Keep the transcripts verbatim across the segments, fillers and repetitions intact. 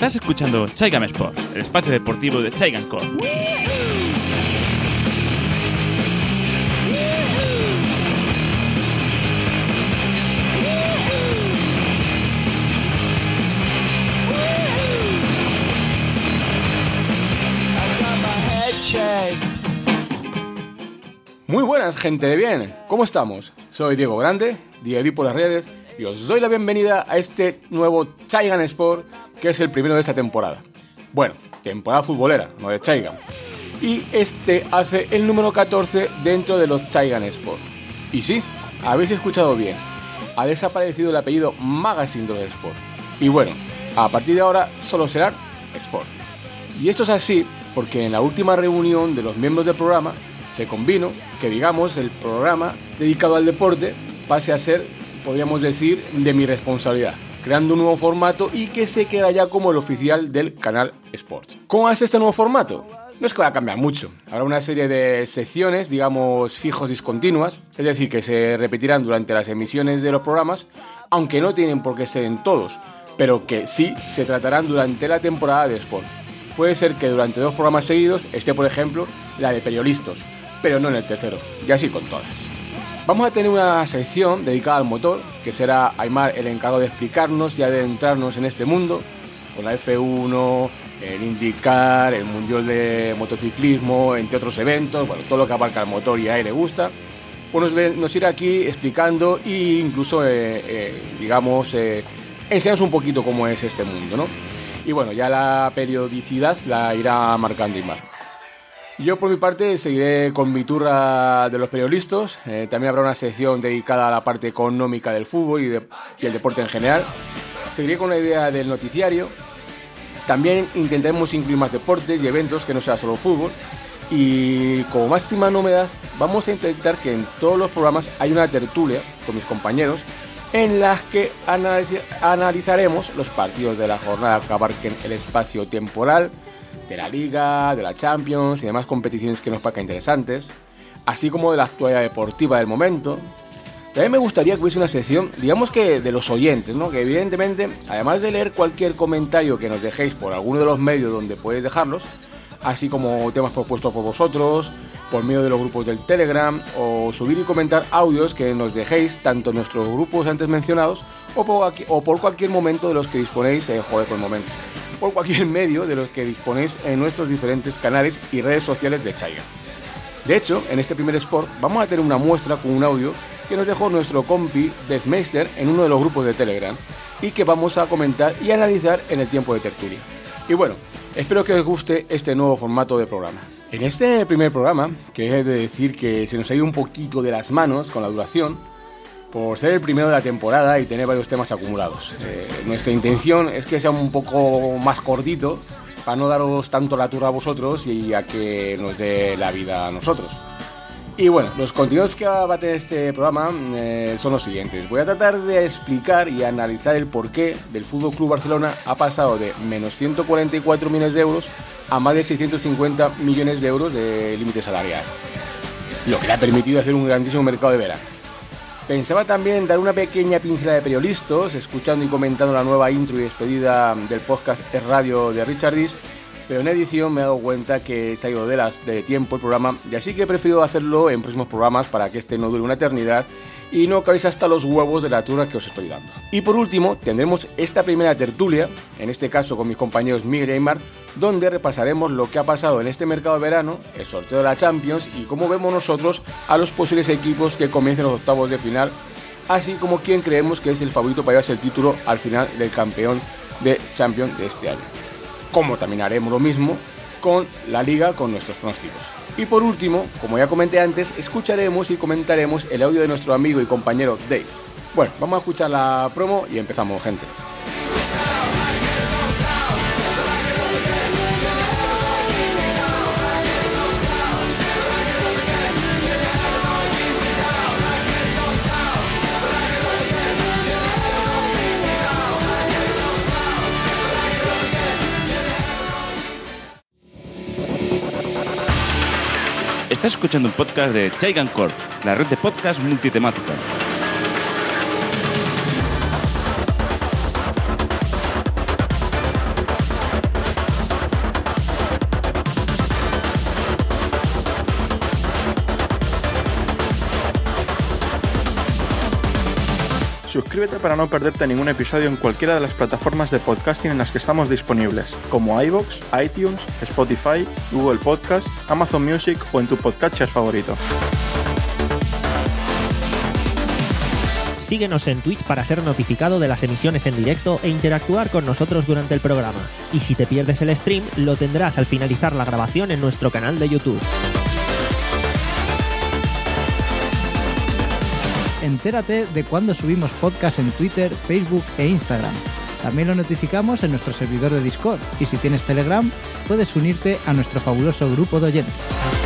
Estás escuchando Chaigam Sports, el espacio deportivo de Chaigam Corp. Muy buenas, gente de bien, ¿cómo estamos? Soy Diego Grande, Diego por las redes, y os doy la bienvenida a este nuevo Chaigam Sport, que es el primero de esta temporada. Bueno, temporada futbolera, no de Chaigam. Y este hace el número catorce dentro de los Chaigam Sport. Y sí, habéis escuchado bien, ha desaparecido el apellido Magazine de los Sport. Y bueno, a partir de ahora solo será Sport. Y esto es así porque en la última reunión de los miembros del programa se convino que, digamos, el programa dedicado al deporte pase a ser, podríamos decir, de mi responsabilidad, creando un nuevo formato y que se queda ya como el oficial del canal Sport. ¿Cómo es este nuevo formato? No es que vaya a cambiar mucho. Habrá una serie de secciones, digamos, fijos discontinuas, es decir, que se repetirán durante las emisiones de los programas, aunque no tienen por qué ser en todos, pero que sí se tratarán durante la temporada de Sport. Puede ser que durante dos programas seguidos esté, por ejemplo, la de periodistas, pero no en el tercero, y así con todas. Vamos a tener una sección dedicada al motor, que será Aymar el encargado de explicarnos y adentrarnos en este mundo, con la F uno, el IndyCar, el Mundial de Motociclismo, entre otros eventos, bueno, todo lo que abarca el motor y a él le gusta. Pues nos, nos irá aquí explicando e incluso, eh, eh, digamos, eh, enseñarnos un poquito cómo es este mundo, ¿no? Y bueno, ya la periodicidad la irá marcando Aymar. Yo por mi parte seguiré con mi turra de los periodistas, eh, también habrá una sección dedicada a la parte económica del fútbol y, de, y el deporte en general. Seguiré con la idea del noticiario, también intentaremos incluir más deportes y eventos que no sea solo fútbol. Y como máxima novedad, vamos a intentar que en todos los programas haya una tertulia con mis compañeros en las que analiz- analizaremos los partidos de la jornada que abarquen el espacio temporal de la Liga, de la Champions y demás competiciones que nos parezcan interesantes, así como de la actualidad deportiva del momento. También me gustaría que hubiese una sección, digamos que de los oyentes, ¿no? Que evidentemente, además de leer cualquier comentario que nos dejéis por alguno de los medios donde podéis dejarlos, así como temas propuestos por vosotros, por medio de los grupos del Telegram, o subir y comentar audios que nos dejéis tanto en nuestros grupos antes mencionados, o por, aquí, o por cualquier momento de los que disponéis, eh, joder, por el momento. por cualquier medio de los que disponéis en nuestros diferentes canales y redes sociales de Chaigam. De hecho, en este primer Sport vamos a tener una muestra con un audio que nos dejó nuestro compi Deathmeister en uno de los grupos de Telegram y que vamos a comentar y analizar en el tiempo de tertulia. Y bueno, espero que os guste este nuevo formato de programa. En este primer programa, que he de decir que se nos ha ido un poquito de las manos con la duración, por ser el primero de la temporada y tener varios temas acumulados. Eh, nuestra intención es que sea un poco más cortito para no daros tanto la turra a vosotros y a que nos dé la vida a nosotros. Y bueno, los contenidos que va a tener este programa eh, son los siguientes. Voy a tratar de explicar y analizar el porqué del F C Barcelona ha pasado de menos ciento cuarenta y cuatro millones de euros a más de seiscientos cincuenta millones de euros de límite salarial, lo que le ha permitido hacer un grandísimo mercado de verano. Pensaba también dar una pequeña pincelada de periodistas, escuchando y comentando la nueva intro y despedida del podcast Es Radio de Richard Dis, pero en edición me he dado cuenta que se ha ido de, las, de tiempo el programa, y así que he preferido hacerlo en próximos programas para que este no dure una eternidad y no acabéis hasta los huevos de la turra que os estoy dando. Y por último, tendremos esta primera tertulia, en este caso con mis compañeros Miguel y Aymar, donde repasaremos lo que ha pasado en este mercado de verano, el sorteo de la Champions y cómo vemos nosotros a los posibles equipos que comiencen los octavos de final, así como quién creemos que es el favorito para llevarse el título al final del campeón de Champions de este año. Como también haremos lo mismo con la Liga, con nuestros pronósticos. Y por último, como ya comenté antes, escucharemos y comentaremos el audio de nuestro amigo y compañero Dave. Bueno, vamos a escuchar la promo y empezamos, gente. Estás escuchando un podcast de Chaigam Corp, la red de podcast multitemática. suscríbete para no perderte ningún episodio en cualquiera de las plataformas de podcasting en las que estamos disponibles, como iVoox, iTunes, Spotify, Google Podcast, Amazon Music o en tu podcatcher favorito. Síguenos en Twitch para ser notificado de las emisiones en directo e interactuar con nosotros durante el programa. Y si te pierdes el stream, lo tendrás al finalizar la grabación en nuestro canal de YouTube. Entérate de cuando subimos podcast en Twitter, Facebook e Instagram. También lo notificamos en nuestro servidor de Discord. Y si tienes Telegram, puedes unirte a nuestro fabuloso grupo de oyentes.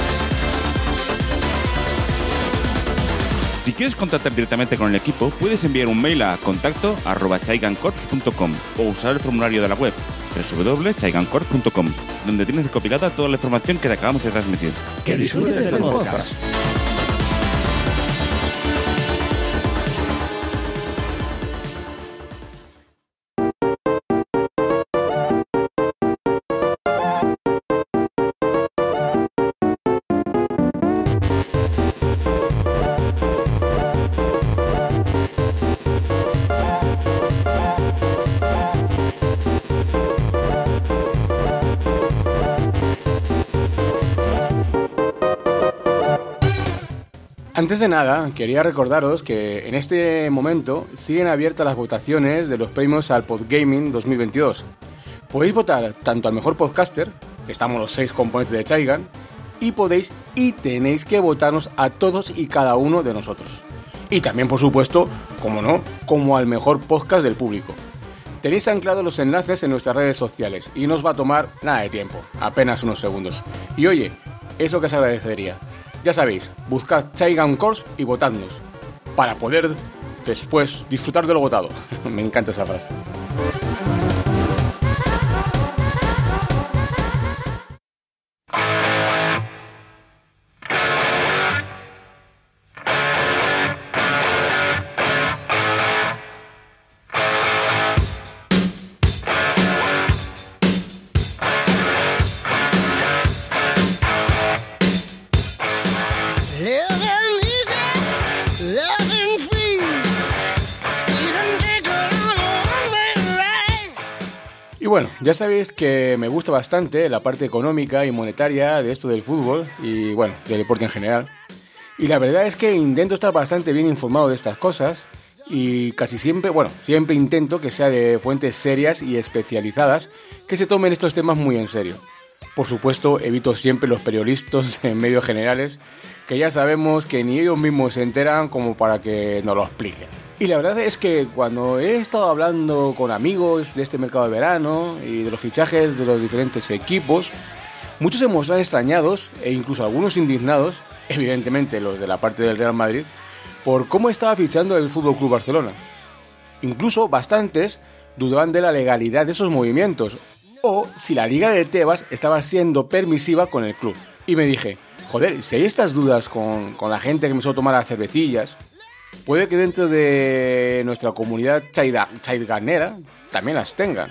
Si quieres contactar directamente con el equipo, puedes enviar un mail a contacto arroba chaigancorps punto com o usar el formulario de la web doble u doble u doble u punto chaigancorps punto com, donde tienes recopilada toda la información que te acabamos de transmitir. ¡Que disfrutes del podcast! Antes de nada, quería recordaros que en este momento siguen abiertas las votaciones de los premios al Podgaming dos mil veintidós. Podéis votar tanto al mejor podcaster, que estamos los seis componentes de Chaigan, y podéis y tenéis que votarnos a todos y cada uno de nosotros. Y también, por supuesto, como no, como al mejor podcast del público. Tenéis anclados los enlaces en nuestras redes sociales y no os va a tomar nada de tiempo, apenas unos segundos. Y oye, eso que os agradecería. Ya sabéis, buscad Chaigan Corps y votadnos, para poder después disfrutar de lo votado. Me encanta esa frase. Y bueno, ya sabéis que me gusta bastante la parte económica y monetaria de esto del fútbol y bueno, del deporte en general. Y la verdad es que intento estar bastante bien informado de estas cosas y casi siempre, bueno, siempre intento que sea de fuentes serias y especializadas que se tomen estos temas muy en serio. Por supuesto, evito siempre los periodistas en medios generales, que ya sabemos que ni ellos mismos se enteran como para que nos lo expliquen. Y la verdad es que cuando he estado hablando con amigos de este mercado de verano y de los fichajes de los diferentes equipos, muchos se muestran extrañados e incluso algunos indignados, evidentemente los de la parte del Real Madrid, por cómo estaba fichando el F C Barcelona. Incluso bastantes dudaban de la legalidad de esos movimientos o si la Liga de Tebas estaba siendo permisiva con el club. Y me dije, joder, si hay estas dudas con, con la gente que me suele tomar las cervecillas, puede que dentro de nuestra comunidad chaida, chaiganera también las tengan.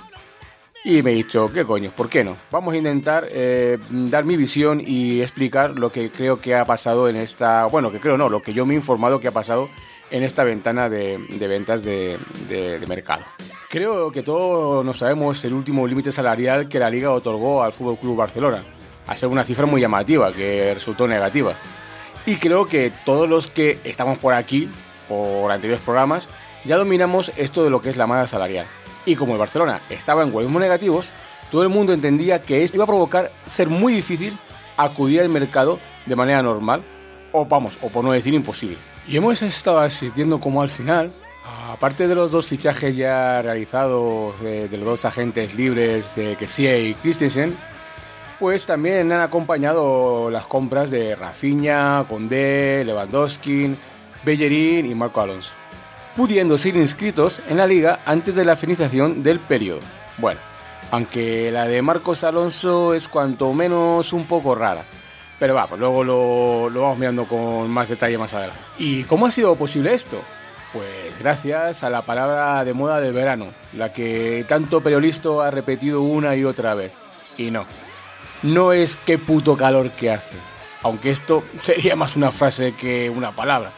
Y me he dicho, ¿qué coño? ¿Por qué no? Vamos a intentar eh, dar mi visión y explicar lo que creo que ha pasado en esta... Bueno, que creo no, lo que yo me he informado que ha pasado en esta ventana de, de ventas de, de, de mercado. Creo que todos no sabemos el último límite salarial que la Liga otorgó al F C Barcelona, a ser una cifra muy llamativa, que resultó negativa. Y creo que todos los que estamos por aquí, por anteriores programas, ya dominamos esto de lo que es la masa salarial. Y como el Barcelona estaba en huelgas negativos, todo el mundo entendía que esto iba a provocar ser muy difícil acudir al mercado de manera normal, o vamos, o por no decir imposible. Y hemos estado asistiendo como al final, aparte de los dos fichajes ya realizados, de, de los dos agentes libres de Kessie y Christensen, pues también han acompañado las compras de Rafinha, Condé, Lewandowski, Bellerín y Marco Alonso, pudiendo ser inscritos en la liga antes de la finalización del periodo. Bueno, aunque la de Marcos Alonso es cuanto menos un poco rara, pero va, pues luego lo, lo vamos mirando con más detalle más adelante. ¿Y cómo ha sido posible esto? Pues gracias a la palabra de moda del verano, la que tanto periodista ha repetido una y otra vez. Y no, no es qué puto calor que hace, aunque esto sería más una frase que una palabra.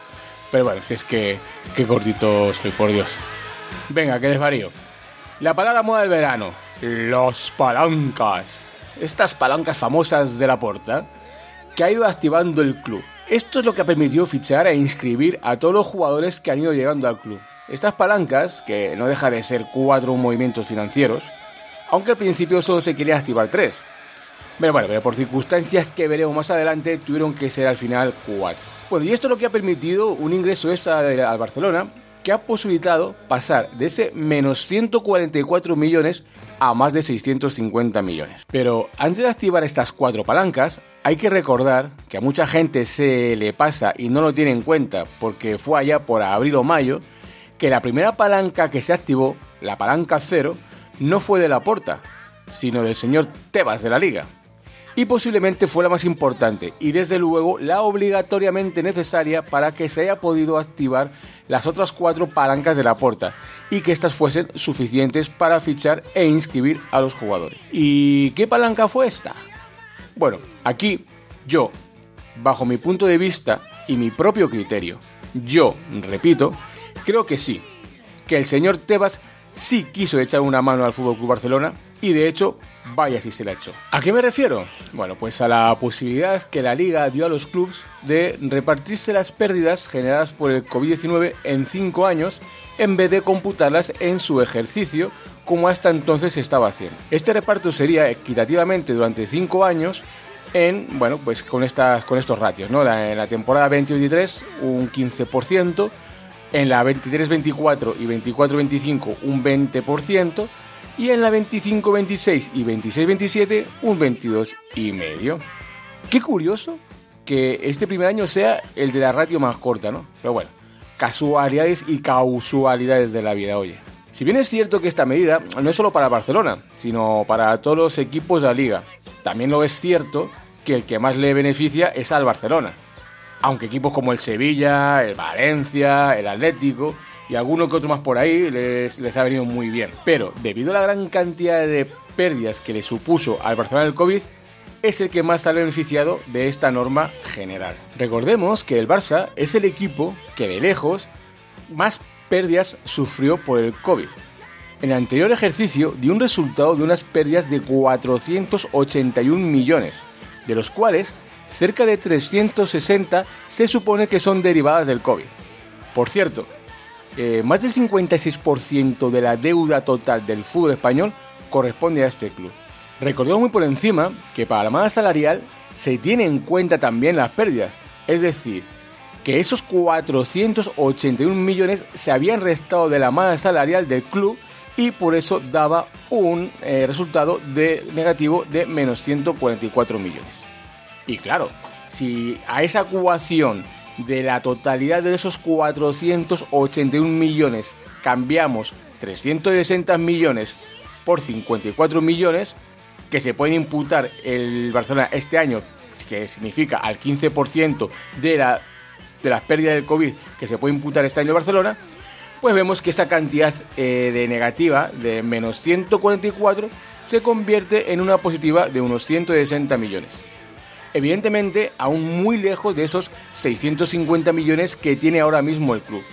Pero bueno, si es que qué cortito soy, por Dios. Venga, qué desvarío. La palabra moda del verano, los palancas. Estas palancas famosas de Laporta que ha ido activando el club. Esto es lo que ha permitido fichar e inscribir a todos los jugadores que han ido llegando al club. Estas palancas, que no deja de ser cuatro movimientos financieros, aunque al principio solo se querían activar tres. Pero bueno, pero por circunstancias que veremos más adelante, tuvieron que ser al final cuatro. Bueno, y esto es lo que ha permitido un ingreso extra al Barcelona, que ha posibilitado pasar de ese menos ciento cuarenta y cuatro millones a más de seiscientos cincuenta millones. Pero antes de activar estas cuatro palancas, hay que recordar que a mucha gente se le pasa y no lo tiene en cuenta porque fue allá por abril o mayo, que la primera palanca que se activó, la palanca cero, no fue de Laporta, sino del señor Tebas de la Liga. Y posiblemente fue la más importante y desde luego la obligatoriamente necesaria para que se haya podido activar las otras cuatro palancas de Laporta y que estas fuesen suficientes para fichar e inscribir a los jugadores. ¿Y qué palanca fue esta? Bueno, aquí yo, bajo mi punto de vista y mi propio criterio, yo, repito, creo que sí, que el señor Tebas sí quiso echar una mano al F C Barcelona y de hecho, vaya si se la echó. ¿A qué me refiero? Bueno, pues a la posibilidad que la Liga dio a los clubes de repartirse las pérdidas generadas por el covid diecinueve en cinco años en vez de computarlas en su ejercicio como hasta entonces se estaba haciendo. Este reparto sería equitativamente durante cinco años en, bueno, pues con, estas, con estos ratios, ¿no? La, en la temporada veinte veintitrés un quince por ciento, en la veintitrés veinticuatro y veinticuatro veinticinco un veinte por ciento y en la veinticinco veintiséis y veintiséis veintisiete un veintidós coma cinco. Qué curioso que este primer año sea el de la ratio más corta, ¿no? Pero bueno, casualidades y causalidades de la vida, oye. Si bien es cierto que esta medida no es solo para Barcelona, sino para todos los equipos de la Liga, también lo es cierto que el que más le beneficia es al Barcelona. Aunque equipos como el Sevilla, el Valencia, el Atlético y alguno que otro más por ahí les, les ha venido muy bien. Pero debido a la gran cantidad de pérdidas que le supuso al Barcelona el COVID, es el que más sale beneficiado de esta norma general. Recordemos que el Barça es el equipo que de lejos más pérdidas sufrió por el COVID. En el anterior ejercicio dio un resultado de unas pérdidas de cuatrocientos ochenta y un millones, de los cuales cerca de trescientos sesenta se supone que son derivadas del COVID. Por cierto, eh, más del cincuenta y seis por ciento de la deuda total del fútbol español corresponde a este club. Recordemos muy por encima que para la masa salarial se tiene en cuenta también las pérdidas, es decir, que esos cuatrocientos ochenta y un millones se habían restado de la masa salarial del club y por eso daba un eh, resultado de negativo de menos ciento cuarenta y cuatro millones. Y claro, si a esa ecuación de la totalidad de esos cuatrocientos ochenta y un millones cambiamos trescientos sesenta millones por cincuenta y cuatro millones, que se pueden imputar el Barcelona este año, que significa al quince por ciento de, la, de las pérdidas del COVID que se puede imputar este año el Barcelona, pues vemos que esa cantidad eh, de negativa de menos ciento cuarenta y cuatro se convierte en una positiva de unos ciento sesenta millones. Evidentemente, aún muy lejos de esos seiscientos cincuenta millones que tiene ahora mismo el club.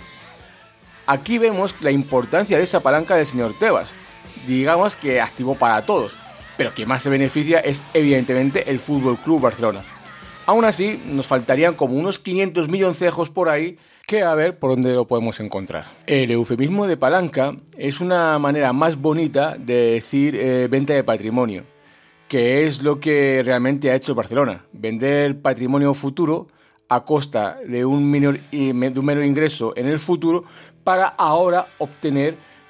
Aquí vemos la importancia de esa palanca del señor Tebas, digamos que activó para todos, pero quien más se beneficia es evidentemente el F C Barcelona. Aún así, nos faltarían como unos quinientos milloncejos por ahí, que a ver por dónde lo podemos encontrar. El eufemismo de palanca es una manera más bonita de decir eh, venta de patrimonio, que es lo que realmente ha hecho el Barcelona, vender patrimonio futuro a costa de un menor, de un menor ingreso en el futuro para ahora obtener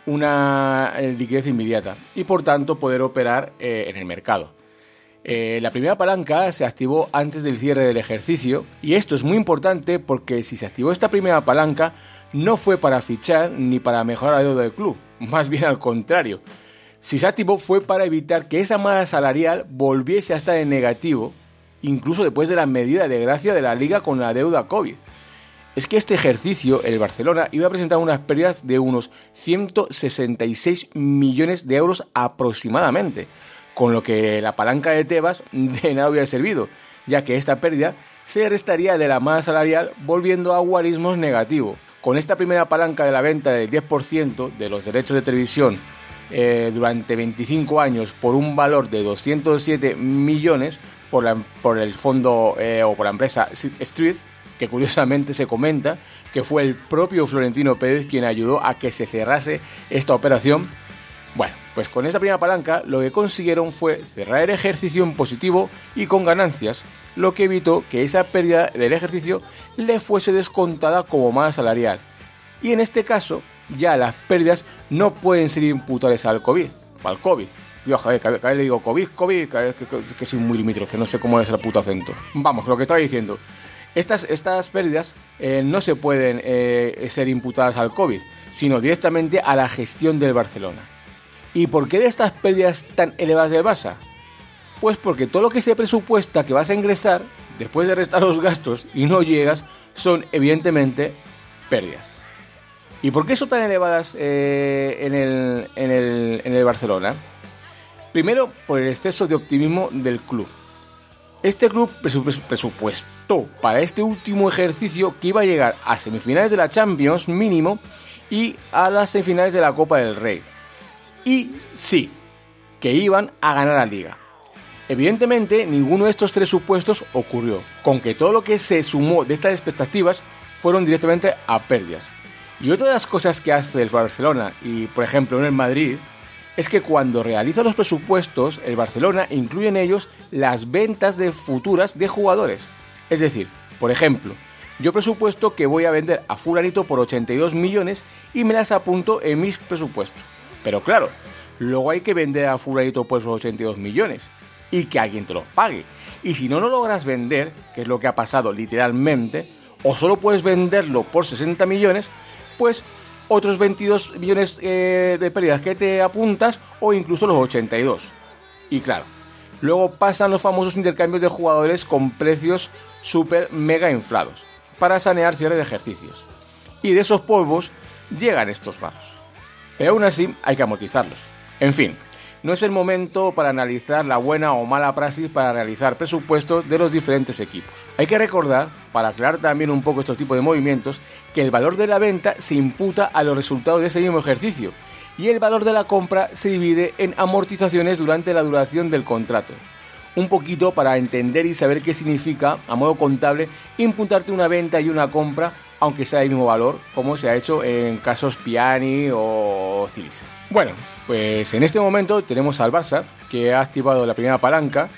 una liquidez inmediata y por tanto poder operar eh, en el mercado. Eh, la primera palanca se activó antes del cierre del ejercicio y esto es muy importante porque si se activó esta primera palanca no fue para fichar ni para mejorar la deuda del club, más bien al contrario. Si se activó fue para evitar que esa masa salarial volviese a estar en negativo, incluso después de la medida de gracia de la Liga con la deuda COVID. Es que este ejercicio, el Barcelona, iba a presentar unas pérdidas de unos ciento sesenta y seis millones de euros aproximadamente, con lo que la palanca de Tebas de nada hubiera servido, ya que esta pérdida se restaría de la masa salarial volviendo a guarismos negativo. Con esta primera palanca de la venta del diez por ciento de los derechos de televisión eh, durante veinticinco años por un valor de doscientos siete millones por, la, por el fondo eh, o por la empresa Street, que curiosamente se comenta que fue el propio Florentino Pérez quien ayudó a que se cerrase esta operación. Bueno, pues con esta primera palanca lo que consiguieron fue cerrar el ejercicio en positivo y con ganancias, lo que evitó que esa pérdida del ejercicio le fuese descontada como masa salarial. Y en este caso, ya las pérdidas no pueden ser imputables al COVID, al COVID. Yo, joder, cada vez le digo COVID, COVID, cada vez que, que, que soy muy limítrofe, no sé cómo es el puto acento. Vamos, lo que estaba diciendo. Estas, estas pérdidas eh, no se pueden eh, ser imputadas al COVID, sino directamente a la gestión del Barcelona. ¿Y por qué de estas pérdidas tan elevadas del Barça? Pues porque todo lo que se presupuesta que vas a ingresar, después de restar los gastos y no llegas, son evidentemente pérdidas. ¿Y por qué son tan elevadas eh, en, el, en, el, en el Barcelona? Primero, por el exceso de optimismo del club. Este club presupuestó para este último ejercicio que iba a llegar a semifinales de la Champions mínimo y a las semifinales de la Copa del Rey. Y sí, que iban a ganar la Liga. Evidentemente, ninguno de estos tres supuestos ocurrió, con que todo lo que se sumó de estas expectativas fueron directamente a pérdidas. Y otra de las cosas que hace el Barcelona, y por ejemplo en el Madrid, es que cuando realiza los presupuestos, el Barcelona incluye en ellos las ventas de futuras de jugadores. Es decir, por ejemplo, yo presupuesto que voy a vender a fulanito por ochenta y dos millones y me las apunto en mis presupuestos. Pero claro, luego hay que vender a fulanito por esos ochenta y dos millones y que alguien te los pague. Y si no lo logras vender, que es lo que ha pasado literalmente, o solo puedes venderlo por sesenta millones, pues otros veintidós millones eh, de pérdidas que te apuntas o incluso los ochenta y dos. Y claro, luego pasan los famosos intercambios de jugadores con precios súper mega inflados para sanear cierre de ejercicios. Y de esos polvos llegan estos pagos. Pero aún así hay que amortizarlos. En fin, no es el momento para analizar la buena o mala praxis para realizar presupuestos de los diferentes equipos. Hay que recordar, para aclarar también un poco estos tipos de movimientos, que el valor de la venta se imputa a los resultados de ese mismo ejercicio y el valor de la compra se divide en amortizaciones durante la duración del contrato. Un poquito para entender y saber qué significa, a modo contable, imputarte una venta y una compra, aunque sea el mismo valor, como se ha hecho en casos Piani o Cilisa. Bueno, pues en este momento tenemos al Barça, que ha activado la primera palanca,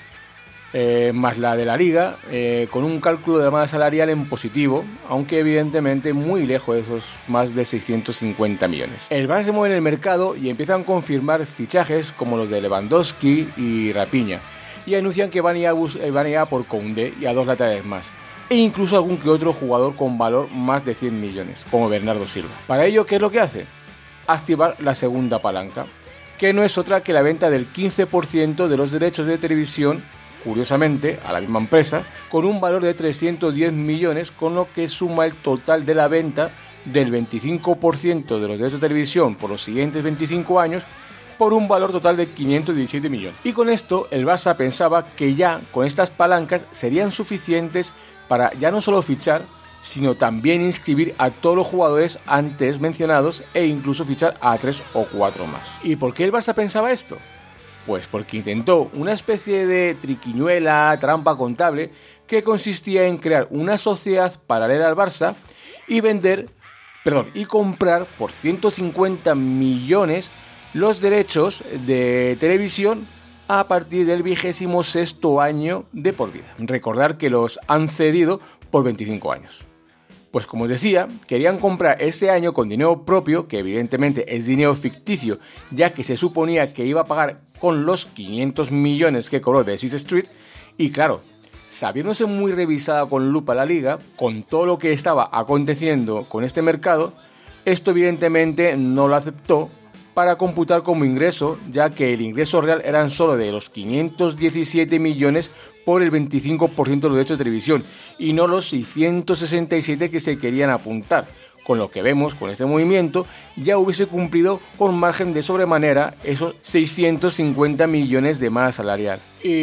eh, más la de la Liga, eh, con un cálculo de masa salarial en positivo, aunque evidentemente muy lejos de esos más de seiscientos cincuenta millones. El Barça se mueve en el mercado y empiezan a confirmar fichajes como los de Lewandowski y Rapiña, y anuncian que van a ir a, bus- van a, ir a por Koundé y a dos laterales más, e incluso algún que otro jugador con valor más de cien millones, como Bernardo Silva. Para ello, ¿qué es lo que hace? Activar la segunda palanca, que no es otra que la venta del quince por ciento de los derechos de televisión, curiosamente, a la misma empresa, con un valor de trescientos diez millones, con lo que suma el total de la venta del veinticinco por ciento de los derechos de televisión por los siguientes veinticinco años, por un valor total de quinientos diecisiete millones. Y con esto, el Barça pensaba que ya con estas palancas serían suficientes para ya no solo fichar, sino también inscribir a todos los jugadores antes mencionados e incluso fichar a tres o cuatro más. ¿Y por qué el Barça pensaba esto? Pues porque intentó una especie de triquiñuela, trampa contable, que consistía en crear una sociedad paralela al Barça y vender, perdón, y comprar por ciento cincuenta millones los derechos de televisión a partir del vigésimo sexto año de por vida. Recordar que los han cedido por veinticinco años. Pues como os decía, querían comprar este año con dinero propio, que evidentemente es dinero ficticio, ya que se suponía que iba a pagar con los quinientos millones que cobró de Six Street, y claro, sabiéndose muy revisada con lupa la liga, con todo lo que estaba aconteciendo con este mercado, esto evidentemente no lo aceptó para computar como ingreso, ya que el ingreso real eran solo de los quinientos diecisiete millones por el veinticinco por ciento de los derechos de televisión y no los seiscientos sesenta y siete que se querían apuntar, con lo que vemos con este movimiento, ya hubiese cumplido con margen de sobremanera esos seiscientos cincuenta millones de masa salarial.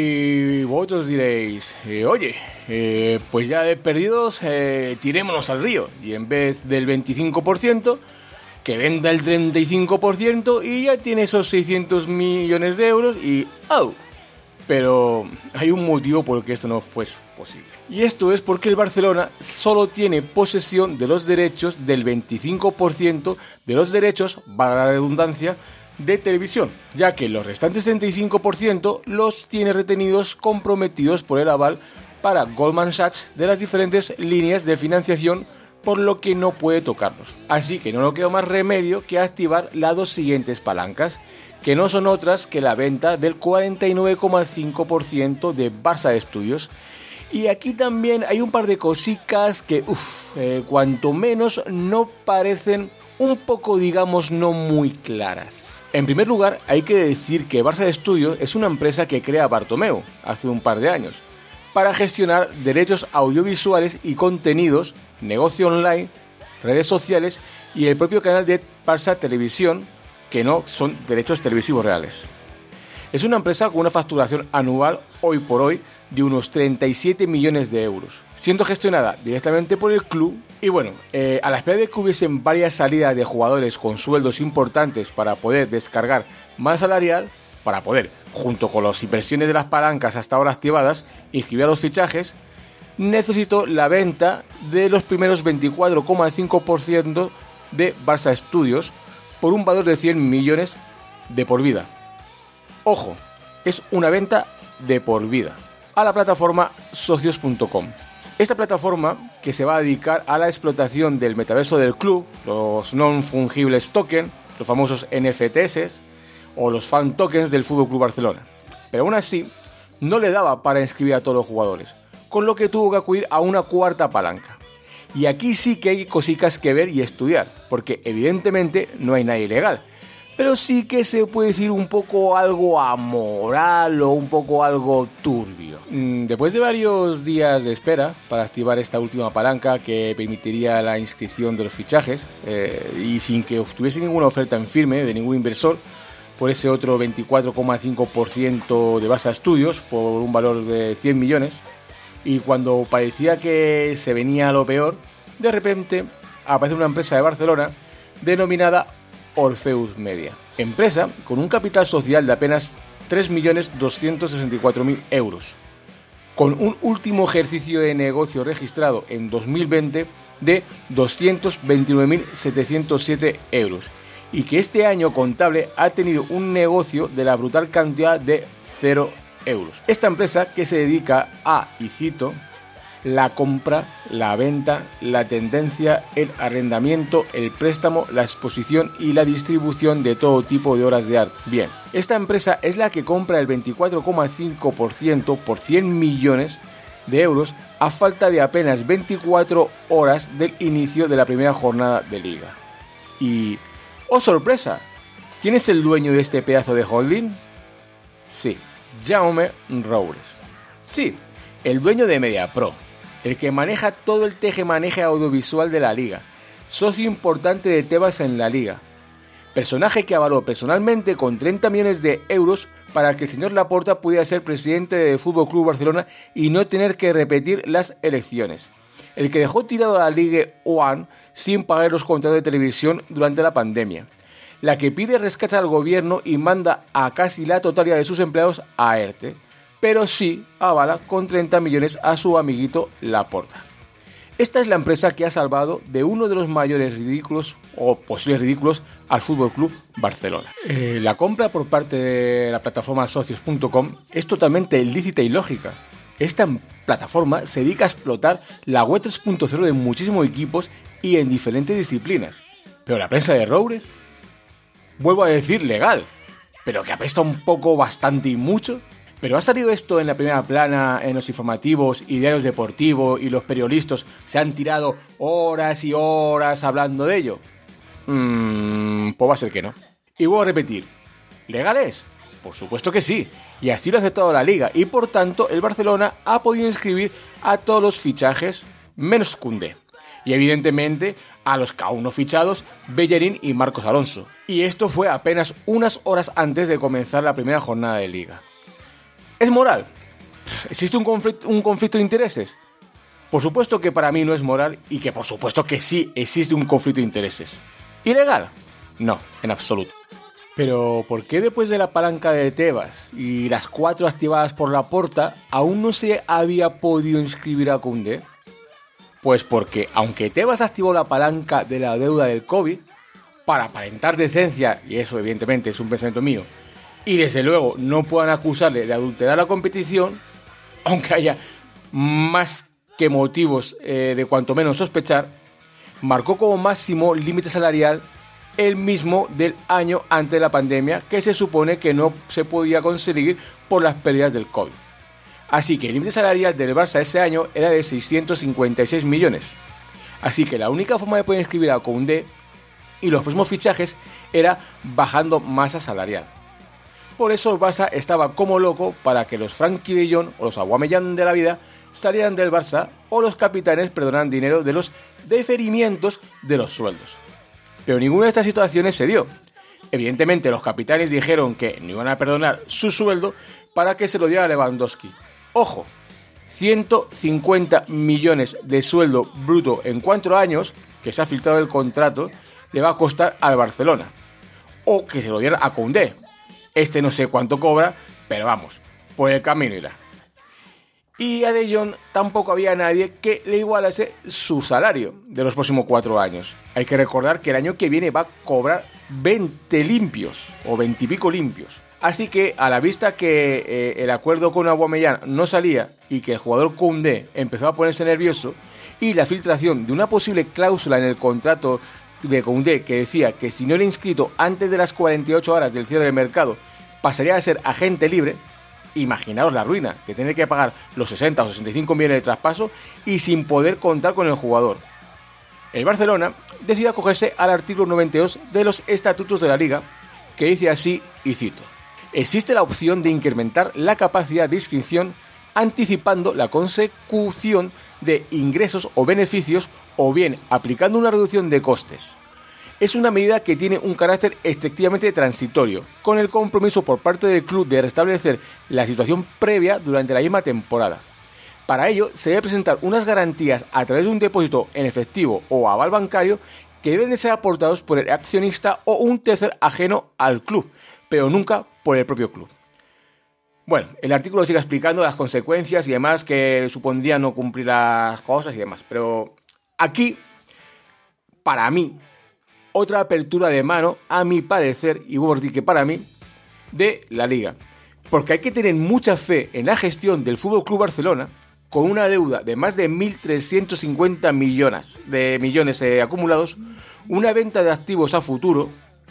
Y vosotros diréis, eh, oye, eh, pues ya de perdidos, eh, tirémonos al río, y en vez del veinticinco por ciento, que venda el treinta y cinco por ciento y ya tiene esos seiscientos millones de euros y ¡au! Pero hay un motivo por el que esto no fue posible. Y esto es porque el Barcelona solo tiene posesión de los derechos del veinticinco por ciento de los derechos, valga la redundancia, de televisión, ya que los restantes treinta y cinco por ciento los tiene retenidos comprometidos por el aval para Goldman Sachs de las diferentes líneas de financiación, por lo que no puede tocarlos. Así que no nos queda más remedio que activar las dos siguientes palancas, que no son otras que la venta del cuarenta y nueve coma cinco por ciento de Barça Studios. Y aquí también hay un par de cositas que, uff, eh, cuanto menos no parecen un poco, digamos, no muy claras. En primer lugar, hay que decir que Barça Studios es una empresa que crea Bartomeu hace un par de años, para gestionar derechos audiovisuales y contenidos, negocio online, redes sociales y el propio canal de Barça Televisión, que no son derechos televisivos reales. Es una empresa con una facturación anual hoy por hoy de unos treinta y siete millones de euros, siendo gestionada directamente por el club. Y bueno, eh, a la espera de que hubiesen varias salidas de jugadores con sueldos importantes para poder descargar más salarial, para poder, junto con las inversiones de las palancas hasta ahora activadas, inscribir a los fichajes, necesitó la venta de los primeros veinticuatro coma cinco por ciento de Barça Studios por un valor de cien millones de por vida. Ojo, es una venta de por vida a la plataforma socios punto com. Esta plataforma, que se va a dedicar a la explotación del metaverso del club, los non-fungibles tokens, los famosos N F Ts o los fan tokens del F C Barcelona. Pero aún así, no le daba para inscribir a todos los jugadores, con lo que tuvo que acudir a una cuarta palanca. Y aquí sí que hay cositas que ver y estudiar, porque evidentemente no hay nada ilegal, pero sí que se puede decir un poco algo amoral o un poco algo turbio. Después de varios días de espera para activar esta última palanca que permitiría la inscripción de los fichajes, eh, y sin que obtuviese ninguna oferta en firme de ningún inversor, por ese otro veinticuatro coma cinco por ciento de Barça Studios por un valor de cien millones, y cuando parecía que se venía lo peor, de repente aparece una empresa de Barcelona denominada Orpheus Media, empresa con un capital social de apenas tres millones doscientos sesenta y cuatro mil euros, con un último ejercicio de negocio registrado en dos mil veinte de doscientos veintinueve mil setecientos siete euros, y que este año contable ha tenido un negocio de la brutal cantidad de cero euros. Esta empresa, que se dedica a, y cito, la compra, la venta, la tendencia, el arrendamiento, el préstamo, la exposición y la distribución de todo tipo de obras de arte. Bien, esta empresa es la que compra el veinticuatro coma cinco por ciento por cien millones de euros a falta de apenas veinticuatro horas del inicio de la primera jornada de liga. Y, ¡oh sorpresa!, ¿quién es el dueño de este pedazo de holding? Sí, Jaume Roures. Sí, el dueño de MediaPro, el que maneja todo el teje-maneje audiovisual de la liga, socio importante de Tebas en la liga, personaje que avaló personalmente con treinta millones de euros para que el señor Laporta pudiera ser presidente del F C Barcelona y no tener que repetir las elecciones, el que dejó tirado a la Ligue uno sin pagar los contratos de televisión durante la pandemia, la que pide rescate al gobierno y manda a casi la totalidad de sus empleados a ERTE, pero sí avala con treinta millones a su amiguito Laporta. Esta es la empresa que ha salvado de uno de los mayores ridículos o posibles ridículos al F C Barcelona. Eh, la compra por parte de la plataforma socios punto com es totalmente lícita y lógica. Esta plataforma se dedica a explotar la web tres punto cero de muchísimos equipos y en diferentes disciplinas. Pero la prensa de Roures, vuelvo a decir legal, pero que apesta un poco, bastante y mucho. Pero ha salido esto en la primera plana, en los informativos y diarios deportivos, y los periodistas se han tirado horas y horas hablando de ello. Mmm, pues va a ser que no. Y vuelvo a repetir, ¿legal es? Por supuesto que sí, y así lo ha aceptado la liga, y por tanto el Barcelona ha podido inscribir a todos los fichajes menos Koundé. y evidentemente a los aún no fichados Bellerín y Marcos Alonso. Y esto fue apenas unas horas antes de comenzar la primera jornada de liga. ¿Es moral? ¿Existe un conflicto, un conflicto de intereses? Por supuesto que para mí no es moral y que por supuesto que sí existe un conflicto de intereses. ¿Ilegal? No, en absoluto. Pero ¿por qué después de la palanca de Tebas y las cuatro activadas por Laporta aún no se había podido inscribir a Koundé? Pues porque aunque Tebas activó la palanca de la deuda del COVID para aparentar decencia, y eso evidentemente es un pensamiento mío, y desde luego no puedan acusarle de adulterar la competición, aunque haya más que motivos eh, de cuanto menos sospechar, marcó como máximo límite salarial el mismo del año antes de la pandemia, que se supone que no se podía conseguir por las pérdidas del COVID. Así que el límite salarial del Barça ese año era de seiscientos cincuenta y seis millones. Así que la única forma de poder inscribir a Koundé y los próximos fichajes era bajando masa salarial. Por eso el Barça estaba como loco para que los Frenkie de Jong o los Aubameyang de la vida salieran del Barça o los capitanes perdonaran dinero de los deferimientos de los sueldos. Pero ninguna de estas situaciones se dio. Evidentemente los capitanes dijeron que no iban a perdonar su sueldo para que se lo diera a Lewandowski. Ojo, ciento cincuenta millones de sueldo bruto en cuatro años, que se ha filtrado el contrato, le va a costar al Barcelona. O que se lo diera a Koundé. Este no sé cuánto cobra, pero vamos, por el camino irá. Y a De Jong tampoco había nadie que le igualase su salario de los próximos cuatro años. Hay que recordar que el año que viene va a cobrar veinte limpios, o veinte y pico limpios. Así que, a la vista que eh, el acuerdo con Aubameyang no salía y que el jugador Koundé empezó a ponerse nervioso, y la filtración de una posible cláusula en el contrato de Koundé que decía que si no era inscrito antes de las cuarenta y ocho horas del cierre del mercado pasaría a ser agente libre, imaginaos la ruina de tener que pagar los sesenta o sesenta y cinco millones de traspaso y sin poder contar con el jugador. El Barcelona decidió acogerse al artículo noventa y dos de los estatutos de la Liga, que dice así, y cito: existe la opción de incrementar la capacidad de inscripción anticipando la consecución de ingresos o beneficios o bien aplicando una reducción de costes. Es una medida que tiene un carácter estrictamente transitorio, con el compromiso por parte del club de restablecer la situación previa durante la misma temporada. Para ello, se debe presentar unas garantías a través de un depósito en efectivo o aval bancario que deben de ser aportados por el accionista o un tercer ajeno al club, pero nunca por el propio club. Bueno, el artículo sigue explicando las consecuencias y demás que supondría no cumplir las cosas y demás, pero aquí, para mí, otra apertura de mano, a mi parecer, y vuelvo a decir que para mí, de la Liga. Porque hay que tener mucha fe en la gestión del F C Barcelona, con una deuda de más de mil trescientos cincuenta millones de millones eh, acumulados, una venta de activos a futuro,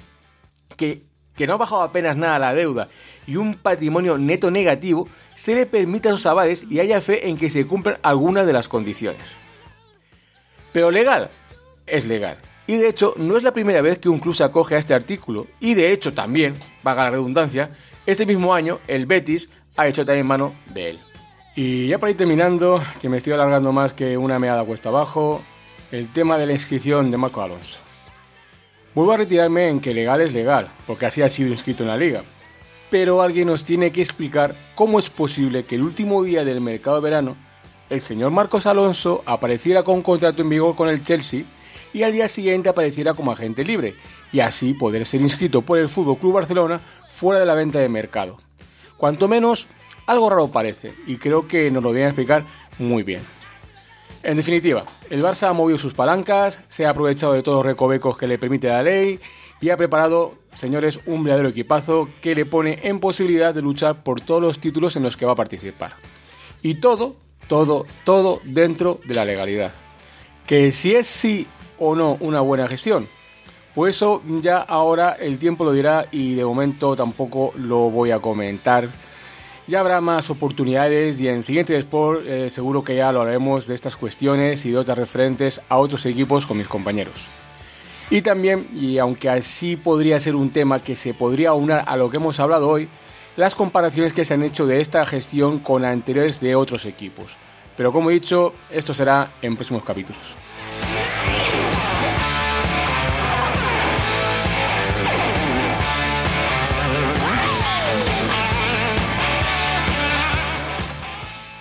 que, que no ha bajado apenas nada la deuda, y un patrimonio neto negativo, se le permita a esos avales y haya fe en que se cumplan algunas de las condiciones. Pero legal, es legal. Y de hecho, no es la primera vez que un club se acoge a este artículo. Y de hecho también, valga la redundancia, este mismo año el Betis ha hecho también mano de él. Y ya para ir terminando, que me estoy alargando más que una meada cuesta abajo, el tema de la inscripción de Marcos Alonso. Vuelvo a retirarme en que legal es legal, porque así ha sido inscrito en la Liga. Pero alguien nos tiene que explicar cómo es posible que el último día del mercado de verano, el señor Marcos Alonso apareciera con un contrato en vigor con el Chelsea y al día siguiente apareciera como agente libre, y así poder ser inscrito por el F C Barcelona fuera de la venta de mercado. Cuanto menos, algo raro parece, y creo que nos lo vienen a explicar muy bien. En definitiva, el Barça ha movido sus palancas, se ha aprovechado de todos los recovecos que le permite la ley, y ha preparado, señores, un verdadero equipazo que le pone en posibilidad de luchar por todos los títulos en los que va a participar. Y todo, todo, todo dentro de la legalidad. Que si es sí o no una buena gestión, pues eso ya ahora el tiempo lo dirá y de momento tampoco lo voy a comentar. Ya habrá más oportunidades y en siguiente Sport eh, seguro que ya lo haremos de estas cuestiones y de otras referentes a otros equipos con mis compañeros. Y también, y aunque así podría ser un tema que se podría aunar a lo que hemos hablado hoy, las comparaciones que se han hecho de esta gestión con anteriores de otros equipos. Pero como he dicho, esto será en próximos capítulos.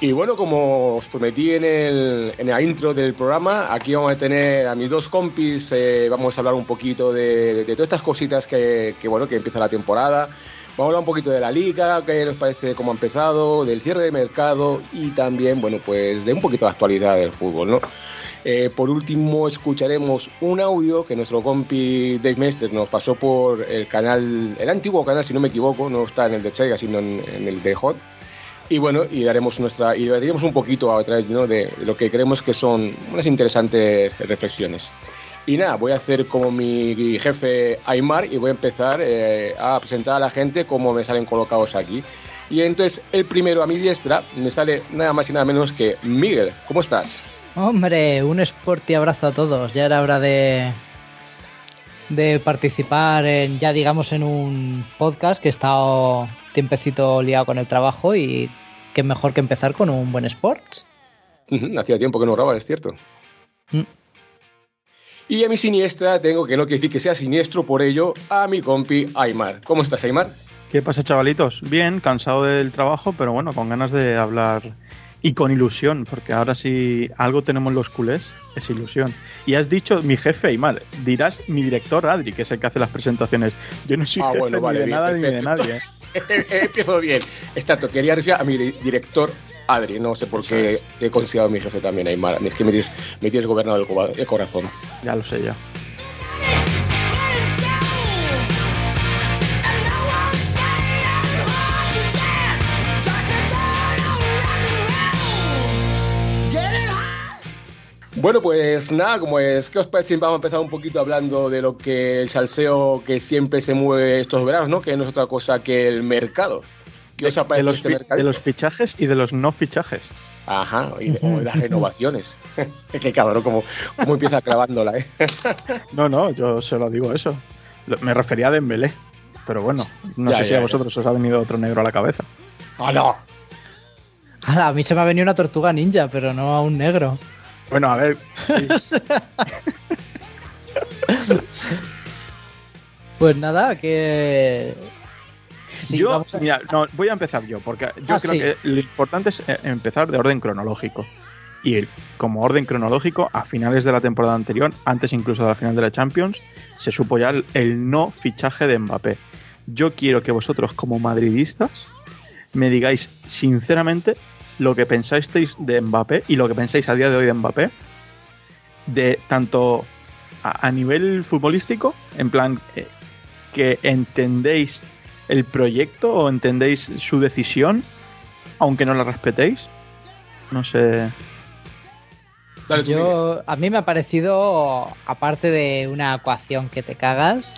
Y bueno, como os prometí en el, en la intro del programa, aquí vamos a tener a mis dos compis, eh, vamos a hablar un poquito de, de, de todas estas cositas que, que, bueno, que empieza la temporada. Vamos a hablar un poquito de la liga, qué nos parece cómo ha empezado, del cierre de mercado y también, bueno, pues de un poquito de la actualidad del fútbol, ¿no? Eh, por último, escucharemos un audio que nuestro compi Dave Mester nos pasó por el canal, el antiguo canal, si no me equivoco, no está en el de Chega, sino en, en el de Hot. Y bueno, y daremos nuestra y daremos un poquito a través, ¿no?, de lo que creemos que son unas interesantes reflexiones. Y nada, voy a hacer como mi jefe Aymar y voy a empezar eh, a presentar a la gente cómo me salen colocados aquí. Y entonces, el primero a mi diestra me sale nada más y nada menos que Miguel. ¿Cómo estás? Hombre, un sporty abrazo a todos. Ya era hora de de participar en, ya digamos, en un podcast que he estado tiempecito liado con el trabajo y qué mejor que empezar con un buen sports. Uh-huh, hacía tiempo que no grababa, es cierto. Mm. Y a mi siniestra tengo, que no quiere decir que sea siniestro por ello, a mi compi Aymar. ¿Cómo estás, Aymar? ¿Qué pasa, chavalitos? Bien, cansado del trabajo, pero bueno, con ganas de hablar y con ilusión, porque ahora sí algo tenemos los culés, es ilusión. Y has dicho mi jefe Aymar, dirás mi director Adri, que es el que hace las presentaciones. Yo no soy ah, jefe bueno, vale, ni de bien, nada perfecto. Ni de nadie. ¿eh? Empiezo bien. Exacto, quería referir a mi director Adri, no sé por qué he considerado a mi jefe también Aymar. Es que me tienes, me tienes gobernado el, el corazón. Ya lo sé yo. Bueno, pues nada, como es que os parece, vamos a empezar un poquito hablando de lo que el salseo que siempre se mueve estos veranos, ¿no? Que no es otra cosa que el mercado. ¿Qué os aparece de los, este fi- mercado? De los fichajes y de los no fichajes. Ajá, y de, o de las renovaciones. Qué cabrón, como, como empieza clavándola, ¿eh? No, no, yo solo digo eso. Me refería a Dembélé, pero bueno, no ya, sé ya, si a vosotros ya. os ha venido otro negro a la cabeza. ¡Ah, no! A mí se me ha venido una tortuga ninja, pero no a un negro. Bueno, a ver. Sí. Pues nada, que... Sí, yo, a... mira, no, voy a empezar yo, porque yo ah, creo sí. que lo importante es empezar de orden cronológico. Y como orden cronológico, a finales de la temporada anterior, antes incluso de la final de la Champions, se supo ya el, el no fichaje de Mbappé. Yo quiero que vosotros, como madridistas, me digáis sinceramente lo que pensáis de Mbappé y lo que pensáis a día de hoy de Mbappé, de tanto a, a nivel futbolístico, en plan eh, que entendéis el proyecto o entendéis su decisión, aunque no la respetéis. No sé. Dale, Yo, a mí me ha parecido, aparte de una ecuación que te cagas,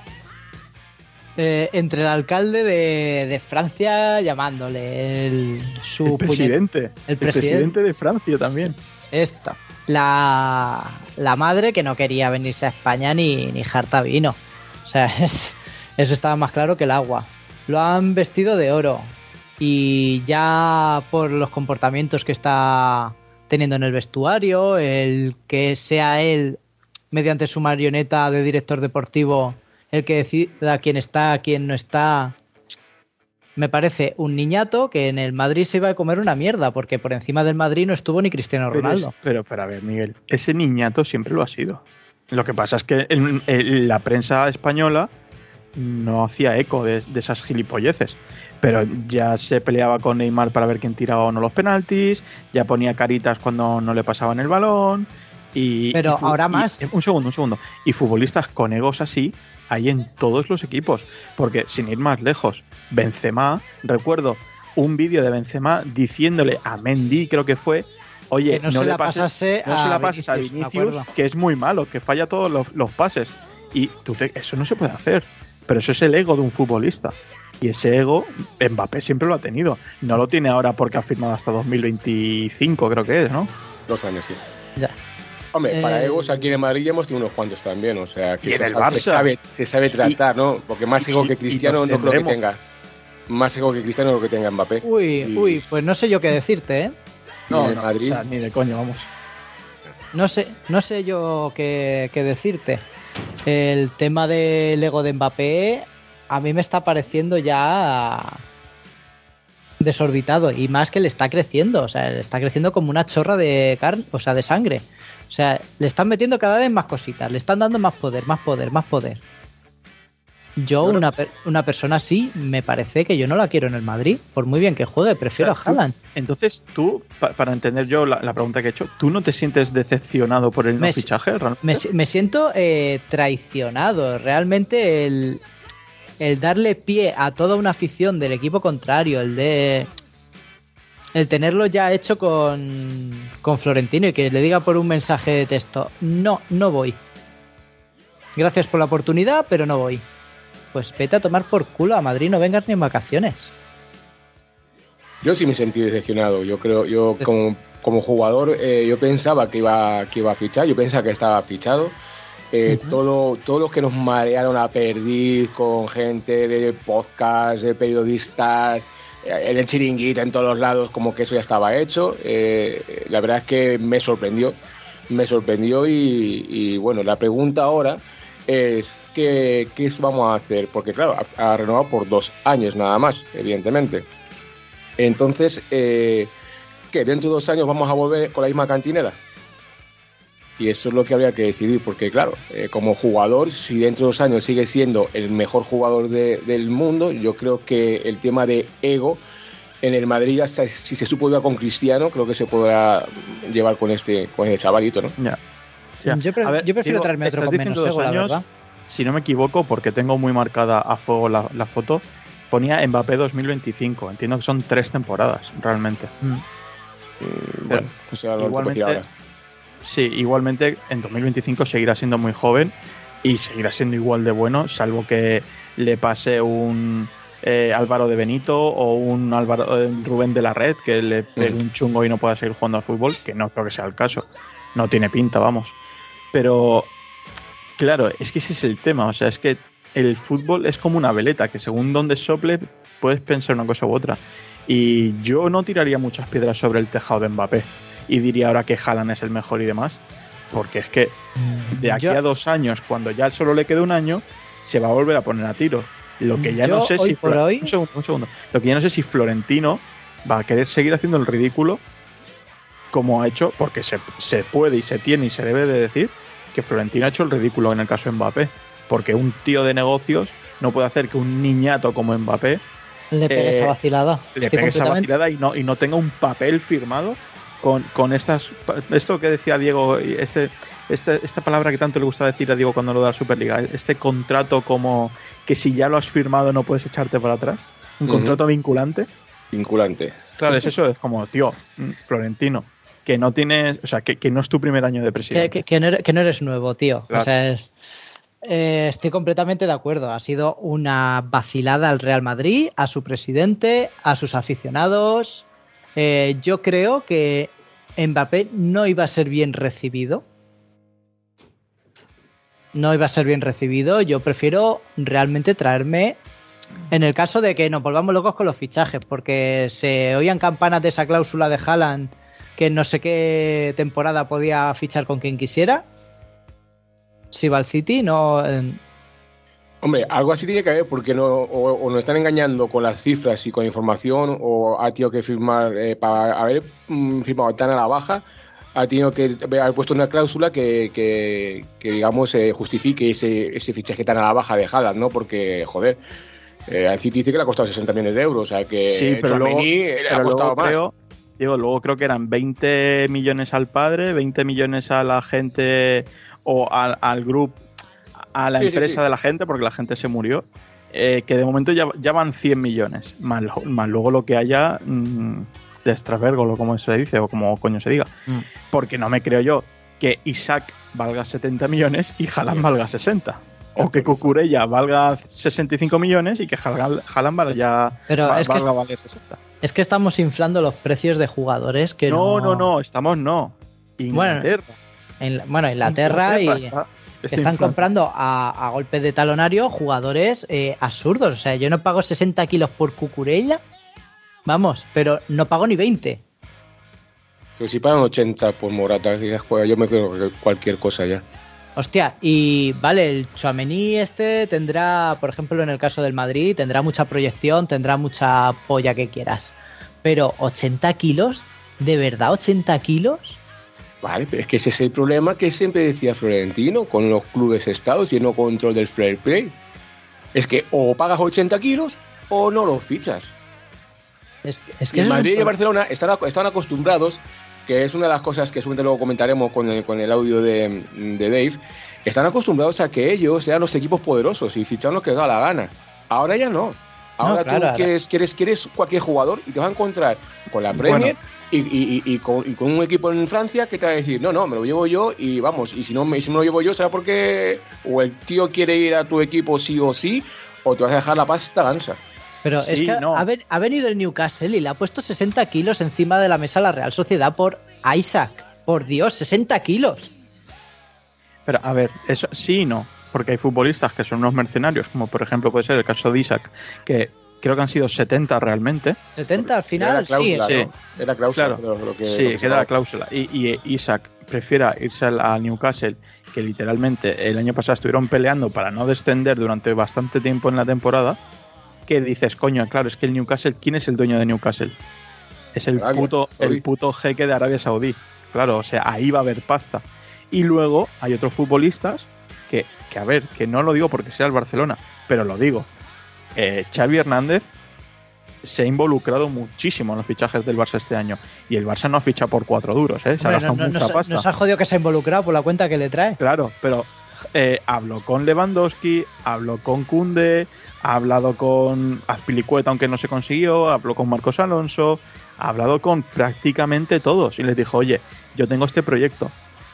Eh, entre el alcalde de, de Francia llamándole el, su el presidente puñet, el, el presidente presidente de Francia también, esto la, la madre que no quería venirse a España ni, ni jarta vino, o sea, es, eso estaba más claro que el agua. Lo han vestido de oro y ya por los comportamientos que está teniendo en el vestuario, el que sea él mediante su marioneta de director deportivo el que decida quién está, quién no está, me parece un niñato que en el Madrid se iba a comer una mierda, porque por encima del Madrid no estuvo ni Cristiano Ronaldo. Pero, es, pero, pero a ver, Miguel, ese niñato siempre lo ha sido. Lo que pasa es que el, el, la prensa española no hacía eco de, de esas gilipolleces, pero ya se peleaba con Neymar para ver quién tiraba o no los penaltis, ya ponía caritas cuando no le pasaban el balón. Y, pero y, ahora y, más. Un segundo, un segundo. Y futbolistas con egos así hay en todos los equipos. Porque sin ir más lejos, Benzema, recuerdo un vídeo de Benzema diciéndole a Mendy, creo que fue, oye, que no, no, se le la pases, no se la pases a Vinicius, que es muy malo, que falla todos los, los pases. Y tú te, eso no se puede hacer. Pero eso es el ego de un futbolista. Y ese ego, Mbappé siempre lo ha tenido. No lo tiene ahora porque ha firmado hasta dos mil veinticinco, creo que es, ¿no? Dos años, sí. Ya. Hombre, para eh... egos aquí en Madrid ya hemos tenido unos cuantos también, o sea, que y en se, el Barça. se, sabe, se sabe tratar, y, ¿no? Porque más ego y, que Cristiano no creo que tenga. Más ego que Cristiano no creo que tenga Mbappé. Uy, y... uy, pues no sé yo qué decirte, ¿eh? No, no, Madrid. O sea, ni de coño, vamos. No sé, no sé yo qué, qué decirte. El tema del ego de Mbappé a mí me está pareciendo ya desorbitado, y más que le está creciendo, o sea, le está creciendo como una chorra de carne, o sea, de sangre. O sea, le están metiendo cada vez más cositas, le están dando más poder, más poder, más poder. Yo, Bueno. una, per- una persona así, me parece que yo no la quiero en el Madrid, por muy bien que juegue, prefiero O sea, a Haaland. tú- entonces, tú, pa- para entender yo la, la pregunta que he hecho, ¿tú no te sientes decepcionado por el no Me- fichaje realmente? Me, me siento eh, traicionado. Realmente el, el darle pie a toda una afición del equipo contrario, el de el tenerlo ya hecho con, con Florentino y que le diga por un mensaje de texto, no, no voy. Gracias por la oportunidad, pero no voy. Pues vete a tomar por culo a Madrid, no vengas ni en vacaciones. Yo sí me sentí decepcionado. Yo creo, yo como, como jugador, eh, yo pensaba que iba, que iba a fichar, yo pensaba que estaba fichado. Eh, Ujú. todo, todo lo que nos marearon a perdiz con gente de podcast, de periodistas, eh, en el chiringuito, en todos los lados, como que eso ya estaba hecho. Eh, la verdad es que me sorprendió, me sorprendió y, y bueno, la pregunta ahora es ¿qué, qué vamos a hacer? Porque claro, ha, ha renovado por dos años nada más, evidentemente. Entonces, eh, ¿qué? ¿Dentro de dos años vamos a volver con la misma cantinera? Y eso es lo que habría que decidir, porque claro, eh, como jugador, si dentro de dos años sigue siendo el mejor jugador de, del mundo, yo creo que el tema de ego en el Madrid, ya se, si se supo llevar con Cristiano, creo que se podrá llevar con este, con este chavalito, ¿no? Ya. Ya. Yo, pre- A ver, yo prefiero digo, traerme otro estás con diciendo menos dos ego, la años, verdad. Si no me equivoco, porque tengo muy marcada a fuego la, la foto, ponía Mbappé dos mil veinticinco. Entiendo que son tres temporadas, realmente. Mm. Eh, Pero bueno, o sea, no te puedo decir igualmente, ahora. sí, igualmente en dos mil veinticinco seguirá siendo muy joven y seguirá siendo igual de bueno, salvo que le pase un eh, Álvaro de Benito o un Álvaro eh, Rubén de la Red que le pegue Mm. un chungo y no pueda seguir jugando al fútbol, que no creo que sea el caso. No tiene pinta, vamos. Pero claro, es que ese es el tema, o sea, es que el fútbol es como una veleta, que según donde sople puedes pensar una cosa u otra. Y yo no tiraría muchas piedras sobre el tejado de Mbappé y diría ahora que Haaland es el mejor y demás, porque es que de aquí Yo- a dos años, cuando ya solo le quede un año, se va a volver a poner a tiro. Lo que ya Yo, no sé hoy si por Flo- hoy- un segundo, un segundo. Lo que ya no sé si Florentino va a querer seguir haciendo el ridículo como ha hecho, porque se, se puede y se tiene y se debe de decir que Florentino ha hecho el ridículo en el caso de Mbappé, porque un tío de negocios no puede hacer que un niñato como Mbappé Le pegue eh, esa vacilada. le Estoy pegue esa completamente- vacilada y no, y no tenga un papel firmado con, con estas esto que decía Diego, este, este esta palabra que tanto le gusta decir a Diego cuando lo da la Superliga, este contrato como que si ya lo has firmado no puedes echarte para atrás, un Ujú. contrato vinculante. Vinculante. Claro, es eso, es como, tío, mm, Florentino, que no tienes, o sea, que, que no es tu primer año de Que, presidente. que- que no eres, que no eres nuevo, tío. Claro. O sea, es, eh, estoy completamente de acuerdo. Ha sido una vacilada al Real Madrid, a su presidente, a sus aficionados. Eh, yo creo que Mbappé no iba a ser bien recibido. No iba a ser bien recibido. Yo prefiero realmente traerme, en el caso de que nos volvamos locos con los fichajes, porque se oían campanas de esa cláusula de Haaland que no sé qué temporada podía fichar con quien quisiera. Si va al City, no. eh, Hombre, algo así tiene que haber porque no, o, o nos están engañando con las cifras y con información, o ha tenido que firmar, eh, para haber mm, firmado tan a la baja, ha tenido que haber puesto una cláusula que, que, que digamos, eh, justifique ese, ese fichaje tan a la baja de Haaland, ¿no? Porque, joder, eh, al City dice que le ha costado sesenta millones de euros, o sea que Sí, pero luego, Tchouaméni le ha pero costado luego más. creo, digo, luego creo que eran veinte millones al padre, veinte millones a la gente o al, al grupo, a la Sí, sí, empresa sí. de la gente, porque la gente se murió, eh, que de momento ya, ya van cien millones, más, lo- más luego lo que haya mm, de Strasberg, o como se dice, o como coño se diga. Mm. Porque no me creo yo que Isaac valga setenta millones y Haaland valga sesenta. O que Cucurella valga sesenta y cinco millones y que Haaland Haaland valga, Pero va- es que valga es- valer sesenta. Es que estamos inflando los precios de jugadores que No, no. no, no, estamos no. Inglaterra. En, bueno, Inglaterra y. está- está Están inflando. comprando a, a golpes de talonario jugadores eh, absurdos. O sea, yo no pago sesenta kilos por Cucurella. Vamos, pero no pago ni veinte. Pero si pagan ochenta por Morata, que ya juega, yo me creo que cualquier cosa ya. Hostia, y vale, el Tchouaméni este tendrá, por ejemplo, en el caso del Madrid, tendrá mucha proyección, tendrá mucha polla que quieras. pero ochenta kilos, ¿de verdad ochenta kilos? Vale, pero es que ese es el problema que siempre decía Florentino con los clubes estados y el no control del fair play. Es que o pagas ochenta kilos o no los fichas. Es, es que Y en eso es Madrid un y Barcelona están, están acostumbrados, que es una de las cosas que seguramente luego comentaremos con el, con el audio de, de Dave, están acostumbrados a que ellos sean los equipos poderosos y fichan lo que da la gana. Ahora ya no. Ahora No, claro, tú ahora. quieres, quieres, quieres cualquier jugador y te vas a encontrar con la Premier Bueno. y, y, y, y, con, y con un equipo en Francia que te va a decir, no, no, me lo llevo yo y vamos, y si no me, si no me lo llevo yo será porque o el tío quiere ir a tu equipo sí o sí, o te vas a dejar la pasta gansa. Pero es Sí, que no. ha, ven- ha venido el Newcastle y le ha puesto sesenta kilos encima de la mesa a la Real Sociedad por Isaac. Por Dios, sesenta kilos. Pero a ver, eso sí y no, porque hay futbolistas que son unos mercenarios, como por ejemplo puede ser el caso de Isaac, que creo que han sido setenta realmente. setenta al Era final, sí. cláusula, sí. ¿no? Era cláusula. Claro. Lo, lo que, Sí, lo que se era la pagaba. cláusula. Y, y Isaac prefiera irse al, a Newcastle, que literalmente el año pasado estuvieron peleando para no descender durante bastante tiempo en la temporada, que dices, coño, claro, es que el Newcastle, ¿quién es el dueño de Newcastle? Es el Arabia puto, Saudí. el puto jeque de Arabia Saudí. Claro, o sea, ahí va a haber pasta. Y luego hay otros futbolistas que, que a ver, que no lo digo porque sea el Barcelona, pero lo digo. Eh, Xavi Hernández se ha involucrado muchísimo en los fichajes del Barça este año. Y el Barça no ha fichado por cuatro duros, ¿eh? Se ha Hombre, gastado no, no, mucha nos, pasta. nos ha jodido que se ha involucrado por la cuenta que le trae. Claro, pero eh, habló con Lewandowski, habló con Koundé, ha hablado con Azpilicueta, aunque no se consiguió, habló con Marcos Alonso, ha hablado con prácticamente todos y les dijo, oye, yo tengo este proyecto.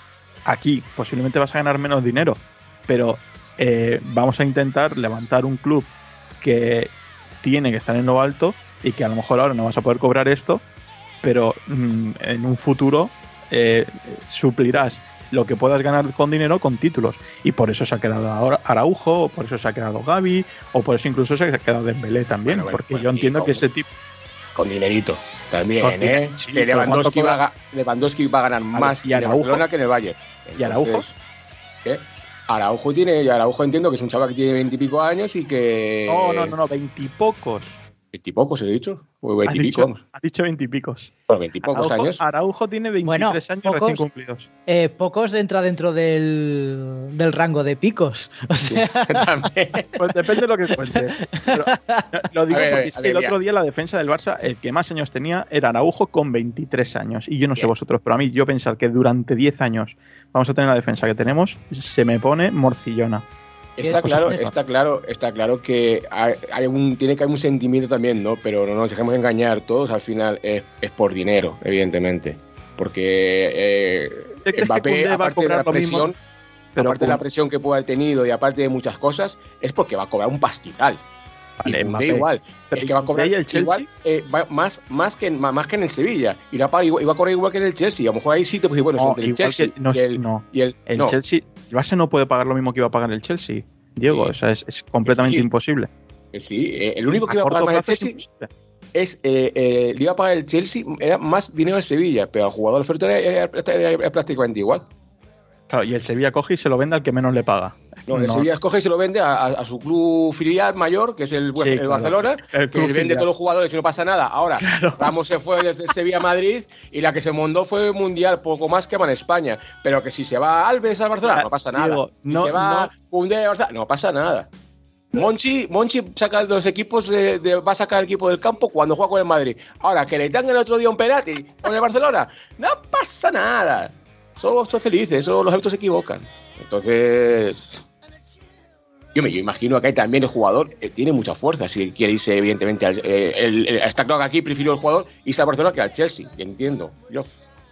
Aquí posiblemente vas a ganar menos dinero, pero eh, vamos a intentar levantar un club que tiene que estar en lo alto y que a lo mejor ahora no vas a poder cobrar esto, pero mm, en un futuro eh, suplirás lo que puedas ganar con dinero con títulos. Y por eso se ha quedado ahora Araujo, o por eso se ha quedado Gavi, o por eso incluso se ha quedado Dembélé también, Bueno, bueno, porque bueno, yo entiendo y que con- ese tipo... Con dinerito también, Con ¿eh? dinero, sí, que pero Lewandowski ¿cuánto va, a, cobra? ga- Lewandowski va a ganar más ¿y en el Araujo? Barcelona que en el Bayern. ¿Y Araujo? Entonces, ¿qué? Araujo tiene, y Araujo entiendo que es un chaval que tiene veintipico años y que... No, no, no, no, veintipocos. Veintipocos, he dicho. O Ha veintipico, dicho, vamos. ha dicho veintipocos. Por veintipocos Araujo, años. Araujo tiene veintitrés Bueno, años pocos- recién cumplidos. Eh, pocos entra dentro del, del rango de picos. O sea, También. Pues depende de lo que cuentes. Pero, no, lo digo A ver, porque a ver, es a que el ver, otro ya. día la defensa del Barça, el que más años tenía era Araujo con veintitrés años. Y yo no sé Bien. vosotros, pero a mí yo pensar que durante diez años vamos a tener la defensa que tenemos, se me pone morcillona. Está ¿Qué claro, cosas? está claro, está claro que hay, hay un, tiene que haber un sentimiento también, ¿no? Pero no nos dejemos engañar, todos al final es, es por dinero, evidentemente. Porque eh, ¿Te crees que Mbappé, Koundé va a aparte de cobrar la lo mismo? presión, Pero aparte de la Koundé- presión que puede haber tenido y aparte de muchas cosas, es porque va a cobrar un pastizal. Vale, y Koundé Mbappé. igual. Pero es que va a cobrar ¿y el Chelsea? igual, eh, va- más, más, que en, más que en el Sevilla. Y va a, pagar igual, y va a cobrar igual que en el Chelsea. A lo mejor ahí sí te puedes decir, bueno, No, entre el igual Chelsea que- no, y el... no. y el, El no. Chelsea, el Barça no puede pagar lo mismo que iba a pagar el Chelsea. Diego, Sí. o sea, es, es completamente Sí. imposible. Eh, Sí, eh, el único que A iba a corto pagar más el plazo es Chelsea imposible. es eh, eh, le iba a pagar el Chelsea, era más dinero al Sevilla, pero al jugador oferta era, era- era- era prácticamente igual. Claro, y el Sevilla coge y se lo vende al que menos le paga. No, el No. Sevilla coge y se lo vende a, a- a su club filial mayor, que es el, Sí, el claro. Barcelona, El que club le vende filial. todos los jugadores y no pasa nada. Ahora, Ramos se fue desde Sevilla a Madrid y la que se mondó fue Mundial, poco más que va en España. Pero que si se va Alves al Barcelona, no pasa nada. Diego, si no- se va no- Koundé al Barcelona, no pasa nada. Monchi, Monchi saca los equipos de, de- va a sacar el equipo del campo cuando juega con el Madrid. Ahora, que le dan el otro día un penalti con el Barcelona, no pasa nada. Solo estoy feliz, solo los árbitros se equivocan. Entonces, yo me yo imagino que ahí también el jugador eh, tiene mucha fuerza. Si quiere irse, evidentemente, al, eh, el- el- está claro que aquí prefirió el jugador irse a Barcelona que al Chelsea. Entiendo. Yo.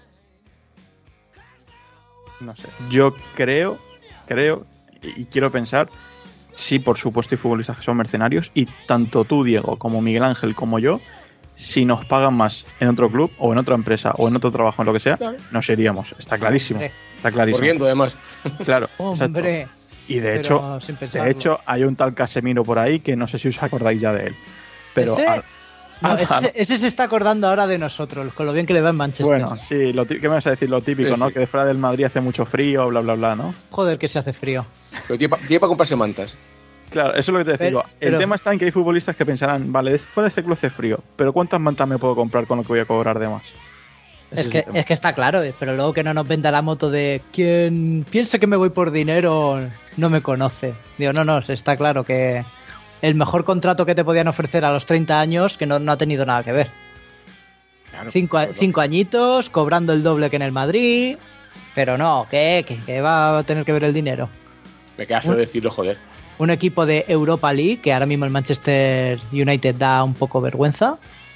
No sé. Yo creo, creo, y y quiero pensar, sí, por supuesto, hay futbolistas que son mercenarios, y tanto tú, Diego, como Miguel Ángel, como yo, si nos pagan más en otro club, o en otra empresa, o en otro trabajo, en lo que sea, Claro. nos iríamos. Está clarísimo. Hombre. Está clarísimo. Corriendo, además. Claro. exacto. hombre. Y de pero hecho, sin de pensarlo. hecho, hay un tal Casemiro por ahí que no sé si os acordáis ya de él. Pero Ese- al- No, al- ese, ese se está acordando ahora de nosotros, con lo bien que le va en Manchester. bueno, sí, lo tí- ¿qué me vas a decir? Lo típico, Sí, ¿no? sí. Que de fuera del Madrid hace mucho frío, bla, bla, bla, ¿no? Joder, que se hace frío. Pero tiene para comprarse mantas. Claro, eso es lo que te decía. Pero- El pero- tema está en que hay futbolistas que pensarán, vale, fuera de este club hace frío, pero ¿cuántas mantas me puedo comprar con lo que voy a cobrar de más? Ese Es el que, tema. es que está claro, eh, pero luego que no nos venda la moto de quien piense que me voy por dinero no me conoce. Digo, no, no, está claro que el mejor contrato que te podían ofrecer a los treinta años que no, no ha tenido nada que ver. Claro, Cinco, a- pues, cinco añitos, cobrando el doble que en el Madrid, pero no, que, que, que va a tener que ver el dinero. Me queda feo Un- decirlo, joder. Un equipo de Europa League, que ahora mismo el Manchester United da un poco vergüenza.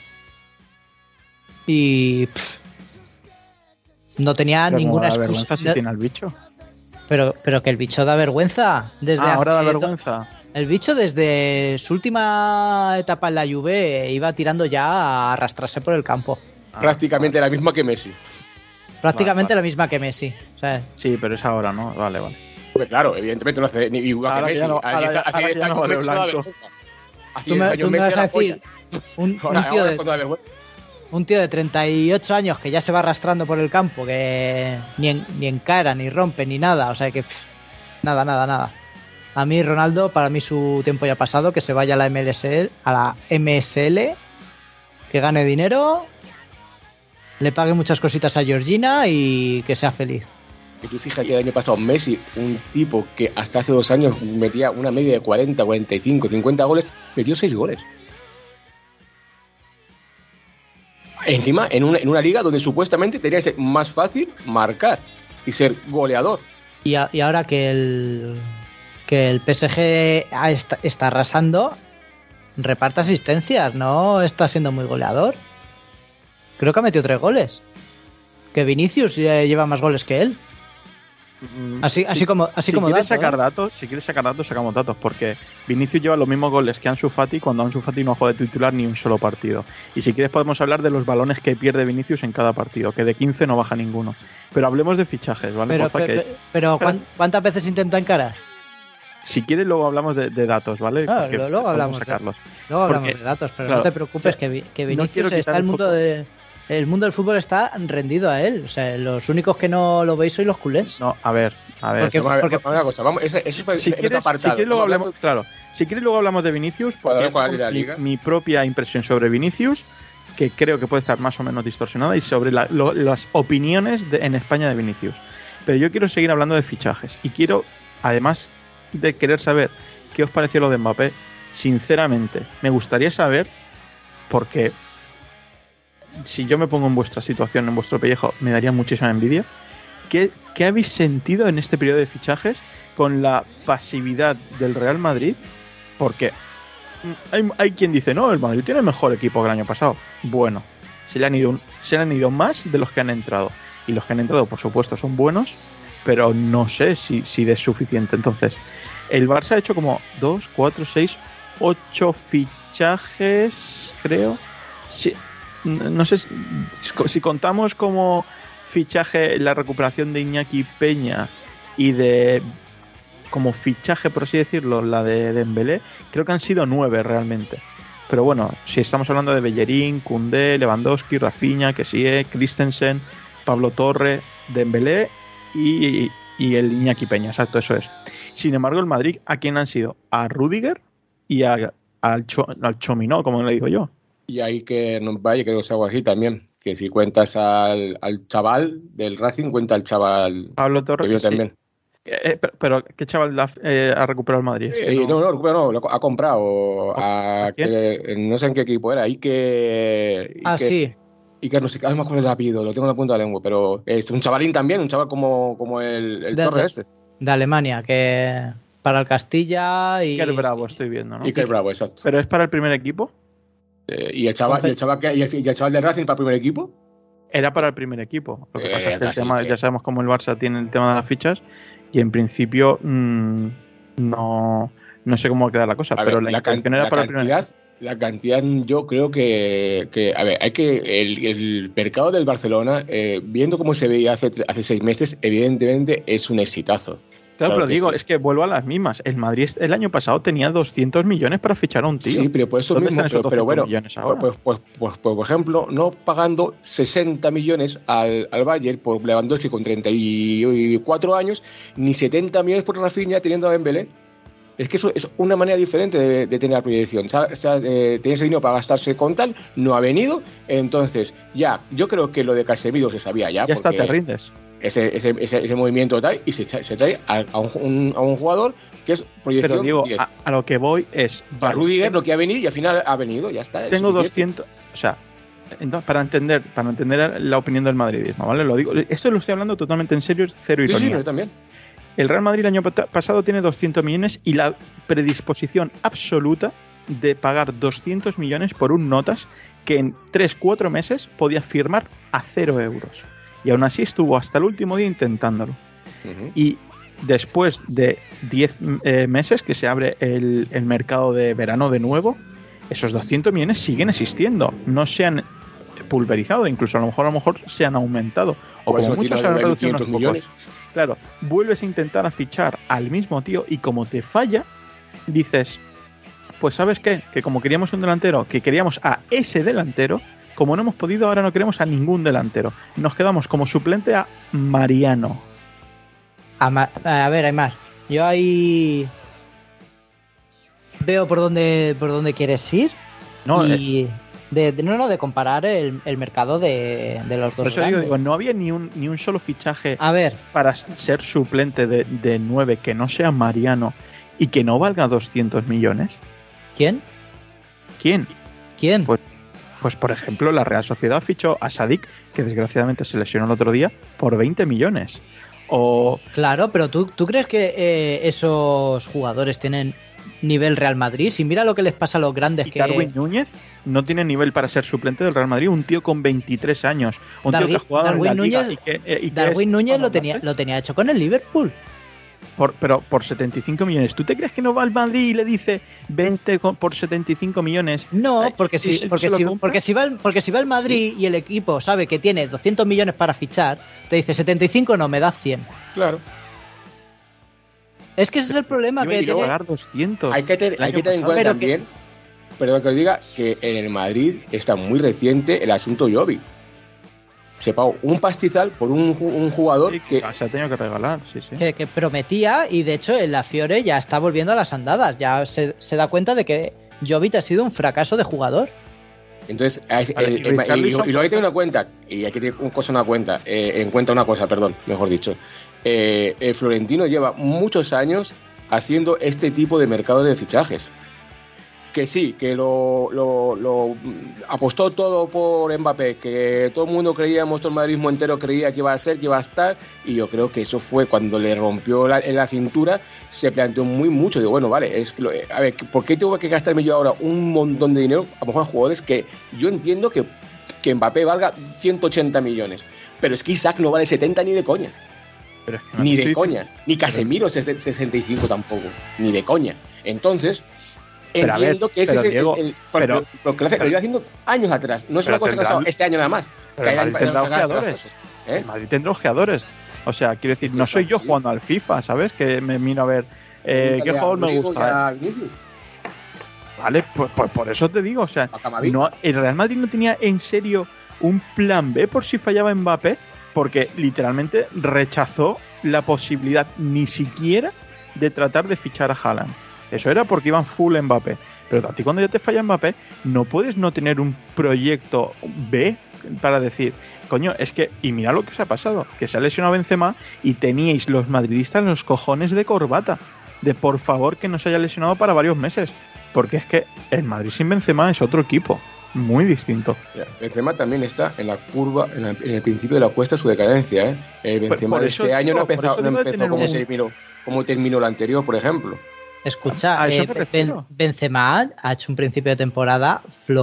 Y... pff, no tenía Pero como ninguna da excusa. vergüenza si no- tiene al bicho. pero, pero que el bicho da vergüenza. Desde Ah, ahora da hace- vergüenza. El bicho desde su última etapa en la Juve iba tirando ya a arrastrarse por el campo. Ah, Prácticamente la misma que Messi. Prácticamente Vale, la misma que Messi. O sea, Sí, pero es ahora, ¿no? Vale, vale. Porque claro, evidentemente no hace ni igual Ahora que que Messi. ya no- Hace ahora diez- ya- hace ahora diez ya no años vale Messi no da blanco. vergüenza. Hace tú diez me, años tú me Messi vas era a la polla. decir un, un Ahora- tío ahora de, cuando da vergüenza. un tío de treinta y ocho años que ya se va arrastrando por el campo, que ni, en, ni encara, ni rompe, ni nada. O sea que pff, nada, nada, nada. A mí Ronaldo, para mí su tiempo ya ha pasado, que se vaya a la M S L, a la M S L, que gane dinero, le pague muchas cositas a Georgina y que sea feliz. Y tú fíjate el año pasado, Messi, un tipo que hasta hace dos años metía una media de cuarenta, cuarenta y cinco, cincuenta goles, metió seis goles. Encima, en una, en una liga donde supuestamente tenía que ser más fácil marcar y ser goleador. Y, a- y ahora que el que el P S G ha- está, está arrasando, reparte asistencias, no está siendo muy goleador. Creo que ha metido tres goles. Que Vinicius eh, lleva más goles que él. Así, así Si- como, así si como quieres dato, sacar ¿eh? datos, si quieres sacar datos, sacamos datos, porque Vinicius lleva los mismos goles que Ansu Fati cuando Ansu Fati no juega de titular ni un solo partido. Y si quieres podemos hablar de los balones que pierde Vinicius en cada partido, que de quince no baja ninguno. Pero hablemos de fichajes, ¿vale? Pero, Porfa, pe- que pe- pero ¿cuán- ¿cuántas veces intenta encarar? si quieres luego hablamos de, de datos, ¿vale? Ah, Porque lo- luego podemos hablamos de- sacarlos. Luego hablamos Porque, de datos, pero claro, no te preocupes, ya- que, Vi- que no Vinicius quiero está quitar el el mundo foco. de... El mundo del fútbol está rendido a él. O sea, los únicos que no lo veis sois los culés. No, a ver, a ver. Porque- Vamos a ver, porque- vamos a ver una cosa, vamos, ese, ese si, fue si el quieres, otro apartado. si quieres luego Vamos a hablamos, claro, si quieres luego hablamos de Vinicius, Para porque ver cuál es la mi, liga. mi propia impresión sobre Vinicius, que creo que puede estar más o menos distorsionada, y sobre la- lo- las opiniones de- en España de Vinicius. Pero yo quiero seguir hablando de fichajes y quiero, además de querer saber qué os pareció lo de Mbappé, sinceramente, me gustaría saber, porque si yo me pongo en vuestra situación, en vuestro pellejo, me daría muchísima envidia. ¿Qué, qué habéis sentido en este periodo de fichajes con la pasividad del Real Madrid? Porque hay, hay quien dice, no, el Madrid tiene el mejor equipo que el año pasado. Bueno, se le han ido, un- se le han ido más de los que han entrado. Y los que han entrado, por supuesto, son buenos, pero no sé si, si es suficiente. Entonces, el Barça ha hecho como dos, cuatro, seis, ocho fichajes, creo. Sí, n- no sé si, si contamos como fichaje la recuperación de Iñaki Peña y de como fichaje, por así decirlo, la de Dembélé, creo que han sido nueve realmente. Pero bueno, si estamos hablando de Bellerín, Koundé, Lewandowski, Rafinha, Kessie, Christensen, Pablo Torre, Dembélé y, y el Iñaki Peña, exacto, eso es. Sin embargo, el Madrid, ¿a quién han sido? A Rudiger y a, al, Cho, al Chominó, como le digo yo. Y ahí que no vaya, que os hago así también. Que si cuentas al, al chaval del Racing, cuenta al chaval Pablo que Torre, vio sí. también. Eh, pero, pero, ¿qué chaval la- eh, ha recuperado el Madrid? Es que Eh, no- no, no, recupera, no, lo ha comprado a, ¿A quién? que, no sé en qué equipo era, y que... Ah, que, sí. Y que no sé, no me acuerdo el apellido, lo tengo en la punta de la lengua, pero es un chavalín también, un chaval como, como el, el De- Torre de- este. De Alemania, que para el Castilla y... Iker Bravo estoy viendo, ¿no? Y que es bravo, exacto. ¿Pero es para el primer equipo? Eh, y, el chaval, y, el chaval que, y, el, y el chaval del Racing para el primer equipo. Era para el primer equipo. Lo que Eh, pasa es que el casi tema, que- ya sabemos cómo el Barça tiene el tema de las fichas y en principio mmm, no, no sé cómo va a quedar la cosa, A pero ver, la, can- intención era la para el primer cantidad, la cantidad yo creo que, que a ver, hay que el, el mercado del Barcelona, eh, viendo cómo se veía hace, hace seis meses, evidentemente es un exitazo. Claro, Claro pero que digo, sí. es que vuelvo a las mismas. El Madrid el año pasado tenía doscientos millones para fichar a un tío. Sí, pero por eso ¿Dónde mismo, están esos pero, pero doscientos bueno, millones ahora? pues, pues, pues, pues, por ejemplo, no pagando sesenta millones al, al Bayern por Lewandowski con treinta y cuatro años, ni setenta millones por Rafinha teniendo a Dembélé. Es que eso es una manera diferente de, de tener la proyección. O sea, o sea, eh, tiene ese dinero para gastarse con tal, no ha venido, entonces ya, yo creo que lo de Casemiro se sabía ya. Ya está, te rindes. Ese, ese, ese, ese movimiento tal, y se, se trae a, a, un, a un jugador que es proyección. Pero digo, a, a lo que voy es... Para vale, Rudiger lo que ha venido y al final ha venido, ya está. Tengo doscientos... O sea, entonces, para entender para entender la opinión del madridismo, ¿vale? Lo digo, esto lo estoy hablando totalmente en serio, es cero ironía. Sí, sí, yo también. El Real Madrid el año pasado tiene doscientos millones y la predisposición absoluta de pagar doscientos millones por un notas que en tres cuatro meses podía firmar a cero euros. Y aún así estuvo hasta el último día intentándolo. Uh-huh. Y después de diez eh, meses que se abre el, el mercado de verano de nuevo, esos doscientos millones siguen existiendo. No se han pulverizado, incluso a lo mejor a lo mejor se han aumentado. O pues como muchos se han reducido unos pocos. Millones. Claro, vuelves a intentar a fichar al mismo tío y como te falla, dices, pues ¿sabes qué? Que como queríamos un delantero, que queríamos a ese delantero, como no hemos podido, ahora no queremos a ningún delantero. Nos quedamos como suplente a Mariano. A, Ma- a ver, Aymar, yo ahí veo por dónde por dónde quieres ir. No, y eh, de, de- no, no, de comparar el, el mercado de, de los por dos eso digo, grandes. digo, no había ni un, ni un solo fichaje A ver, para ser suplente de, de nueve que no sea Mariano y que no valga doscientos millones. ¿quién? ¿Quién? ¿Quién? Pues, pues por ejemplo, la Real Sociedad fichó a Sadik, que desgraciadamente se lesionó el otro día, por veinte millones. O Claro, pero ¿tú, tú crees que eh, esos jugadores tienen nivel Real Madrid? Si mira lo que les pasa a los grandes y que... Darwin Núñez no tiene nivel para ser suplente del Real Madrid, un tío con veintitrés años, un Darwin- tío que ha jugado Darwin en la Liga Núñez- y que, eh, y que Darwin es Núñez lo hispanohablante, tenía, lo tenía hecho con el Liverpool. por, pero por setenta y cinco millones. ¿Tú te crees que no va al Madrid y le dice veinte con- por setenta y cinco millones? No, Ay, porque ¿y si, se- porque, se lo si, compra? porque, si va el, porque si va el Madrid y el equipo sabe que tiene doscientos millones para fichar, te dice setenta y cinco no, me da cien. Claro. Es que ese es el problema Yo me que quiero tiene... pagar doscientos. Hay que, tener, El hay año que tener en pasado. cuenta Pero que- también, perdón que os diga, que en el Madrid está muy reciente el asunto Jovic. Se pagó un pastizal por un, ju- un jugador Sí, que... se ha tenido que regalar, sí, sí. Que, que prometía y de hecho en la Fiore ya está volviendo a las andadas. Ya se, se da cuenta de que Jovic ha sido un fracaso de jugador. Entonces, hay- Vale, eh, y eh, y, Richarlison, y lo hay que tener por una cuenta, y hay que tener una cosa una cuenta, eh, en cuenta una cosa, perdón, mejor dicho. Eh, el Florentino lleva muchos años haciendo este tipo de mercado de fichajes. Que sí, que lo, lo, lo apostó todo por Mbappé, que todo el mundo creíamos, todo el madridismo entero creía que iba a ser, que iba a estar, y yo creo que eso fue cuando le rompió la, en la cintura, se planteó muy mucho. Digo, bueno, vale, es que lo- a ver, ¿por qué tengo que gastarme yo ahora un montón de dinero? A lo mejor a jugadores que yo entiendo que, que Mbappé valga ciento ochenta millones, pero es que Isaac no vale setenta ni de coña. Pero es que no Ni te de estoy coña. diciendo- Ni Casemiro es de sesenta y cinco tampoco. Ni de coña. Entonces, Pero a ver, entiendo que ese pero es el, Diego, el- el- pero- porque- porque lo hace- lo lleva haciendo años atrás. No es pero una cosa que ha tendrá- pasado este año nada más. pero Que el hay- Madrid tendrá hay- hay- hay- ojeadores. ¿Eh? El Madrid tendrá ojeadores. O sea, quiero decir, no soy yo jugando al FIFA, ¿sabes? Que me miro a ver eh, qué jugador me Rodrigo, gusta. ya Vinicius. Vale, pues, pues por eso te digo, o sea, A Camavinga. no, el Real Madrid no tenía en serio un plan B por si fallaba Mbappé, porque literalmente rechazó la posibilidad ni siquiera de tratar de fichar a Haaland. Eso era porque iban full Mbappé. Pero a ti cuando ya te falla Mbappé, no puedes no tener un proyecto B para decir, coño, es que, y mira lo que os ha pasado, que se ha lesionado Benzema y teníais los madridistas los cojones de corbata, de por favor que no se haya lesionado para varios meses, porque es que el Madrid sin Benzema es otro equipo, muy distinto. Ya, Benzema también está en la curva, en, la- en el principio de la cuesta su decadencia. ¿eh? El Por- Benzema por de eso este año no digo, por empezó, eso no debe empezó tener como, un- terminó, como terminó el anterior, por ejemplo. Escucha, A eso eh, me Ben- refiero. Benzema ha hecho un principio de temporada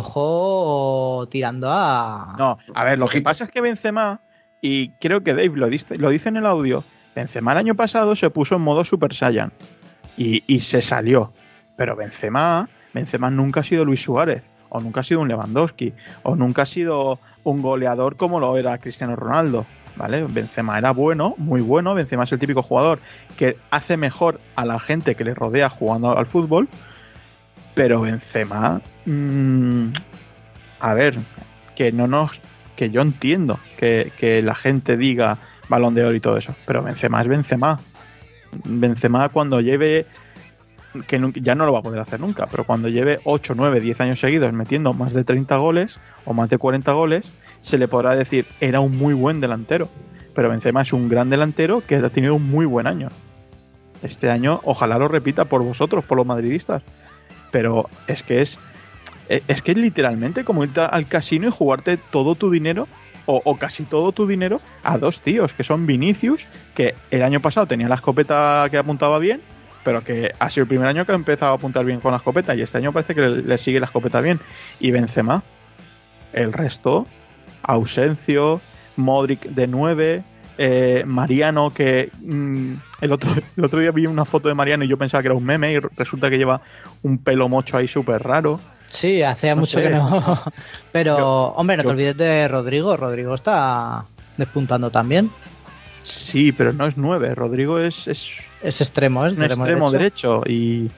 flojo tirando a... No, a ver, lo que Ojito. pasa es que Benzema, y creo que Dave lo dice, lo dice en el audio, Benzema el año pasado se puso en modo Super Saiyan y, y se salió. Pero Benzema, Benzema nunca ha sido Luis Suárez, o nunca ha sido un Lewandowski, o nunca ha sido un goleador como lo era Cristiano Ronaldo. ¿Vale? Benzema era bueno, muy bueno. Benzema es el típico jugador que hace mejor a la gente que le rodea jugando al fútbol. Pero Benzema, mmm, a ver, que no nos, que yo entiendo que, que la gente diga Balón de Oro y todo eso, pero Benzema es Benzema. Benzema cuando lleve que nu- ya no lo va a poder hacer nunca, pero cuando lleve ocho, nueve, diez años seguidos metiendo más de treinta goles o más de cuarenta goles, se le podrá decir, era un muy buen delantero. Pero Benzema es un gran delantero que ha tenido un muy buen año. Este año, ojalá lo repita por vosotros, por los madridistas. Pero es que es, es que es literalmente como irte al casino y jugarte todo tu dinero, o, o casi todo tu dinero, a dos tíos, que son Vinicius, que el año pasado tenía la escopeta que apuntaba bien, pero que ha sido el primer año que ha empezado a apuntar bien con la escopeta, y este año parece que le, le sigue la escopeta bien. Y Benzema, el resto, Ausencio, Modric de nueve, eh, Mariano, que mmm, el, otro, el otro día vi una foto de Mariano y yo pensaba que era un meme, y resulta que lleva un pelo mocho ahí súper raro. Sí, hacía No mucho sé. que no. Pero, Yo- hombre, no te yo- olvides de Rodrigo. Rodrigo está despuntando también. Sí, pero no es nueve, Rodrigo es, es Es extremo, es un extremo, extremo derecho. derecho. Y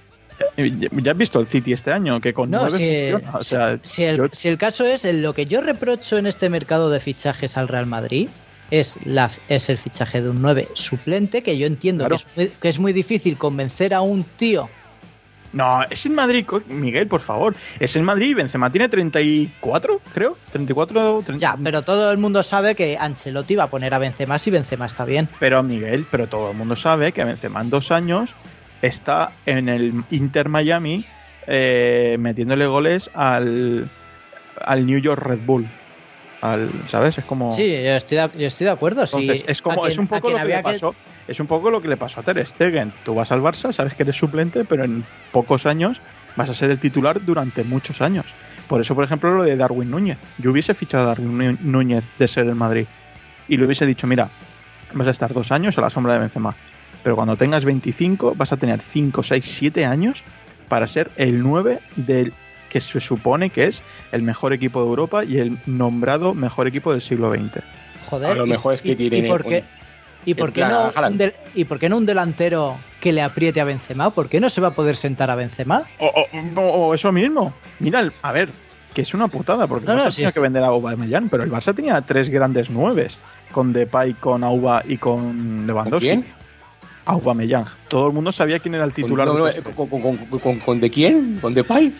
eh, ya has visto el City este año, que con No, nueve si, funciona. O sea, si el, yo- si el caso es, en lo que yo reprocho en este mercado de fichajes al Real Madrid es, la, es el fichaje de un nueve suplente, que yo entiendo Claro. que, es muy, que es muy difícil convencer a un tío. No, es el Madrid, co- Miguel, por favor. Es el Madrid, Benzema tiene treinta y cuatro, creo. treinta y cuatro, treinta. Ya, pero todo el mundo sabe que Ancelotti va a poner a Benzema si Benzema está bien. Pero Miguel, pero todo el mundo sabe que Benzema en dos años está en el Inter Miami eh, metiéndole goles al, al New York Red Bull. Al, ¿sabes? Es como... Sí, yo estoy de, yo estoy de acuerdo. sí. Entonces, es como A quien- es un a poco quien lo que le había que- pasó, es un poco lo que le pasó a Ter Stegen. Tú vas al Barça, sabes que eres suplente, pero en pocos años vas a ser el titular durante muchos años. Por eso, por ejemplo, lo de Darwin Núñez. Yo hubiese fichado a Darwin Nú- Núñez de ser el Madrid y le hubiese dicho, mira, vas a estar dos años a la sombra de Benzema, pero cuando tengas veinticinco vas a tener cinco, seis, siete años para ser el nueve del que se supone que es el mejor equipo de Europa y el nombrado mejor equipo del siglo veinte. Joder, A lo y- mejor es que y- tienen ¿Y por qué, y por en qué plan, no Haaland. un del- ¿Y por qué no un delantero que le apriete a Benzema? ¿Por qué no se va a poder sentar a Benzema? O, o- o- o eso mismo. Mira, el- a ver, que es una putada, porque No, el no, Barça si tenía es- que vender a Aubameyang, pero el Barça tenía tres grandes nueves, con Depay, con Auba y con Lewandowski. ¿Quién? Aubameyang. Todo el mundo sabía quién era el titular ¿Con, no, de no, ese- con, con- con- con- con de quién? ¿Con Depay?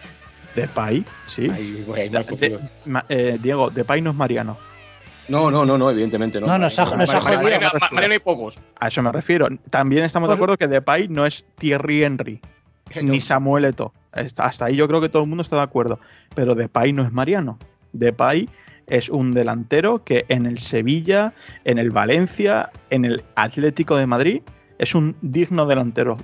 Depay, sí. Ay, güey, De- Marco, de- tío. Ma- eh, Diego, Depay no es Mariano. No, no, no, no, evidentemente no. No, nos ha- nos ha Mariano- jodido. Mariano- Mariano hay pocos. A eso me refiero. También estamos de Por- acuerdo que Depay no es Thierry Henry, ni Samuel Eto'o. Hasta hasta ahí yo creo que todo el mundo está de acuerdo. Pero Depay no es Mariano. Depay es un delantero que en el Sevilla, en el Valencia, en el Atlético de Madrid, es un digno delantero.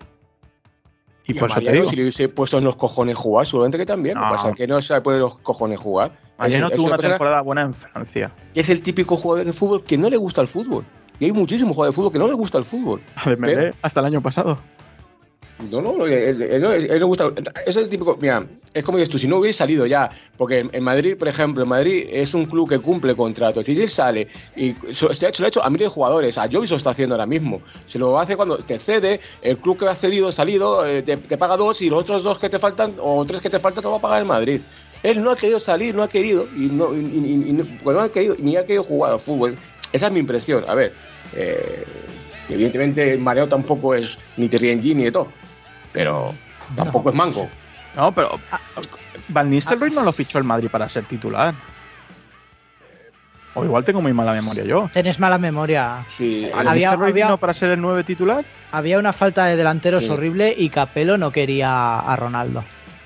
Y, Y por a eso te Mariano, digo, si le hubiese puesto en los cojones jugar, seguramente que también. Lo No. que pasa es que no se puede los cojones jugar. Mariano Es- es tuvo una persona temporada buena en Francia. que es el típico jugador de fútbol que no le gusta el fútbol. Y hay muchísimos jugadores de fútbol que no le gusta el fútbol. A Dembélé Pero- hasta el año pasado. No, no, él, él- él- él le gusta. Es el típico. Mira, es como dices tú, si no hubiese salido ya. Porque en, en Madrid, por ejemplo, en Madrid es un club que cumple contratos. Si él sale y se se lo ha hecho, lo ha hecho a miles de jugadores. A Jovis lo está haciendo ahora mismo. Se lo hace cuando te cede, el club que ha cedido, salido, eh, te, te paga dos y los otros dos que te faltan, o tres que te faltan, te lo va a pagar el Madrid. Él no ha querido salir, no ha querido, y no, y, y- y no, pues no ha querido, ni ha querido jugar al fútbol. Esa es mi impresión. A ver, eh, evidentemente Mariano tampoco es ni Thierry Henry ni de todo. Pero tampoco es manco. No, pero Van Nistelrooy no lo fichó el Madrid para ser titular. O igual tengo muy mala memoria yo. Tenés mala memoria. Sí, ¿Van Había- Nistelrooy había- vino para ser el nueve titular? Había una falta de delanteros Sí. horrible y Capello no quería a Ronaldo.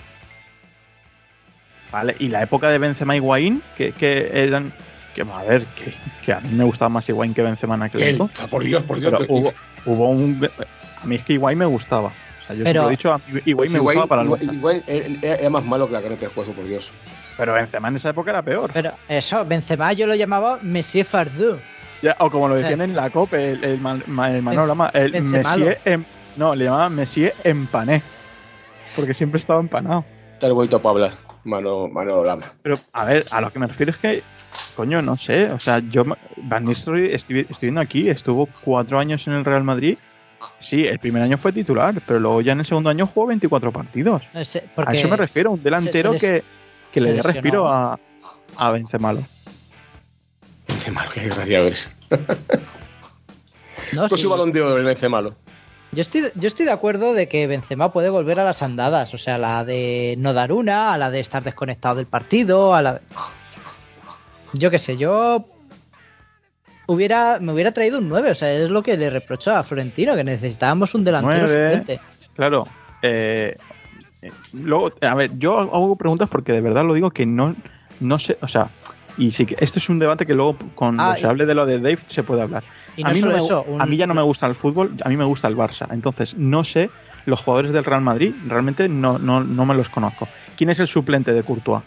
Vale, y la época de Benzema y Higuaín, que, que eran... Que, a ver, que, que a mí me gustaba más Higuaín que Benzema en aquel Él, tiempo. por Dios, por Dios. Pero hubo, hubo un... A mí es que Higuaín me gustaba. O sea, yo Pero- te lo he dicho, a mí Higuaín me gustaba para el igual, Barça. igual era era más malo que la carne de pescuezo, por Dios. Pero Benzema en esa época era peor. Pero eso, Benzema yo lo llamaba Monsieur Fardeau. Ya, o como lo O sea, decían en la COPE, el, el, man- ma- el Manolama, el Benzemalo. Messier... Em, no, le llamaban Messier Empané. Porque siempre estaba empanado. Te he vuelto a hablar, mano, mano Lama. Pero, a ver, a lo que me refiero es que, coño, no sé, o sea, yo, Van Nistelrooy, estoy, estoy viendo aquí, estuvo cuatro años en el Real Madrid. Sí, el primer año fue titular, pero luego ya en el segundo año jugó veinticuatro partidos. No sé, A porque eso me refiero, un delantero se- se les- que, que se le dé lesionó. respiro a, a Benzemalo. Qué malo, qué desgraciado eres. No, Con sí. su balón de oro, ese malo. Yo estoy, yo estoy de acuerdo de que Benzema puede volver a las andadas, o sea, la de no dar una, a la de estar desconectado del partido, a la de... Yo qué sé, yo hubiera me hubiera traído un nueve, o sea, es lo que le reprocho a Florentino, que necesitábamos un delantero suplente. Claro, eh, luego, a ver, yo hago preguntas porque de verdad lo digo que no, no sé, o sea, y sí que esto es un debate que luego cuando Ah, se y- hable de lo de Dave se puede hablar. Y a, no mí no solo me, eso, un- a mí ya no me gusta el fútbol, a mí me gusta el Barça. Entonces, no sé, los jugadores del Real Madrid realmente no, no, no me los conozco. ¿Quién es el suplente de Courtois?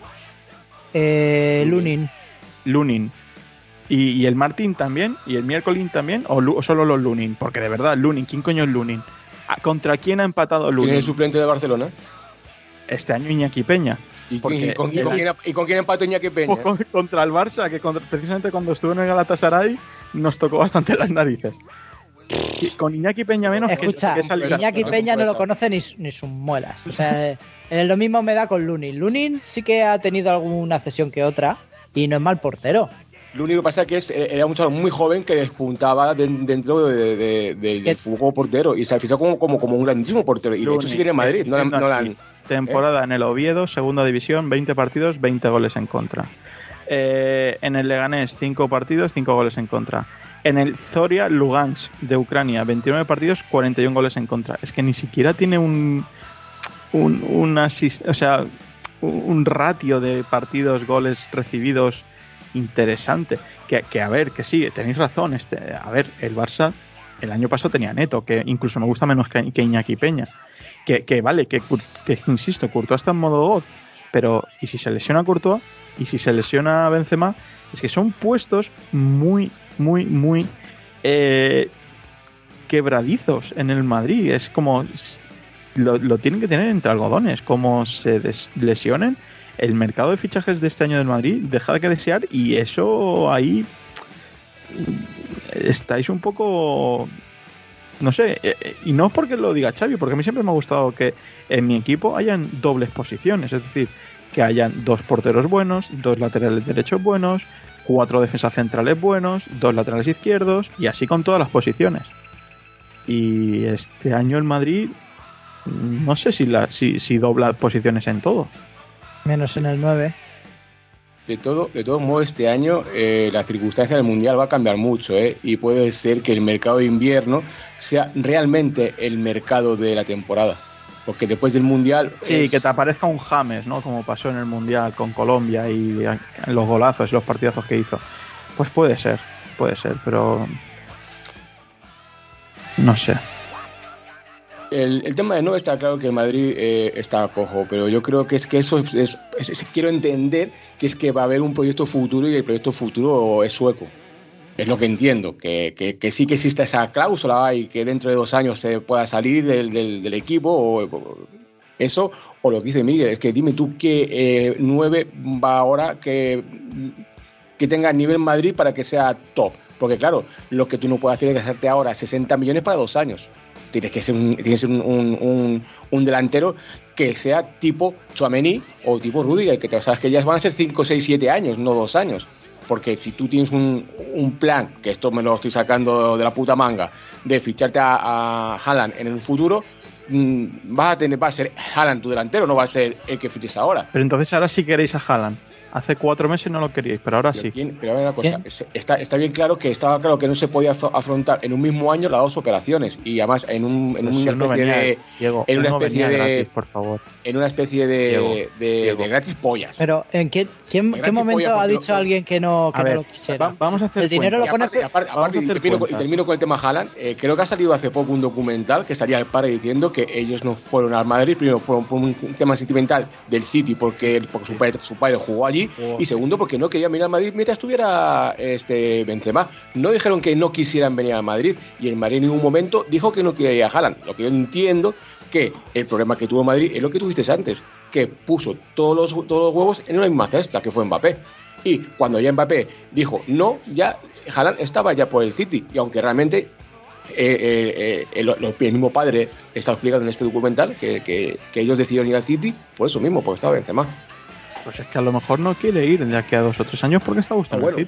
Eh, Lunin. Lunin. ¿Y, y el Martín también? ¿Y el miércoles también? ¿O, Lu- o solo los Lunin? Porque de verdad, Lunin, ¿quién coño es Lunin? Ah, ¿Contra quién ha empatado ¿Quién Lunin? es el suplente de Barcelona? Este año Iñaki Peña. ¿Y, Porque y con, y con el- quién, y con quién empató Iñaki Peña? Pues con- contra el Barça, que contra- precisamente cuando estuvo en el Galatasaray nos tocó bastante las narices. Y con Iñaki Peña menos que- Escucha, que, salió- Iñaki no, Peña no lo no, conoce ni, ni sus muelas. O sea, eh, lo mismo me da con Lunin. Lunin sí que ha tenido alguna cesión que otra y no es mal portero. Lo único que pasa es que es, era un chaval muy joven que despuntaba de- dentro de, de- de- del fútbol portero y se ha fichado como, como, como un grandísimo portero. Y de hecho Lunin, sigue en Madrid, no, la- entiendo no la aquí. han- Temporada en el Oviedo, segunda división, veinte partidos, veinte goles en contra. Eh, en el Leganés, cinco partidos, cinco goles en contra. En el Zoria Lugansk de Ucrania, veintinueve partidos, cuarenta y uno goles en contra. Es que ni siquiera tiene un un, un asist- o sea, un, un ratio de partidos, goles recibidos interesante. Que, que a ver, que sí, tenéis razón. Este, a ver, el Barça el año pasado tenía Neto, que incluso me gusta menos que, que Iñaki Peña. Que, que vale, que, Cour- que insisto, Courtois está en modo God, pero ¿y si se lesiona Courtois? ¿Y si se lesiona Benzema? Es que son puestos muy, muy, muy eh, quebradizos en el Madrid. Es como lo, lo tienen que tener entre algodones. Como se des- lesionen, el mercado de fichajes de este año del Madrid deja de que desear, y eso ahí estáis un poco, no sé, eh, eh, y no es porque lo diga Xavi, porque a mí siempre me ha gustado que en mi equipo hayan dobles posiciones, es decir, que hayan dos porteros buenos, dos laterales derechos buenos, cuatro defensas centrales buenos, dos laterales izquierdos, y así con todas las posiciones. Y este año el Madrid, no sé si, la, si, si dobla posiciones en todo. Menos en el nueve. De todo, de todos modos, este año eh, la circunstancia del Mundial va a cambiar mucho, ¿eh? Y puede ser que el mercado de invierno sea realmente el mercado de la temporada. Porque después del Mundial... Sí, es- que te aparezca un James, ¿no? Como pasó en el Mundial con Colombia y los golazos y los partidazos que hizo. Pues puede ser, puede ser, pero... No sé. El, el tema de no está claro que el Madrid eh, está cojo, pero yo creo que es que eso es, es- es- es- quiero entender que es que va a haber un proyecto futuro y el proyecto futuro es sueco. Es lo que entiendo, que, que, que sí que existe esa cláusula y que dentro de dos años se pueda salir del, del, del equipo o, o eso, o lo que dice Miguel, es que dime tú qué eh, nueve va ahora que, que tenga nivel Madrid para que sea top. Porque claro, lo que tú no puedes hacer es gastarte ahora sesenta millones para dos años. Tienes que ser un, tienes que ser un, un, un, un delantero que sea tipo Tchouaméni o tipo Rudiger, que te sabes que ya van a ser cinco, seis, siete años, no dos años. Porque si tú tienes un, un plan, que esto me lo estoy sacando de la puta manga, de ficharte a, a Haaland en el futuro, mmm, vas a tener, va a ser Haaland tu delantero, no va a ser el que fiches ahora. Pero entonces ahora sí queréis a Haaland. Hace cuatro meses no lo queríais, pero ahora Pero, sí. ¿quién? Pero a ver una cosa, ¿Quién? es- está, está bien claro que estaba claro que no se podía afro- afrontar en un mismo año las dos operaciones y además en, un, en Pero si una uno especie venía- de Diego, en una uno especie venía de- gratis, por favor. en una especie de, Diego, de, Diego. de gratis pollas. Pero ¿en qué, quién- Qué qué gratis momento polla, ha porque dicho lo- alguien que no, que A no ver, lo quisiera? va- vamos a hacer El dinero cuentas. lo pone... aparte, aparte, vamos a aparte, y, hacer termino, y cuentas. termino con el tema Haaland, eh, creo que ha salido hace poco un documental que salía el padre diciendo que ellos no fueron al Madrid, primero fueron por un tema sentimental del City porque, porque su, padre, su padre jugó allí, Oh. y segundo porque no querían venir al Madrid mientras estuviera este Benzema. No dijeron que no quisieran venir al Madrid y el Madrid en ningún momento dijo que no quería ir a Haaland. Lo que yo entiendo que el problema que tuvo Madrid es lo que tú dijiste antes, que puso todos los, todos los huevos en una misma cesta, que fue Mbappé. Y cuando ya Mbappé dijo no, ya Haaland estaba ya por el City. Y aunque realmente eh, eh, eh, el, el mismo padre está explicando en este documental que, que, que ellos decidieron ir al City por eso mismo, porque estaba Benzema. Pues es que a lo mejor no quiere ir de aquí a dos o tres años porque está gustando Bueno. el City.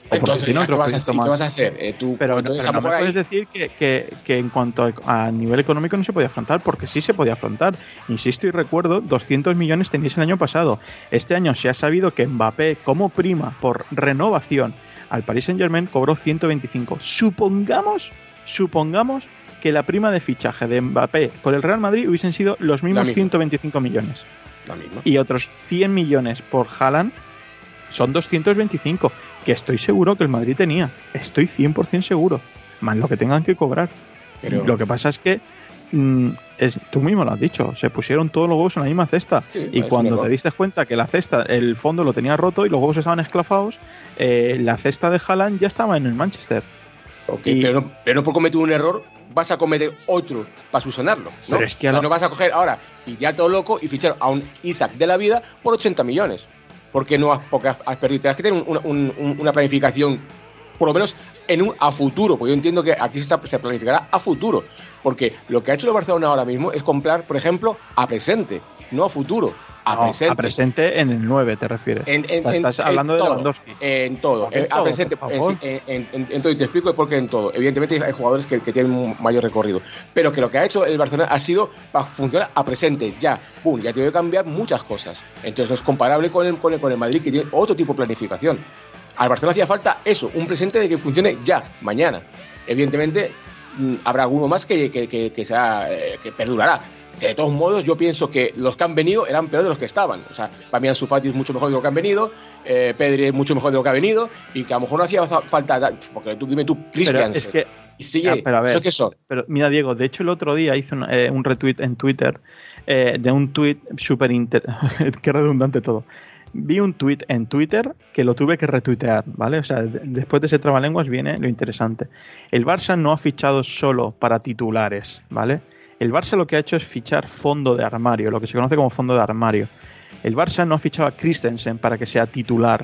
Entonces, tiene otro ¿qué, vas a, proyecto ¿qué más. vas a hacer? Eh, tú, Pero, entonces, pero a lo no me mejor puedes ahí- decir que, que, que en cuanto a, a nivel económico no se podía afrontar, porque sí se podía afrontar. Insisto y recuerdo, doscientos millones teníais el año pasado. Este año se ha sabido que Mbappé, como prima por renovación al Paris Saint-Germain, cobró ciento veinticinco. Supongamos, supongamos que la prima de fichaje de Mbappé por el Real Madrid hubiesen sido los La mismos misma. ciento veinticinco millones. La misma. Y otros cien millones por Haaland, son doscientos veinticinco, que estoy seguro que el Madrid tenía. Estoy cien por ciento seguro. Más lo que tengan que cobrar. Pero- Lo que pasa es que, mm, es, tú mismo lo has dicho, se pusieron todos los huevos en la misma cesta. Sí, y es un cuando error. te diste cuenta que la cesta, el fondo lo tenía roto y los huevos estaban esclavados, eh, la cesta de Haaland ya estaba en el Manchester. Ok, y- pero, no, pero no por cometer un error vas a cometer otro para subsanarlo, ¿no? Pero es que O sea, a lo- no vas a coger ahora, pillar todo loco y fichar a un Isaac de la vida por ochenta millones. Porque no has, porque has, has perdido. Tienes que tener un- un- un- una planificación, por lo menos en un a futuro, porque yo entiendo que aquí se, está- se planificará a futuro. Porque lo que ha hecho el Barcelona ahora mismo es comprar, por ejemplo, a presente, no a futuro. A No, presente. a presente en el nueve te refieres. En, en- O sea, en- estás en hablando de todo, Lewandowski. En todo. En Eh, a todo, presente, por en, favor. en- en- en todo. Y te explico por qué en todo. Evidentemente hay jugadores que, que tienen un mayor recorrido. Pero que lo que ha hecho el Barcelona ha sido para funcionar a presente. Ya, pum, ya tiene que cambiar muchas cosas. Entonces no es comparable con el, con el, con el Madrid, que tiene otro tipo de planificación. Al Barcelona hacía falta eso, un presente de que funcione ya, mañana. Evidentemente mm, habrá alguno más que, que, que, que sea, eh, que perdurará. Que de todos modos, yo pienso que los que han venido eran peores de los que estaban. O sea, para mí Ansu Fati es mucho mejor de lo que han venido, eh, Pedri es mucho mejor de lo que ha venido, y que a lo mejor no hacía fa- falta, porque tú dime tú, Pero Christian, es que y sigue, Ya, pero a ver, ¿eso qué son? Pero mira, Diego, de hecho el otro día hice un, eh, un retweet en Twitter eh, de un tweet súper inter... Qué redundante todo. Vi un tweet en Twitter que lo tuve que retuitear, ¿vale? O sea, de- después de ese trabalenguas viene lo interesante. El Barça no ha fichado solo para titulares, ¿vale? El Barça lo que ha hecho es fichar fondo de armario, lo que se conoce como fondo de armario. El Barça no ha fichado a Christensen para que sea titular.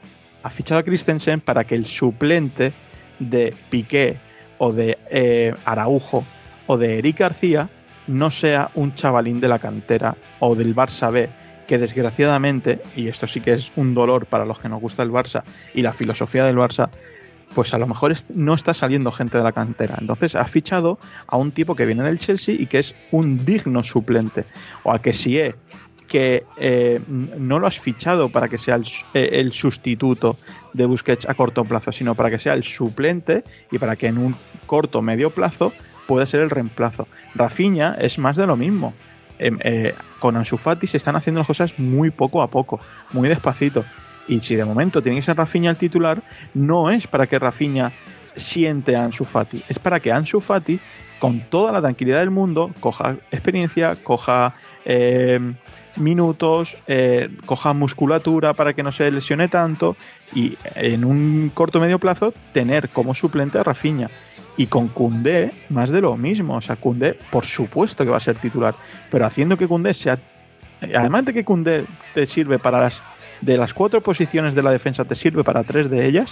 Ha fichado a Christensen para que el suplente de Piqué o de eh, Araujo o de Eric García no sea un chavalín de la cantera o del Barça B, que desgraciadamente, y esto sí que es un dolor para los que nos gusta el Barça y la filosofía del Barça, pues a lo mejor es- no está saliendo gente de la cantera. Entonces ha fichado a un tipo que viene del Chelsea y que es un digno suplente. O a Kessie, que eh, no lo has fichado para que sea el, su- eh, el sustituto de Busquets a corto plazo, sino para que sea el suplente y para que en un corto medio plazo pueda ser el reemplazo. Rafinha es más de lo mismo. Em, eh, con Ansu Fati se están haciendo las cosas muy poco a poco, muy despacito. Y si de momento tiene que ser Rafinha el titular, no es para que Rafinha siente a Ansu Fati, es para que Ansu Fati, con toda la tranquilidad del mundo, coja experiencia, coja eh, minutos, eh, coja musculatura para que no se lesione tanto y en un corto medio plazo tener como suplente a Rafinha. Y con Koundé, más de lo mismo. O sea, Koundé, por supuesto que va a ser titular, pero haciendo que Koundé sea... Además de que Koundé te sirve para las... De las cuatro posiciones de la defensa, te sirve para tres de ellas.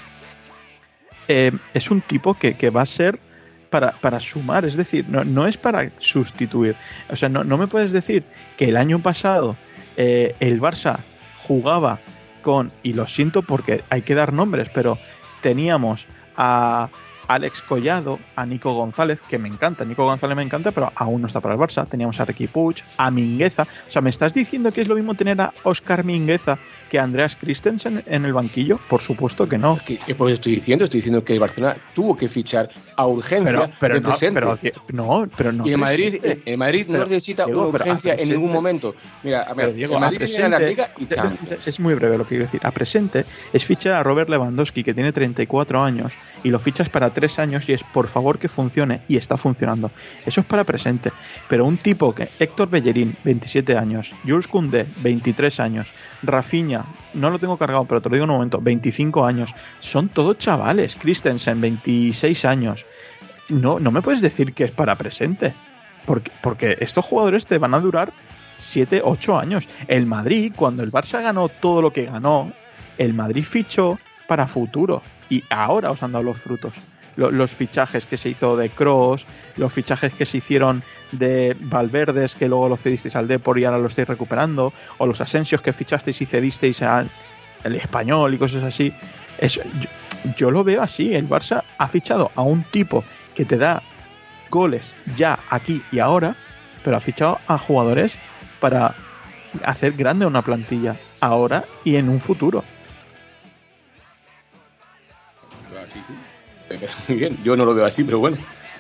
Eh, es un tipo que, que va a ser para, para sumar, es decir, no, no es para sustituir. O sea, no, no me puedes decir que el año pasado eh, el Barça jugaba con, y lo siento porque hay que dar nombres, pero teníamos a Alex Collado, a Nico González, que me encanta, Nico González me encanta, pero aún no está para el Barça. Teníamos a Riqui Puig, a Mingueza. O sea, ¿me estás diciendo que es lo mismo tener a Óscar Mingueza que a Andreas Christensen en el banquillo? Por supuesto que no. Que, que por eso estoy diciendo, estoy diciendo que el Barcelona tuvo que fichar a urgencia Pero, pero de no, presente. pero, no, pero no. y el Madrid, presente. el Madrid no Pero, necesita Diego, una pero a urgencia en presente- ningún momento. Mira, a ver, Pero, Diego, el Madrid a viene a la presente- Liga y Champions. Es muy breve lo que quiero decir. A presente es fichar a Robert Lewandowski, que tiene treinta y cuatro años, y lo fichas para tres años y es por favor que funcione, y está funcionando. Eso es para presente. Pero un tipo que Héctor Bellerín, veintisiete años, Jules Koundé, veintitrés años, Rafinha, no lo tengo cargado, pero te lo digo en un momento, veinticinco años, son todos chavales. Christensen, veintiséis años. No, no me puedes decir que es para presente. Porque, porque estos jugadores te van a durar siete, ocho años. El Madrid, cuando el Barça ganó todo lo que ganó, el Madrid fichó para futuro. Y ahora os han dado los frutos. Lo- Los fichajes que se hizo de Kroos, los fichajes que se hicieron de Valverdes, que luego lo cedisteis al Depor y ahora lo estáis recuperando, o los Asensios que fichasteis y cedisteis al el Español y cosas así. Eso, yo- yo lo veo así. El Barça ha fichado a un tipo que te da goles ya, aquí y ahora, pero ha fichado a jugadores para hacer grande una plantilla ahora y en un futuro. Así, muy bien, yo no lo veo así, pero bueno.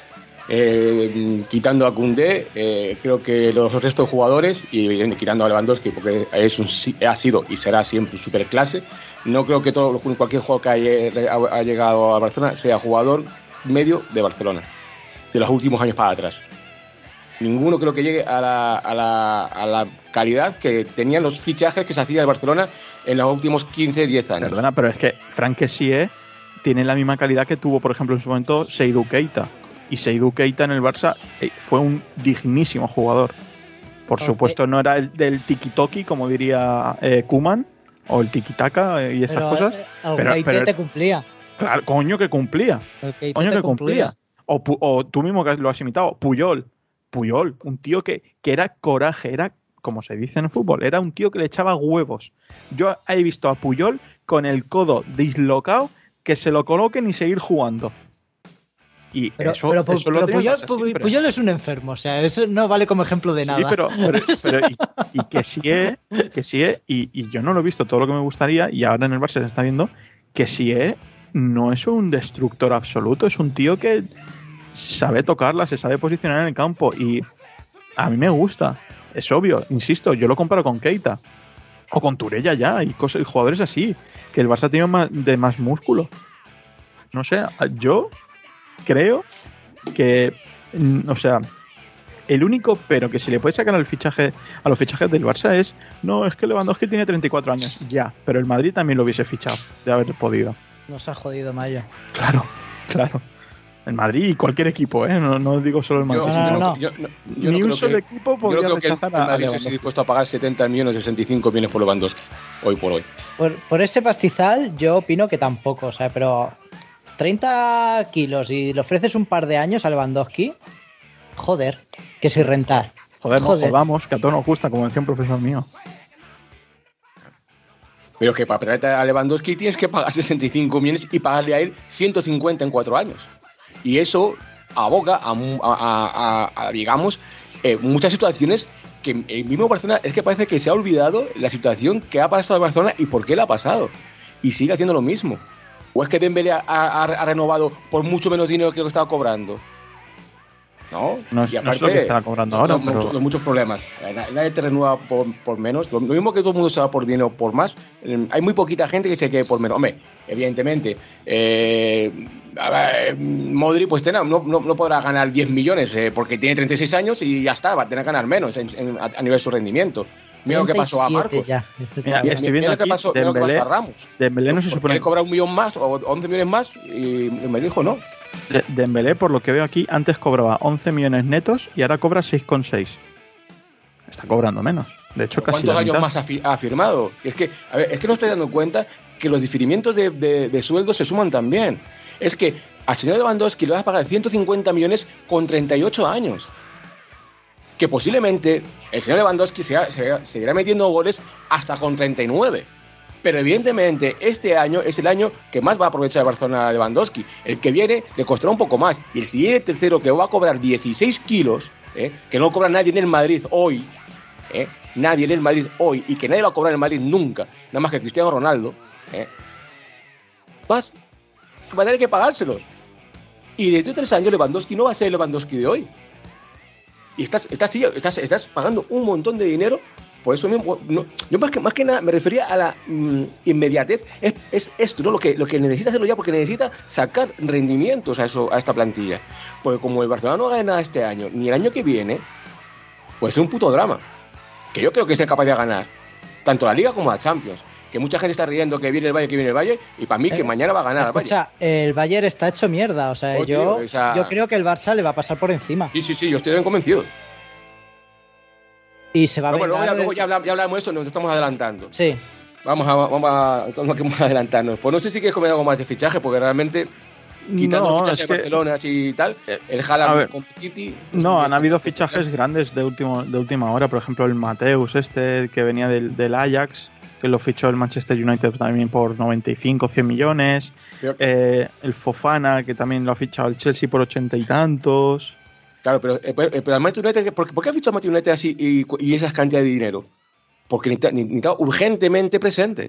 Eh, quitando a Koundé, eh, creo que los restos de jugadores, y quitando a Lewandowski, porque es un, ha sido y será siempre superclase, no creo que todo, cualquier jugador que haya, ha llegado a Barcelona sea jugador medio de Barcelona, de los últimos años para atrás. Ninguno creo que llegue a la, a la, a la calidad que tenían los fichajes que se hacían en Barcelona en los últimos quince, diez años. Perdona, pero es que Franck Kessié tiene la misma calidad que tuvo, por ejemplo, en su momento Seydou Keita. Y Seydou Keita en el Barça eh, fue un dignísimo jugador. Por okay. supuesto, no era el del tiki-toki, como diría eh, Koeman, o el tiki-taka eh, y estas pero, cosas. Eh, el pero, Keita pero te cumplía. Claro, coño que cumplía. Coño que cumplía. cumplía. O, o tú mismo que lo has imitado, Puyol. Puyol, un tío que, que era coraje, era, como se dice en el fútbol, era un tío que le echaba huevos. Yo he visto a Puyol con el codo dislocado que se lo coloquen y seguir jugando. Y pero, eso, pero, eso pero lo Puyol, Puyol es un enfermo, o sea, eso no vale como ejemplo de nada. Sí, pero, pero, pero y, y que sí es, que sí es, y, y yo no lo he visto todo lo que me gustaría, y ahora en el Barça se está viendo que sí es, no es un destructor absoluto, es un tío que sabe tocarla, se sabe posicionar en el campo, y a mí me gusta, es obvio, insisto, yo lo comparo con Keita, o con Turella ya, y, cosas, y jugadores así, que el Barça tiene más, de más músculo. No sé, yo creo que, o sea, el único pero que se le puede sacar al fichaje, a los fichajes del Barça es, no, es que Lewandowski tiene treinta y cuatro años, ya, pero el Madrid también lo hubiese fichado, de haber podido. Nos ha jodido Mayo. Claro, claro. El Madrid y cualquier equipo, ¿eh? No, no digo solo el Madrid. Yo, no, no, no. Yo, yo, yo Ni no un solo que, equipo podría rechazar que el, a, el Madrid a esté dispuesto a pagar setenta millones, sesenta y cinco millones por Lewandowski, hoy por hoy. Por, por ese pastizal yo opino que tampoco, o sea, pero treinta kilos y le ofreces un par de años a Lewandowski, joder, que si rentar. Joder, no joder. Jodamos, que a todos nos gusta, como decía un profesor mío. Pero que para traerte a Lewandowski tienes que pagar sesenta y cinco millones y pagarle a él ciento cincuenta en cuatro años. Y eso aboga a, a, a, a digamos, eh, muchas situaciones que el mismo Barcelona es que parece que se ha olvidado la situación que ha pasado en Barcelona y por qué la ha pasado. Y sigue haciendo lo mismo. ¿O es que Dembélé ha, ha, ha renovado por mucho menos dinero que lo estaba cobrando? No, no es, y aparte, no es lo que está cobrando ahora, los, pero... muchos, muchos problemas. Nadie te renueva por, por menos. Lo mismo que todo el mundo se va por dinero por más. Hay muy poquita gente que se quede por menos. Hombre, evidentemente, eh, Modric pues no, no, no podrá ganar diez millones eh, porque tiene treinta y seis años y ya está, va a tener que ganar menos en, en, a, a nivel de su rendimiento. Mira lo que pasó a Marcos. Ya. Mira, mira, estoy viendo mira lo que pasó, Dembélé, mira lo que pasó a Ramos. Dembélé no se supone que cobra un millón más o once millones más y me dijo no. De Dembélé, por lo que veo aquí, antes cobraba once millones netos y ahora cobra seis coma seis. Está cobrando menos. De hecho, casi ¿Cuántos la años mitad. más ha, fi- ha firmado? Es que, a ver, es que no estoy dando cuenta que los diferimientos de, de, de sueldo se suman también. Es que al señor Lewandowski le vas a pagar ciento cincuenta millones con treinta y ocho años. Que posiblemente el señor Lewandowski se, se, seguirá metiendo goles hasta con treinta y nueve. Pero evidentemente este año es el año que más va a aprovechar el Barcelona Lewandowski. El que viene le costará un poco más. Y el siguiente tercero que va a cobrar dieciséis kilos, ¿eh? que no cobra nadie en el Madrid hoy, ¿eh? nadie en el Madrid hoy, y que nadie va a cobrar en el Madrid nunca, nada más que Cristiano Ronaldo, ¿eh? vas, va a tener que pagárselos. Y desde tres años Lewandowski no va a ser el Lewandowski de hoy. Y estás, estás, estás, estás pagando un montón de dinero. Por eso mismo, no, yo más que, más que nada me refería a la mm, inmediatez. Es, es esto, ¿no? Lo que, lo que necesita hacerlo ya, porque necesita sacar rendimientos a, eso, a esta plantilla. Porque como el Barcelona no gana nada este año, ni el año que viene, pues es un puto drama. Que yo creo que sea capaz de ganar tanto la Liga como la Champions. Que mucha gente está riendo que viene el Bayern, que viene el Bayern, y para mí que eh, mañana va a ganar el Bayern. O sea, el Bayern está hecho mierda. O sea, oh, yo, tío, o sea... yo creo que el Barça le va a pasar por encima. Sí, sí, sí, yo estoy bien convencido. Y se va a ver. Luego, ya, de... luego ya, hablamos, ya hablamos de esto, nos estamos adelantando. Sí. Vamos a, vamos a, vamos a adelantarnos. Pues no sé si quieres comer algo más de fichaje, porque realmente quitando No, los fichajes es de que- Barcelona y tal, el a Haaland ver, con City... No, han habido fichajes grandes de, último, de última hora. Por ejemplo, el Mateus, este que venía del, del Ajax, que lo fichó el Manchester United también por noventa y cinco, cien millones. Pero- Eh, el Fofana, que también lo ha fichado el Chelsea por ochenta y tantos. Claro, pero, eh, pero, pero al Manchester United, ¿por, ¿por qué ha fichado al Manchester United así y, y esas cantidades de dinero? Porque necesita- necesitaba urgentemente presente.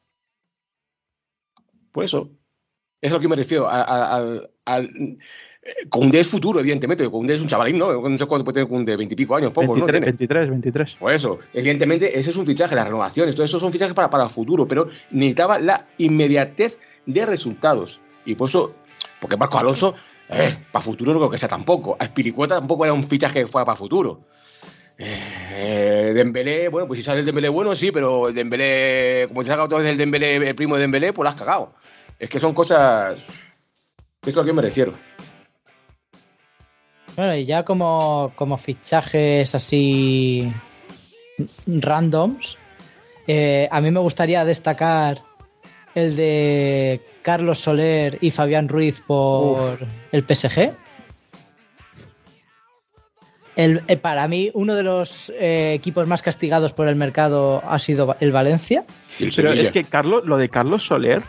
Por eso. Es a lo que me refiero. a- a- Al, al, eh, Koundé es futuro, evidentemente. Koundé es un chavalín, ¿no? No sé cuándo puede tener Koundé, veintipico años, pocos, ¿no? veintitrés, Tiene. veintitrés, veintitrés. Por eso, evidentemente, ese es un fichaje, las renovaciones, todo eso son fichajes para, para el futuro, pero necesitaba la inmediatez de resultados. Y por eso, porque Marco Alonso, eh, para futuro no creo que sea tampoco. Aspiricueta tampoco era un fichaje que fuera para futuro. Eh, Dembélé, bueno, pues si sale el Dembélé bueno, sí, el Dembélé, como te saca otra vez el Dembélé, el primo de Dembélé, pues la has cagado. Es que son cosas... Es a lo que me refiero. Bueno, y ya como, como fichajes así randoms, eh, a mí me gustaría destacar el de Carlos Soler y Fabián Ruiz por Uf. el P S G. El, eh, para mí, uno de los eh, equipos más castigados por el mercado ha sido el Valencia. Y el Pero Sevilla. es que Carlos, lo de Carlos Soler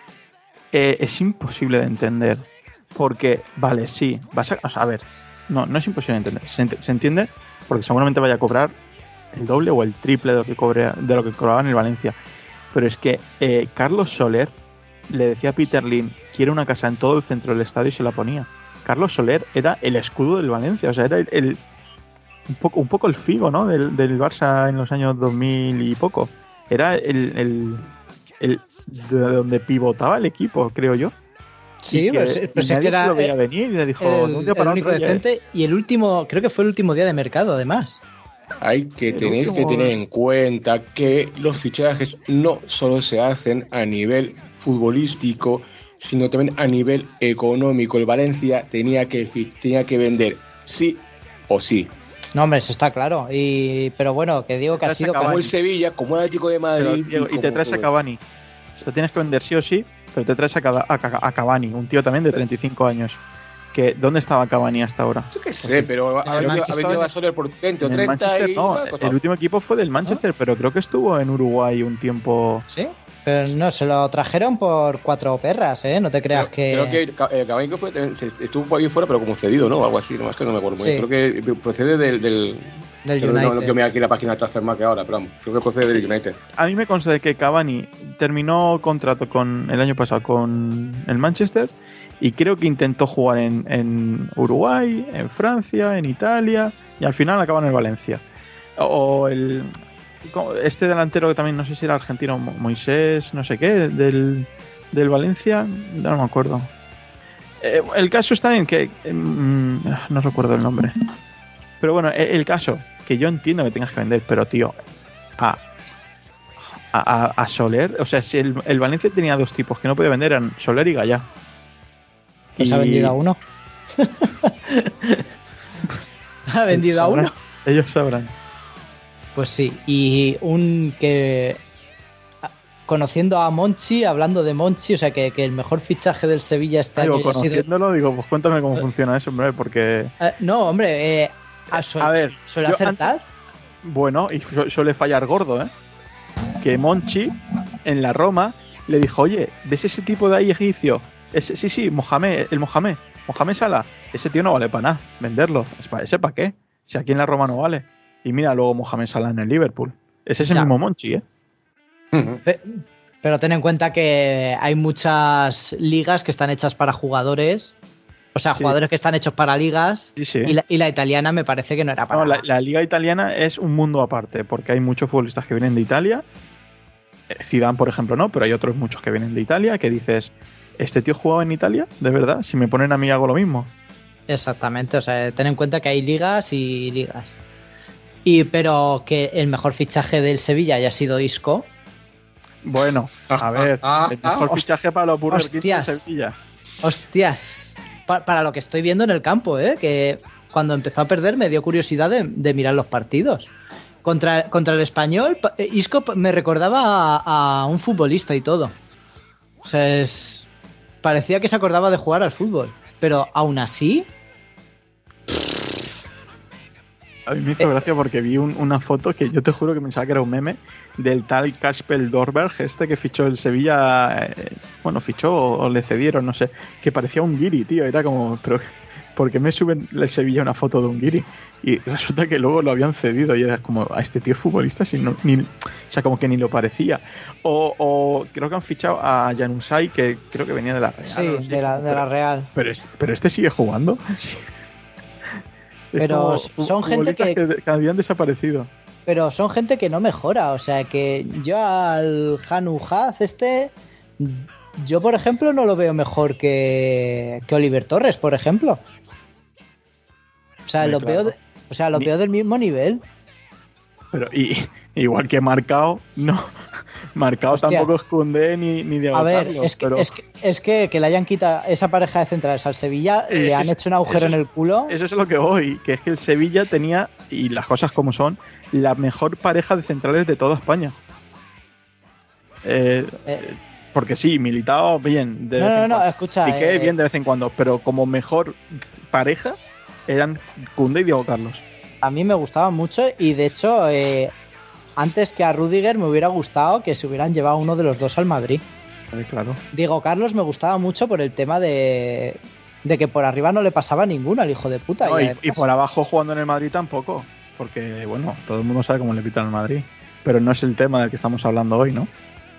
eh, es imposible de entender. Porque, vale, sí, vas a, o sea, a ver, no, no es imposible de entender. Se, ent- se entiende porque seguramente vaya a cobrar el doble o el triple de lo que, cobre, de lo que cobraba en el Valencia. Pero es que eh, Carlos Soler le decía a Peter Lim, quiere una casa en todo el centro del estadio y se la ponía. Carlos Soler era el escudo del Valencia, o sea, era el, el- un, poco, un poco el Figo, ¿no? Del, del Barça en los años dos mil y poco. Era el, el, el de donde pivotaba el equipo, creo yo. Sí, Y que- pero, sí, y pero sí nadie que era se lo veía el, venir y le dijo, el- de un día el para único otro, ya- decente y el último, creo que fue el último día de mercado, además. Hay que El tenéis último- que tener en cuenta que los fichajes no solo se hacen a nivel futbolístico, sino también a nivel económico. El Valencia tenía que fi- tenía que vender sí o sí. No, hombre, eso está claro. Y, pero bueno, que digo que ha Traes a sido Cavani. Como el Sevilla, como el Atlético de Madrid. Pero, Diego, y como te traes a todo Cavani. O sea, tienes que vender sí o sí, pero te traes a, Cava- a, Ca- a Cavani, un tío también de treinta y cinco años. Que, ¿dónde estaba Cavani hasta ahora? eso. Yo qué sé, pero ha el vendido- ha Manchester- vendido a Soler por veinte o En el treinta Manchester y no, le ha costado. el último equipo fue del Manchester, pero creo que estuvo en Uruguay un tiempo. Sí, pero no, se lo trajeron por cuatro perras, ¿eh? No te creas Creo, que... creo que Ca- eh, Cavani que fue, se- estuvo por ahí fuera, pero como cedido, ¿no? Algo así, no es que no me acuerdo muy bien. Sí. Creo que procede del. del Del no, no, United. que me aquí la página de Transfermarkt ahora, pero vamos, creo que procede del United. A mí me consta de que Cavani terminó contrato con el año pasado con el Manchester y creo que intentó jugar en, en Uruguay, en Francia, en Italia y al final acaba en el Valencia. O el este delantero que también no sé si era argentino, Mo- Moisés, no sé qué, del, del Valencia, no me acuerdo. Eh, el caso está en que mm, no recuerdo el nombre. Pero bueno, el, el caso que yo entiendo que tengas que vender, pero tío, a a, a, a Soler, o sea, si el, el Valencia tenía dos tipos que no podía vender, eran Soler y Gallá. Pues ha vendido a uno. ha vendido a uno. Ellos sabrán. Pues sí, y un que... Conociendo a Monchi, hablando de Monchi, o sea que, que el mejor fichaje del Sevilla este Digo, año ha sido... conociéndolo, digo, pues cuéntame cómo funciona eso, hombre, porque... Eh, no, hombre, eh, a, A ver, suele yo acertar. Bueno, y su- suele fallar gordo, ¿eh? Que Monchi, en la Roma, le dijo, oye, ¿ves ese tipo de ahí egipcio? Ese, sí, sí, Mohamed, el Mohamed, Mohamed Salah, ese tío no vale para nada, venderlo. ¿Es para ese para qué? Si aquí en la Roma no vale. Y mira luego Mohamed Salah en el Liverpool. Ese es el Ya. mismo Monchi, ¿eh? Pe- Pero ten en cuenta que hay muchas ligas que están hechas para jugadores. O sea, Sí. jugadores que están hechos para ligas. Sí, sí. Y, la, y la italiana me parece que no era para... No, la, la liga italiana es un mundo aparte, porque hay muchos futbolistas que vienen de Italia. Eh, Zidane, por ejemplo, no, pero hay otros muchos que vienen de Italia que dices, ¿este tío jugaba en Italia? ¿De verdad? Si me ponen a mí hago lo mismo. Exactamente, o sea, ten en cuenta que hay ligas y ligas. Y pero que el mejor fichaje del Sevilla haya sido Isco. Bueno, a ver, ah, el mejor ah, fichaje para los Burger King de hostias. Sevilla. Hostias, pa- para lo que estoy viendo en el campo, ¿eh? Que cuando empezó a perder me dio curiosidad de, de mirar los partidos. Contra, contra el Español, pa- eh, Isco pa- me recordaba a, a un futbolista y todo. O sea, es... parecía que se acordaba de jugar al fútbol. Pero aún así... A mí me hizo gracia porque vi un, una foto que yo te juro que pensaba que era un meme del tal Kasper Dolberg, este que fichó el Sevilla, eh, bueno, fichó o, o le cedieron, no sé, que parecía un guiri, tío, era como, pero ¿por qué me suben el Sevilla una foto de un guiri? Y resulta que luego lo habían cedido y era como, a este tío es futbolista, si no, ni, o sea, como que ni lo parecía. O, o creo que han fichado a Januzaj, que creo que venía de la Real. Sí, no sé, de, la, de pero, la Real. Pero, es, pero este sigue jugando. Pero son gente que, que habían desaparecido. Pero son gente que no mejora. O sea, que yo al Januzaj este, yo por ejemplo no lo veo mejor que, que Oliver Torres, por ejemplo. O sea, Muy lo claro. veo, de, o sea, lo Ni... veo del mismo nivel. Pero y igual que Marcao, no. Marcao Hostia. tampoco es Koundé ni, ni Diego A ver, Carlos, es que, pero... es que, es que, que le hayan quitado esa pareja de centrales al Sevilla, Eh, le han es- hecho un agujero eso en es- el culo. Eso es lo que voy, que es que el Sevilla tenía, y las cosas como son, la mejor pareja de centrales de toda España. Eh, Eh, porque sí, Militao bien, de no, vez en no, no, cuando. escucha. Piqué eh, bien de vez en cuando, pero como mejor pareja eran Koundé y Diego Carlos. A mí me gustaba mucho y de hecho, eh, antes que a Rüdiger me hubiera gustado que se hubieran llevado uno de los dos al Madrid. Eh, claro. Diego Carlos me gustaba mucho por el tema de, de que por arriba no le pasaba ninguno al hijo de puta. No, y y, además- y por abajo jugando en el Madrid tampoco, porque bueno, todo el mundo sabe cómo le pitan al Madrid. Pero no es el tema del que estamos hablando hoy, ¿no?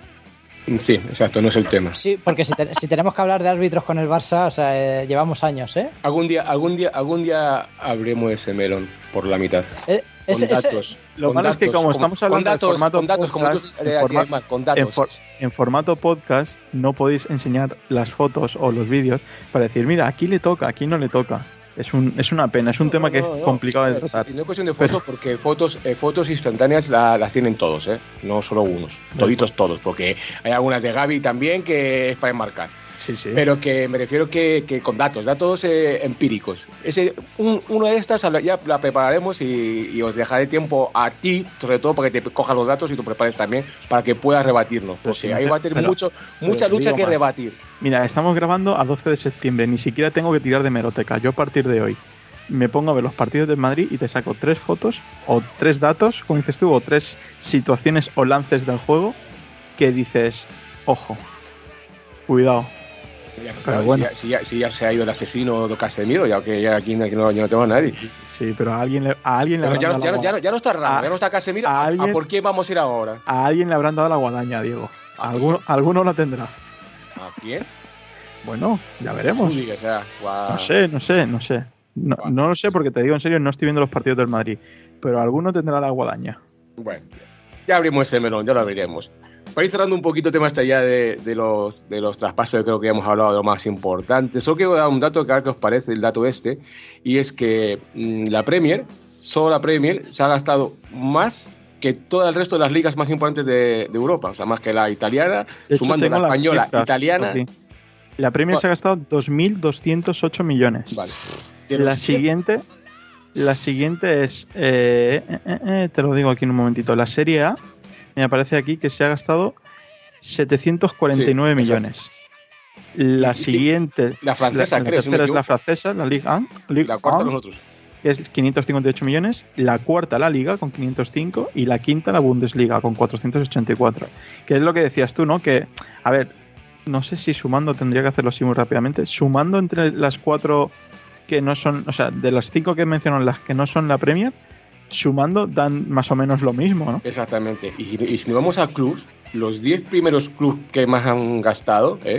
Sí, exacto, no es el tema. Sí, porque si, te- si tenemos que hablar de árbitros con el Barça, o sea, eh, llevamos años, ¿eh? Algún día, algún día, algún día abriremos ese melón por la mitad. Eh, Con ese- ese- datos. Lo con malo es que datos, como con- estamos con hablando datos, de formato con datos, como tú podcast, eh, en, forma- Marc, con en, datos. for- en formato podcast no podéis enseñar las fotos o los vídeos para decir, mira, aquí le toca, aquí no le toca. Es un es una pena, es un No, tema no, que no, es no, complicado de es- tratar. Y no es cuestión de fotos, porque fotos eh, fotos instantáneas la- las tienen todos, ¿eh? No solo unos. Toditos todos, porque hay algunas de Gaby también que es para enmarcar. Sí, sí. Pero que me refiero que, que con datos, datos eh, empíricos. Ese, un, una de estas habla- ya la prepararemos y, y os dejaré tiempo a ti, sobre todo para que te cojas los datos y tú prepares también para que puedas rebatirnos. Pero Porque si no ahí sé- va a tener pero- mucho, pero mucha te lucha digo que más. rebatir. Mira, estamos grabando a doce de septiembre, ni siquiera tengo que tirar de meroteca. Yo a partir de hoy me pongo a ver los partidos del Madrid y te saco tres fotos o tres datos, como dices tú, o tres situaciones o lances del juego que dices, ojo, cuidado. Ya, pues, Pero claro, bueno. si, ya, si, ya, si ya se ha ido el asesino de Casemiro, ya que ya aquí, aquí no, ya no tengo a nadie. Sí, pero a alguien le, a alguien le Pero habrán ya, no- dado ya, la no- ya, no- gua- ya no está Ramos, a- ya no está Casemiro. a ¿A, a alguien- por qué vamos a ir ahora? a alguien le habrán dado la guadaña, Diego. Alguno, alguno la tendrá. ¿A quién? Bueno, ya veremos. Uy, o sea, guau. No sé, no sé, no sé. No, Guau. no lo sé porque te digo en serio, no estoy viendo los partidos del Madrid. Pero alguno tendrá la guadaña. Bueno, ya abrimos ese melón, ya lo abriremos. Para ir cerrando un poquito el tema hasta allá de, de, los, de los traspasos, yo creo que ya hemos hablado de lo más importante. Solo quiero dar un dato que a ver qué os parece el dato este, y es que mmm, la Premier, solo la Premier, se ha gastado más que todo el resto de las ligas más importantes de, de Europa, o sea, más que la italiana, De hecho, sumando la tengo las española, cifras italiana. aquí. La Premier se ha gastado dos mil doscientos ocho millones. Vale. De los La siete- siguiente, la siguiente es, eh, eh, eh, eh, te lo digo aquí en un momentito, la Serie A, me aparece aquí que se ha gastado setecientos cuarenta y nueve Sí, millones. La Y- y- siguiente, la francesa, la, creo, si no me tercera es la equivoco. francesa, la Ligue uno, Ligue La cuarta uno, nosotros. que es quinientos cincuenta y ocho millones, la cuarta la Liga con quinientos cinco y la quinta la Bundesliga con cuatrocientos ochenta y cuatro. Que es lo que decías tú, ¿no? Que, a ver, no sé si sumando tendría que hacerlo así muy rápidamente. Sumando entre las cuatro que no son, o sea, de las cinco que menciono, las que no son la Premier, sumando dan más o menos lo mismo, ¿no? Exactamente. Y si, y si nos vamos a clubs, los diez primeros clubs que más han gastado, ¿eh?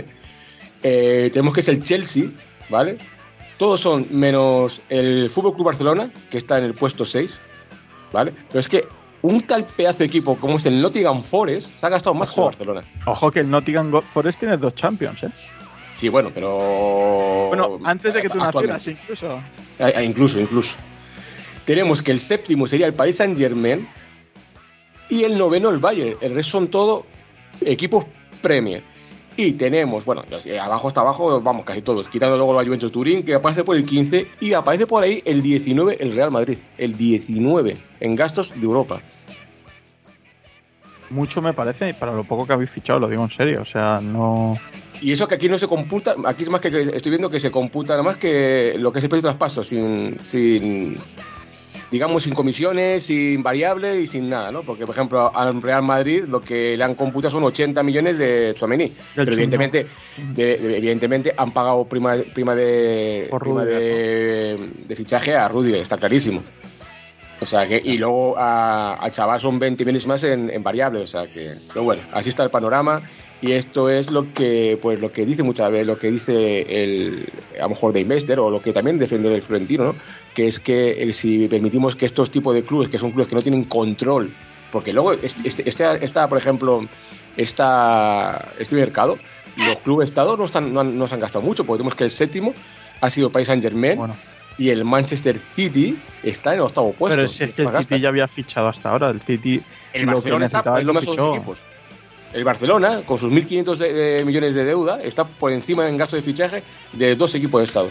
Eh, tenemos que es el Chelsea, ¿vale? Todos son menos el F C Barcelona, que está en el puesto seis, ¿vale? Pero es que un tal pedazo de equipo como es el Nottingham Forest se ha gastado más que Ojo. Barcelona. Ojo que el Nottingham Go- Forest tiene dos Champions, ¿eh? Sí, bueno, pero... Bueno, antes de que tú Actualmente. nacieras incluso. Ah, ah, incluso, incluso. Tenemos que el séptimo sería el Paris Saint-Germain y el noveno el Bayern. El resto son todo equipos Premier. Y tenemos, bueno, de abajo hasta abajo, vamos, casi todos, quitando luego la Juventus Turín, que aparece por el quince, y aparece por ahí el diecinueve el Real Madrid. El diecinueve en gastos de Europa. Mucho me parece, para lo poco que habéis fichado, lo digo en serio. O sea, no. Y eso que aquí no se computa, aquí es más que, que estoy viendo que se computa nada más que lo que es el precio de traspaso, sin, sin, digamos, sin comisiones, sin variable y sin nada, ¿no? Porque, por ejemplo, al Real Madrid lo que le han computado son ochenta millones de Tchouaméni, pero evidentemente, de, de, evidentemente han pagado prima, prima, de, Por prima Rudiger, de, ¿no? de fichaje a Rudiger, está clarísimo. O sea que, y luego a, a Chaval son veinte millones más en, en variable, o sea que, pero bueno, así está el panorama. Y esto es lo que pues lo que dice muchas veces, lo que dice el a lo mejor de Investor, o lo que también defiende el Florentino, ¿no? Que es que eh, si permitimos que estos tipos de clubes, que son clubes que no tienen control, porque luego este, este, este, esta, por ejemplo, esta, este mercado, los clubes estados no, están, no, han, no se han gastado mucho, porque vemos que el séptimo ha sido Paris Saint-Germain, Bueno. y el Manchester City está en el octavo puesto. Pero si es que el City ya había fichado hasta ahora, el City el lo Barcelona que está necesitaba por es lo encima de esos fichó. equipos. El Barcelona, con sus mil quinientos de, de millones de deuda, está por encima en gasto de fichaje de dos equipos de estado.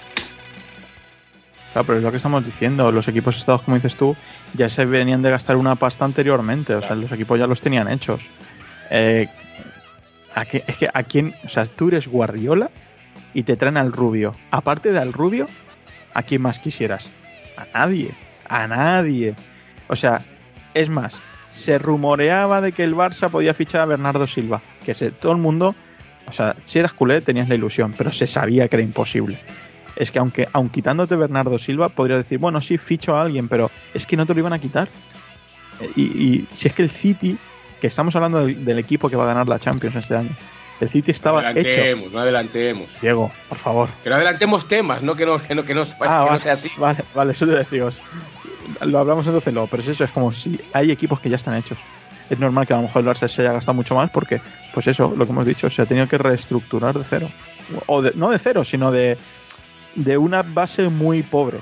Claro, pero es lo que estamos diciendo. Los equipos estados, como dices tú, ya se venían de gastar una pasta anteriormente. O sea, los equipos ya los tenían hechos. Eh, ¿a qué, es que a quién, o sea, tú eres Guardiola y te traen al Rubio. Aparte de al Rubio, ¿a quién más quisieras? A nadie. A nadie. O sea, es más, se rumoreaba de que el Barça podía fichar a Bernardo Silva. Que se, todo el mundo, o sea, si eras culé tenías la ilusión, pero se sabía que era imposible. Es que aunque, aun quitándote Bernardo Silva, podrías decir, bueno, sí, ficho a alguien, pero es que no te lo iban a quitar. Y, y si es que el City, que estamos hablando del, del equipo que va a ganar la Champions este año, el City estaba no adelantemos, hecho. No adelantemos, Diego, por favor. Que no adelantemos temas, no que no, que no, que no, Ah, que vale, no sea así. Vale, vale, eso te decimos. Lo hablamos entonces luego, pero es eso, es como si hay equipos que ya están hechos. Es normal que a lo mejor el Barça se haya gastado mucho más porque, pues eso, lo que hemos dicho, se ha tenido que reestructurar de cero. O de, no de cero, sino de, de una base muy pobre.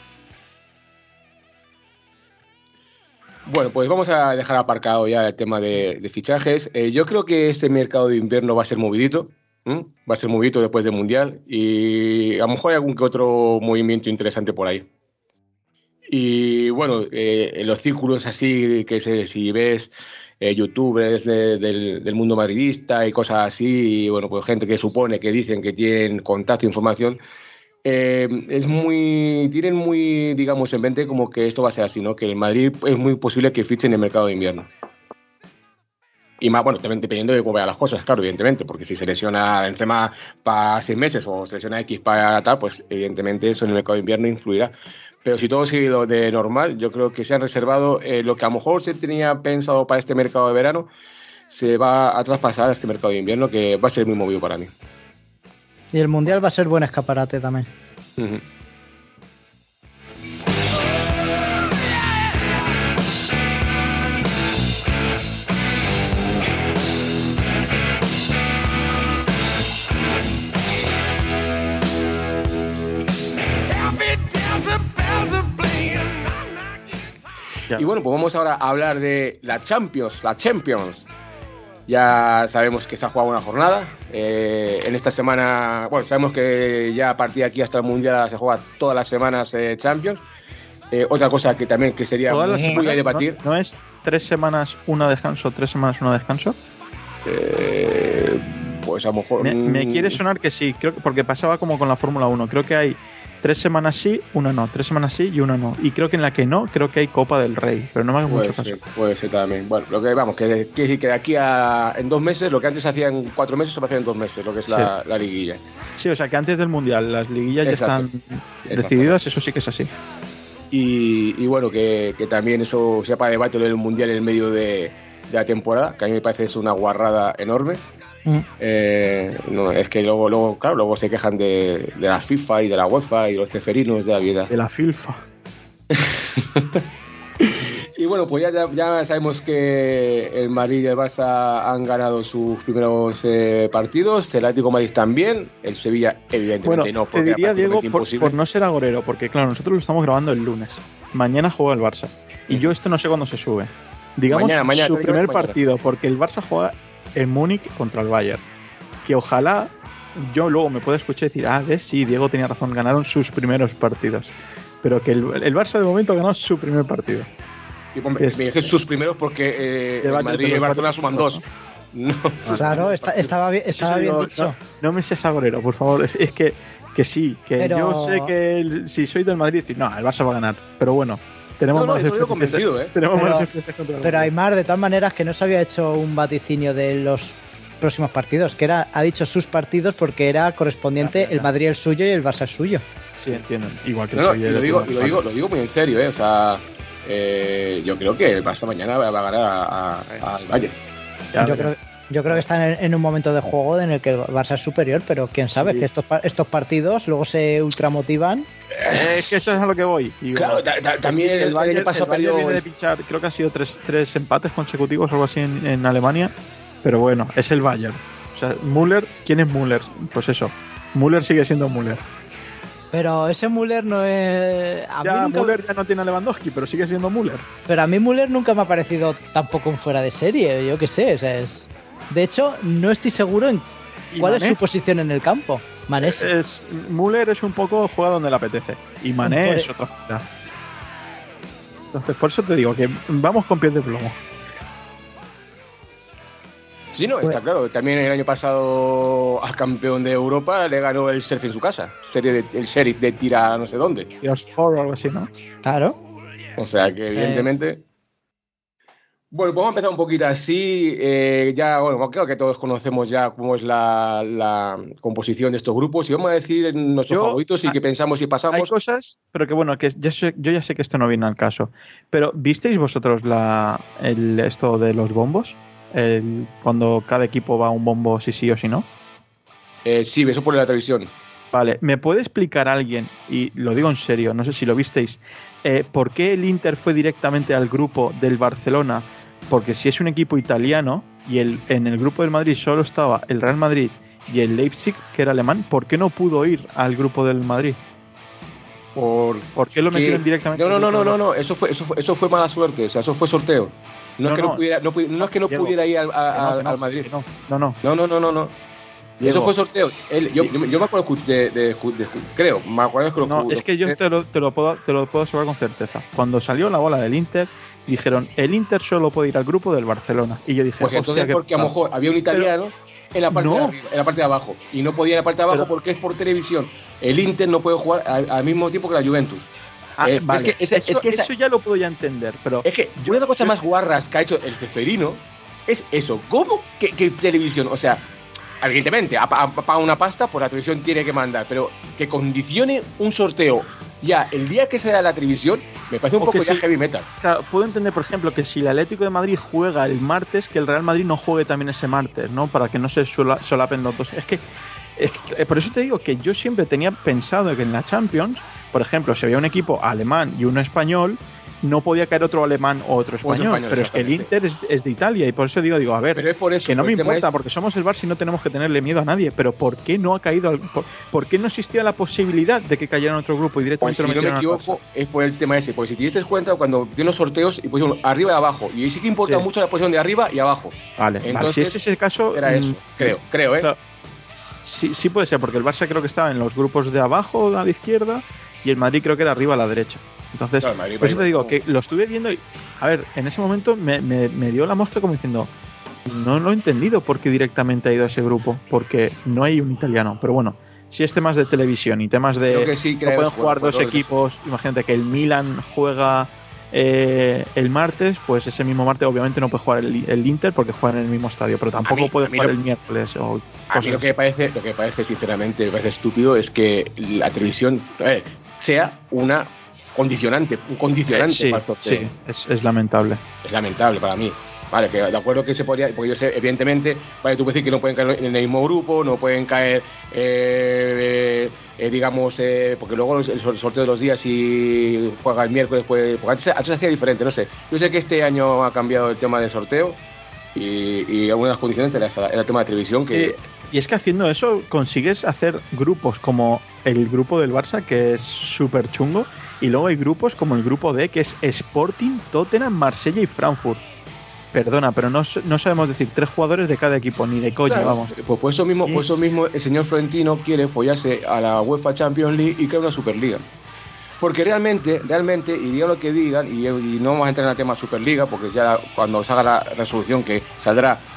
Bueno, pues vamos a dejar aparcado ya el tema de, de fichajes. Eh, yo creo que este mercado de invierno va a ser movidito. ¿Mm? Va a ser movidito después del Mundial. Y a lo mejor hay algún que otro movimiento interesante por ahí. Y bueno, eh, en los círculos así, que se, si ves eh, youtubers de, del, del mundo madridista y cosas así, y bueno, pues gente que supone que dicen que tienen contacto e información, eh, es muy, tienen muy, digamos, en mente como que esto va a ser así, ¿no? Que en Madrid es muy posible que fichen en el mercado de invierno. Y más, bueno, también dependiendo de cómo vean las cosas, claro, evidentemente, porque si se lesiona Benzema para seis meses o se lesiona X para tal, pues evidentemente eso en el mercado de invierno influirá. Pero si todo sigue de normal, yo creo que se han reservado eh, lo que a lo mejor se tenía pensado para este mercado de verano, se va a traspasar a este mercado de invierno, que va a ser muy movido para mí. Y el Mundial va a ser buen escaparate también. Uh-huh. Ya. Y bueno, pues vamos ahora a hablar de la Champions, la Champions. Ya sabemos que se ha jugado una jornada. Eh, en esta semana, bueno, sabemos que ya a partir de aquí hasta el Mundial se juega todas las semanas eh, Champions. Eh, otra cosa que también que sería Todas las muy semanas, a debatir. ¿no, ¿No es tres semanas una descanso, tres semanas una descanso? Eh, pues a lo mejor. Me, me quiere sonar que sí, creo que porque pasaba como con la Fórmula uno. Creo que hay tres semanas sí, una no, tres semanas sí y una no. Y creo que en la que no, creo que hay Copa del Rey, pero no me hagas Puede mucho ser, caso. puede ser también. Bueno, lo que vamos, que quiere decir que de aquí a en dos meses, lo que antes hacía en cuatro meses, se va a hacer en dos meses, lo que es la, Sí. la liguilla. Sí, o sea que antes del Mundial las liguillas Exacto. ya están Exacto. decididas, eso sí que es así. Y, y bueno, que, que también eso sea para debate del Mundial en el medio de, de la temporada, que a mí me parece es una guarrada enorme. Mm. Eh, no, es que luego, luego, claro, luego se quejan de, de la FIFA y de la UEFA y los ceferinos de la vida. De la FIFA. Y bueno, pues ya, ya, ya sabemos que el Madrid y el Barça han ganado sus primeros eh, partidos, el Atlético de Madrid también, el Sevilla evidentemente Bueno, no, te porque era diría, Diego, prácticamente por, imposible. por no ser agorero, porque claro, nosotros lo estamos grabando el lunes. Mañana juega el Barça. Y yo esto no sé cuándo se sube. Digamos Mañana, mañana, su tiene que primer ver mañana. partido, porque el Barça juega en Múnich contra el Bayern. Que ojalá yo luego me pueda escuchar y decir, ah, ves, sí, Diego tenía razón, ganaron sus primeros partidos. Pero que el, el Barça de momento ganó su primer partido. Y, hombre, es- me dije sus primeros porque eh, De el varios Madrid de y el los Barcelona cuatro, suman dos. No, Claro, está- estaba bien, estaba Sí, bien no, dicho. No, no me seas agorero, por favor. Es, es que, que sí, que Pero- yo sé que el- si soy del Madrid, no, el Barça va a ganar. Pero bueno, tenemos No, no, más yo lo digo experiencias- convencido, ¿eh? Tenemos Pero- más experiencias contra el Pero Madrid. Aymar, de todas maneras, que no se había hecho un vaticinio de los próximos partidos, que era ha dicho sus partidos porque era correspondiente Ya, ya, ya. el Madrid el suyo y el Barça el suyo. Sí, entiendo. Igual que No, no, soy y el lo digo, último. y lo digo, lo digo muy en serio, ¿eh? O sea, eh, yo creo que el Barça mañana va a ganar a- a- al Bayern. Ya, Yo ya. creo, yo creo que están en, en un momento de juego en el que el Barça es superior, pero quién sabe, Sí. que estos, pa- estos partidos luego se ultramotivan. Eh, Es que eso es a lo que voy. Y Claro, bueno, ta- ta- pues también sí, el, el el Bayern, año pasado el Bayern perdió viene de el- pinchar, creo que ha sido tres, tres empates consecutivos o algo así en, en Alemania. Pero bueno, es el Bayern. O sea, Müller, ¿quién es Müller? Pues eso, Müller sigue siendo Müller. Pero ese Müller no es. A mí Ya nunca- Müller ya no tiene a Lewandowski, pero sigue siendo Müller. Pero a mí Müller nunca me ha parecido tampoco un fuera de serie, yo qué sé. O sea, es... De hecho, no estoy seguro en ¿Y cuál Mané? es su posición en el campo. Mané sí. Es, Müller es un poco juega donde le apetece. Y Mané Por- es otra cosa. Entonces, por eso te digo que vamos con pies de plomo. Sí, no, Pues- está claro. También el año pasado al campeón de Europa le ganó el Sheriff en su casa. Serie de, el Sheriff de tira no sé dónde. Dios, o algo así, ¿no? Claro. O sea que evidentemente... Bueno, vamos a empezar un poquito así. eh, ya, bueno, creo que todos conocemos ya cómo es la, la composición de estos grupos. Y vamos a decir nuestros Yo- favoritos y ah, que pensamos y Hay pasamos. cosas, pero que bueno, que ya sé- yo ya sé que esto no viene al caso. Pero ¿visteis vosotros la, el, esto de los bombos? El, cuando cada equipo va a un bombo si sí o si no. Eh, sí, eso por la televisión. Vale, ¿me puede explicar alguien, y lo digo en serio, no sé si lo visteis, eh, por qué el Inter fue directamente al grupo del Barcelona? Porque si es un equipo italiano y el, en el grupo del Madrid solo estaba el Real Madrid y el Leipzig, que era alemán, ¿por qué no pudo ir al grupo del Madrid? Por ¿Por qué lo que- metieron directamente? No, no, al no, grupo no, del no, no, eso fue, eso fue, eso fue mala suerte, o sea, eso fue sorteo. No, No, es que no, no. pudiera, no, pudi- no es que no Diego, pudiera ir al, a- Que no, al- que no, al Madrid. que no, no, no. No, no, no, no, no. Diego. Eso fue sorteo. Él- yo, yo, yo me acuerdo de, de, de- de- creo, me acuerdo que lo No, lo es que yo escuché. te lo, te, lo puedo, te lo puedo asegurar con certeza. Cuando salió la bola del Inter, dijeron, el Inter solo puede ir al grupo del Barcelona. Y yo dije, Pues hostia, entonces qué porque a lo putada. mejor había un italiano en la parte No. de arriba, en la parte de abajo y no podía en la parte de abajo Pero- porque es por televisión. El Inter no puede jugar al, al mismo tiempo que la Juventus. Ah, Eh, vale. es que ese- eso, es que esa- eso ya lo puedo ya entender, pero Es que una de las cosas más guarras que ha hecho el Ceferino es eso. ¿Cómo que, que televisión? O sea, evidentemente, ha pa- ha pagado una pasta, pues la televisión tiene que mandar, pero que condicione un sorteo ya el día que se da la televisión, me parece un O poco que ya sí. heavy metal. claro, puedo entender, por ejemplo, que si el Atlético de Madrid juega el martes, que el Real Madrid no juegue también ese martes, ¿no? Para que no se sola- solapen los dos. Es que, es que, eh, por eso te digo que yo siempre tenía pensado que en la Champions, por ejemplo, si había un equipo alemán y uno español, no podía caer otro alemán o otro español. español, pero es que el exactamente. Inter es, es de Italia y por eso digo, digo, a ver, Pero es por eso. que no por me el tema importa, es- porque somos el Barça y no tenemos que tenerle miedo a nadie, pero ¿por qué no ha caído? al- por, por qué no existía la posibilidad de que cayera en otro grupo y Pues directamente si lo no me metieran al equivoco, Barça? es por el tema ese. Porque si te diste cuenta, cuando tiene los sorteos, y pusieron arriba y abajo. Y ahí sí que importa Sí. mucho la posición de arriba y abajo. Vale, vale, Entonces, si ese es el caso, Era mm, eso, creo, creo, ¿eh? claro, sí, sí puede ser, porque el Barça creo que estaba en los grupos de abajo a la izquierda y el Madrid creo que era arriba a la derecha. Entonces, Claro, el Madrid por eso va te arriba. digo que lo estuve viendo y, a ver, en ese momento me, me- me dio la mosca como diciendo, no lo he entendido por qué directamente ha ido a ese grupo, porque no hay un italiano. Pero bueno, si es temas de televisión y temas de Creo que sí, no creo, pueden fue- jugar fue dos todo eso. equipos, imagínate que el Milan juega eh, el martes, pues ese mismo martes obviamente no puede jugar el, el Inter porque juega en el mismo estadio, pero tampoco mí- puede a mí jugar lo- el miércoles o A cosas mí lo que así. me parece, lo que me parece sinceramente, me parece estúpido es que la televisión a ver, sea una condicionante, un condicionante Sí, para el sorteo. sí, es, es lamentable. Es lamentable para mí. Vale, que de acuerdo que se podría, porque yo sé, evidentemente, vale, tú puedes decir que no pueden caer en el mismo grupo, no pueden caer, eh, eh, digamos, eh, porque luego el sor- sorteo de los días si juega el miércoles, pues, porque antes, antes se hacía diferente, no sé. Yo sé que este año ha cambiado el tema del sorteo y, y algunas de las condiciones era, esa- era el tema de televisión que... Sí, y es que haciendo eso consigues hacer grupos como el grupo del Barça, que es súper chungo, y luego hay grupos como el grupo D, que es Sporting, Tottenham, Marsella y Frankfurt. Perdona, pero no, s- no sabemos decir tres jugadores de cada equipo, ni de coña, Claro, vamos. Pues por eso mismo, por Es- eso mismo el señor Florentino quiere follarse a la UEFA Champions League y crear una Superliga. Porque realmente, realmente, y digan lo que digan, y, y no vamos a entrar en el tema Superliga, porque ya cuando salga la resolución que saldrá,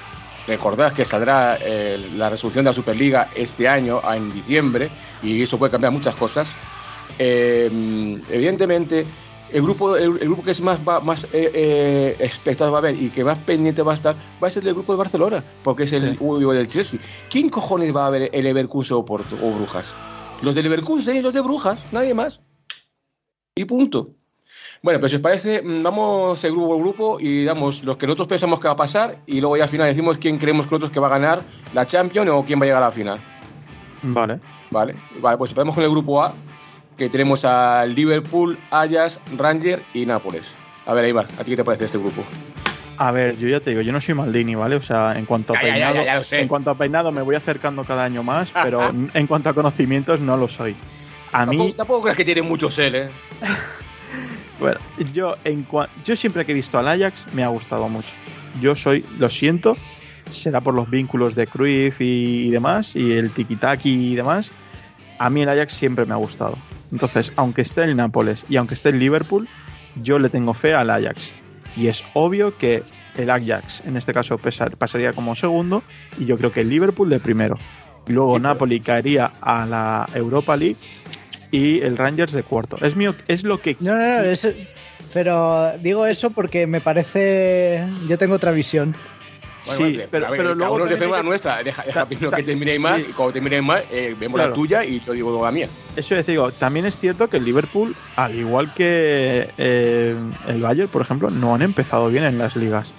recordad que saldrá eh, la resolución de la Superliga este año, en diciembre, y eso puede cambiar muchas cosas. Eh, evidentemente, el grupo el, el grupo que es más, va, más eh, eh, expectado va a ver y que más pendiente va a estar, va a ser el grupo de Barcelona, porque es el sí. del Chelsea. ¿Quién cojones va a ver el Leverkusen o Porto o Brujas? Los de Leverkusen y los de Brujas, nadie más. Y punto. Bueno, pues si os parece, vamos el grupo por grupo y damos los que nosotros pensamos que va a pasar y luego ya al final decimos quién creemos que nosotros que va a ganar la Champions o quién va a llegar a la final. Vale. Vale, vale, pues empezamos con el grupo A, que tenemos a Liverpool, Ajax, Rangers y Nápoles. A ver, Aimar, ¿a ti qué te parece este grupo? A ver, yo ya te digo, yo no soy Maldini, ¿vale? O sea, en cuanto a ya, peinado, ya, ya, ya lo sé. en cuanto a peinado me voy acercando cada año más, pero en cuanto a conocimientos no lo soy. A tampoco, mí tampoco creas que tiene mucho sel, ¿eh? Bueno, yo en cua- yo siempre que he visto al Ajax me ha gustado mucho. Yo soy, lo siento, será por los vínculos de Cruyff y, y demás, y el tiki-taki y demás. A mí el Ajax siempre me ha gustado. Entonces, aunque esté el Nápoles y aunque esté el Liverpool, yo le tengo fe al Ajax. Y es obvio que el Ajax, en este caso, pesar, pasaría como segundo, y yo creo que el Liverpool de primero. Y luego sí, Napoli pero... caería a la Europa League y el Rangers de cuarto. Es mío, es lo que... No, no, no, es, pero digo eso porque me parece... Yo tengo otra visión. Bueno, sí, bueno, pero, a ver, pero luego uno defendemos que... la nuestra, deja, deja ta, primero ta, que termine mal, sí. Y cuando termine mal, eh, vemos claro. la tuya y yo digo la mía. Eso es, digo, también es cierto que el Liverpool, al igual que eh, el Bayern, por ejemplo, no han empezado bien en las ligas.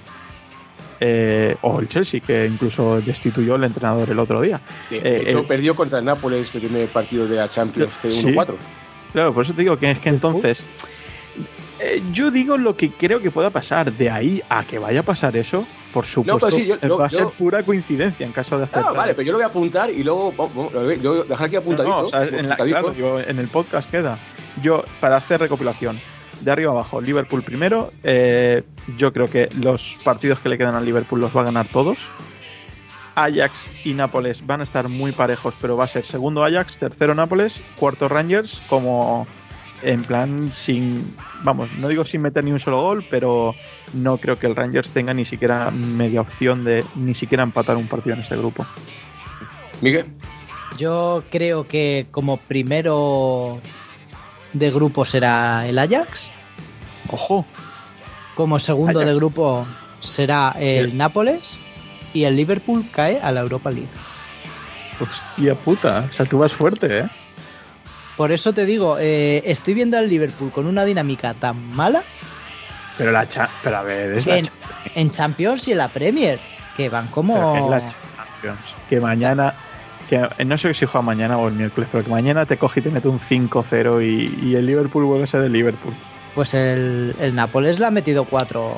Eh, o el Chelsea, que incluso destituyó el entrenador el otro día. De, de eh, hecho, el... perdió contra el Nápoles el primer partido de la Champions uno cuatro. Sí, claro, por eso te digo que es que entonces... Eh, yo digo lo que creo que pueda pasar. De ahí a que vaya a pasar eso, por supuesto, no, sí, yo, va yo, a ser yo, pura coincidencia en caso de aceptar. Ah, vale, pero yo lo voy a apuntar y luego yo dejar aquí apuntadito. No, no, o sea, en, la, claro, digo, en el podcast queda. Yo, para hacer recopilación, de arriba abajo, Liverpool primero. Eh, yo creo que los partidos que le quedan al Liverpool los va a ganar todos. Ajax y Nápoles van a estar muy parejos, pero va a ser segundo Ajax, tercero Nápoles, cuarto Rangers, como en plan sin, vamos, no digo sin meter ni un solo gol, pero no creo que el Rangers tenga ni siquiera media opción de ni siquiera empatar un partido en este grupo. Miguel. Yo creo que como primero de grupo será el Ajax. Ojo. Como segundo Ajax. de grupo será el Nápoles. Y el Liverpool cae a la Europa League. Hostia puta, o sea, tú vas fuerte, ¿eh? Por eso te digo, eh, estoy viendo al Liverpool con una dinámica tan mala. Pero la cha- pero a ver, es que la en, en Champions y en la Premier, que van como... Pero es la Champions. Que mañana, que no sé si juega mañana o el miércoles, pero que mañana te coge y te mete un cinco cero y, y el Liverpool vuelve a ser el Liverpool. Pues el, el Nápoles le ha metido cuatro...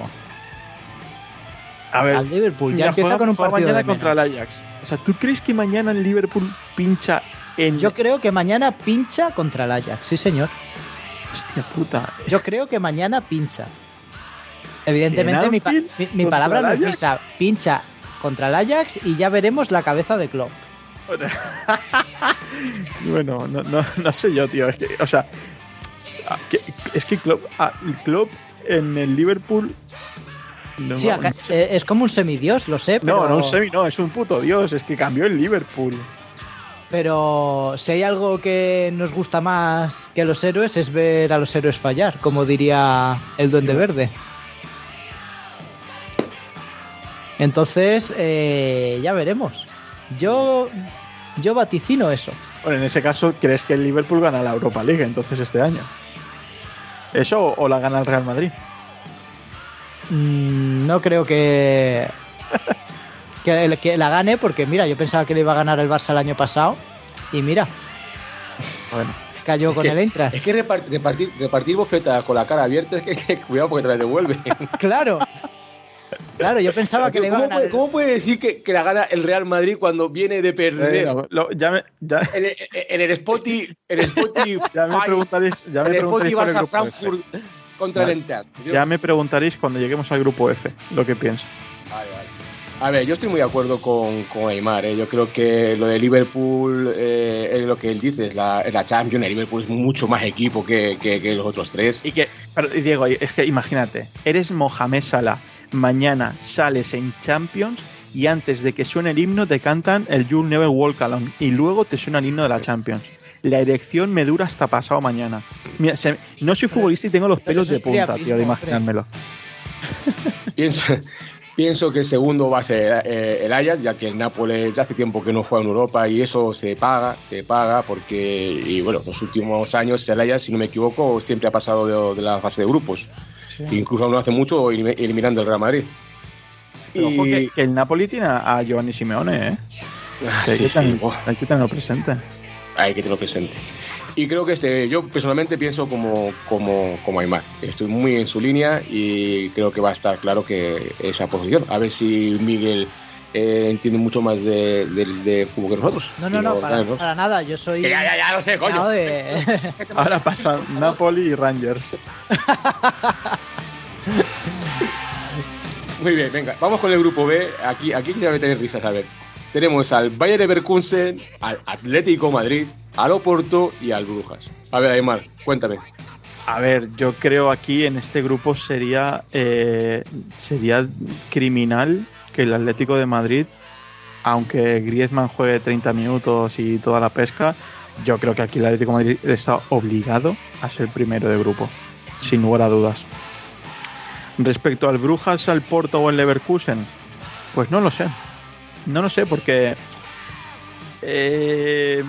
A ver, al Liverpool ya empieza juega, con un partido mañana de contra el Ajax. O sea, ¿tú crees que mañana el Liverpool pincha en...? Yo creo que mañana pincha contra el Ajax, sí señor. Hostia puta. Yo creo que mañana pincha. Evidentemente mi, pa- mi, mi palabra no es misa. Pincha contra el Ajax y ya veremos la cabeza de Klopp. Bueno, no, no, no sé yo, tío. Es que, o sea, que, es que Klopp, ah, Klopp en el Liverpool... No, sí, acá, eh, es como un semidios, lo sé, pero... No, no un semi, no, es un puto dios, es que cambió el Liverpool. Pero si hay algo que nos gusta más que a los héroes es ver a los héroes fallar, como diría el Duende Verde. Entonces, eh, ya veremos. Yo, yo vaticino eso. Bueno, en ese caso, ¿crees que el Liverpool gana la Europa League entonces este año? ¿Eso o la gana el Real Madrid? No creo que, que que la gane, porque mira, yo pensaba que le iba a ganar el Barça el año pasado y mira, bueno, cayó es con que, el Eintracht. Es que repartir, repartir, repartir bofetas con la cara abierta es que, que cuidado porque te la devuelve. Claro, claro, yo pensaba que le iba a ganar. Puede, ¿Cómo puede decir que, que la gana el Real Madrid cuando viene de perder? Eh, no, lo, ya me, ya... En, el, en el Spotify, el Spotify, ya me preguntaréis, ya me el preguntaréis Spotify Barça Frankfurt contra vale. el Eintracht. Ya me preguntaréis cuando lleguemos al grupo F lo que pienso. Vale, vale. A ver, yo estoy muy de acuerdo con, con Aimar, ¿eh? Yo creo que lo de Liverpool eh, es lo que él dice, es la, es la Champions. El Liverpool es mucho más equipo que, que, que los otros tres. Y que, pero, Diego, es que imagínate, eres Mohamed Salah, mañana sales en Champions y antes de que suene el himno te cantan el You'll Never Walk Alone y luego te suena el himno de la Champions. La erección me dura hasta pasado mañana. Mira, se, no soy futbolista y tengo los pelos de punta, tío, de imaginármelo. Pienso, pienso que el segundo va a ser eh, el Ajax, ya que el Nápoles hace tiempo que no juega en Europa y eso se paga, se paga porque, y bueno, los últimos años el Ajax, si no me equivoco, siempre ha pasado de, de la fase de grupos. Sí. Incluso no hace mucho eliminando el Real Madrid. Pero y... ojo que, que el Napoli tiene a Giovanni Simeone, ¿eh? Ah, hay, sí, que sí, tener, oh. hay que tenerlo presente. Hay que tenerlo presente. Y creo que este, yo personalmente pienso como, como, como Aimar. Estoy muy en su línea y creo que va a estar claro que esa posición. A ver si Miguel eh, entiende mucho más de, de, de fútbol que nosotros. No, no, no, para, para nada. Yo soy... Que ya, ya, ya lo sé, coño. De... Ahora pasan Napoli y Rangers. Muy bien, venga, vamos con el grupo B. Aquí, aquí ya me tener risas, a ver. Tenemos al Bayer Leverkusen, al Atlético Madrid, al Oporto y al Brujas. A ver, Aymar, cuéntame. A ver, yo creo aquí en este grupo sería eh, sería criminal que el Atlético de Madrid, aunque Griezmann juegue treinta minutos y toda la pesca, yo creo que aquí el Atlético de Madrid está obligado a ser primero de grupo, sin lugar a dudas. Respecto al Brujas, al Porto o al Leverkusen, pues no lo sé. No lo sé porque eh,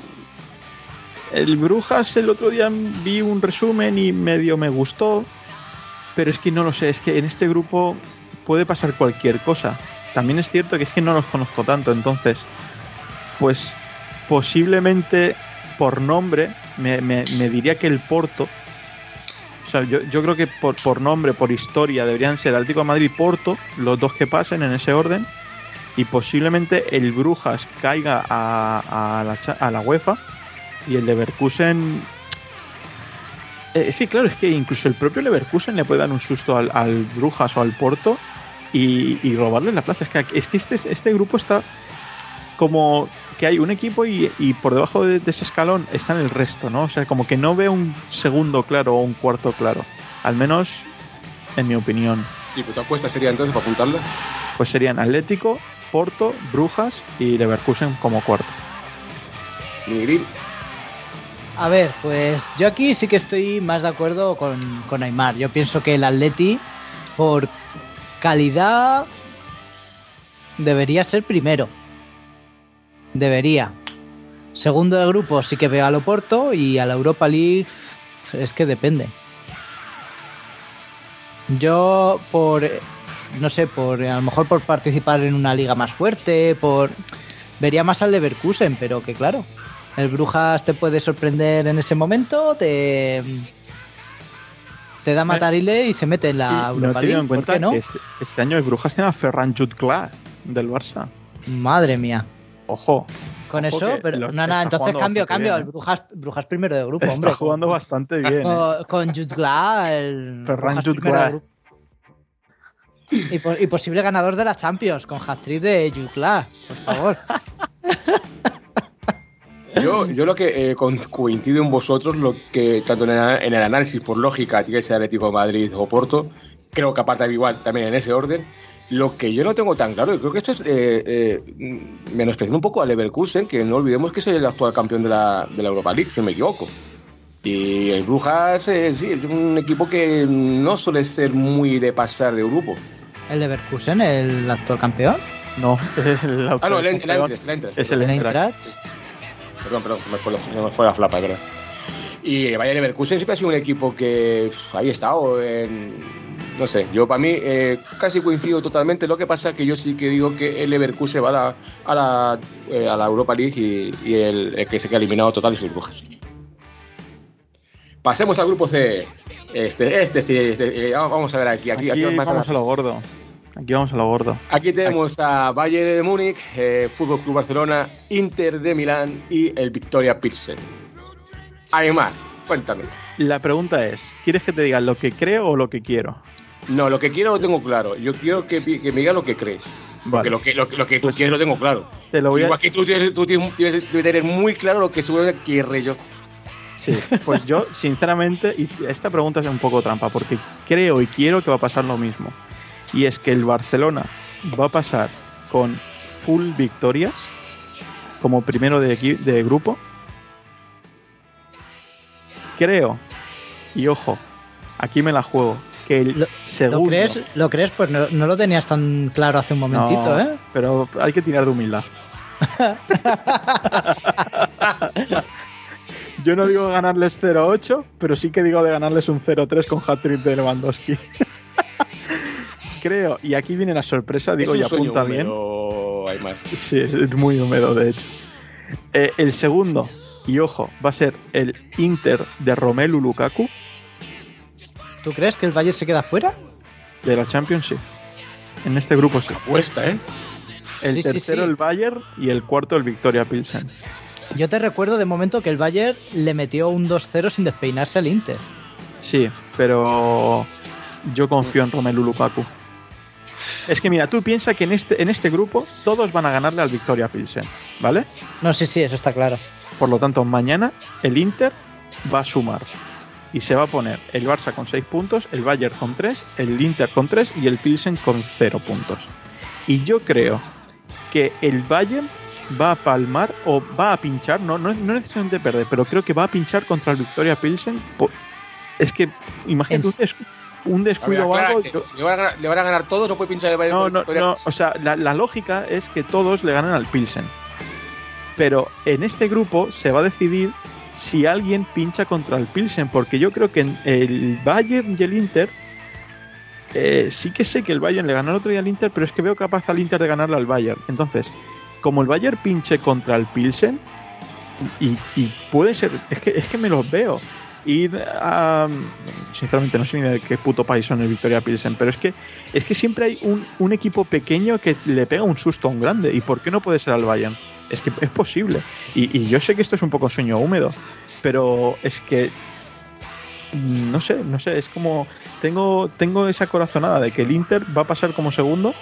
el Brujas el otro día vi un resumen y medio me gustó, pero es que no lo sé, es que en este grupo puede pasar cualquier cosa. También es cierto que es que no los conozco tanto, entonces pues posiblemente por nombre me, me, me diría que el Porto. O sea, yo, yo creo que por, por nombre, por historia, deberían ser Atlético de Madrid y Porto, los dos que pasen en ese orden, y posiblemente el Brujas caiga a, a, la, a la UEFA y el Leverkusen... Eh, es que claro, es que incluso el propio Leverkusen le puede dar un susto al, al Brujas o al Porto y, y robarle la plaza. Es que, es que este, este grupo está como... que hay un equipo y, y por debajo de, de ese escalón están el resto, ¿no? O sea, como que no veo un segundo claro o un cuarto claro. Al menos, en mi opinión. Sí, pues tu apuesta sería entonces, para apuntarla. Pues serían Atlético, Porto, Brujas y Leverkusen como cuarto. Miguel. A ver, pues yo aquí sí que estoy más de acuerdo con, con Aimar. Yo pienso que el Atleti, por calidad, debería ser primero. Debería. Segundo de grupo sí que veo al Oporto y a la Europa League es que depende. Yo por no sé, por a lo mejor por participar en una liga más fuerte, por vería más al Leverkusen, pero que claro, el Brujas te puede sorprender en ese momento, te te da matarile y se mete en la y Europa no League. En cuenta ¿Por qué no? Que este, este año el Brujas tiene a Ferran Jutgla del Barça. Madre mía. Ojo. Con ojo eso, pero no, no, entonces cambio, cambio. Bien, ¿eh? El Brujas, Brujas primero de grupo, está hombre. Está jugando con, bastante bien. Con, ¿eh? con Jutgla, el Ferran Jutgla. Y, po- y posible ganador de la Champions, con hat-trick de Jutgla, por favor. Yo, yo lo que eh, con, coincido en vosotros, lo que tanto en el, en el análisis por lógica tiene que ser Atlético de Madrid o Porto, creo que aparte igual también en ese orden. Lo que yo no tengo tan claro, y creo que esto es eh, eh, menospreciando un poco a Leverkusen, que no olvidemos que soy el actual campeón de la, de la Europa League, si no me equivoco. Y el Brujas, eh, sí, es un equipo que no suele ser muy de pasar de grupo. ¿El Leverkusen, el actual campeón? No, el ah, no, el Eintracht. Es el Eintracht. Perdón, perdón, se me fue la, se me fue la flapa, es verdad. Y el Bayer Leverkusen siempre ha sido un equipo que pff, ahí ha estado en... No sé, yo para mí eh, casi coincido totalmente. Lo que pasa es que yo sí que digo que el Leverkusen va a la, a la, eh, a la Europa League y, y el, el que se queda eliminado total es el Brujas. Pasemos al grupo C. Este, este, este, este eh, vamos a ver aquí. Aquí, aquí, aquí vamos a lo gordo. Aquí vamos a lo gordo. Aquí tenemos aquí. a Bayern de Múnich, eh, Fútbol Club Barcelona, Inter de Milán y el Victoria Pilsen. Además, cuéntame. La pregunta es, ¿quieres que te diga lo que creo o lo que quiero? No, lo que quiero lo tengo claro. Yo quiero que, que me digas lo que crees. Vale. Porque lo que, lo, lo que tú pues, quieres lo tengo claro. Te lo voy a... Igual que tú tienes, tú tienes, tienes que tener muy claro lo que seguro que quiero yo. Sí, pues yo, sinceramente, y esta pregunta es un poco trampa, porque creo y quiero que va a pasar lo mismo. Y es que el Barcelona va a pasar con full victorias como primero de, equi- de grupo. Creo, y ojo, aquí me la juego, que el ¿Lo, segundo... ¿lo crees? ¿Lo crees? Pues no, no lo tenías tan claro hace un momentito, No, ¿eh? pero hay que tirar de humildad. Yo no digo ganarles cero ocho, pero sí que digo de ganarles un cero tres con hat-trick de Lewandowski. Creo, y aquí viene la sorpresa, digo, Es y un sueño apunta bien. húmedo, Aymar. Sí, es muy húmedo, de hecho. Eh, el segundo, y ojo, va a ser el Inter de Romelu Lukaku, ¿Tú crees que el Bayern se queda fuera? de la Champions, sí. En este grupo sí. Apuesta, ¿eh? El Sí, sí, tercero sí. el Bayern y el cuarto el Victoria Pilsen. Yo te recuerdo de momento que el Bayern le metió un dos cero sin despeinarse al Inter. Sí, pero yo confío en Romelu Lukaku. Es que mira, tú piensas que en este, en este grupo todos van a ganarle al Victoria Pilsen, ¿vale? No, sí, sí, eso está claro. Por lo tanto, mañana el Inter va a sumar. Y se va a poner el Barça con seis puntos, el Bayern con tres, el Inter con tres y el Pilsen con cero puntos. Y yo creo que el Bayern va a palmar o va a pinchar, no, no, no necesariamente perder, pero creo que va a pinchar contra el Victoria Pilsen. Po- Es que, imagínate, un, des- un descuido o algo. yo- Si le van, a ganar, le van a ganar todos, no puede pinchar el Bayern. No, con no, Victoria. no, o sea, la, la lógica es que todos le ganan al Pilsen. Pero en este grupo se va a decidir si alguien pincha contra el Pilsen, porque yo creo que en el Bayern y el Inter, eh, sí que sé que el Bayern le ganó el otro día al Inter, pero es que veo capaz al Inter de ganarle al Bayern. Entonces, como el Bayern pinche contra el Pilsen, y, y puede ser, es que, es que me los veo. Ir a... Sinceramente no sé ni de qué puto país son el Victoria Pilsen, pero es que es que siempre hay un, un equipo pequeño que le pega un susto a un grande. ¿Y por qué no puede ser al Bayern? Es que es posible. Y, y yo sé que esto es un poco sueño húmedo, pero es que no sé, no sé, es como tengo, tengo esa corazonada de que el Inter va a pasar como segundo,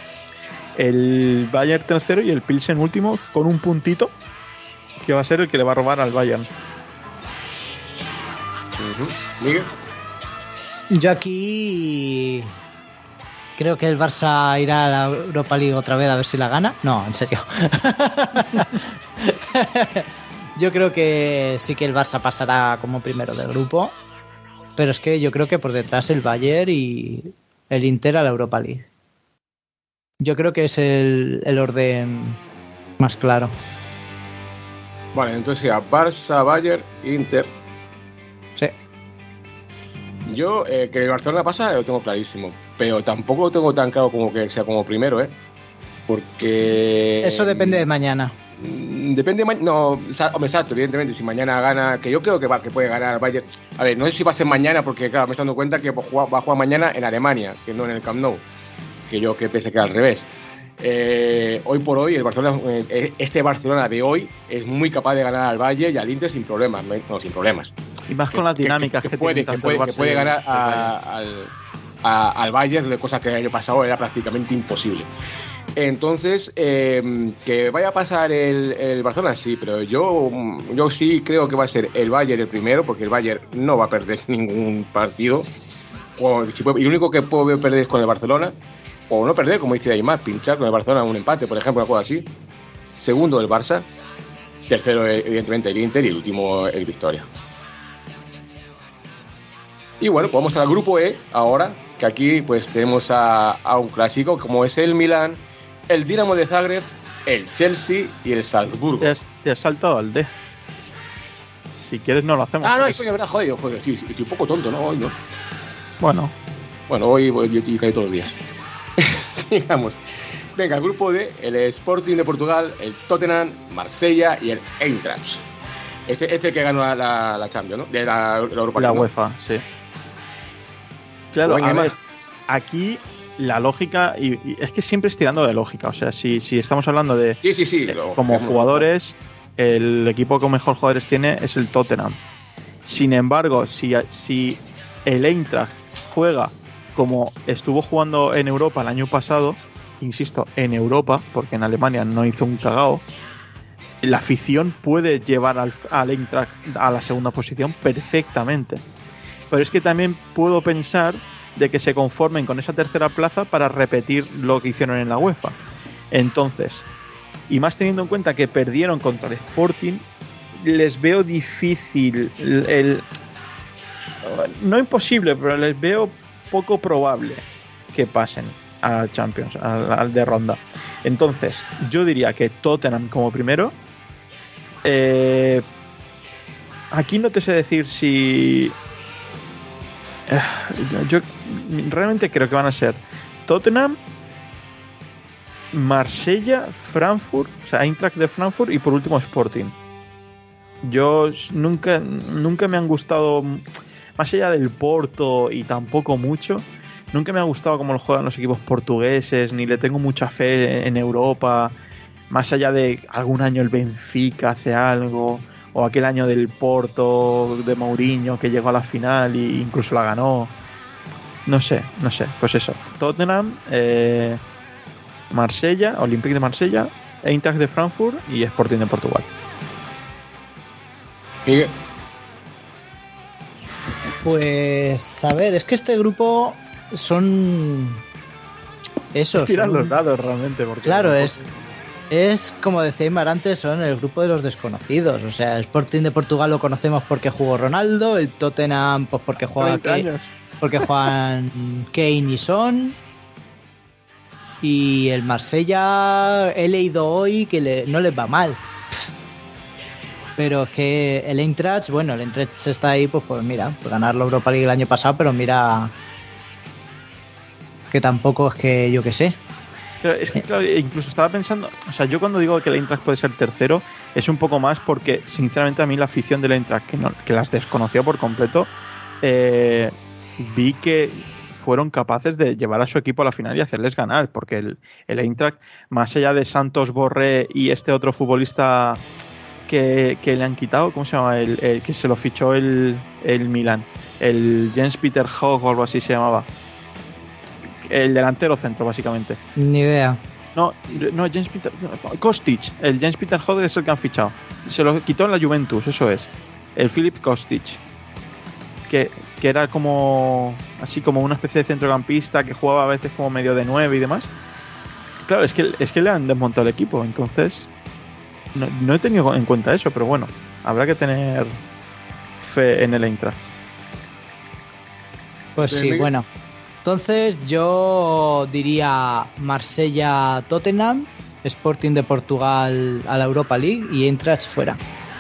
el Bayern tercero y el Pilsen último con un puntito que va a ser el que le va a robar al Bayern. Ujú. Miguel. Yo aquí creo que el Barça irá a la Europa League otra vez a ver si la gana. No, en serio. Yo creo que sí que el Barça pasará como primero del grupo, pero es que yo creo que por detrás el Bayern y el Inter a la Europa League. Yo creo que es el, el orden más claro. Vale, entonces ya, Barça, Bayern, Inter. Sí. Yo, eh, que el Barcelona pasa, lo tengo clarísimo. Pero tampoco lo tengo tan claro como que sea como primero, ¿eh? Porque... Eso depende de mañana. Mm, Depende de ma- no, sa- hombre, exacto, evidentemente, si mañana gana, que yo creo que va, que puede ganar el Bayern. A ver, no sé si va a ser mañana, porque claro, me estoy dando cuenta que va a jugar, va a jugar mañana en Alemania, que no en el Camp Nou, que yo que pensé que era al revés. Eh, hoy por hoy, el Barcelona, eh, este Barcelona de hoy es muy capaz de ganar al Bayern y al Inter sin problemas, no, sin problemas. Y más con las dinámicas que, que, puede, tienen que tanto puede, el que Barça puede y el- ganar el a- Bayern. al, a- al Bayern, de cosas que el año pasado era prácticamente imposible. Entonces, eh, que vaya a pasar el, el Barcelona, sí, pero yo, yo sí creo que va a ser el Bayern el primero, porque el Bayern no va a perder ningún partido. O, si puede- y lo único que puede perder es con el Barcelona, o no perder, como dice Aymar, pinchar con el Barcelona un empate, por ejemplo, algo así. Segundo, el Barça. Tercero, evidentemente, el Inter. Y el último, el Victoria. Y bueno, pues vamos al grupo E ahora, que aquí pues tenemos a, a un clásico como es el Milán, el Dinamo de Zagreb, el Chelsea y el Salzburgo. Te has, te has saltado al D. Si quieres no lo hacemos. Ah, no, Es- coño, verdad, joder, joder, estoy, estoy un poco tonto, ¿no? Hoy no. Bueno, Bueno, hoy voy yo estoy casi todos los días. Digamos. Venga, el grupo D, el Sporting de Portugal, el Tottenham, Marsella y el Eintracht. Este este es el que ganó la, la, la Champions, ¿no? De la, la Europa la League, ¿no? UEFA, sí. Claro, Buen a Aymar. ver, aquí la lógica, y, y es que siempre es tirando de lógica, o sea, si, si estamos hablando de Sí, sí, sí. eh, lo- como lo- jugadores, el equipo que mejor jugadores tiene es el Tottenham. Sin embargo, si, si el Eintracht juega como estuvo jugando en Europa el año pasado, insisto, en Europa, porque en Alemania no hizo un cagao, la afición puede llevar al, al Eintracht a la segunda posición perfectamente. Pero es que también puedo pensar de que se conformen con esa tercera plaza para repetir lo que hicieron en la UEFA. Entonces, y más teniendo en cuenta que perdieron contra el Sporting, les veo difícil, el, el no imposible, pero les veo poco probable que pasen a Champions, al, al de ronda. Entonces, yo diría que Tottenham como primero. Eh, aquí no te sé decir si... Eh, yo, yo realmente creo que van a ser Tottenham, Marsella, Frankfurt, o sea, Eintracht de Frankfurt y por último Sporting. Yo nunca, nunca me han gustado, más allá del Porto y tampoco mucho, nunca me ha gustado cómo lo juegan los equipos portugueses, ni le tengo mucha fe en Europa, más allá de algún año el Benfica hace algo, o aquel año del Porto de Mourinho que llegó a la final e incluso la ganó. No sé, no sé, pues eso. Tottenham, eh, Marsella, Olympique de Marsella, Eintracht de Frankfurt y Sporting de Portugal. ¿Y? Pues a ver, es que este grupo son esos. Tiran son... los dados realmente, porque claro, es es como decía Aymar antes, son el grupo de los desconocidos. O sea, el Sporting de Portugal lo conocemos porque jugó Ronaldo, el Tottenham pues porque juega Kane, porque juegan Kane y Son, y el Marsella he leído hoy que le, no les va mal. Pero es que el Eintracht, bueno, el Eintracht está ahí, pues, pues mira, por ganar la Europa League el año pasado, pero mira que tampoco es que yo que sé. Pero es que claro, incluso estaba pensando, o sea, yo cuando digo que el Eintracht puede ser tercero, es un poco más porque, sinceramente, a mí la afición del Eintracht, que, no, que las desconoció por completo, eh, vi que fueron capaces de llevar a su equipo a la final y hacerles ganar, porque el, el Eintracht, más allá de Santos Borré y este otro futbolista que, que le han quitado, ¿cómo se llama? El, el que se lo fichó el, el Milan, el Jens Peter Hogg o algo así se llamaba. El delantero centro, básicamente. Ni idea. No, no, James Peter... No, Kostic. El James Peter Hogg es el que han fichado. Se lo quitó en la Juventus, eso es. El Filip Kostic. Que, que era como... Así como una especie de centrocampista que jugaba a veces como medio de nueve y demás. Claro, es que, es que le han desmontado el equipo. Entonces... No, no he tenido en cuenta eso, pero bueno. Habrá que tener fe en el Eintracht. Pues sí, bueno... Entonces yo diría Marsella-Tottenham, Sporting de Portugal a la Europa League y Eintracht fuera.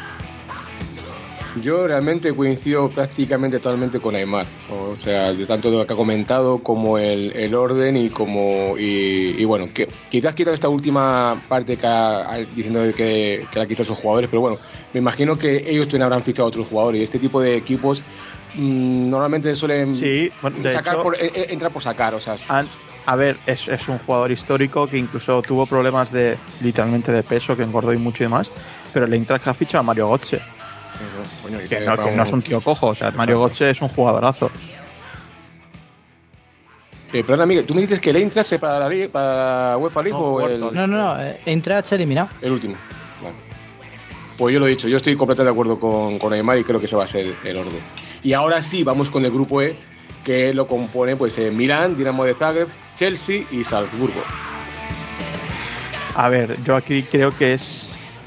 Yo realmente coincido prácticamente totalmente con Aymar, o sea, de tanto lo que ha comentado como el, el orden y como y, y bueno, que quizás quitado esta última parte que ha, diciendo que, que la ha quitado a sus jugadores, pero bueno, me imagino que ellos también habrán fichado a otros jugadores y este tipo de equipos mmm, normalmente suelen sí, bueno, sacar hecho, por, eh, entrar por sacar, o sea, han, a ver, es, es un jugador histórico que incluso tuvo problemas de literalmente de peso, que engordó y mucho y demás, pero el Eintracht ha fichado a Mario Götze. Coño, que, no, que no es un tío cojo, o sea, Mario Götze es un jugadorazo. Eh, perdona, Miguel, ¿tú me dices que el Eintracht se para la, para la UEFA League no, o el...? No, no, no, Eintracht se ha eliminado. El último, vale. Pues yo lo he dicho, yo estoy completamente de acuerdo con, con Aymar y creo que eso va a ser el orden. Y ahora sí, vamos con el grupo E, que lo compone pues eh, Milán, Dinamo de Zagreb, Chelsea y Salzburgo. A ver, yo aquí creo que es...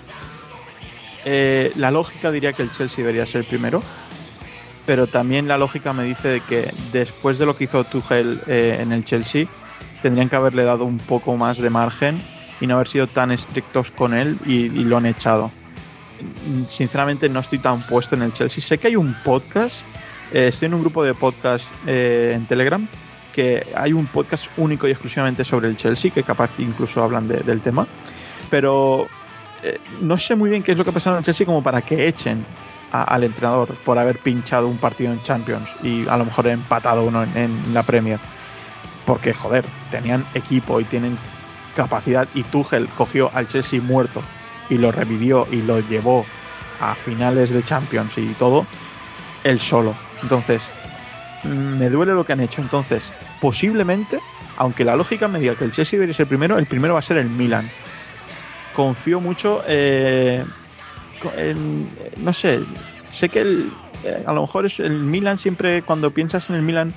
Eh, la lógica diría que el Chelsea debería ser el primero, pero también la lógica me dice de que después de lo que hizo Tuchel eh, en el Chelsea, tendrían que haberle dado un poco más de margen y no haber sido tan estrictos con él y, y lo han echado. Sinceramente no estoy tan puesto en el Chelsea. Sé que hay un podcast, eh, estoy en un grupo de podcast eh, en Telegram, que hay un podcast único y exclusivamente sobre el Chelsea, que capaz incluso hablan de, del tema, pero... Eh, no sé muy bien qué es lo que ha pasado en el Chelsea como para que echen a, al entrenador por haber pinchado un partido en Champions y a lo mejor empatado uno en, en la Premier, porque joder, tenían equipo y tienen capacidad y Tuchel cogió al Chelsea muerto y lo revivió y lo llevó a finales de Champions y todo él solo. Entonces me duele lo que han hecho. Entonces posiblemente, aunque la lógica me diga que el Chelsea debería ser el primero, el primero va a ser el Milan. Confío mucho eh, en, no sé, sé que el, eh, a lo mejor es el Milan, siempre cuando piensas en el Milan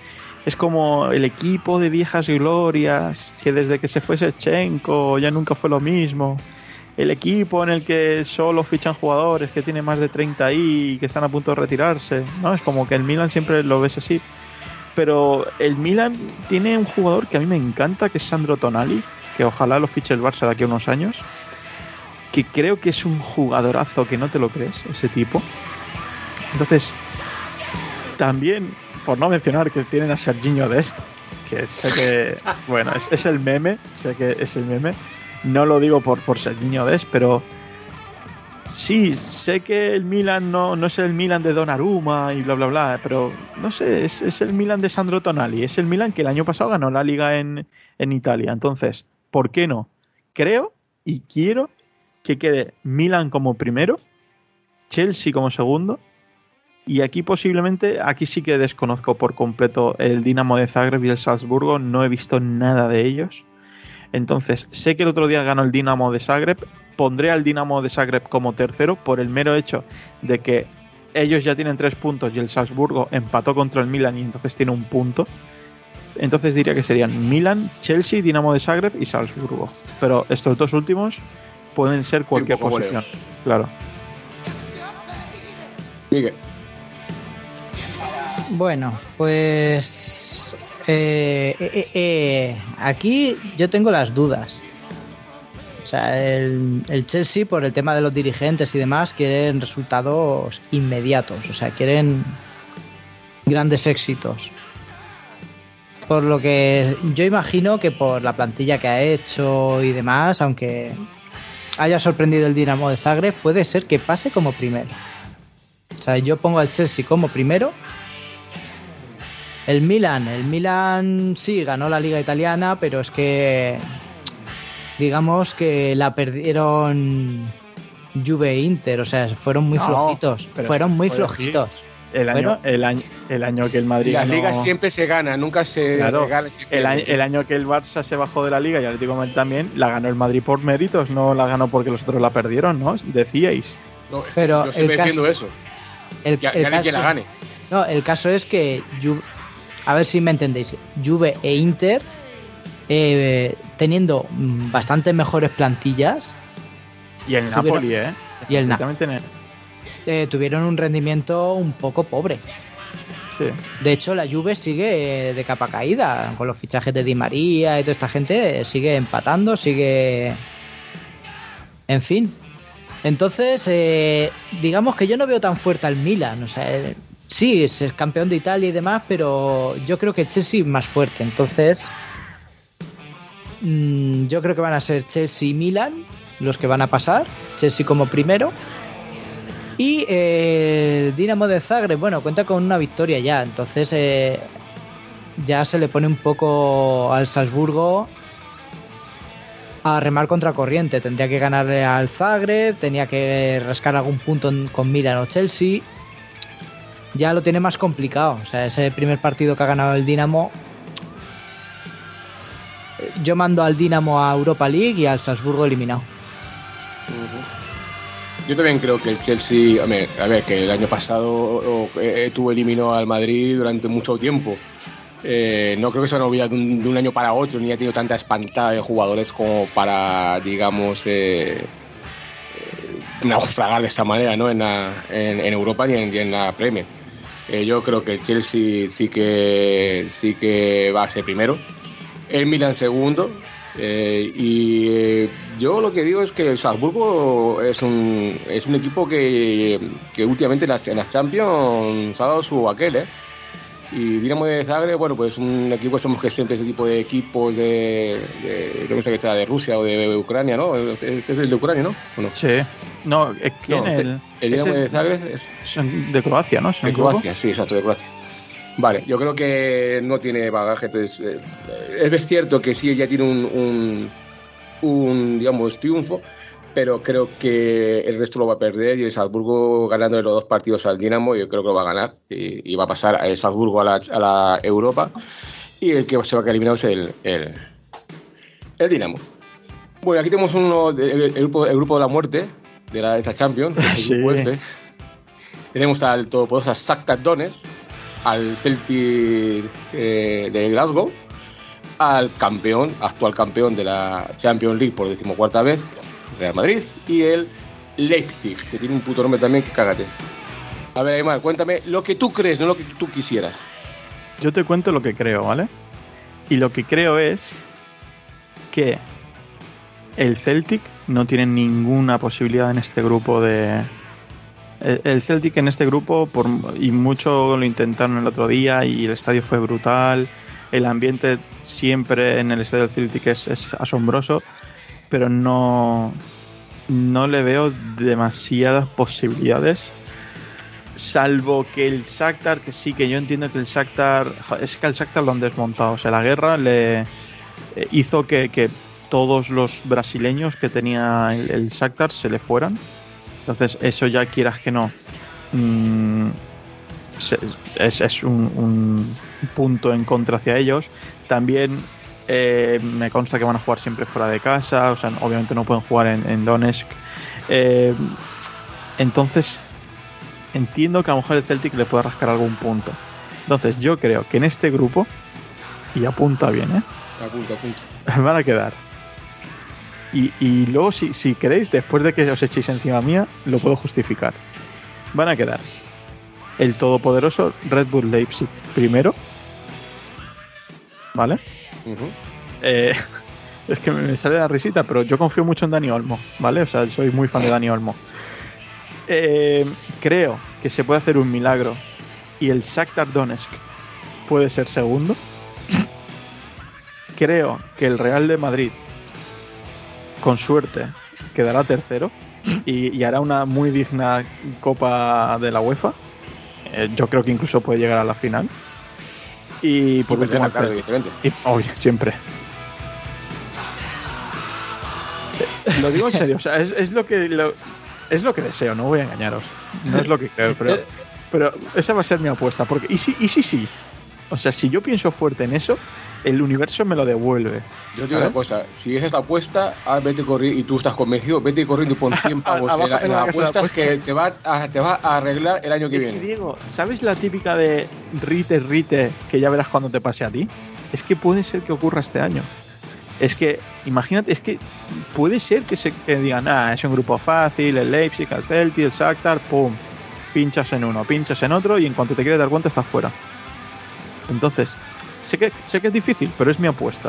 es como el equipo de viejas glorias, que desde que se fue Shevchenko ya nunca fue lo mismo. El equipo en el que solo fichan jugadores que tienen más de treinta y que están a punto de retirarse, ¿no? Es como que el Milan siempre lo ves así. Pero el Milan tiene un jugador que a mí me encanta, que es Sandro Tonali, que ojalá lo fiche el Barça de aquí a unos años, que creo que es un jugadorazo que no te lo crees, ese tipo. Entonces, también, por no mencionar que tienen a Serginho Dest, que sé que, bueno, es, es el meme, sé que es el meme, no lo digo por, por Serginho Dest, pero sí, sé que el Milan no, no es el Milan de Donnarumma y bla bla bla, pero no sé, es, es el Milan de Sandro Tonali, es el Milan que el año pasado ganó la Liga en, en Italia. Entonces, ¿por qué no? Creo y quiero que quede Milan como primero, Chelsea como segundo, y aquí posiblemente, aquí sí que desconozco por completo el Dinamo de Zagreb y el Salzburgo, no he visto nada de ellos. Entonces, sé que el otro día ganó el Dinamo de Zagreb, pondré al Dinamo de Zagreb como tercero por el mero hecho de que ellos ya tienen tres puntos y el Salzburgo empató contra el Milan y entonces tiene un punto. Entonces diría que serían Milan, Chelsea, Dinamo de Zagreb y Salzburgo. Pero estos dos últimos pueden ser cualquier sí, posición. Voleo. Claro. Miguel. Bueno, pues eh, eh, eh, aquí yo tengo las dudas. O sea, el, el Chelsea, por el tema de los dirigentes y demás, quieren resultados inmediatos. O sea, quieren grandes éxitos. Por lo que yo imagino que por la plantilla que ha hecho y demás, aunque haya sorprendido el Dinamo de Zagreb, puede ser que pase como primero. O sea, yo pongo al Chelsea como primero. El Milan, el Milan sí ganó la Liga Italiana, pero es que digamos que la perdieron Juve e Inter, o sea, fueron muy no, flojitos, fueron muy flojitos. Sí. El año, el año, el año que el Madrid las ganó... ligas siempre se gana, nunca se claro, regala. El año, el año que el Barça se bajó de la Liga y el Atlético de Madrid también, la ganó el Madrid por méritos, no la ganó porque los otros la perdieron, ¿no? Decíais. No, pero yo siempre defiendo eso. El, ya, el ya caso, que la gane. No, el caso es que Juve, a ver si me entendéis, Juve e Inter eh, teniendo bastante mejores plantillas. Y el Napoli, ¿eh? Y el Napoli. Eh, tuvieron un rendimiento un poco pobre. Sí. De hecho, la Juve sigue de capa caída con los fichajes de Di María y toda esta gente, sigue empatando, sigue... En fin. Entonces, eh, digamos que yo no veo tan fuerte al Milan. O sea, eh, sí, es el campeón de Italia y demás, pero yo creo que Chelsea es más fuerte. Entonces, mmm, yo creo que van a ser Chelsea y Milan los que van a pasar. Chelsea como primero. Y eh, el Dinamo de Zagreb, bueno, cuenta con una victoria ya, entonces eh, ya se le pone un poco al Salzburgo a remar contra corriente. Tendría que ganarle al Zagreb, tenía que rascar algún punto en, con Milan o Chelsea. Ya lo tiene más complicado, o sea, ese primer partido que ha ganado el Dinamo, yo mando al Dinamo a Europa League y al Salzburgo eliminado. Uh-huh. Yo también creo que el Chelsea, a ver, a ver que el año pasado eh, tuvo eliminó al Madrid durante mucho tiempo. Eh, no creo que se van a olvidar de un, de un año para otro, ni ha tenido tanta espantada de jugadores como para, digamos, eh, eh, naufragar de esta manera, ¿no? En, la, en, en Europa ni en, ni en la Premier. Eh, yo creo que el Chelsea sí que sí que va a ser primero, el Milan segundo. Eh, y eh, yo lo que digo es que el Salzburgo es un es un equipo que, que últimamente en las, en las Champions ha dado su aquel, ¿eh? Y Dinamo de Zagreb, bueno, pues un equipo, sabemos que siempre ese tipo de equipos de, de no sé qué sea, de Rusia o de Ucrania, ¿no? Este es el de Ucrania, ¿no? ¿O no? Sí. No, es que no, el, el Dinamo de Zagreb es de Croacia, ¿no? De Croacia, sí, exacto, de Croacia. Vale, yo creo que no tiene bagaje, entonces eh, es cierto que sí, ella tiene un, un, un, digamos, triunfo, pero creo que el resto lo va a perder y el Salzburgo ganándole los dos partidos al Dinamo, yo creo que lo va a ganar y, y va a pasar el Salzburgo a la, a la Europa y el que se va a quedar eliminado es el, el, el Dinamo. Bueno, aquí tenemos uno, el, el, grupo, el grupo de la muerte de la, de esta Champions, el sí. grupo F. Tenemos al todopoderoso Shakhtar Donetsk, al Celtic eh, de Glasgow, al campeón, actual campeón de la Champions League por decimocuarta vez, Real Madrid, y el Leipzig, que tiene un puto nombre también que cágate. A ver, Aymar, cuéntame lo que tú crees, no lo que tú quisieras. Yo te cuento lo que creo, ¿vale? Y lo que creo es que el Celtic no tiene ninguna posibilidad en este grupo de... El Celtic en este grupo, por, y mucho lo intentaron el otro día y el estadio fue brutal, el ambiente siempre en el estadio del Celtic es, es asombroso, pero no, no le veo demasiadas posibilidades, salvo que el Shakhtar, que sí, que yo entiendo que el Shakhtar, es que al Shakhtar lo han desmontado, o sea, la guerra le hizo que, que todos los brasileños que tenía el, el Shakhtar se le fueran. Entonces eso ya quieras que no mmm, es, es un, un punto en contra hacia ellos. También eh, me consta que van a jugar siempre fuera de casa, o sea, obviamente no pueden jugar en, en Donetsk. Eh, entonces entiendo que a lo mejor el Celtic le puede rascar algún punto. Entonces yo creo que en este grupo, y apunta bien, ¿eh? Apunta, apunta. Van a quedar. Y, y luego, si, si queréis, después de que os echéis encima mía, lo puedo justificar. Van a quedar el todopoderoso Red Bull Leipzig primero. ¿Vale? Uh-huh. Eh, es que me sale la risita, pero yo confío mucho en Dani Olmo, ¿vale? O sea, soy muy fan de Dani Olmo. Eh, creo que se puede hacer un milagro y el Shakhtar Donetsk puede ser segundo. Creo que el Real de Madrid, con suerte, quedará tercero y, y hará una muy digna Copa de la UEFA. Eh, yo creo que incluso puede llegar a la final. Y por último, claro, evidentemente. Y, oye, siempre. Lo digo en serio, o sea, es, es lo que lo, es lo que deseo, no voy a engañaros. No es lo que creo, pero, pero esa va a ser mi apuesta. Porque y si, y si sí. O sea, si yo pienso fuerte en eso, el universo me lo devuelve. Yo te digo una cosa, si es esta apuesta, ah, vete corriendo, y tú estás convencido, vete corriendo y pon cien pavos en la, en la apuesta, apuesta que te va, a, te va a arreglar el año que es viene. Que, Diego, ¿sabes la típica de rite, rite, que ya verás cuando te pase a ti? Es que puede ser que ocurra este año. Es que, imagínate, es que puede ser que se que digan, ah, es un grupo fácil, el Leipzig, el Celtic, el Shakhtar, pum, pinchas en uno, pinchas en otro y en cuanto te quieres dar cuenta estás fuera. Entonces, sé que, sé que es difícil, pero es mi apuesta.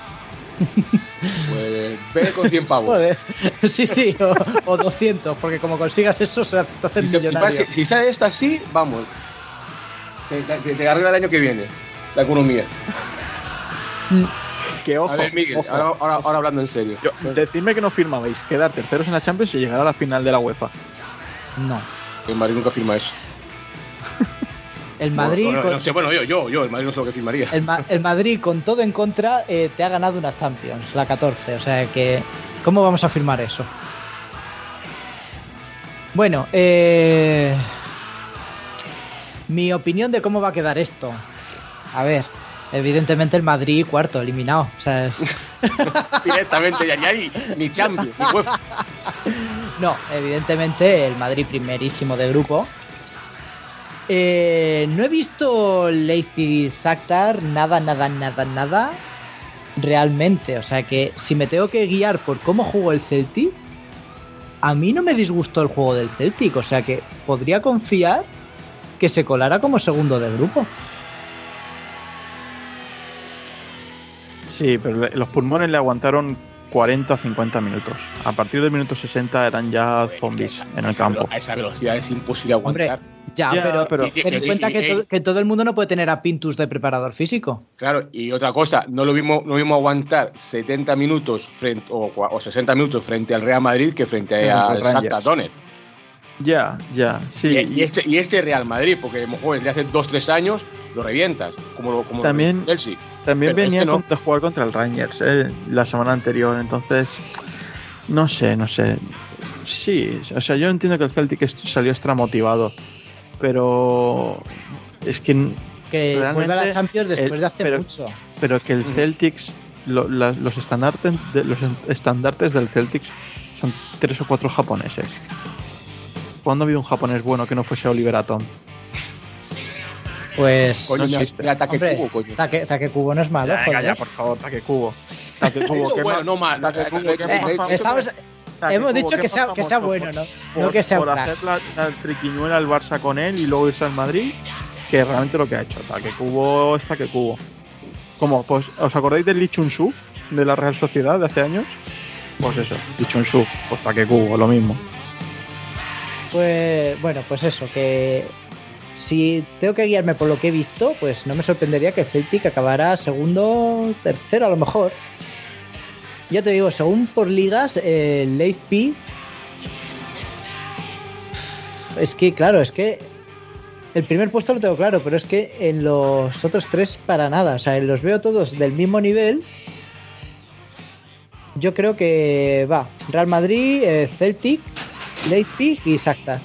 Pues ve con cien pavos. Joder. Sí, sí, o, o doscientos, porque como consigas eso se hace si, millonario. Si, si sale esto así, vamos. Te, te, te arregla el año que viene la economía. Que ojo, a ver, Miguel, ojo, ahora, ahora, ojo. ahora hablando en serio. Yo, decidme que no firmabais, quedar terceros en la Champions y llegar a la final de la UEFA. No. El Madrid nunca firma eso. El Madrid, bueno, con, no sé, bueno, yo, yo, yo, el Madrid no sé lo que firmaría. el, Ma- el Madrid con todo en contra eh, te ha ganado una Champions, la catorce, o sea que ¿cómo vamos a firmar eso? Bueno, eh, mi opinión de cómo va a quedar esto. A ver, evidentemente el Madrid cuarto, eliminado, o sea, es... Directamente, ya ni hay ni Champions, ni UEFA. No, evidentemente el Madrid primerísimo de grupo. Eh, no he visto Leipzig Shakhtar, nada, nada, nada, nada. Realmente, o sea que si me tengo que guiar por cómo jugó el Celtic, a mí no me disgustó el juego del Celtic, o sea que podría confiar que se colara como segundo de grupo. Sí, pero le- los pulmones le aguantaron cuarenta a cincuenta minutos. A partir del minuto sesenta eran ya zombies en el campo. A esa velocidad es imposible Hombre, aguantar. ya, Ya, pero, pero- ten en cuenta que, to- que todo el mundo no puede tener a Pintus de preparador físico. Claro, y otra cosa, no lo mismo, no lo mismo aguantar setenta minutos frente, o, o sesenta minutos frente al Real Madrid que frente Frente al al Rangers. Shakhtar Donetsk. Ya, ya, sí. Y, y este, y este Real Madrid, porque a lo mejor desde hace dos tres años lo revientas, como lo como También- el Chelsea. También pero venía este no. de jugar contra el Rangers eh, la semana anterior, entonces no sé, no sé. Sí, o sea, yo entiendo que el Celtic est- salió extra motivado, pero es que Que realmente vuelve a la Champions después el- de hace pero- mucho. pero que el Ujú. Celtic lo- la- los estandartes de, los estandartes del Celtic son tres o cuatro japoneses. ¿Cuándo ha habido un japonés bueno que no fuese Oliver Atom? Pues... Coño, No el existe. ataque Hombre, cubo, coño. Taque, Taque Cubo no es malo, Ya, venga, joder. ya, por favor, Taque Cubo. Taque Cubo, ¿qué Bueno, más? no mal. Taque Cubo, ¿qué Eh, más? estamos... Taque Hemos Cubo, dicho ¿qué que sea, más que sea famoso bueno, ¿no? por- No que sea un por crack. hacer la, la triquiñuela al Barça con él y luego irse al Madrid, que realmente lo que ha hecho. Taque Cubo es Taque Cubo. ¿Cómo? Pues, ¿os acordáis del Lee Chun-Su de la Real Sociedad de hace años? Pues eso, Lee Chun-Su, pues Taque Cubo, lo mismo. Pues bueno, pues eso, que si tengo que guiarme por lo que he visto, pues no me sorprendería que Celtic acabara segundo, tercero a lo mejor. Ya te digo, según por ligas, el Leith P. Es que, claro, es que el primer puesto lo tengo claro, pero es que en los otros tres para nada. O sea, los veo todos del mismo nivel. Yo creo que va Real Madrid, eh, Celtic, Leipzig y Shakhtar.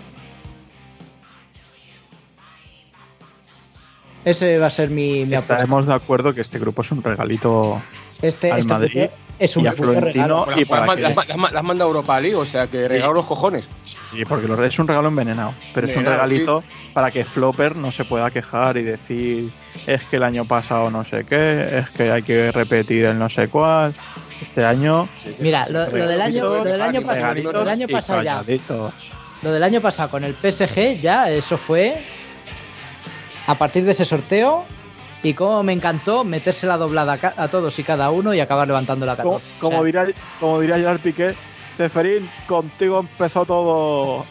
Ese va a ser mi, mi apuesta. Estaremos de acuerdo que este grupo es un regalito Este, al este Madrid grupo es un y a puto Florentino regalo. Pues y las, para las, que las, las, las manda a Europa League, o sea que regalo los cojones. Sí, porque lo- es un regalo envenenado, pero es un Envenenado, regalito para que Flopper no se pueda quejar y decir es que el año pasado no sé qué, es que hay que repetir el no sé cuál. Este año Mira, lo, lo del año, lo del año pasado, lo regalitos del año y pasado ya, calladitos. lo del año pasado con el P S G ya, eso fue a partir de ese sorteo. Y cómo me encantó meterse la doblada a, ca- a todos y cada uno y acabar levantando la Como, catorce. como O sea, dirá como diría Gerard Piqué, Ceferín, contigo empezó todo.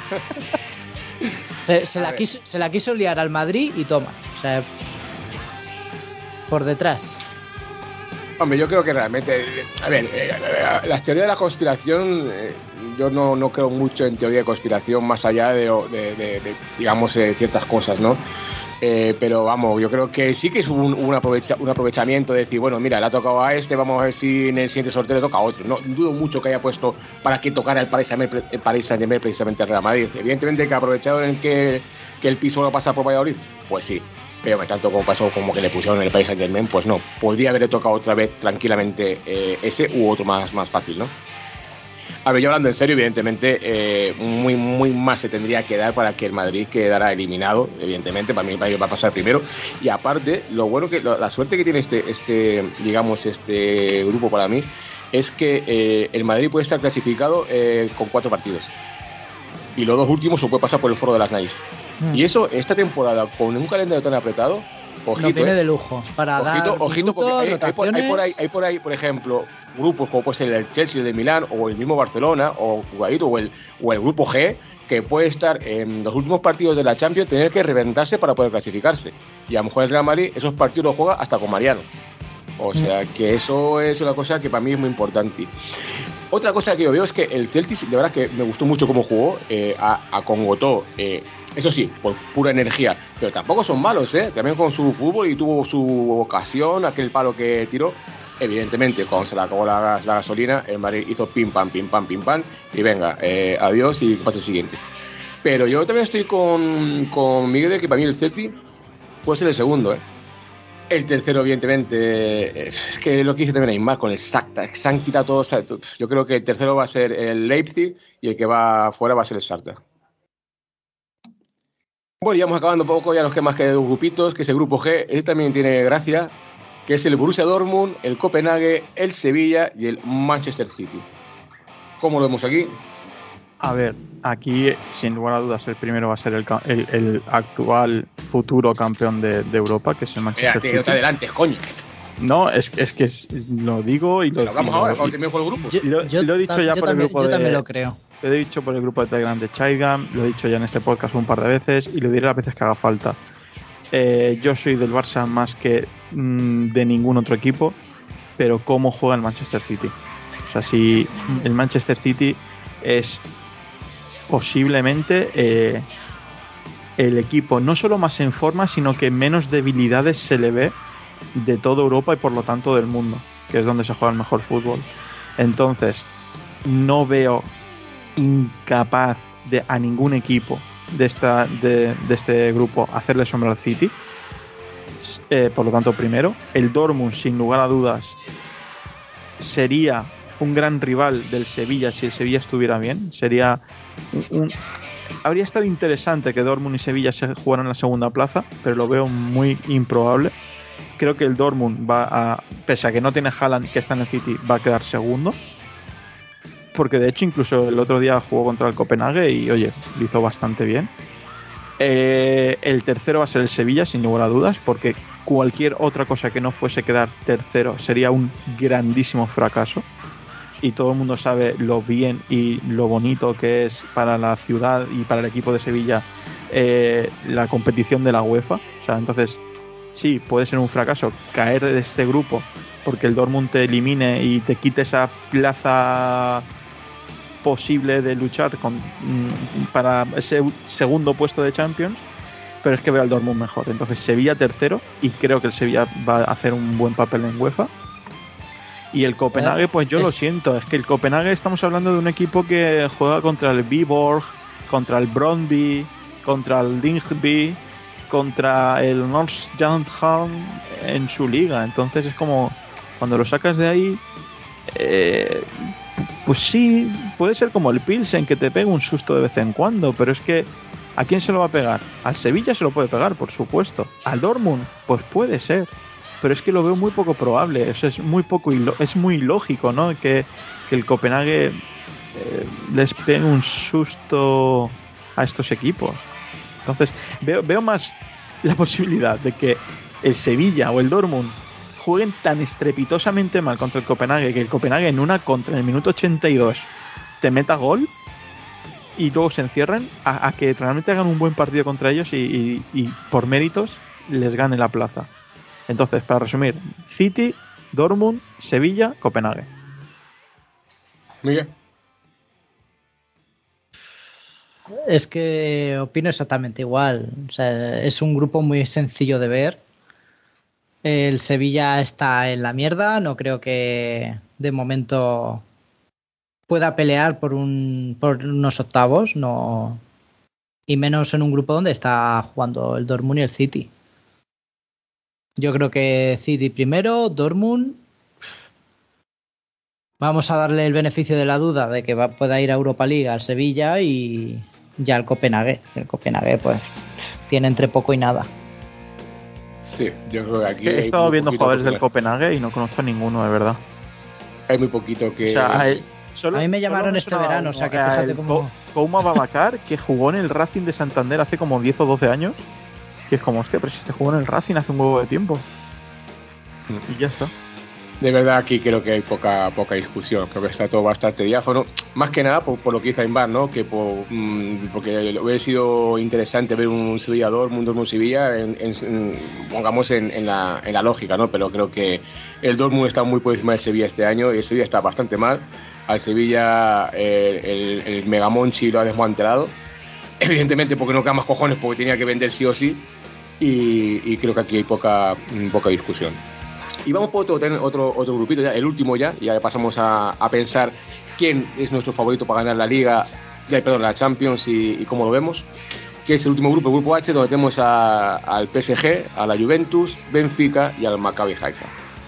se, se A la ver. quiso, se la quiso liar al Madrid y toma. O sea, por detrás. Hombre, yo creo que realmente, a ver, eh, eh, las teorías de la conspiración, eh, yo no, no creo mucho en teoría de conspiración más allá de, de- de- de, digamos, eh, ciertas cosas, ¿no? Eh, pero vamos, yo creo que sí que es un, un, aprovecha, un aprovechamiento de decir, bueno, mira, le ha tocado a este, vamos a ver si en el siguiente sorteo le toca a otro. No dudo mucho que haya puesto para que tocara el Paris Saint-Germain, el Paris Saint-Germain precisamente el Real Madrid. Evidentemente que ha aprovechado en que, que el piso lo pasa por Valladolid, pues sí. Pero me tanto como pasó como que le pusieron el Paris Saint-Germain, pues no. Podría haberle tocado otra vez tranquilamente eh, ese u otro más, más fácil, ¿no? A ver, yo hablando en serio, evidentemente, eh, muy, muy más se tendría que dar para que el Madrid quedara eliminado, evidentemente, para mí va a pasar primero. Y aparte, lo bueno que, la suerte que tiene este, este digamos, este grupo para mí, es que eh, el Madrid puede estar clasificado eh, con cuatro partidos. Y los dos últimos se puede pasar por el foro de las Nice. Mm. Y eso, esta temporada, con un calendario tan apretado, Lo ojito, viene eh. de lujo. Para Ojito, dar ojito, porque minutos, hay, hay por, hay, por ahí, rotaciones. hay por ahí, por ejemplo, grupos como puede ser el Chelsea, el de Milán, o el mismo Barcelona, o Jugadito, o el, o el grupo G, que puede estar en los últimos partidos de la Champions, tener que reventarse para poder clasificarse. Y a lo mejor el Real Madrid esos partidos los juega hasta con Mariano. O sea, que eso es una cosa que para mí es muy importante. Otra cosa que yo veo es que el Celtic, de verdad que me gustó mucho cómo jugó, eh, a, a Congotó, eh, eso sí, por pura energía, pero tampoco son malos, ¿eh? También con su fútbol y tuvo su ocasión, aquel palo que tiró. Evidentemente, cuando se le acabó la, la gasolina, el Madrid hizo pim pam, pim pam, pim pam, y venga, eh, adiós y pase el siguiente. Pero yo también estoy con, con Miguel de que para mí el Celtic puede ser el segundo, ¿eh? El tercero, evidentemente, eh, es que lo que dice también Neymar con el Shakhtar, se han quitado todos. Yo creo que el tercero va a ser el Leipzig y el que va fuera va a ser el Shakhtar. Bueno, ya vamos acabando un poco, ya nos quedan más que dos grupitos, que es el grupo G, ese también tiene gracia, que es el Borussia Dortmund, el Copenhague, el Sevilla y el Manchester City. ¿Cómo lo vemos aquí? A ver, aquí sin lugar a dudas el primero va a ser el, ca- el, el actual futuro campeón de, de Europa, que es el Manchester Espérate, no te City. adelantes, coño. No, es, es que es- lo digo y lo, Lo hagamos y lo- ahora, y- cuando terminemos con el grupo. Yo, Y lo- yo y lo he dicho tam- ya yo por el también, grupo yo de- también lo creo. Lo he dicho por el grupo de Telegram de Chaigam, lo he dicho ya en este podcast un par de veces y lo diré las veces que haga falta. Eh, yo soy del Barça más que mm, de ningún otro equipo, pero cómo juega el Manchester City. O sea, si el Manchester City es posiblemente eh, el equipo no solo más en forma, sino que menos debilidades se le ve de toda Europa y por lo tanto del mundo, que es donde se juega el mejor fútbol. Entonces, no veo incapaz de a ningún equipo de esta de, de este grupo hacerle sombra al City. Eh, por lo tanto, primero, el Dortmund, sin lugar a dudas, sería un gran rival del Sevilla si el Sevilla estuviera bien. Sería un, un- habría estado interesante que Dortmund y Sevilla se jugaran la segunda plaza, pero lo veo muy improbable. Creo que el Dortmund va a, pese a que no tiene Haaland, que está en el City, va a quedar segundo. Porque de hecho incluso el otro día jugó contra el Copenhague y oye, lo hizo bastante bien. Eh, el tercero va a ser el Sevilla, sin lugar a dudas, porque cualquier otra cosa que no fuese quedar tercero sería un grandísimo fracaso. Y todo el mundo sabe lo bien y lo bonito que es para la ciudad y para el equipo de Sevilla eh, la competición de la UEFA. O sea, entonces sí, puede ser un fracaso caer de este grupo porque el Dortmund te elimine y te quite esa plaza posible de luchar con, para ese segundo puesto de Champions, pero es que veo al Dortmund mejor. Entonces Sevilla tercero y creo que el Sevilla va a hacer un buen papel en UEFA. Y el Copenhague, pues yo lo siento, es que el Copenhague estamos hablando de un equipo que juega contra el Viborg, contra el Brøndby, contra el Lyngby, contra el Nordsjælland en su liga. Entonces es como, cuando lo sacas de ahí, eh, pues sí, puede ser como el Pilsen, que te pega un susto de vez en cuando, pero es que ¿a quién se lo va a pegar? Al Sevilla se lo puede pegar, por supuesto. Al Dortmund, pues puede ser. Pero es que lo veo muy poco probable. Eso es muy poco ilo- es muy lógico, ¿no? Que, que el Copenhague eh, les pegue un susto a estos equipos. Entonces, veo, veo más la posibilidad de que el Sevilla o el Dortmund jueguen tan estrepitosamente mal contra el Copenhague, que el Copenhague en una contra en el minuto ochenta y dos te meta gol y luego se encierren, a, a que realmente hagan un buen partido contra ellos y, y, y por méritos les gane la plaza. Entonces, para resumir, City, Dortmund, Sevilla, Copenhague. Miguel. Es que opino exactamente igual. O sea, es un grupo muy sencillo de ver. El Sevilla está en la mierda. No creo que de momento pueda pelear por un por unos octavos, no, y menos en un grupo donde está jugando el Dortmund y el City. Yo creo que City primero, Dortmund. Vamos a darle el beneficio de la duda de que va, pueda ir a Europa League al Sevilla y ya el Copenhague. El Copenhague, pues, tiene entre poco y nada. Sí, yo creo que aquí. He estado viendo jugadores del ver. Copenhague y no conozco a ninguno, de verdad. Hay muy poquito que. O sea, hay, solo, a mí me llamaron este verano, o sea que fíjate cómo. Kouma Babacar, que jugó en el Racing de Santander hace como diez o doce años. Y es como, hostia, pero si este jugó en el Racing hace un huevo de tiempo. Mm. Y ya está. De verdad, aquí creo que hay poca poca discusión. Creo que está todo bastante diáfano. Más que nada por, por lo que dice Inbar, ¿no? Que por, mmm, porque hubiera sido interesante ver un Sevilla-Dortmund, Dortmund-Sevilla, en, en, en, pongamos en, en, la, en la lógica, ¿no? Pero creo que el Dortmund está muy por encima del Sevilla este año y el Sevilla está bastante mal. Al Sevilla eh, el, el Megamonchi lo ha desmantelado. Evidentemente porque no queda más cojones, porque tenía que vender sí o sí. Y, y creo que aquí hay poca, poca discusión. Y vamos por otro, otro, otro grupito ya, el último ya, y ya pasamos a, a pensar quién es nuestro favorito para ganar la Liga, ya, perdón, la Champions y, y cómo lo vemos, que es el último grupo, el grupo H, donde tenemos a, al P S G, a la Juventus, Benfica y al Maccabi Haifa.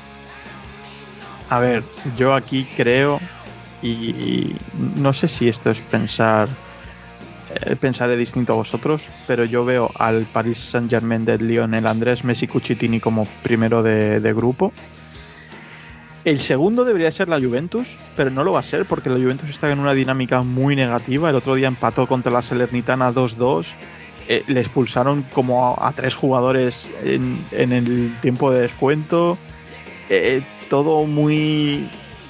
A ver, yo aquí creo, y, y no sé si esto es pensar... pensaré distinto a vosotros, pero yo veo al Paris Saint-Germain de Lionel Andrés Messi Cucitini como primero de, de grupo. El segundo debería ser la Juventus, pero no lo va a ser porque la Juventus está en una dinámica muy negativa. El otro día empató contra la Salernitana dos dos, eh, le expulsaron como a, a tres jugadores en, en el tiempo de descuento, eh, todo muy...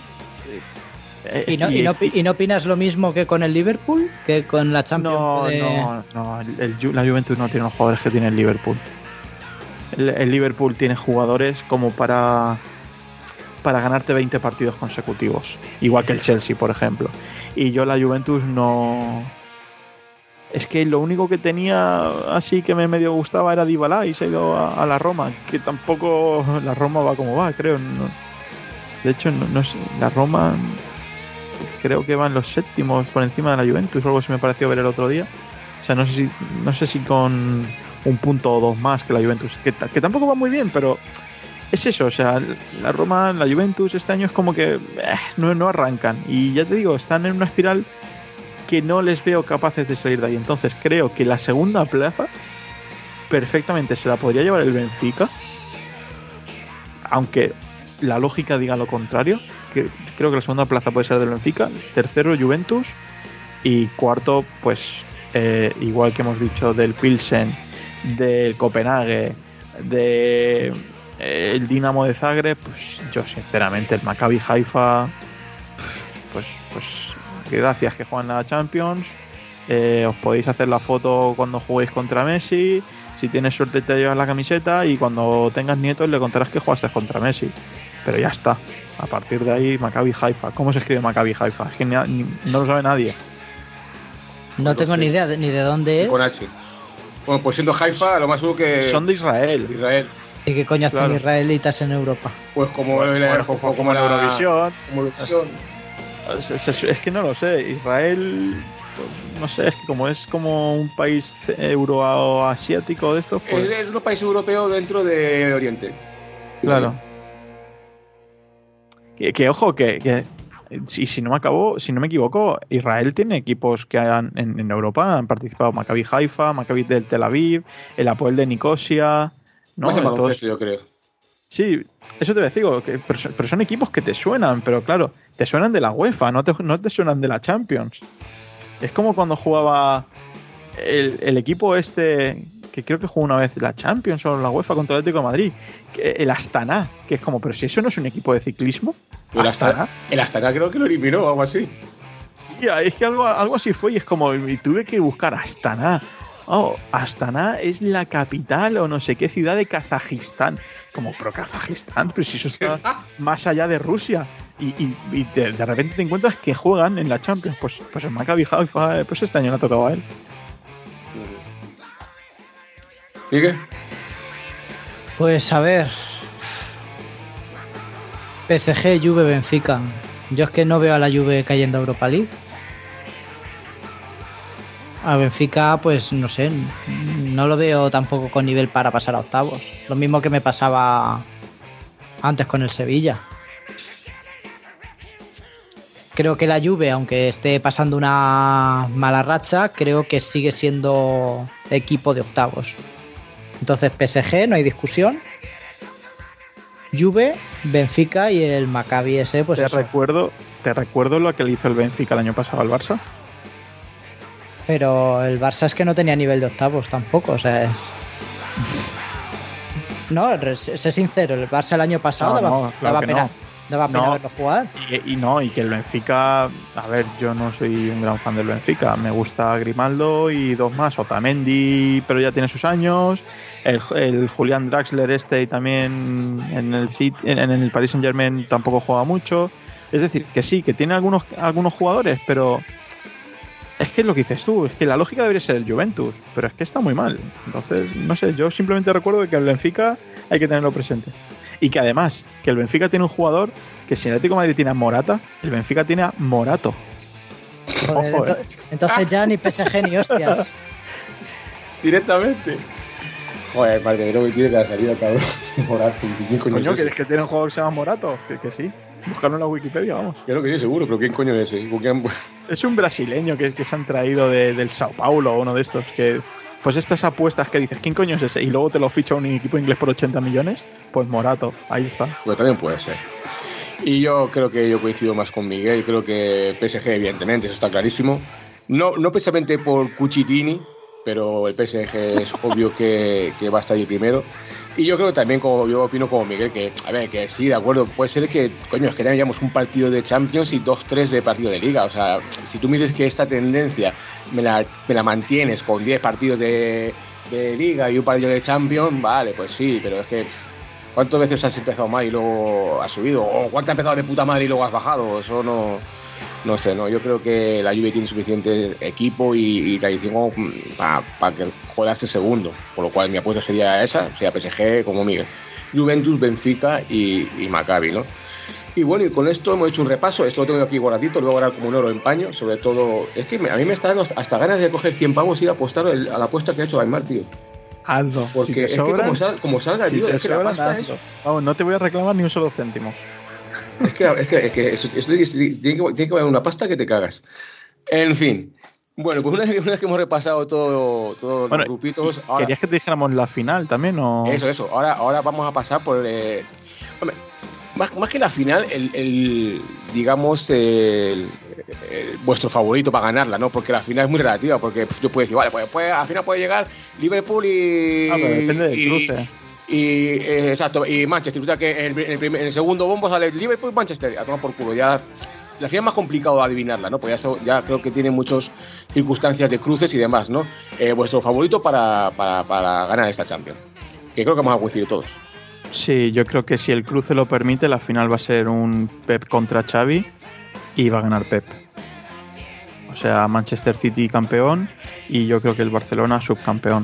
¿Y no, y, no, ¿Y no opinas lo mismo que con el Liverpool? ¿Que con la Champions? No, de... no, no. El, el, la Juventus no tiene los jugadores que tiene el Liverpool. El, el Liverpool tiene jugadores como para para ganarte veinte partidos consecutivos. Igual que el Chelsea, por ejemplo. Y yo la Juventus no... Es que lo único que tenía así que me medio gustaba era Dybala y se ha ido a, a la Roma. Que tampoco la Roma va como va, creo. No. De hecho, no, no sé, la Roma... creo que van los séptimos por encima de la Juventus, algo se me pareció ver el otro día. O sea, no sé si no sé si con un punto o dos más que la Juventus, que, que tampoco va muy bien, pero es eso. O sea, la Roma, la Juventus este año es como que eh, no, no arrancan. Y ya te digo, están en una espiral que no les veo capaces de salir de ahí. Entonces creo que la segunda plaza perfectamente se la podría llevar el Benfica, aunque la lógica diga lo contrario, que creo que la segunda plaza puede ser del Benfica, tercero Juventus y cuarto, pues eh, igual que hemos dicho del Pilsen, del Copenhague, de eh, el Dinamo de Zagreb, pues yo sinceramente el Maccabi Haifa, pues pues gracias que juegan la Champions, eh, os podéis hacer la foto cuando juguéis contra Messi, si tienes suerte te llevas la camiseta y cuando tengas nietos le contarás que jugaste contra Messi, pero ya está. A partir de ahí, Maccabi Haifa. ¿Cómo se escribe Maccabi Haifa? Es que ni, ni, no lo sabe nadie. No tengo ni idea de, ni de dónde es. Con H. Bueno, pues siendo Haifa, lo más seguro que... Son de Israel. De Israel. ¿Y qué coño hacen Claro. israelitas en Europa? Pues como, Bueno, el, bueno, como, como, como la la Eurovisión. Como Eurovisión. Es, es- es que no lo sé. Israel, pues, no sé, es que como es como un país euroasiático de estos, pues... Es, es un país europeo dentro de Oriente. Claro. Que, que, ojo, que, que si, si no me acabo, si no me equivoco, Israel tiene equipos que han, en, en Europa han participado: Maccabi Haifa, Maccabi del Tel Aviv, el Apoel de Nicosia, ¿no? Más en Todos- baloncesto, yo creo. Sí, eso te digo, que, pero, son- pero son equipos que te suenan, pero claro, te suenan de la UEFA, no te, no te suenan de la Champions. Es como cuando jugaba el, el equipo este, que creo que jugó una vez la Champions o la UEFA contra el Atlético de Madrid, que, el Astana, que es como, pero si eso no es un equipo de ciclismo, El Astana. Astana, el Astana creo que lo eliminó o algo así. Sí, es que algo, algo así fue y es como, y tuve que buscar Astana. Oh, Astana es la capital o no sé qué ciudad de Kazajistán. Como, pero Kazajistán, pero si eso está más allá de Rusia. Y, y, y de, de repente te encuentras que juegan en la Champions. Pues, pues el Maccabi Haifa, eh, pues este año le ha tocado a él. ¿Sigue? Pues a ver. P S G, Juve, Benfica. Yo es que no veo a la Juve cayendo a Europa League. A Benfica, pues no sé, no lo veo tampoco con nivel para pasar a octavos. Lo mismo que me pasaba antes con el Sevilla. Creo que la Juve, aunque esté pasando una mala racha, creo que sigue siendo equipo de octavos. Entonces P S G, no hay discusión. Juve, Benfica y el Maccabi ese, pues te eso. recuerdo, te recuerdo lo que le hizo el Benfica el año pasado al Barça. Pero el Barça es que no tenía nivel de octavos tampoco, o sea, es... No, re- sé sincero, el Barça el año pasado No, daba, no, claro daba que pena, no. daba pena No. verlo jugar. Y, y no, y que el Benfica, a ver, yo no soy un gran fan del Benfica. Me gusta Grimaldo y dos más, Otamendi, pero ya tiene sus años. El, el Julián Draxler este y también en el, Cit- en, en el Paris Saint Germain tampoco juega mucho. Es decir, que sí, que tiene algunos, algunos jugadores, pero es que es lo que dices tú, es que la lógica debería ser el Juventus, pero es que está muy mal. Entonces, no sé, yo simplemente recuerdo que el Benfica hay que tenerlo presente. Y que además, que el Benfica tiene un jugador que si el Atlético de Madrid tiene a Morata, el Benfica tiene a Morato. Joder, Ojo, ento- eh. entonces ya ni P S G ni hostias. Directamente. Joder, madre, creo que tiene que la salida, cabrón. Morato, ¿quién coño Coño, es ese? ¿quieres que tiene un jugador que se llama Morato? Que, que sí. Buscarlo en la Wikipedia, vamos. Creo que sí, seguro, pero ¿quién coño es ese? ¿Con quién? Es un brasileño que, que se han traído de, del Sao Paulo, uno de estos, que... Pues estas apuestas que dices, ¿quién coño es ese? Y luego te lo ficha un equipo inglés por ochenta millones, pues Morato, ahí está. Pues también puede ser. Y yo creo que yo coincido más con Miguel. Creo que P S G, evidentemente, eso está clarísimo. No, no precisamente por Cucitini, pero el P S G es obvio que, que va a estar ahí primero. Y yo creo que también, como yo opino como Miguel, que, a ver, que sí, de acuerdo, puede ser que, coño, es que tengamos un partido de Champions y dos, tres de partido de Liga. O sea, si tú me dices que esta tendencia me la, me la mantienes con diez partidos de, de Liga y un partido de Champions, vale, pues sí, pero es que ¿cuántas veces has empezado mal y luego has subido? ¿O cuántas has empezado de puta madre y luego has bajado? Eso no... No sé, no. Yo creo que la Juve tiene suficiente equipo y, y tradición para pa que juegue segundo. Por lo cual mi apuesta sería esa, sería P S G como Miguel. Juventus, Benfica y, y Maccabi, ¿no? Y bueno, y con esto hemos hecho un repaso. Esto lo tengo aquí guardadito, lo voy a guardar como un oro en paño. Sobre todo, es que me, a mí me está dando hasta ganas de coger cien pavos y ir a apostar el, a la apuesta que ha hecho Aymar, tío. Hazlo. Porque Si te es sobran, que como, sal, como salga, si tío, te es que la sobran, pasta es... hazlo. Vamos, no te voy a reclamar ni un solo céntimo. Es que, es que, es que esto, esto tiene, que, tiene que valer una pasta que te cagas. En fin. Bueno, pues una vez, una vez que hemos repasado todo, todos Bueno, los grupitos... Ahora, ¿Querías que te dijéramos la final también? O... Eso, eso. Ahora, ahora vamos a pasar por... Eh, hombre, más, más que la final, el, el digamos, el, el, vuestro favorito para ganarla, ¿no? Porque la final es muy relativa, porque yo puedo decir, vale, pues, pues al final puede llegar Liverpool y... Ah, pero depende del y, cruce. Y, eh, exacto, y Manchester. O sea que en el, en, el primer, en el segundo bombo sale Liverpool y Manchester. A tomar por culo. Ya, la final es más complicado de adivinarla, ¿no? Pues ya, ya creo que tiene muchas circunstancias de cruces y demás, ¿no? Eh, vuestro favorito para, para, para ganar esta Champions. Que creo que vamos a coincidir todos. Sí, yo creo que si el cruce lo permite, la final va a ser un Pep contra Xavi y va a ganar Pep. O sea, Manchester City campeón y yo creo que el Barcelona subcampeón.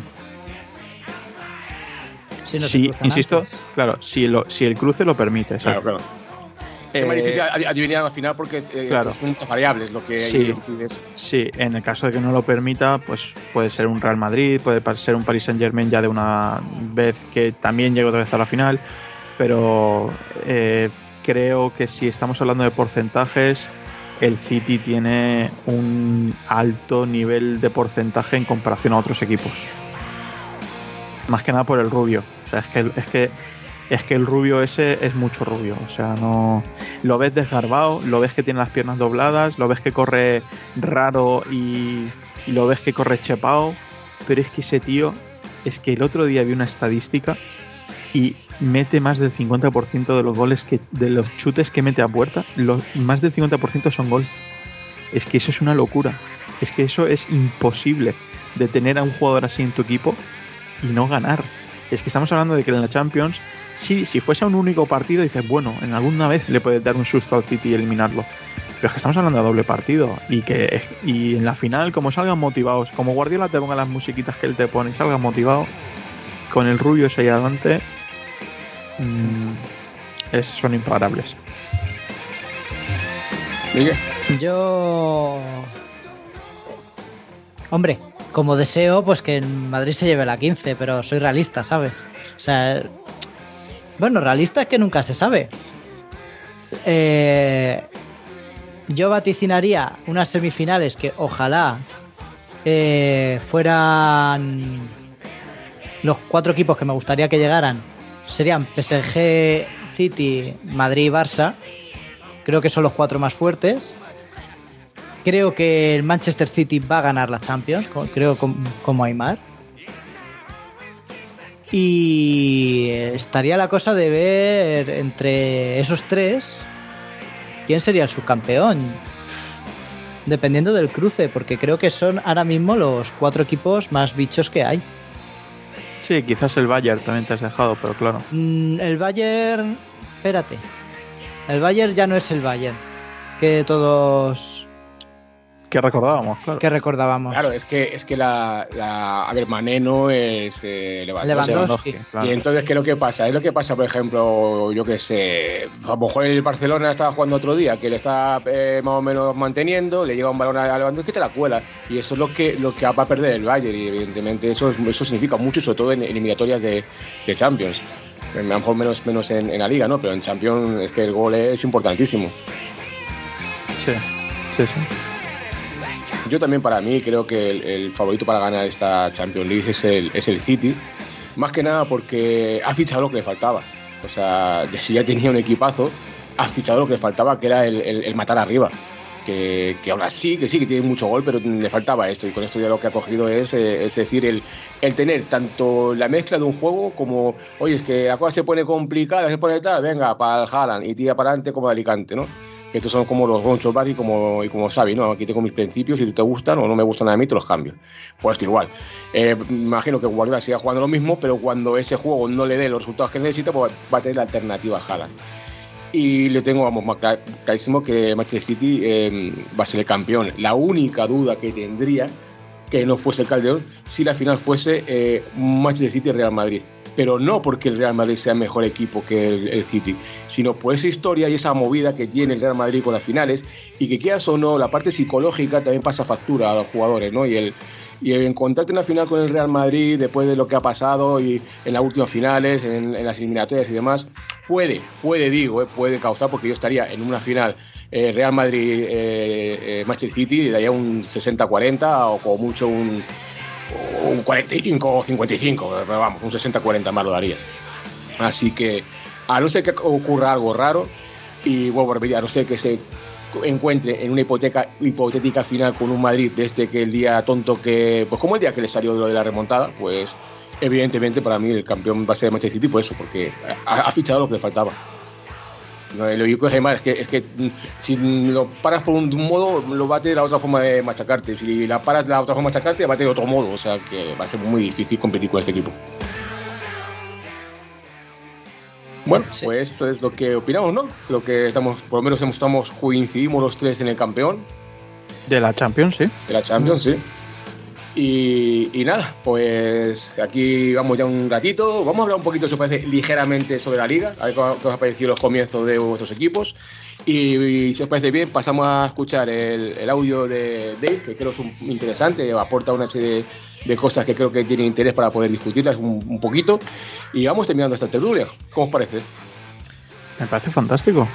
Si no se Sí, cruzan insisto, antes. claro, si, lo, si el cruce lo permite. Claro, ¿sabes? claro. Eh, Es más difícil ad- adivinar al final porque eh, claro. son muchas variables lo que Sí. decides. Sí, en el caso de que no lo permita, pues puede ser un Real Madrid, puede ser un Paris Saint-Germain ya de una vez que también llegue otra vez a la final, pero eh, creo que si estamos hablando de porcentajes, el City tiene un alto nivel de porcentaje en comparación a otros equipos. Más que nada por el rubio. O sea, es que, es que es que el rubio ese es mucho rubio. O sea, no lo ves desgarbado, lo ves que tiene las piernas dobladas, lo ves que corre raro y, y lo ves que corre chepao. Pero es que ese tío, es que el otro día vi una estadística y mete más del cincuenta por ciento de los goles que de los chutes que mete a puerta, los, más del cincuenta por ciento son gol. Es que eso es una locura. Es que eso es imposible de tener a un jugador así en tu equipo y no ganar. Es que estamos hablando de que en la Champions, sí, si fuese un único partido, dices, bueno, en alguna vez le puedes dar un susto al City y eliminarlo. Pero es que estamos hablando de doble partido y que y en la final, como salgan motivados, como Guardiola te ponga las musiquitas que él te pone y salgan motivados, con el rubio ese ahí adelante, mmm, es, son imparables. Miguel. Yo... Hombre, como deseo, pues que en Madrid se lleve la quince, pero soy realista, ¿sabes? O sea... Bueno, realista es que nunca se sabe. Eh... Yo vaticinaría unas semifinales que ojalá eh, fueran los cuatro equipos que me gustaría que llegaran. Serían P S G, City, Madrid y Barça. Creo que son los cuatro más fuertes. Creo que el Manchester City va a ganar la Champions, creo como Aimar. Y estaría la cosa de ver entre esos tres quién sería el subcampeón, dependiendo del cruce, porque creo que son ahora mismo los cuatro equipos más bichos que hay. Sí, quizás el Bayern también te has dejado, pero claro. Mm, el Bayern... Espérate. El Bayern ya no es el Bayern que todos... Que recordábamos, claro. Que recordábamos. Claro, es que es que la, la a ver, Mané no es eh, Lewandowski. Lewandowski. Claro. Y entonces, ¿qué es lo que pasa? Es lo que pasa, por ejemplo, yo que sé, a lo mejor el Barcelona estaba jugando otro día, que le está eh, más o menos manteniendo, le llega un balón a Lewandowski que te la cuela. Y eso es lo que lo que va a perder el Bayern. Y evidentemente eso, eso significa mucho, sobre todo en eliminatorias de, de Champions. A lo mejor menos, menos en, en la Liga, ¿no? Pero en Champions es que el gol es importantísimo. Sí, sí, sí. Yo también, para mí, creo que el, el favorito para ganar esta Champions League es el, es el City. Más que nada porque ha fichado lo que le faltaba. O sea, si ya tenía un equipazo, ha fichado lo que le faltaba, que era el, el, el matar arriba. Que, que aún así, que sí, que tiene mucho gol, pero le faltaba esto. Y con esto ya lo que ha cogido es, eh, es decir, el, el tener tanto la mezcla de un juego como, oye, es que la cosa se pone complicada, se pone tal, venga, para el Haaland y tira para adelante como de Alicante, ¿no? Que estos son como los Goncho Barry como, y como Xavi, ¿no? Aquí tengo mis principios, si te gustan o no me gustan a mí, te los cambio. Pues esto igual. Eh, me imagino que Guardiola siga jugando lo mismo, pero cuando ese juego no le dé los resultados que necesita, pues va a tener la alternativa a Haaland. Y le tengo, vamos, más clarísimo que Manchester City eh, va a ser el campeón. La única duda que tendría que no fuese el Calderón si la final fuese eh, Manchester City y Real Madrid. Pero no porque el Real Madrid sea mejor equipo que el, el City, sino por esa historia y esa movida que tiene el Real Madrid con las finales, y que quieras o no, la parte psicológica también pasa factura a los jugadores, ¿no? Y el, y el encontrarte en la final con el Real Madrid después de lo que ha pasado y en las últimas finales, en, en las eliminatorias y demás, puede, puede digo, eh, puede causar, porque yo estaría en una final eh, Real Madrid, eh, eh, Manchester City, le daría un sesenta cuarenta o como mucho un, un cuarenta y cinco o cincuenta y cinco, pero vamos, un sesenta cuarenta más lo daría. Así que, a no ser que ocurra algo raro, y vuelvo a repetir, a no ser que se encuentre en una hipoteca, hipotética final con un Madrid desde que el día tonto que, pues como el día que le salió de lo de la remontada, pues evidentemente para mí el campeón va a ser Manchester City, por eso, porque ha, ha fichado lo que le faltaba. No, lo único que es, es que es que si lo paras por un, un modo, lo va a tener la otra forma de machacarte. Si la paras la otra forma de machacarte, va a tener otro modo, o sea que va a ser muy difícil competir con este equipo. Bueno, sí. Pues eso es lo que opinamos, ¿no? Lo que estamos, por lo menos estamos, coincidimos los tres en el campeón. De la Champions, sí. De la Champions, sí. Y, y nada, pues aquí vamos ya un ratito. Vamos a hablar un poquito, si os parece, ligeramente sobre la liga. A ver qué os ha parecido los comienzos de vuestros equipos. Y, y si os parece bien, pasamos a escuchar el, el audio de Dave, que creo que es un, interesante, aporta una serie de cosas que creo que tienen interés para poder discutirlas un, un poquito. Y vamos terminando esta tertulia. ¿Cómo os parece? Me parece fantástico.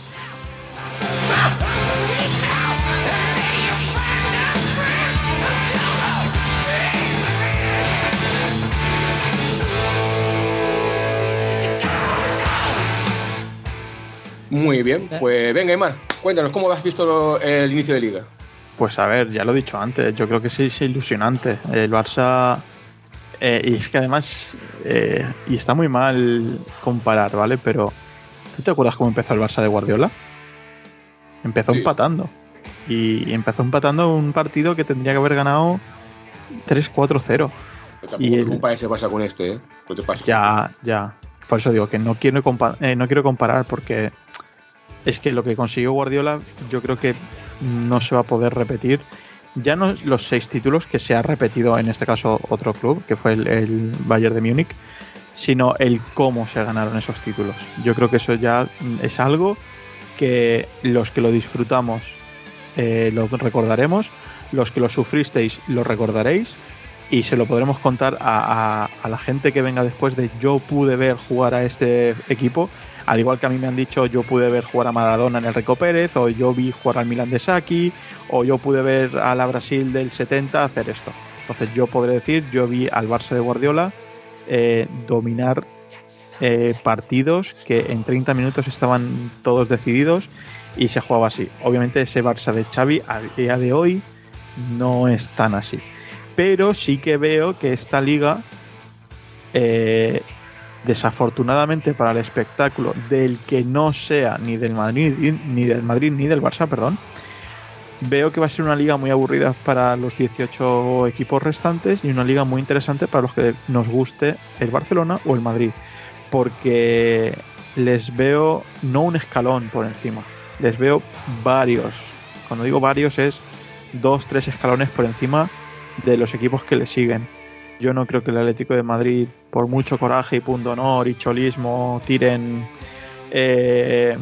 Muy bien, pues venga, Aymar, cuéntanos, ¿cómo has visto el inicio de liga? Pues a ver, ya lo he dicho antes, yo creo que sí es ilusionante. El Barça, eh, y es que además, eh, y está muy mal comparar, ¿vale? Pero, ¿tú te acuerdas cómo empezó el Barça de Guardiola? Empezó sí. empatando. Y empezó empatando un partido que tendría que haber ganado tres cuatro cero. Y el culpa se pasa con este, ¿eh? ¿Qué te pasa? Ya, ya. Por eso digo que no quiero, compa- eh, no quiero comparar porque es que lo que consiguió Guardiola yo creo que no se va a poder repetir. Ya no los seis títulos que se ha repetido en este caso otro club, que fue el, el Bayern de Múnich, sino el cómo se ganaron esos títulos. Yo creo que eso ya es algo que los que lo disfrutamos eh, lo recordaremos, los que lo sufristeis lo recordaréis y se lo podremos contar a, a, a la gente que venga después de yo pude ver jugar a este equipo, al igual que a mí me han dicho yo pude ver jugar a Maradona en el Rico Pérez, o yo vi jugar al Milan de Sacchi, o yo pude ver a la Brasil del setenta hacer esto. Entonces yo podré decir, yo vi al Barça de Guardiola eh, dominar eh, partidos que en treinta minutos estaban todos decididos y se jugaba así. Obviamente ese Barça de Xavi a día de hoy no es tan así. Pero sí que veo que esta liga, eh, desafortunadamente para el espectáculo del que no sea ni del Madrid ni del Madrid ni del Barça, perdón, veo que va a ser una liga muy aburrida para los dieciocho equipos restantes y una liga muy interesante para los que nos guste el Barcelona o el Madrid, porque les veo no un escalón por encima, les veo varios. Cuando digo varios es dos, tres escalones por encima de los equipos que le siguen. Yo no creo que el Atlético de Madrid, por mucho coraje y punto honor y cholismo, tiren eh,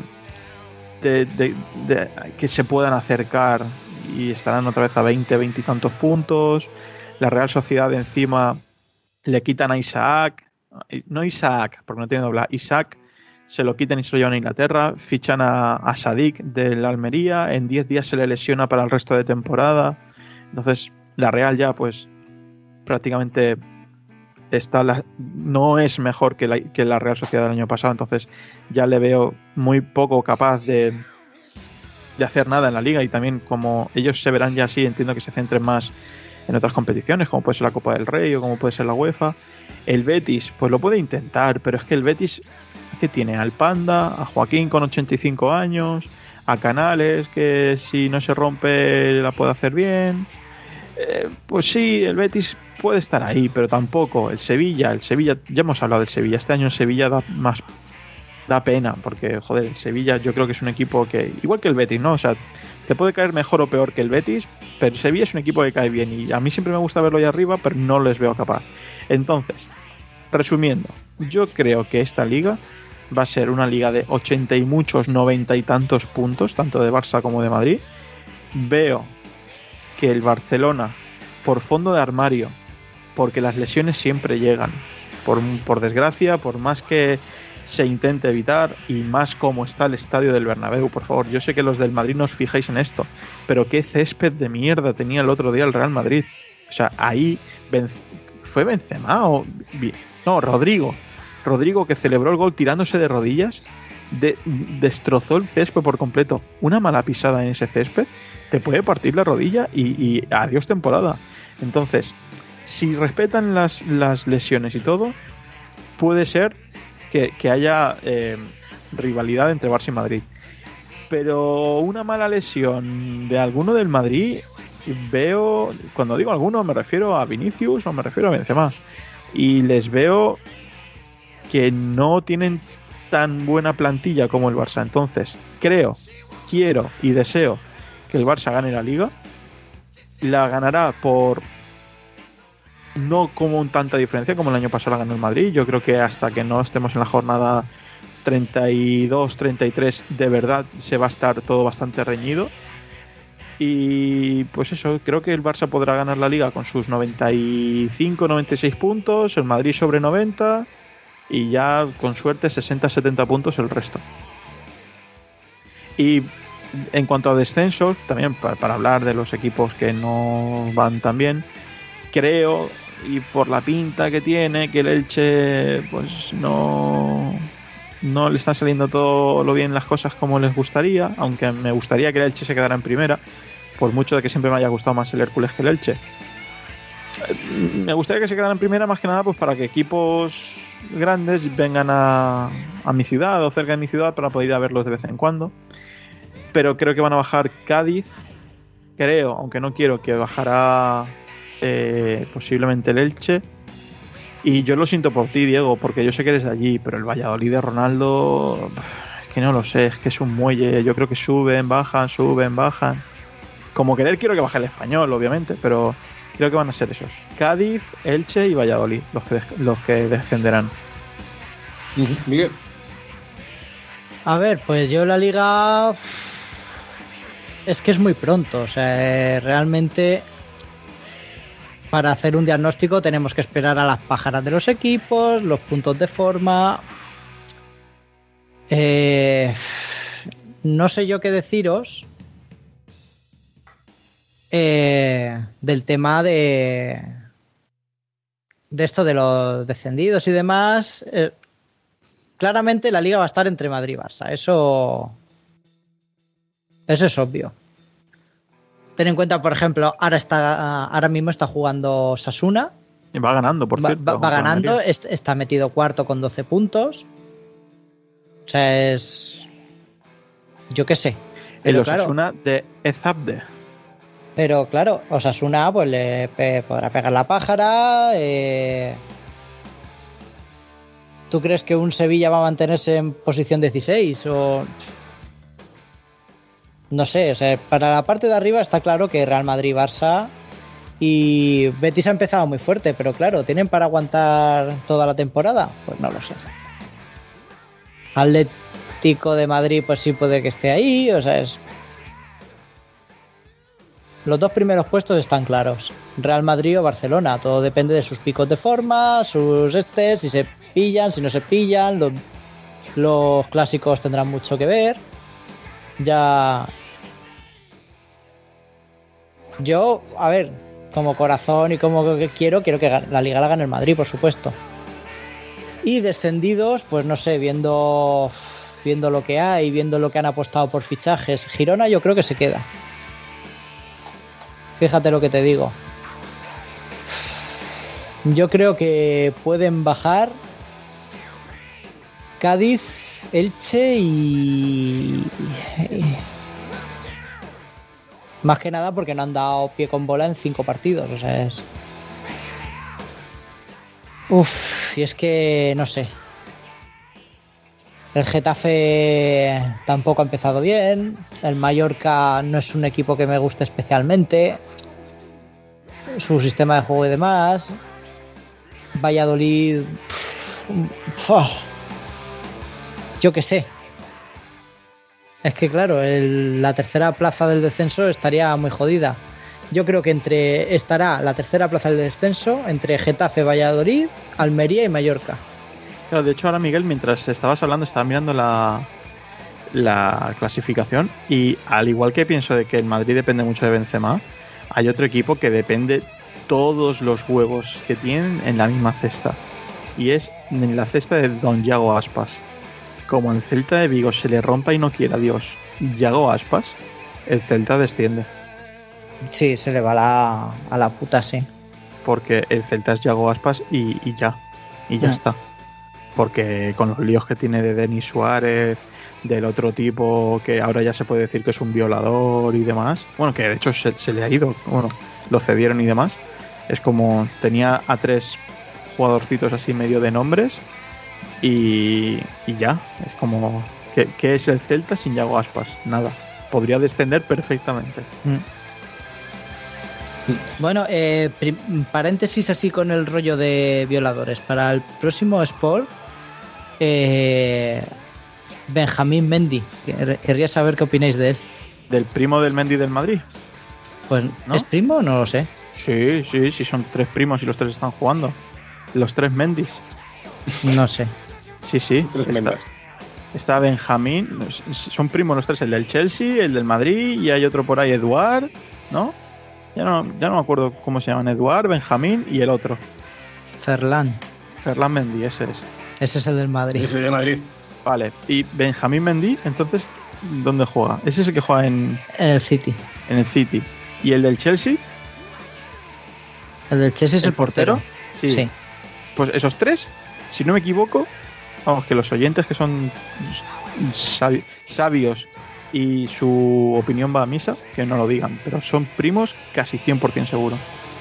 de, de, de, que se puedan acercar y estarán otra vez a veinte, veinte y tantos puntos. La Real Sociedad encima le quitan a Isaac, no Isaac, porque no tiene dobla, Isaac se lo quitan y se lo llevan a Inglaterra, fichan a, a Sadik del Almería, en diez días se le lesiona para el resto de temporada. Entonces la Real ya pues prácticamente está la, no es mejor que la, que la Real Sociedad del año pasado, entonces ya le veo muy poco capaz de, de hacer nada en la liga, y también como ellos se verán ya así, entiendo que se centren más en otras competiciones como puede ser la Copa del Rey o como puede ser la UEFA. El Betis pues lo puede intentar, pero es que el Betis es que tiene al Panda, a Joaquín con ochenta y cinco años, a Canales que si no se rompe la puede hacer bien. Eh, pues sí, el Betis puede estar ahí, pero tampoco. El Sevilla, el Sevilla, ya hemos hablado del Sevilla. Este año el Sevilla da más, da pena, porque joder, el Sevilla yo creo que es un equipo que, igual que el Betis, ¿no? O sea, te puede caer mejor o peor que el Betis, pero el Sevilla es un equipo que cae bien y a mí siempre me gusta verlo ahí arriba, pero no les veo capaz. Entonces, resumiendo, yo creo que esta liga va a ser una liga de ochenta y muchos, noventa y tantos puntos, tanto de Barça como de Madrid. Veo que el Barcelona, por fondo de armario, porque las lesiones siempre llegan, por, por desgracia, por más que se intente evitar, y más como está el estadio del Bernabéu, por favor. Yo sé que los del Madrid no os fijáis en esto, pero qué césped de mierda tenía el otro día el Real Madrid. O sea, ahí ben- fue Benzema o no, Rodrigo. Rodrigo, que celebró el gol tirándose de rodillas, de- destrozó el césped por completo. Una mala pisada en ese césped te puede partir la rodilla y, y adiós temporada. Entonces, si respetan las, las lesiones y todo, puede ser que, que haya eh, rivalidad entre Barça y Madrid. Pero una mala lesión de alguno del Madrid, veo, cuando digo alguno me refiero a Vinicius o me refiero a Benzema, y les veo que no tienen tan buena plantilla como el Barça. Entonces, creo, quiero y deseo que el Barça gane la Liga. La ganará por no como tanta diferencia como el año pasado la ganó el Madrid. Yo creo que hasta que no estemos en la jornada treinta y dos treinta y tres de verdad se va a estar todo bastante reñido. Y pues eso, creo que el Barça podrá ganar la Liga con sus noventa y cinco noventa y seis puntos, el Madrid sobre noventa y ya con suerte sesenta setenta puntos el resto. Y en cuanto a descensos, también para, para hablar de los equipos que no van tan bien, creo, y por la pinta que tiene, que el Elche pues no, no le están saliendo todo lo bien las cosas como les gustaría, aunque me gustaría que el Elche se quedara en primera, por mucho de que siempre me haya gustado más el Hércules que el Elche. Me gustaría que se quedara en primera más que nada pues para que equipos grandes vengan a, a mi ciudad o cerca de mi ciudad para poder ir a verlos de vez en cuando. Pero creo que van a bajar Cádiz, creo, aunque no quiero, que bajará eh, posiblemente el Elche. Y yo lo siento por ti, Diego, porque yo sé que eres de allí, pero el Valladolid de Ronaldo, es que no lo sé, es que es un muelle. Yo creo que suben, bajan, suben, bajan. Como querer quiero que baje el Español, obviamente, pero creo que van a ser esos: Cádiz, Elche y Valladolid los que, los que descenderán. Miguel. A ver, pues yo la Liga es que es muy pronto, o sea, realmente para hacer un diagnóstico tenemos que esperar a las pájaras de los equipos, los puntos de forma. Eh, no sé yo qué deciros eh, del tema de de esto de los descendidos y demás. Eh, claramente la Liga va a estar entre Madrid y Barça, eso eso es obvio. Ten en cuenta, por ejemplo, ahora está ahora mismo está jugando Osasuna. Y va ganando, por cierto. Va, va ganando, est- está metido cuarto con doce puntos. O sea, es... Yo qué sé. El Pero Osasuna claro, de Ezabde. pero claro, Osasuna pues le pe- podrá pegar la pájara. Eh... ¿Tú crees que un Sevilla va a mantenerse en posición dieciséis? O... No sé, o sea, para la parte de arriba está claro que Real Madrid, Barça y Betis ha empezado muy fuerte, pero claro, ¿tienen para aguantar toda la temporada? Pues no lo sé. Atlético de Madrid pues sí puede que esté ahí, o sea, es... Los dos primeros puestos están claros, Real Madrid o Barcelona, todo depende de sus picos de forma, sus estes, si se pillan, si no se pillan, los, los clásicos tendrán mucho que ver. Ya... Yo, a ver, como corazón y como que quiero, quiero que la Liga la gane el Madrid, por supuesto. Y descendidos, pues no sé, viendo viendo lo que hay, viendo lo que han apostado por fichajes, Girona yo creo que se queda. Fíjate lo que te digo. Yo creo que pueden bajar Cádiz, Elche y... Más que nada porque no han dado pie con bola en cinco partidos, o sea, es... Uff, y es que no sé. El Getafe tampoco ha empezado bien. El Mallorca no es un equipo que me guste especialmente. Su sistema de juego y demás. Valladolid... Pff, pff, yo qué sé. Es que claro, el, la tercera plaza del descenso estaría muy jodida. Yo creo que entre estará la tercera plaza del descenso entre Getafe, Valladolid, Almería y Mallorca. Claro, de hecho ahora, Miguel, mientras estabas hablando, estaba mirando la, la clasificación y al igual que pienso de que el Madrid depende mucho de Benzema, hay otro equipo que depende todos los huevos que tienen en la misma cesta. Y es en la cesta de Don Yago Aspas. Como el Celta de Vigo se le rompa y no quiera Dios Yago Aspas, el Celta desciende. Sí, se le va la, a la puta, sí. Porque el Celta es Yago Aspas y, y ya. Y ya mm. está. Porque con los líos que tiene de Denis Suárez, del otro tipo que ahora ya se puede decir que es un violador y demás. Bueno, que de hecho se, se le ha ido. Bueno, lo cedieron y demás. Es como tenía a tres jugadorcitos así medio de nombres y, y ya. Es como, ¿qué, ¿qué es el Celta sin Yago Aspas? Nada. Podría descender perfectamente. Mm. Bueno, eh, paréntesis así con el rollo de violadores. Para el próximo Sport, eh, Benjamín Mendy. Querría saber qué opináis de él. ¿Del primo del Mendy del Madrid? Pues, ¿no? ¿Es primo? No lo sé. Sí, sí, sí, son tres primos y los tres están jugando. Los tres Mendys. No sé. Sí, sí. Está, está Benjamín. Son primos los tres, el del Chelsea, el del Madrid y hay otro por ahí, Eduard, ¿no? Ya no, ya no me acuerdo cómo se llaman, Eduard, Benjamín y el otro. Ferlán. Ferlán Mendy, ese es. Ese es el del Madrid. Ese es el de Madrid. Vale, y Benjamín Mendy, entonces, ¿dónde juega? Ese es el que juega en... En el City. En el City. ¿Y el del Chelsea? ¿El del Chelsea es el, ¿El portero? portero? Sí. Sí. Pues esos tres, si no me equivoco, vamos, que los oyentes que son sabi- sabios y su opinión va a misa, que no lo digan, pero son primos casi cien por ciento seguro.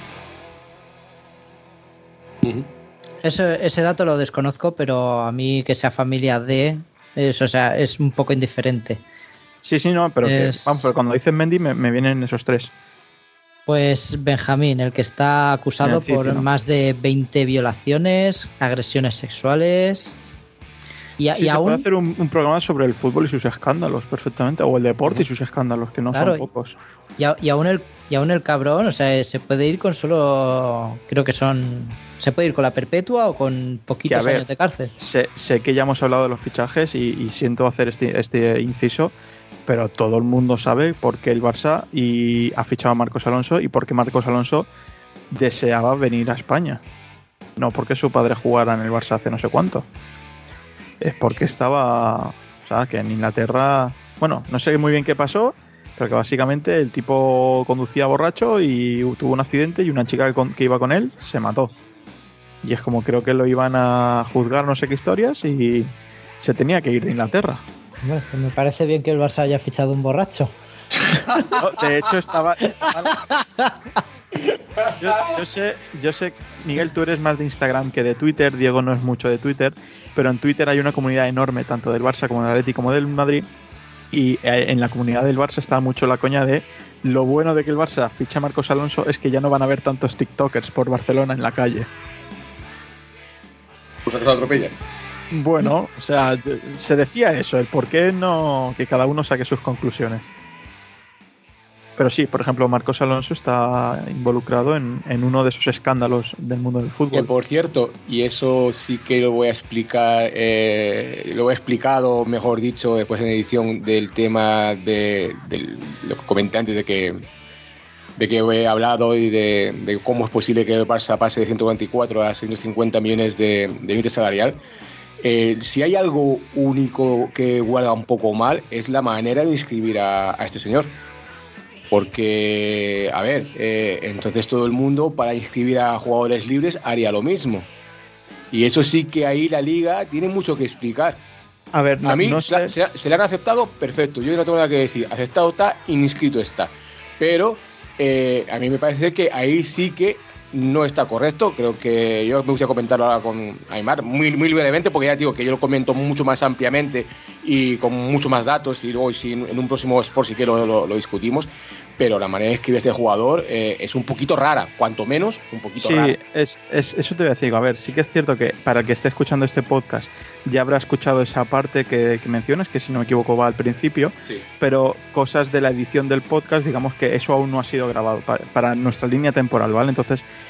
Uh-huh. Ese, ese dato lo desconozco, pero a mí que sea familia de eso, o sea, es un poco indiferente. Sí, sí, no, pero, es... que, vamos, pero cuando dicen Mendy me, me vienen esos tres. Pues Benjamín, el que está acusado City, por ¿no? más de veinte violaciones, agresiones sexuales. Y, sí, y se aún puede hacer un, un programa sobre el fútbol y sus escándalos perfectamente, o el deporte uh-huh. y sus escándalos, que no claro, son pocos. Y, a, y, aún el, y aún el cabrón, o sea, se puede ir con solo, creo que son, se puede ir con la perpetua o con poquitos ver, años de cárcel. Sé, sé que ya hemos hablado de los fichajes y, y siento hacer este, este inciso, pero todo el mundo sabe por qué el Barça y ha fichado a Marcos Alonso y por qué Marcos Alonso deseaba venir a España. No porque su padre jugara en el Barça hace no sé cuánto. Es porque estaba... O sea, que en Inglaterra... Bueno, no sé muy bien qué pasó, pero que básicamente el tipo conducía borracho y tuvo un accidente y una chica que, con, que iba con él se mató. Y es como creo que lo iban a juzgar no sé qué historias y se tenía que ir de Inglaterra. Bueno, pues me parece bien que el Barça haya fichado un borracho. No, de hecho estaba... estaba... Yo, yo sé, yo sé, Miguel, tú eres más de Instagram que de Twitter, Diego no es mucho de Twitter, pero en Twitter hay una comunidad enorme, tanto del Barça como del Atleti como del Madrid, y en la comunidad del Barça está mucho la coña de lo bueno de que el Barça ficha a Marcos Alonso es que ya no van a haber tantos TikTokers por Barcelona en la calle. Pues se lo atropellan. Bueno, o sea, se decía eso, el por qué no, que cada uno saque sus conclusiones. Pero sí, por ejemplo, Marcos Alonso está involucrado en, en uno de esos escándalos del mundo del fútbol. Que por cierto, y eso sí que lo voy a explicar, eh, lo he explicado, mejor dicho, después en edición del tema de, de lo que comenté antes de que, de que he hablado y de, de cómo es posible que el Barça pase de ciento veinticuatro a ciento cincuenta millones de, de límite salarial. Eh, si hay algo único que huelga un poco mal es la manera de inscribir a, a este señor. Porque, a ver, eh, entonces todo el mundo para inscribir a jugadores libres haría lo mismo. Y eso sí que ahí la liga tiene mucho que explicar. A ver, no, a mí no se, sé. se, se le han aceptado, perfecto, yo no tengo nada que decir. Aceptado está, inscrito está. Pero eh, a mí me parece que ahí sí que no está correcto. Creo que yo me gustaría comentarlo ahora con Aimar, muy, muy brevemente, porque ya digo que yo lo comento mucho más ampliamente y con mucho más datos, y luego si en un próximo Sport si quiero lo, lo discutimos. Pero la manera de escribir este jugador eh, es un poquito rara, cuanto menos un poquito sí, rara. Sí, es, es, eso te voy a decir. A ver, sí que es cierto que para el que esté escuchando este podcast ya habrá escuchado esa parte que, que mencionas, que si no me equivoco va al principio, sí. Pero cosas de la edición del podcast, digamos que eso aún no ha sido grabado para, para nuestra línea temporal, ¿vale? Entonces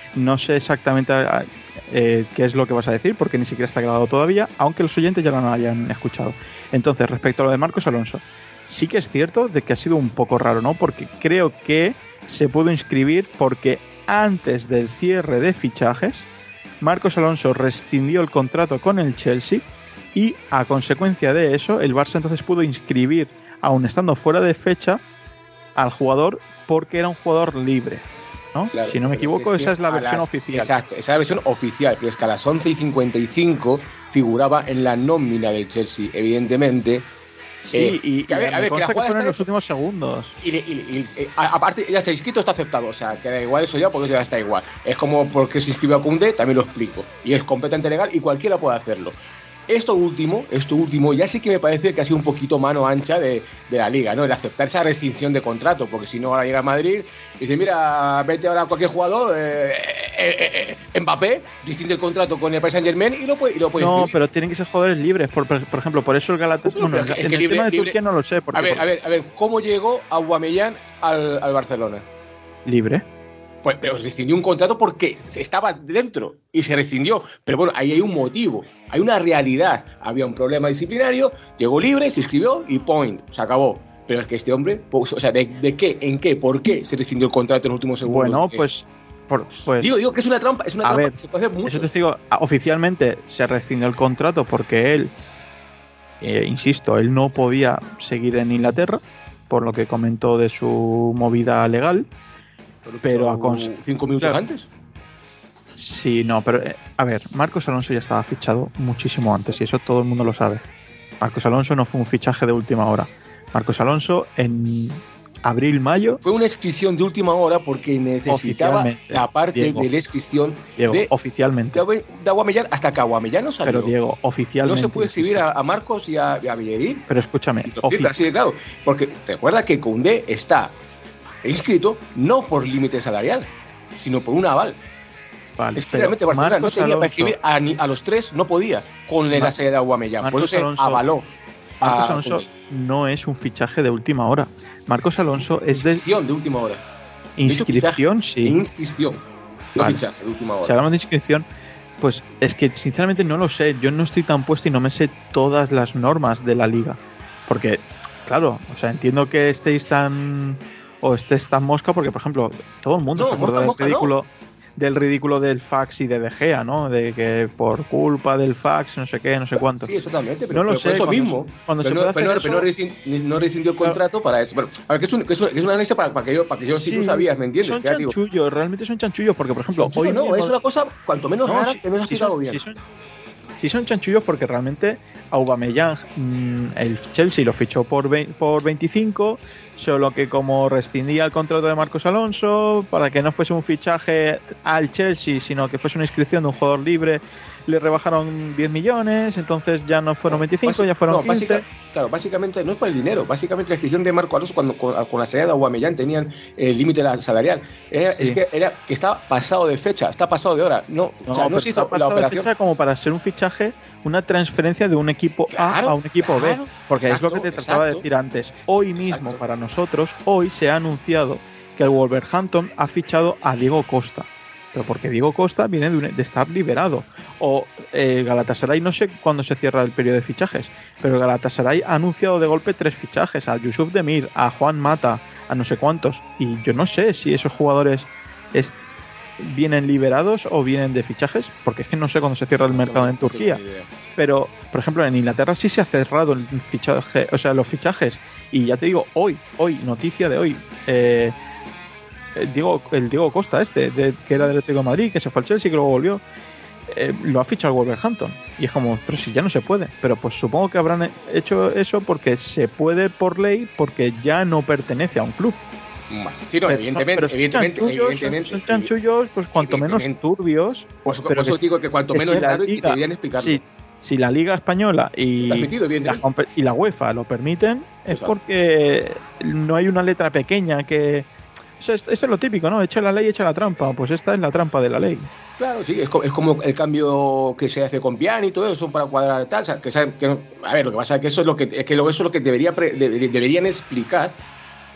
No sé exactamente eh, qué es lo que vas a decir, porque ni siquiera está grabado todavía, aunque los oyentes ya lo hayan escuchado. Entonces, respecto a lo de Marcos Alonso, sí que es cierto de que ha sido un poco raro, ¿no? Porque creo que se pudo inscribir porque antes del cierre de fichajes, Marcos Alonso rescindió el contrato con el Chelsea y a consecuencia de eso, el Barça entonces pudo inscribir, aun estando fuera de fecha, al jugador porque era un jugador libre, ¿no? Claro, si no me equivoco, es esa es la a versión las, oficial. Exacto, esa es la versión oficial, pero es que a las once y cincuenta y cinco figuraba en la nómina del Chelsea, evidentemente. Sí, eh, y, que, a ver, y a ver, me que la consta que jugada fueron en está los últimos segundos. Y, y, y, y a- aparte, ya está inscrito, está aceptado, o sea, que da igual eso ya, porque ya está igual. Es como porque se inscribió a Koundé, también lo explico. Y es completamente legal y cualquiera puede hacerlo. Esto último, esto último, ya sí que me parece que ha sido un poquito mano ancha de, de la liga, ¿no? El aceptar esa restricción de contrato, porque si no ahora llega a Madrid y dice, mira, vete ahora a cualquier jugador, eh, eh, eh, Mbappé, rescinde el contrato con el Paris Saint-Germain y lo puede, y lo puede No, inscribir. pero tienen que ser jugadores libres. Por, por ejemplo, por eso el Galatasaray. No, pero Bueno, es que- en es que el libre- tema de libre- Turquía no lo sé. Porque, A ver, porque- a ver, a ver, ¿cómo llegó Aubameyang al, al Barcelona? Libre. Pues pero rescindió un contrato porque estaba dentro y se rescindió. Pero bueno, ahí hay un motivo, hay una realidad. Había un problema disciplinario, llegó libre, se inscribió y point, se acabó. Pero es que este hombre, pues, o sea, ¿de, de qué, en qué, por qué se rescindió el contrato en los últimos segundos? Bueno, Eh, pues. Por, pues digo, digo que es una trampa, es una a trampa ver, que se puede hacer mucho. eso te digo, a- oficialmente se rescindió el contrato porque él, eh, insisto, él no podía seguir en Inglaterra, por lo que comentó de su movida legal. pero a cons- cinco minutos claro. antes. Sí, no, pero eh, a ver, Marcos Alonso ya estaba fichado muchísimo antes y eso todo el mundo lo sabe. Marcos Alonso no fue un fichaje de última hora. Marcos Alonso en abril, mayo, Fue una inscripción de última hora porque necesitaba Oficialmente, la parte Diego. de la inscripción Diego, de, oficialmente. de, Aubame- de Aubameyang hasta que Aubameyang no salió. Pero Diego, No oficialmente. se puede escribir insisto. a, a Marcos y a, y a Bellerín. Pero escúchame, Y lo ofi- explica así de claro. Porque recuerda que Koundé está inscrito no por límite salarial, sino por un aval. vale, Es que pero realmente Barcelona no Marcos tenía para Alonso- escribir a, ni, a los tres, no podía con la Mar- salida de Aubameyang. Por Marcos eso se Alonso- avaló. Marcos a Alonso Koundé. no es un fichaje de última hora. Marcos Alonso es de Inscripción de última hora. inscripción, sí. Inscripción. No Vale. fichaje de última Si hora. hablamos de inscripción, pues es que sinceramente no lo sé. Yo no estoy tan puesto y no me sé todas las normas de la liga. Porque, claro, o sea, entiendo que estéis tan. O estés tan mosca, porque, por ejemplo, todo el mundo No, se acuerda mosca, del mosca, ridículo. Del ridículo del fax y de De Gea, ¿no? De que por culpa del fax, no sé qué, no sé cuánto. Sí, exactamente, pero, No lo pero por sé, eso cuando mismo. se- cuando pero se no, puede pero hacer no- pero no eso- rescin- no rescindió el Claro. contrato para eso. Bueno, a ver, que es un, que es un, que es una anexa para, para que yo, para que yo sí, tú sabías, ¿me entiendes? Son Ya digo, chanchullos, realmente son chanchullos, porque, por ejemplo, chanchullo hoy no, mismo- es una cosa cuanto menos No, rara sí, que no se ha sí explicado son, bien. sí son- sí son chanchullos porque realmente Aubameyang, mm, el Chelsea lo fichó por, ve- por veinticinco, solo que como rescindía el contrato de Marcos Alonso, para que no fuese un fichaje al Chelsea, sino que fuese una inscripción de un jugador libre, le rebajaron diez millones, entonces ya no fueron veinticinco, Basi- ya fueron no, quince. básica- claro, básicamente no es por el dinero, básicamente la inscripción de Marco Alonso cuando con, con la salida de Aubameyang tenían el límite salarial. Era, Sí. Es que era que está pasado de fecha, está pasado de hora. No, No, o sea, no pero se está hizo la pasado de operación. fecha como para ser un fichaje, una transferencia de un equipo Claro, A a un equipo claro, B. Porque es lo que te exacto, trataba de exacto. decir antes. Hoy mismo, Exacto. para nosotros, hoy se ha anunciado que el Wolverhampton ha fichado a Diego Costa. Pero porque Diego Costa viene de, un- de estar liberado. O eh, Galatasaray, no sé cuándo se cierra el periodo de fichajes, pero el Galatasaray ha anunciado de golpe tres fichajes: a Yusuf Demir, a Juan Mata, a no sé cuántos. Y yo no sé si esos jugadores es- vienen liberados o vienen de fichajes, porque es que no sé cuándo se cierra el mercado en No tengo Turquía. ni idea. Pero, por ejemplo, en Inglaterra sí se ha cerrado el fichaje, o sea, los fichajes. Y ya te digo, hoy, hoy, noticia de hoy, eh, el, Diego, el Diego Costa este, de, que era del Atlético de Madrid, que se fue al Chelsea, que luego volvió, eh, lo ha fichado el Wolverhampton. Y es como, pero si ya no se puede. Pero pues supongo que habrán hecho eso porque se puede por ley, porque ya no pertenece a un club. Vale. Sí, no, Pero- evidentemente, pero son evidentemente, chanchullos, son- evidentemente, son chanchullos, pues cuanto menos evidentemente. turbios. Por eso, pero por eso que- digo que cuanto que menos si es la raro y que liga- deberían explicarlo. Si, si la Liga Española y, Está admitido, la, evidentemente. compe- y la UEFA lo permiten, es Exacto. porque no hay una letra pequeña que... Eso es, eso es lo típico, ¿no? Echa la ley, echa la trampa. Pues esta es la trampa de la ley. Claro, sí, es como, es como el cambio que se hace con Piani y todo eso para cuadrar tal. O sea, que, sabe- que no- a ver, lo que pasa es que eso es lo que, es que lo- eso es lo que debería pre- de- de- deberían explicar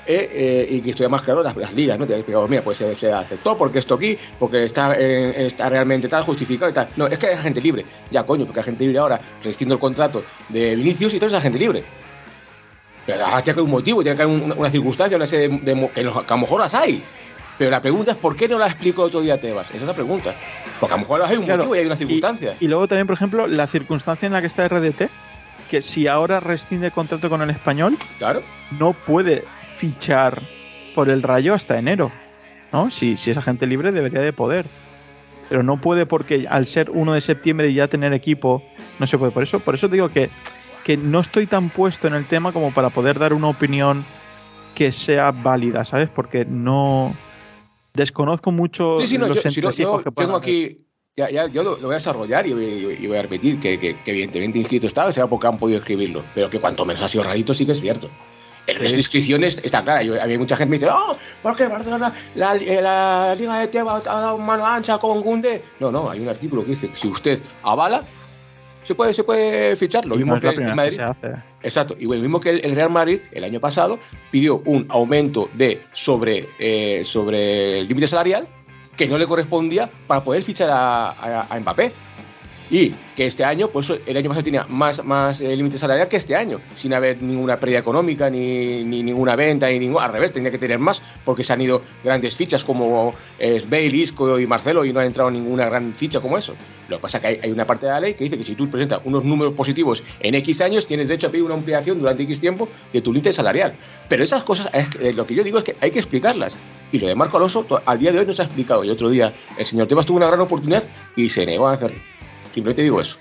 Eh, eh, y que estuviera más claro las, las ligas, ¿no? Te había explicado, mira, pues se, se aceptó porque esto aquí, porque está, eh, está realmente tal, justificado y tal. No, es que hay gente libre. Ya, coño, porque hay gente libre ahora, rescindiendo el contrato de Vinicius y entonces hay gente libre. Pero tiene que haber un motivo, tiene que haber una, una circunstancia, una serie de, de, que, los, que a lo mejor las hay. Pero la pregunta es, ¿por qué no la explicó otro día Tebas? Esa es la pregunta. Porque a lo mejor hay un claro, motivo y hay una circunstancia. Y, y luego también, por ejemplo, la circunstancia en la que está R D T, que si ahora rescinde el contrato con el Español, claro, no puede fichar por el Rayo hasta enero, ¿no? Si, si es agente libre debería de poder, pero no puede porque al ser uno de septiembre y ya tener equipo no se puede. Por eso, por eso digo que, que no estoy tan puesto en el tema como para poder dar una opinión que sea válida, ¿sabes? Porque no desconozco mucho sí, sí, no, los yo, si no, yo que tengo aquí ya, ya yo lo, lo voy a desarrollar y, y, y voy a repetir que, que, que evidentemente inscrito estaba, será porque han podido escribirlo, pero que cuanto menos ha sido rarito sí que es cierto. El resto de inscripciones está clara. Yo, había mucha gente que me dice, oh, ¿por qué Barcelona, la, la, la Liga de Tebas ha dado mano ancha con Koundé? No, no, hay un artículo que dice que si usted avala, se puede, se puede fichar. Lo y mismo no que el Madrid. Que se hace. Exacto, y lo mismo que el, el Real Madrid el año pasado pidió un aumento de sobre, eh, sobre el límite salarial que no le correspondía para poder fichar a, a, a Mbappé. Y que este año, pues el año pasado tenía más, más eh, límite salarial que este año, sin haber ninguna pérdida económica, ni, ni ninguna venta, ni ningún, al revés, tenía que tener más, porque se han ido grandes fichas como eh, Bale, Isco y Marcelo, y no ha entrado ninguna gran ficha como eso. Lo que pasa es que hay, hay una parte de la ley que dice que si tú presentas unos números positivos en X años, tienes derecho a pedir una ampliación durante X tiempo de tu límite salarial. Pero esas cosas, es, eh, lo que yo digo es que hay que explicarlas. Y lo de Marco Alonso, al día de hoy no se ha explicado. Y otro día, el señor Tebas tuvo una gran oportunidad y se negó a hacerlo. Simplemente digo eso.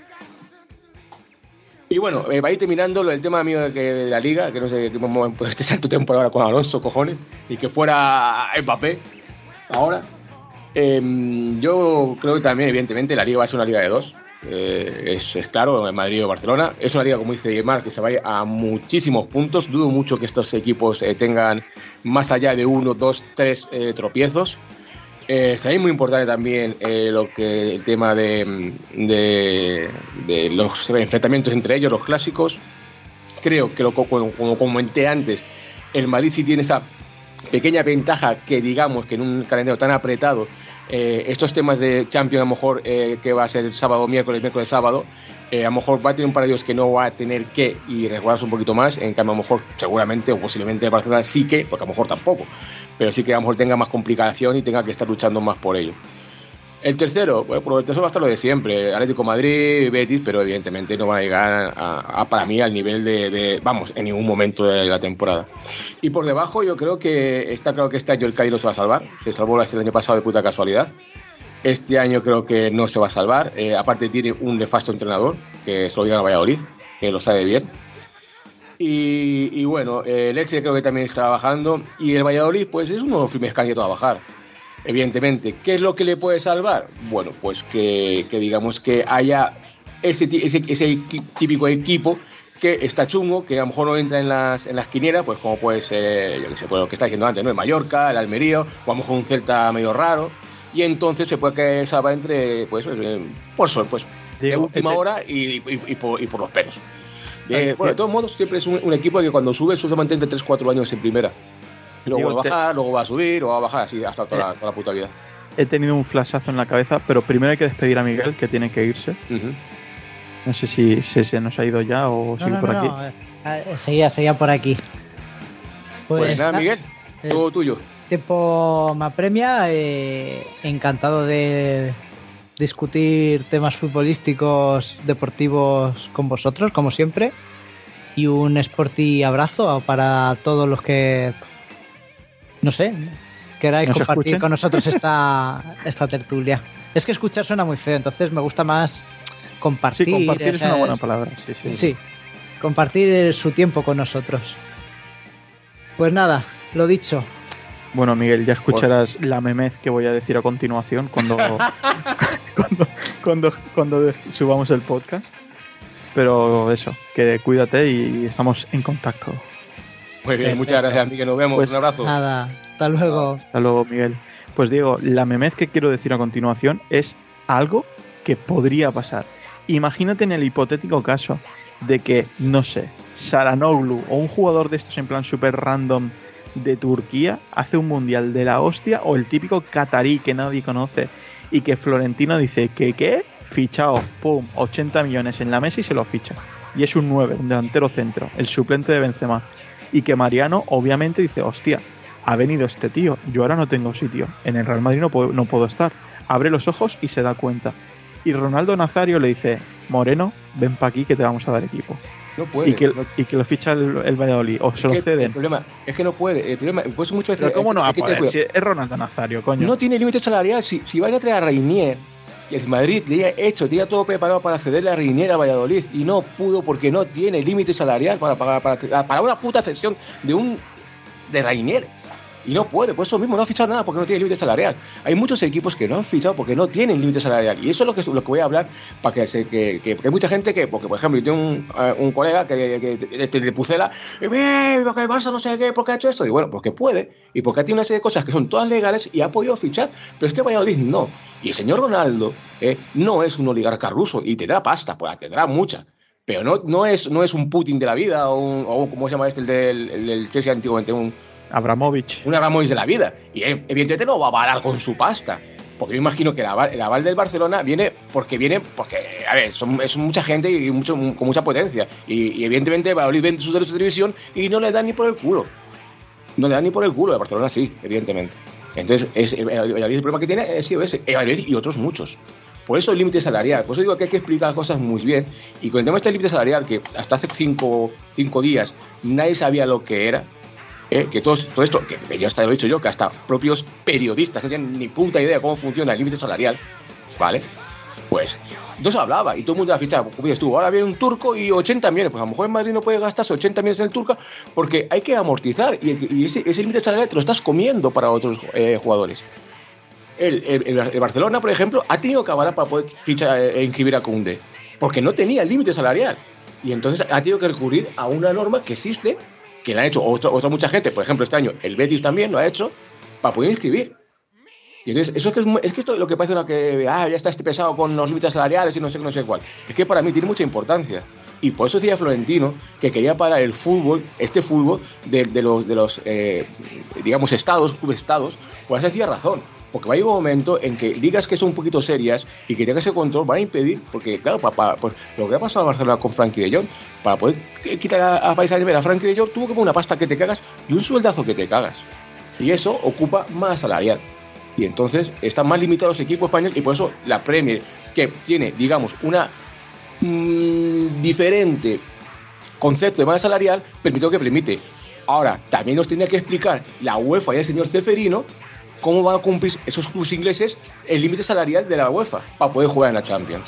Y bueno, eh, va a ir terminando el tema mío de, que, de la liga, que no sé qué momento por este salto temporal con Alonso, cojones, y que fuera Mbappé ahora. Eh, yo creo que también, evidentemente, la liga va a ser una liga de dos. Eh, es, es claro, en Madrid o Barcelona. Es una liga, como dice Guimar, que se va a ir a muchísimos puntos. Dudo mucho que estos equipos eh, tengan más allá de uno, dos, tres eh, tropiezos. Eh, es muy importante también eh, lo que el tema de, de, de los enfrentamientos entre ellos, los clásicos. Creo que, lo, como, como comenté antes, el Madrid sí tiene esa pequeña ventaja que, digamos, que en un calendario tan apretado, eh, estos temas de Champions, a lo mejor eh, que va a ser sábado, miércoles, miércoles, sábado, eh, a lo mejor va a tener un par de ellos que no va a tener que y resguardarse un poquito más. En cambio, a lo mejor, seguramente o posiblemente Barcelona sí que, porque a lo mejor tampoco, pero sí que a lo mejor tenga más complicación y tenga que estar luchando más por ello. El tercero, bueno, por el tercero va a estar lo de siempre, Atlético Madrid, Betis, pero evidentemente no van a llegar a, a, para mí al nivel de, de, vamos, en ningún momento de la temporada. Y por debajo yo creo que está claro que este año el Cádiz no se va a salvar, se salvó el año pasado de puta casualidad. Este año creo que no se va a salvar, eh, aparte tiene un nefasto entrenador, que se lo diga a Valladolid, que lo sabe bien. Y, y bueno, eh, el Elche creo que también está bajando, y el Valladolid pues es uno de los primeros candidatos a bajar. Evidentemente, ¿qué es lo que le puede salvar? Bueno, pues que, que digamos que haya ese, ese, ese típico equipo que está chungo, que a lo mejor no entra en las, en las quinielas, pues como puede ser, yo que sé, pues lo que está diciendo antes, ¿no? El Mallorca, el Almería, o a lo mejor un Celta medio raro, y entonces se puede que salva entre, pues, por sol, pues, de última hora y, y, y, por, y por los pelos. De, bueno, de todos modos, siempre es un, un equipo que cuando sube, sube mantiene entre tres cuatro años en primera. Luego Digo, va a bajar, te... luego va a subir, o va a bajar así hasta toda, la, toda la puta vida. He tenido un flashazo en la cabeza, pero primero hay que despedir a Miguel, que tiene que irse. Uh-huh. No sé si se, se nos ha ido ya o no, sigue no, por no, aquí. No. Seguía, seguía por aquí. Pues, pues nada, Miguel, eh, todo tuyo. Tiempo me apremia, eh, encantado de discutir temas futbolísticos, deportivos con vosotros, como siempre. Y un sporty abrazo para todos los que, no sé, queráis ¿Nos compartir escuchen? Con nosotros esta, esta tertulia. Es que escuchar suena muy feo, entonces me gusta más compartir. Sí, compartir es, es una buena palabra. Sí, sí. sí, compartir su tiempo con nosotros. Pues nada, lo dicho. Bueno, Miguel, ya escucharás bueno. la memez que voy a decir a continuación cuando, cuando, cuando, cuando subamos el podcast. Pero eso, que cuídate y estamos en contacto. Muy bien, Perfecto. Muchas gracias, Miguel. Nos vemos. Pues, un abrazo. Nada, hasta luego. Hasta luego, Miguel. Pues Diego, la memez que quiero decir a continuación es algo que podría pasar. Imagínate en el hipotético caso de que, no sé, Saranoglu o un jugador de estos en plan super random de Turquía hace un mundial de la hostia, o el típico catarí que nadie conoce y que Florentino dice que qué, fichado, pum, ochenta millones en la mesa y se lo ficha. Y es un nueve, un delantero centro, el suplente de Benzema. Y que Mariano obviamente dice, hostia, ha venido este tío, yo ahora no tengo sitio, en el Real Madrid no puedo, no puedo estar. Abre los ojos y se da cuenta. Y Ronaldo Nazario le dice, Moreno, ven pa' aquí que te vamos a dar equipo. No puede. Y que, no, y que lo ficha el, el Valladolid, o se lo ceden. El problema es que no puede. El problema, pues muchas veces. Pero ¿cómo no va a es que poder? Si es Ronaldo Nazario, coño. No tiene límite salarial. Si, si van a traer a Reinier, y el Madrid le ha hecho, tenía todo preparado para cederle a Reinier a Valladolid, y no pudo porque no tiene límite salarial para pagar para, para una puta cesión de un de Reinier. Y no puede, por eso mismo no ha fichado nada porque no tiene límite salarial. Hay muchos equipos que no han fichado porque no tienen límite salarial. Y eso es lo que, lo que voy a hablar para que se que, que, que hay mucha gente que, porque por ejemplo, yo tengo un, uh, un colega que, que, que de Pucela, y ve, porque el Barça no sé qué, ¿por qué ha hecho esto? Y bueno, porque puede, y porque ha tenido una serie de cosas que son todas legales y ha podido fichar. Pero es que Valladolid no. Y el señor Ronaldo eh, no es un oligarca ruso y tendrá pasta, pues tendrá mucha. Pero no, no, es, no es un Putin de la vida o, un, o ¿cómo se llama este? El del, el del Chelsea antiguamente, un Abramovich. Un Abramovich de la vida. Y evidentemente no va a avalar con su pasta. Porque yo imagino que el aval, el aval del Barcelona viene porque viene, porque, a ver, son, es mucha gente y mucho, con mucha potencia. Y, y evidentemente Valladolid vende sus derechos de televisión y no le dan ni por el culo. No le dan ni por el culo. El Barcelona sí, evidentemente. Entonces, es, el, el, el, el problema que tiene ha sido ese. El Valladolid y otros muchos. Por eso el límite salarial. Por eso digo que hay que explicar las cosas muy bien. Y con el tema de este límite salarial, que hasta hace cinco, cinco días nadie sabía lo que era. Eh, que todo, todo esto, que yo hasta lo he dicho yo, que hasta propios periodistas no tienen ni puta idea de cómo funciona el límite salarial, ¿vale? Pues no se hablaba y todo el mundo la fichaba. Como dices tú, ahora viene un turco y ochenta millones, pues a lo mejor en Madrid no puede gastarse ochenta millones en el turco porque hay que amortizar y, y ese, ese límite salarial te lo estás comiendo para otros eh, jugadores. El, el, el Barcelona, por ejemplo, ha tenido que avalar para poder fichar e eh, inscribir a Koundé, porque no tenía el límite salarial y entonces ha tenido que recurrir a una norma que existe, que la ha hecho otra, otra mucha gente, por ejemplo, este año el Betis también lo ha hecho, para poder inscribir. Y entonces, eso es que es, es que esto es lo que parece una que, ah, ya está este pesado con los límites salariales y no sé qué, no sé cuál. Es que para mí tiene mucha importancia. Y por eso decía Florentino que quería parar el fútbol, este fútbol, de, de los, de los eh, digamos, estados, clubestados, por eso decía razón. Porque va a llegar un momento en que ligas que son un poquito serias y que tengan ese control van a impedir, porque claro, para, para, pues, lo que ha pasado a Barcelona con Frankie de Jong, para poder quitar a, a País Saint-Germain a Frankie de Jong, tuvo que poner una pasta que te cagas y un sueldazo que te cagas. Y eso ocupa más salarial. Y entonces están más limitados los equipos españoles y por eso la Premier, que tiene, digamos, una mmm, diferente concepto de más salarial, permite lo que permite. Ahora, también nos tenía que explicar la UEFA y el señor Ceferino cómo van a cumplir esos clubes ingleses el límite salarial de la UEFA para poder jugar en la Champions.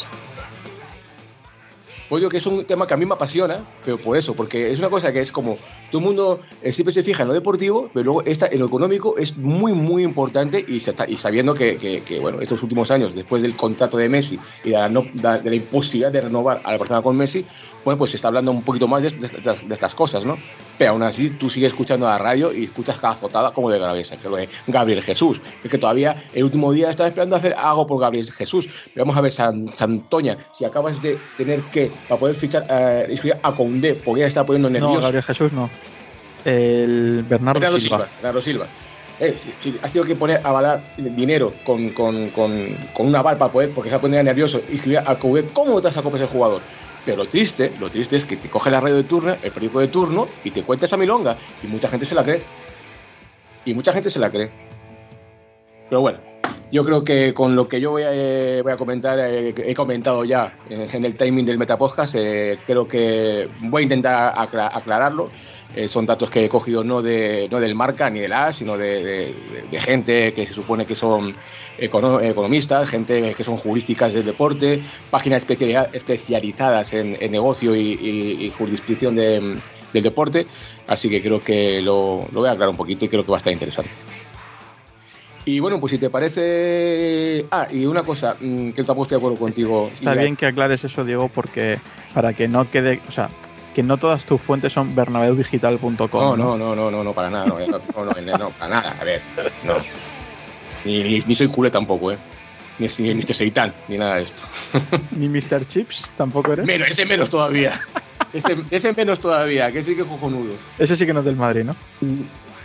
Pues digo que es un tema que a mí me apasiona, pero por eso, porque es una cosa que es como, todo el mundo eh, siempre se fija en lo deportivo, pero luego esta, en lo económico es muy, muy importante y, se está, y sabiendo que, que, que, bueno, estos últimos años, después del contrato de Messi y de la, no, de la imposibilidad de renovar a la persona con Messi, bueno, pues se está hablando un poquito más de, de, de, de estas cosas, ¿no? Pero aún así tú sigues escuchando la radio y escuchas cada jotada como de Gravesa, que lo de Gabriel Jesús. Es que todavía el último día estaba esperando hacer algo por Gabriel Jesús. Pero vamos a ver, San, Santoña, si acabas de tener que, para poder fichar, eh, inscribir a Koundé, porque ya está poniendo nervioso. No, Gabriel Jesús no. El Bernardo, Bernardo Silva. Silva. Bernardo Silva. Eh, si, si has tenido que poner avalar dinero con, con, con, con un aval para poder, porque se ha ponido nervioso, inscribir a Koundé, ¿cómo te vas a comer ese jugador? Pero lo triste, lo triste es que te coge la radio de turno, el periódico de turno, y te cuenta esa milonga. Y mucha gente se la cree. Y mucha gente se la cree. Pero bueno, yo creo que con lo que yo voy a, eh, voy a comentar, eh, he comentado ya en, en el timing del Metapodcast, eh, creo que voy a intentar acla- aclararlo. Eh, son datos que he cogido no de no del Marca ni del A, sino de, de, de gente que se supone que son econo- economistas, gente que son jurísticas del deporte, páginas especializa- especializadas en, en negocio y, y, y jurisdicción de, del deporte. Así que creo que lo, lo voy a aclarar un poquito y creo que va a estar interesante. Y bueno, pues si te parece... Ah, y una cosa, que tampoco estoy de acuerdo contigo. Está Mira. bien que aclares eso, Diego, porque para que no quede... O sea, que no todas tus fuentes son bernabeu digital punto com. No, no, no, no, no, no, para nada, no, no, no, no, no, para nada, a ver, no. Ni, ni, ni soy culé tampoco, ¿eh? Ni, ni mister Seitan, ni nada de esto. ¿Ni mister Chips tampoco eres? Menos, ese menos todavía. Ese, ese menos todavía, que sí que es cojonudo. Ese sí que no es del Madrid, ¿no?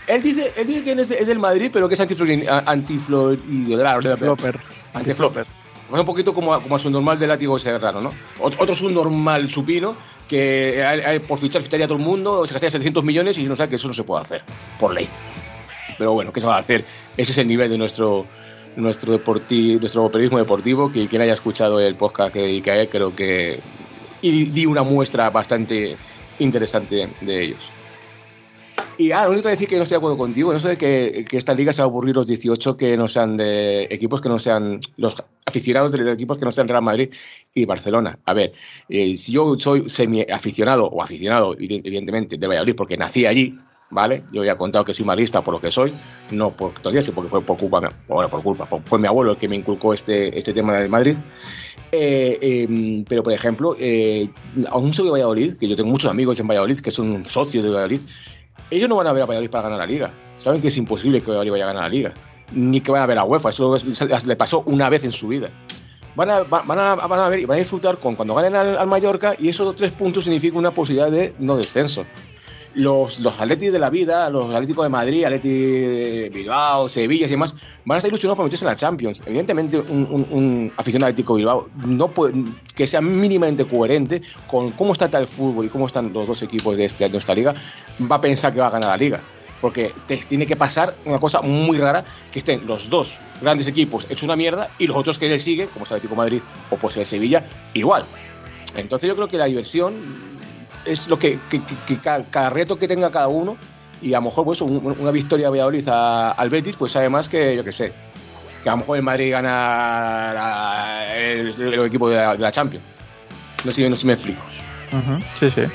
él dice, él dice que es, de, es del Madrid, pero que es antiflopper. Antiflopper. Antiflopper. Un poquito como a, como a su normal de látigo serrano, ¿no? Otro es un normal supino que hay, hay, por fichar ficharía a todo el mundo, se gastaría setecientos millones y no sabe que eso no se puede hacer, por ley. Pero bueno, ¿qué se va a hacer? Ese es el nivel de nuestro nuestro deporti, nuestro periodismo deportivo, que quien haya escuchado el podcast que dediqué a él, creo que y di una muestra bastante interesante de ellos. Y ah, lo único que decir que no estoy de acuerdo contigo, no sé que, que esta liga se va a aburrir los dieciocho que no sean de equipos que no sean los aficionados de los equipos que no sean Real Madrid y Barcelona. A ver, eh, si yo soy semi aficionado o aficionado evidentemente de Valladolid porque nací allí, ¿vale? Yo ya he contado que soy madridista por lo que soy, no por todavía sí, porque fue por culpa, bueno, por culpa, fue mi abuelo el que me inculcó este, este tema de Madrid. Eh, eh, pero por ejemplo, eh, aún soy de Valladolid, que yo tengo muchos amigos en Valladolid que son socios de Valladolid. Ellos no van a ver a Valladolid para ganar la Liga. Saben que es imposible que Valladolid vaya a ganar la Liga. Ni que van a ver a UEFA. Eso le pasó una vez en su vida. Van a, van a, van a ver y van a disfrutar con cuando ganen al, al Mallorca, y esos tres puntos significan una posibilidad de no descenso. Los, los Atletis de la vida, los Atléticos de Madrid, Atleti Bilbao, Sevilla y demás, van a estar ilusionados por meterse en la Champions. Evidentemente, un, un, un aficionado Atlético Bilbao no puede, que sea mínimamente coherente con cómo está el fútbol y cómo están los dos equipos de, este, de esta liga, va a pensar que va a ganar la liga. Porque te, tiene que pasar una cosa muy rara, que estén los dos grandes equipos hechos una mierda y los otros que le siguen, como es el Atlético de Madrid o pues el Sevilla, igual. Entonces yo creo que la diversión es lo que, que, que, que cada, cada reto que tenga cada uno, y a lo mejor pues un, una victoria de Valladolid a, al Betis pues sabe más que yo que sé, que a lo mejor el Madrid gana la, el, el equipo de la, de la Champions. No sé, no sé si me explico. Uh-huh. Sí, sí.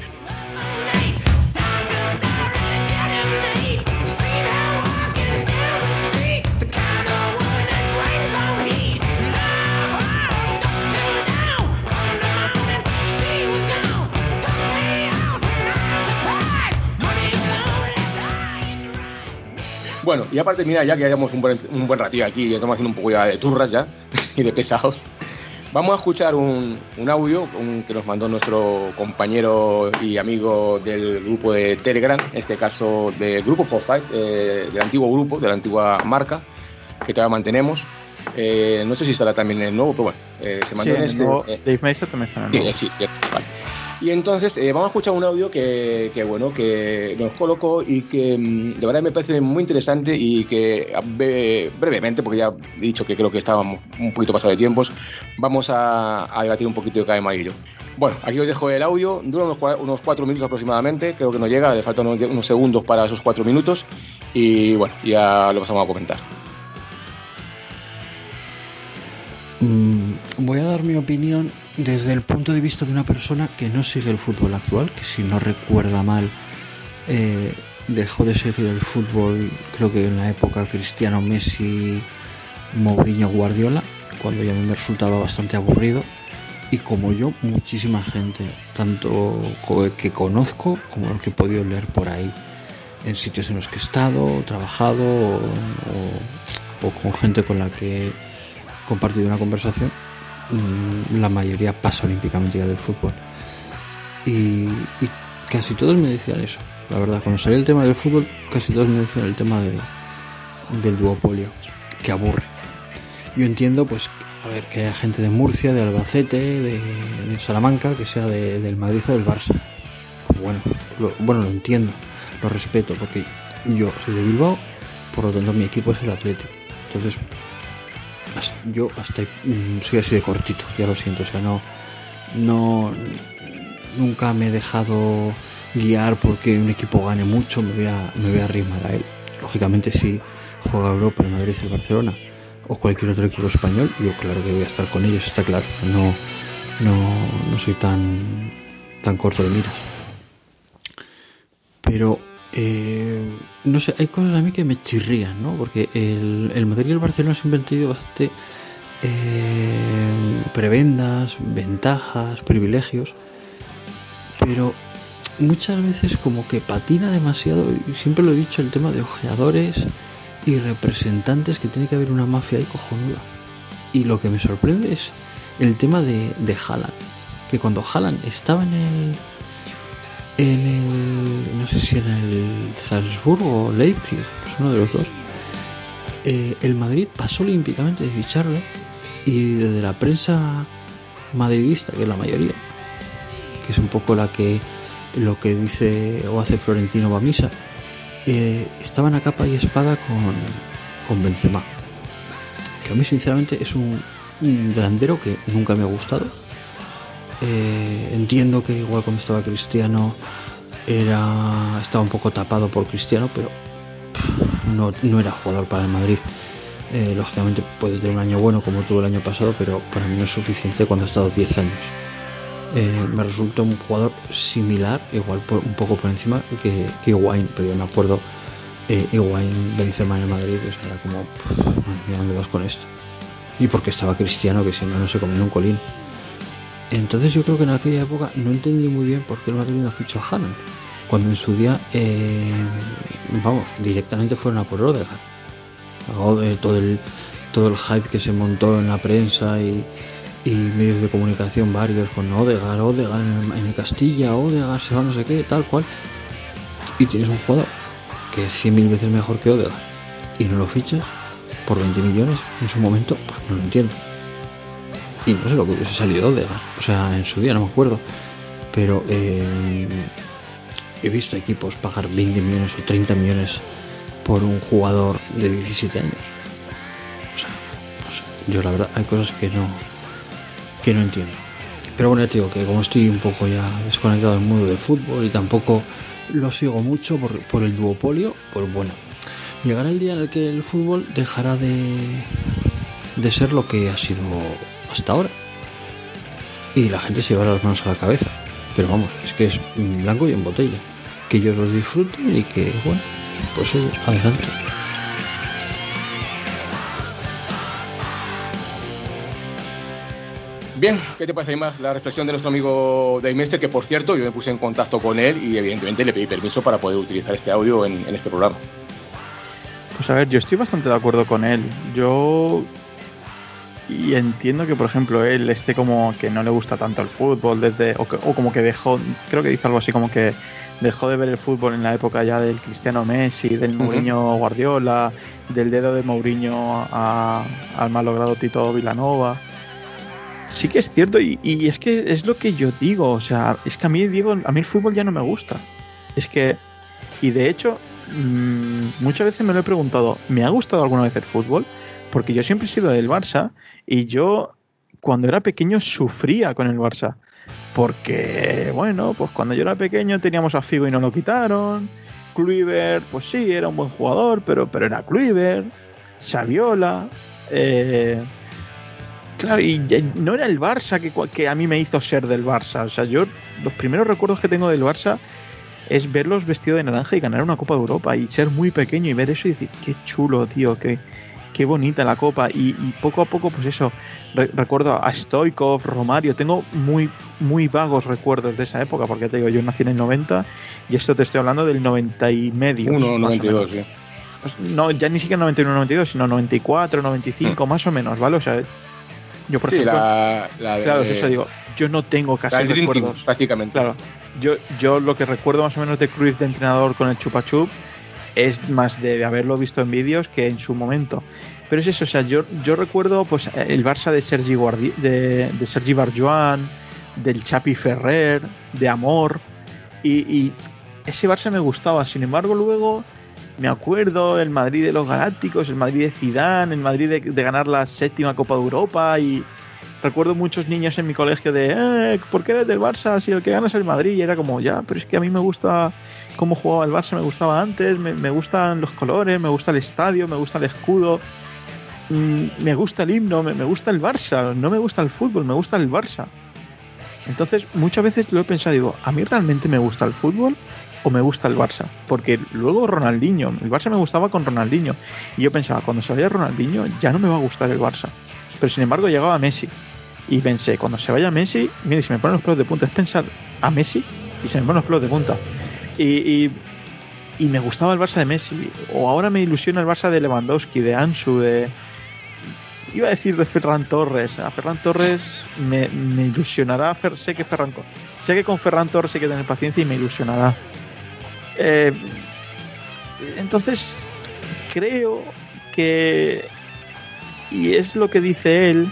Bueno, y aparte, mira, ya que hayamos un buen, un buen ratillo aquí, ya estamos haciendo un poco ya de turras ya, y de pesados, vamos a escuchar un, un audio un, que nos mandó nuestro compañero y amigo del grupo de Telegram, en este caso del grupo Fortnite, eh, del antiguo grupo, de la antigua marca, que todavía mantenemos. Eh, no sé si estará también en el nuevo, pero bueno, eh, se mandó sí, en este. Nuevo, eh, Dave Mason también está en el sí, nuevo. eh, sí, cierto, vale. Y entonces eh, vamos a escuchar un audio que, que bueno que nos colocó y que de verdad me parece muy interesante, y que be, brevemente, porque ya he dicho que creo que estábamos un poquito pasado de tiempos, vamos a, a debatir un poquito de cada amarillo. Bueno, aquí os dejo el audio, dura unos, unos cuatro minutos aproximadamente, creo que no llega, le faltan unos, unos segundos para esos cuatro minutos, y bueno, ya lo pasamos a comentar. Mm, voy a dar mi opinión desde el punto de vista de una persona que no sigue el fútbol actual, que si no recuerda mal eh, dejó de seguir el fútbol creo que en la época Cristiano, Messi, Mourinho, Guardiola, cuando ya me resultaba bastante aburrido, y como yo muchísima gente, tanto que conozco como lo que he podido leer por ahí en sitios en los que he estado, trabajado o, o, o con gente con la que he compartido una conversación. La mayoría pasa olímpicamente ya del fútbol, y, y casi todos me decían eso, la verdad. Cuando salió el tema del fútbol, casi todos me decían el tema de, del duopolio, que aburre. Yo entiendo, pues, a ver, que haya gente de Murcia, de Albacete, de, de Salamanca, que sea de, del Madrid o del Barça. Pues bueno, lo, bueno, lo entiendo, lo respeto, porque yo soy de Bilbao, por lo tanto mi equipo es el Atlético. Entonces yo hasta mm, soy así de cortito, ya lo siento, o sea, no no nunca me he dejado guiar porque un equipo gane mucho, me voy a me voy a arrimar a él. Lógicamente, si juega Europa, el Madrid, el Barcelona o cualquier otro equipo español, yo claro que voy a estar con ellos, está claro. No no no soy tan tan corto de miras. Pero Eh, no sé, hay cosas a mí que me chirrían, ¿no? Porque el, el Madrid y el Barcelona siempre han tenido bastante eh, prebendas, ventajas, privilegios, pero muchas veces como que patina demasiado, y siempre lo he dicho, el tema de ojeadores y representantes, que tiene que haber una mafia ahí cojonuda. Y lo que me sorprende es el tema de, de Haaland, que cuando Haaland estaba en el en el, no sé si en el Salzburgo o Leipzig, es uno de los dos, eh, el Madrid pasó olímpicamente de ficharle, y desde la prensa madridista, que es la mayoría, que es un poco la que lo que dice o hace Florentino Bamisa, eh, estaban a capa y espada con, con Benzema, que a mí sinceramente es un, un delantero que nunca me ha gustado. Eh, entiendo que igual cuando estaba Cristiano era estaba un poco tapado por Cristiano, pero pff, no, no era jugador para el Madrid. Eh, lógicamente puede tener un año bueno como tuvo el año pasado, pero para mí no es suficiente cuando ha estado diez años. Eh, me resulta un jugador similar, igual por, un poco por encima que, que Higuaín, pero yo me acuerdo eh, Higuaín, Benzema en el Madrid, o sea, era como, pff, madre mía, ¿dónde vas con esto? Y porque estaba Cristiano, que si no, no se comía un colín. Entonces yo creo que en aquella época no entendí muy bien por qué el Madrid no fichó a Haaland, cuando en su día, eh, vamos, directamente fueron a por Odegaard. Todo el, todo el hype que se montó en la prensa y, y medios de comunicación varios con Odegaard, Odegaard en el, en el Castilla, Odegaard se va no sé qué, tal cual, y tienes un jugador que es cien mil veces mejor que Odegaard y no lo fichas por veinte millones en su momento, pues no lo entiendo. Y no sé lo que hubiese salido de Odegaard, o sea, en su día no me acuerdo, pero eh, he visto equipos pagar veinte millones o treinta millones por un jugador de diecisiete años. O sea, no sé, yo la verdad hay cosas que no que no entiendo. Pero bueno, ya te digo que como estoy un poco ya desconectado del mundo del fútbol y tampoco lo sigo mucho por, por el duopolio, pues bueno, llegará el día en el que el fútbol dejará de de ser lo que ha sido hasta ahora y la gente se llevará las manos a la cabeza, pero vamos, es que es blanco y en botella, que ellos los disfruten y que bueno, pues oye, adelante. Bien, ¿qué te parece más la reflexión de nuestro amigo Dave Mester? Que por cierto, yo me puse en contacto con él y evidentemente le pedí permiso para poder utilizar este audio en, en este programa. Pues a ver, yo estoy bastante de acuerdo con él. Yo y entiendo que, por ejemplo, él esté como que no le gusta tanto el fútbol desde o, que, o como que dejó, creo que dice algo así como que dejó de ver el fútbol en la época ya del Cristiano Messi, del uh-huh. Mourinho Guardiola, del dedo de Mourinho a, al malogrado Tito Vilanova. Sí que es cierto, y, y es que es lo que yo digo, o sea, es que a mí digo, a mí el fútbol ya no me gusta. Es que, y de hecho, mmm, muchas veces me lo he preguntado, ¿me ha gustado alguna vez el fútbol? Porque yo siempre he sido del Barça y yo cuando era pequeño sufría con el Barça. Porque, bueno, pues cuando yo era pequeño teníamos a Figo y no lo quitaron. Kluivert, pues sí, era un buen jugador, pero, pero era Kluivert. Saviola. Eh, claro, y no era el Barça que, que a mí me hizo ser del Barça. O sea, yo los primeros recuerdos que tengo del Barça es verlos vestidos de naranja y ganar una Copa de Europa. Y ser muy pequeño y ver eso y decir, qué chulo, tío, qué, qué bonita la Copa. Y, y poco a poco, pues eso... Recuerdo a Stoichkov, Romario, tengo muy muy vagos recuerdos de esa época, porque te digo, yo nací en el noventa y esto te estoy hablando del noventa y medio. uno, noventa y dos, sí. No, ya ni siquiera noventa y uno, noventa y dos, sino noventa y cuatro, noventa y cinco, mm. más o menos, ¿vale? O sea, yo por sí, ejemplo... La, la claro, de, eso digo, yo no tengo casi recuerdos. Team, prácticamente. Claro, yo, yo lo que recuerdo más o menos de Cruyff de entrenador con el Chupa Chup es más de haberlo visto en vídeos que en su momento. Pero es eso, o sea, yo, yo recuerdo pues el Barça de Sergi Guardi, de, de Sergi Barjuan, del Chapi Ferrer, de Amor, y, y ese Barça me gustaba. Sin embargo, luego me acuerdo del Madrid de los Galácticos, el Madrid de Zidane, el Madrid de, de ganar la séptima Copa de Europa, y recuerdo muchos niños en mi colegio de eh, ¿por qué eres del Barça si el que gana es el Madrid? Y era como, ya, pero es que a mí me gusta cómo jugaba el Barça, me gustaba antes, me, me gustan los colores, me gusta el estadio, me gusta el escudo, me gusta el himno, me, me gusta el Barça, no me gusta el fútbol, me gusta el Barça. Entonces muchas veces lo he pensado, digo, ¿a mí realmente me gusta el fútbol o me gusta el Barça? Porque luego Ronaldinho, el Barça me gustaba con Ronaldinho, y yo pensaba, cuando se vaya Ronaldinho ya no me va a gustar el Barça. Pero sin embargo llegaba Messi y pensé, cuando se vaya Messi, mire, si me ponen los pelos de punta, es pensar a Messi y se me ponen los pelos de punta. Y, y y me gustaba el Barça de Messi, o ahora me ilusiona el Barça de Lewandowski, de Ansu, de... iba a decir de Ferran Torres. A Ferran Torres me, me ilusionará, Fer, sé que Ferran sé que con Ferran Torres hay que tener paciencia y me ilusionará. Eh, entonces, creo que, y es lo que dice él,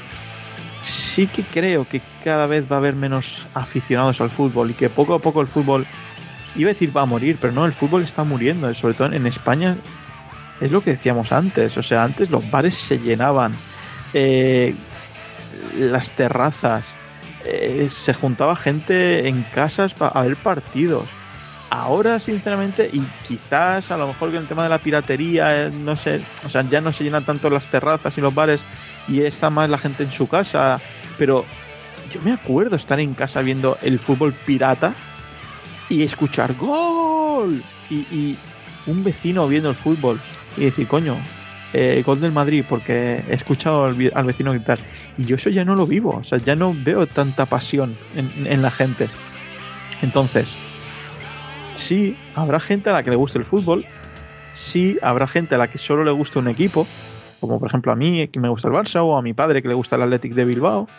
sí que creo que cada vez va a haber menos aficionados al fútbol y que poco a poco el fútbol, iba a decir va a morir, pero no, el fútbol está muriendo, sobre todo en España. Es lo que decíamos antes, o sea, antes los bares se llenaban, eh, las terrazas, eh, se juntaba gente en casas para ver partidos. Ahora, sinceramente, y quizás a lo mejor con el tema de la piratería, eh, no sé, o sea, ya no se llenan tanto las terrazas y los bares y está más la gente en su casa, pero yo me acuerdo estar en casa viendo el fútbol pirata y escuchar ¡gol! Y, y un vecino viendo el fútbol y decir, coño, eh, gol del Madrid, porque he escuchado al, al vecino gritar. Y yo eso ya no lo vivo, o sea, ya no veo tanta pasión en, en la gente. Entonces, sí, habrá gente a la que le guste el fútbol, sí, habrá gente a la que solo le guste un equipo, como por ejemplo a mí, que me gusta el Barça, o a mi padre, que le gusta el Athletic de Bilbao,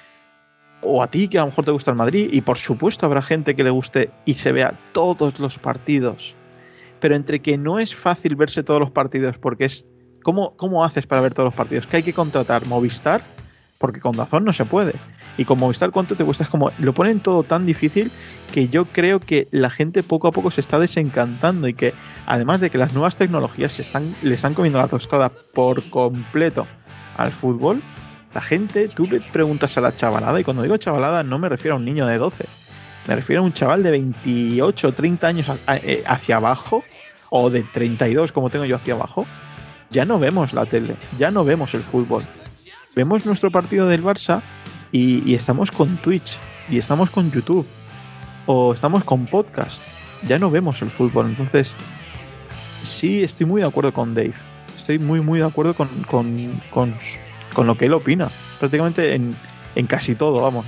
o a ti, que a lo mejor te gusta el Madrid, y por supuesto habrá gente que le guste y se vea todos los partidos. Pero entre que no es fácil verse todos los partidos, porque es... ¿Cómo, cómo haces para ver todos los partidos? Que hay que contratar Movistar, porque con DAZN no se puede. Y con Movistar, ¿cuánto te cuesta? Es como... Lo ponen todo tan difícil que yo creo que la gente poco a poco se está desencantando y que, además de que las nuevas tecnologías se están, le están comiendo la tostada por completo al fútbol, la gente, tú le preguntas a la chavalada, y cuando digo chavalada no me refiero a un niño de doce, me refiero a un chaval de veintiocho o treinta años hacia abajo, o de treinta y dos como tengo yo hacia abajo. Ya no vemos la tele, ya no vemos el fútbol. Vemos nuestro partido del Barça y, y estamos con Twitch, y estamos con YouTube, o estamos con podcast. Ya no vemos el fútbol. Entonces, sí, estoy muy de acuerdo con Dave. Estoy muy, muy de acuerdo con, con, con, con lo que él opina. Prácticamente en, en casi todo, vamos.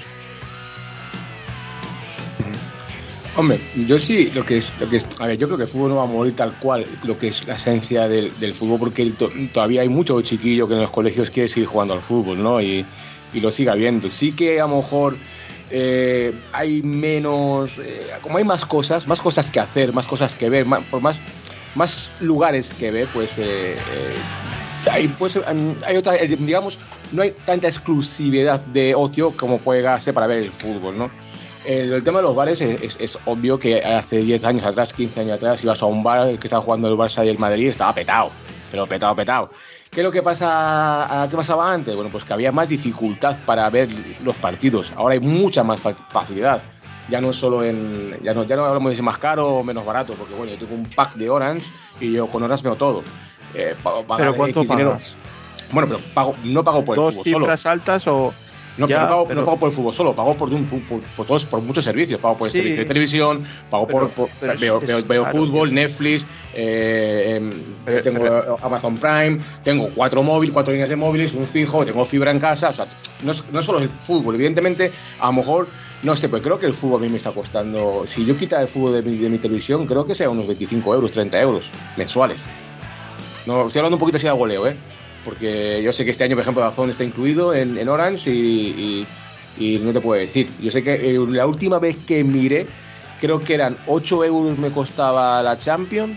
Hombre, yo sí, lo que es, lo que es, a ver, yo creo que el fútbol no va a morir tal cual, lo que es la esencia del, del fútbol, porque to, todavía hay mucho chiquillo que en los colegios quiere seguir jugando al fútbol, ¿no? Y, y lo siga viendo. Sí que a lo mejor eh, hay menos, eh, como hay más cosas, más cosas que hacer, más cosas que ver, más, por más, más lugares que ver, pues, eh, eh, hay, pues hay otra, digamos, no hay tanta exclusividad de ocio como puede darse para ver el fútbol, ¿no? El, el tema de los bares es, es, es obvio que hace diez años atrás, quince años atrás, ibas a un bar que estaba jugando el Barça y el Madrid y estaba petado, pero petado, petado. ¿Qué es lo que pasa? ¿Qué pasaba antes? Bueno, pues que había más dificultad para ver los partidos. Ahora hay mucha más facilidad. Ya no solo en... Ya no, ya no hablamos de si más caro o menos barato, porque bueno, yo tengo un pack de Orange y yo con Orange veo todo. Eh, pago, ¿Pero cuánto pagas? Dinero. Bueno, pero pago, no pago por el ¿Dos fútbol cifras solo. altas o...? No, ya, pero no, pago, pero... no pago por el fútbol solo, pago por, un, por, por, por todos, por muchos servicios. Pago por el sí, servicio de televisión, pago pero, por, por pero veo, es, veo, es veo claro, fútbol, que... Netflix, eh, pero, tengo pero... Amazon Prime, tengo cuatro móviles, cuatro líneas de móviles, un fijo, tengo fibra en casa. O sea, no es, no es solo el fútbol, evidentemente, a lo mejor, no sé, pues creo que el fútbol a mí me está costando, si yo quitara el fútbol de mi, de mi televisión, creo que sea unos veinticinco euros, treinta euros mensuales. No, estoy hablando un poquito así de goleo, ¿eh? Porque yo sé que este año, por ejemplo, DAZN está incluido en, en Orange y, y, y no te puedo decir. Yo sé que eh, la última vez que miré, creo que eran ocho euros me costaba la Champions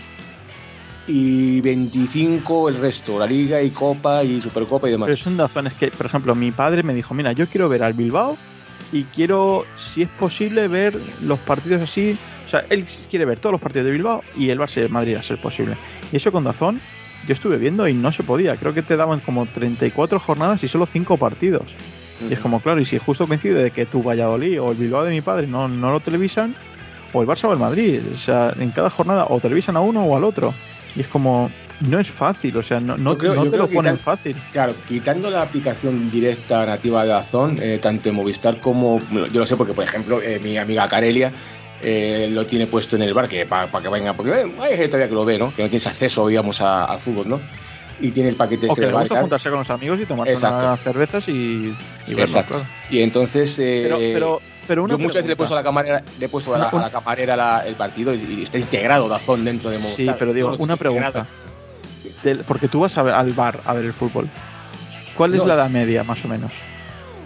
y veinticinco el resto, la Liga y Copa y Supercopa y demás. Pero son DAZN, es que, por ejemplo, mi padre me dijo, mira, yo quiero ver al Bilbao y quiero, si es posible, ver los partidos así. O sea, él quiere ver todos los partidos de Bilbao y el Barça y el Madrid a ser posible. Y eso con DAZN yo estuve viendo y no se podía. Creo que te daban como treinta y cuatro jornadas y solo cinco partidos. Uh-huh. Y es como, claro, y si justo coincide de que tu Valladolid o el Bilbao de mi padre no, no lo televisan, o el Barça o el Madrid, o sea, en cada jornada o televisan a uno o al otro. Y es como, no es fácil, o sea, no, no, creo, no te lo ponen quitan, fácil. Claro, quitando la aplicación directa nativa de DAZN, eh, tanto en Movistar como, yo lo sé porque, por ejemplo, eh, mi amiga Carelia Eh, lo tiene puesto en el bar que para pa que venga, porque eh, hay gente todavía que lo ve, ¿no? Que no tienes acceso, digamos, al fútbol, ¿no? Y tiene el paquete o este que de le gusta bar, juntarse con los amigos y tomarse exacto. unas cervezas y, y verlo, claro. Y entonces eh, pero, pero, pero una yo muchas veces le he puesto a la camarera, le he puesto a la, a la camarera la, el partido y, y está integrado DAZN dentro de Movistar. Sí, pero digo, una pregunta. Del, porque tú vas a ver, al bar a ver el fútbol. ¿Cuál es no. la edad media, más o menos?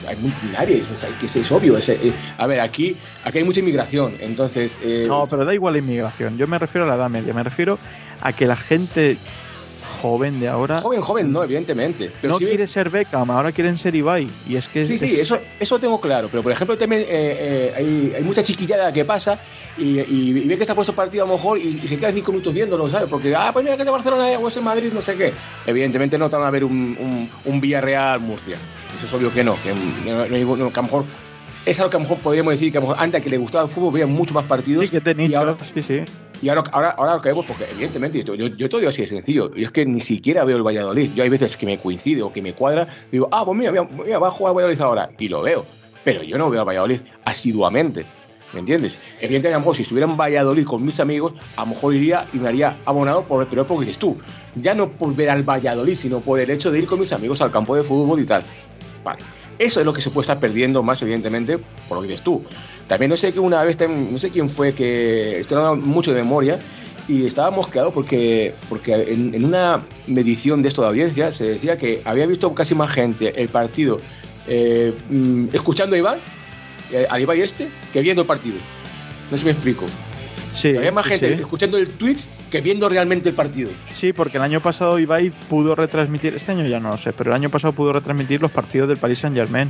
hay multinaries, o sea, que es, es obvio. Es, eh, a ver, aquí, aquí hay mucha inmigración, entonces... Eh, no, pero da igual la inmigración. Yo me refiero a la edad media, me refiero a que la gente joven de ahora... Joven, joven, no, evidentemente. Pero no sí, quiere ser Beckham, ahora quieren ser Ibai. Y es que sí, es, sí, eso, eso tengo claro. Pero, por ejemplo, también eh, eh, hay, hay mucha chiquillada que pasa y, y, y ve que está puesto partido a lo mejor y, y se queda cinco minutos viéndolo, ¿sabes? Porque, ah, pues mira que es de Barcelona o es en Madrid, no sé qué. Evidentemente no te van a ver un, un, un Villarreal-Murcia. Eso es obvio que no. Que, no, no, no, que a lo mejor... Es algo que a lo mejor podríamos decir que a lo mejor antes que le gustaba el fútbol veía mucho más partidos. Sí, que te nicho, y ahora, sí, sí. Y ahora, ahora, ahora lo que vemos, porque evidentemente yo, yo, yo todo digo así de sencillo, y es que ni siquiera veo el Valladolid. Yo hay veces que me coincide o que me cuadra, y digo, ah, pues mira, mira, mira, va a jugar el Valladolid ahora, y lo veo. Pero yo no veo al Valladolid asiduamente, ¿me entiendes? Evidentemente, a lo mejor si estuviera en Valladolid con mis amigos, a lo mejor iría y me haría abonado por el pero porque dices tú, ya no por ver al Valladolid, sino por el hecho de ir con mis amigos al campo de fútbol y tal. Vale. Eso es lo que se puede estar perdiendo más, evidentemente, por lo que dices tú. También no sé que una vez, no sé quién fue, que estoy hablando mucho de memoria, y estaba mosqueado porque, porque en, en una medición de esto de audiencia se decía que había visto casi más gente el partido eh, escuchando a Iván, al Ibai este, que viendo el partido. No sé si me explico. Sí, había más gente sí. escuchando el Twitch que viendo realmente el partido. Sí, porque el año pasado Ibai pudo retransmitir, este año ya no lo sé, pero el año pasado pudo retransmitir los partidos del Paris Saint-Germain.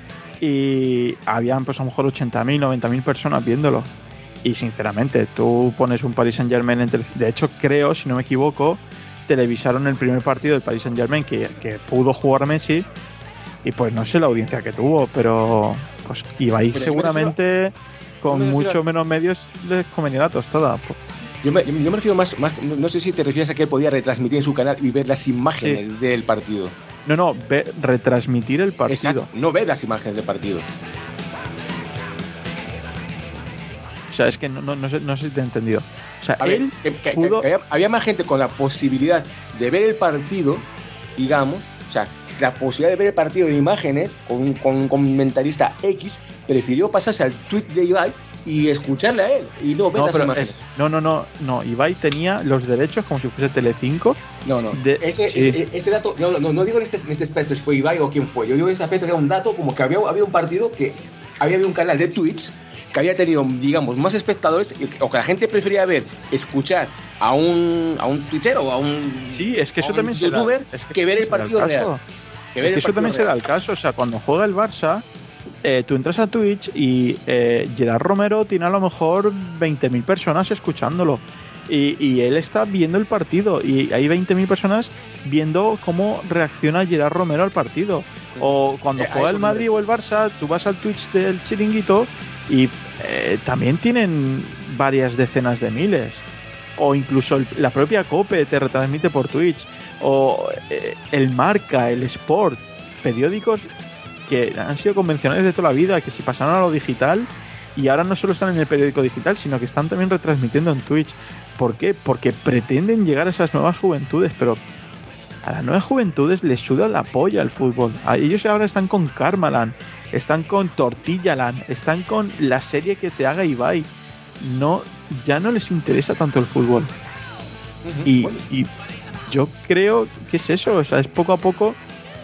Y habían pues a lo mejor ochenta mil, noventa mil personas viéndolo. Y sinceramente, tú pones un Paris Saint-Germain en tele... De hecho, creo, si no me equivoco, televisaron el primer partido del Paris Saint-Germain que, que pudo jugar Messi. Y pues no sé la audiencia que tuvo, pero pues Ibai pero seguramente con me refiero mucho a... menos medios les comería la tostada. Yo me, yo me refiero más, más, no sé si te refieres a que él podía retransmitir en su canal y ver las imágenes sí. del partido. No, no, ve, retransmitir el partido. Exacto, no ver las imágenes del partido. O sea, es que no, no, no, sé, no sé si te he entendido. O sea, a él ver, que, pudo... que, que había, había más gente con la posibilidad de ver el partido, digamos, o sea, la posibilidad de ver el partido en imágenes con, con un comentarista X, prefirió pasarse al tweet de Ibai y escucharle a él y no ver no, las pero imágenes. Es, no, no, no, no. Ibai tenía los derechos como si fuese Telecinco. No, no. De, ese, sí. ese, ese dato, no, no, no digo en este, en este aspecto si fue Ibai o quién fue. Yo digo en este aspecto que era un dato como que había habido un partido que había habido un canal de Twitch que había tenido, digamos, más espectadores o que la gente prefería ver, escuchar a un a un tuitero o a un sí, es que eso también se youtuber da, es que, que ver el partido real. Que ver es que eso también real. se da el caso, o sea, cuando juega el Barça, eh, tú entras a Twitch y eh, Gerard Romero tiene a lo mejor veinte mil personas escuchándolo. Y, y él está viendo el partido y hay veinte mil personas viendo cómo reacciona Gerard Romero al partido. O cuando eh, juega el Madrid o el Barça, tú vas al Twitch del Chiringuito y eh, también tienen varias decenas de miles. O incluso el, la propia COPE te retransmite por Twitch. O eh, el Marca, el Sport, periódicos que han sido convencionales de toda la vida, que se pasaron a lo digital y ahora no solo están en el periódico digital, sino que están también retransmitiendo en Twitch. ¿Por qué? Porque pretenden llegar a esas nuevas juventudes, pero a las nuevas juventudes les suda la polla el fútbol. A ellos ahora están con Karmaland, están con Tortillaland, están con la serie que te haga Ibai. No, ya no les interesa tanto el fútbol. Uh-huh. Y, y yo creo que es eso, o sea, es poco a poco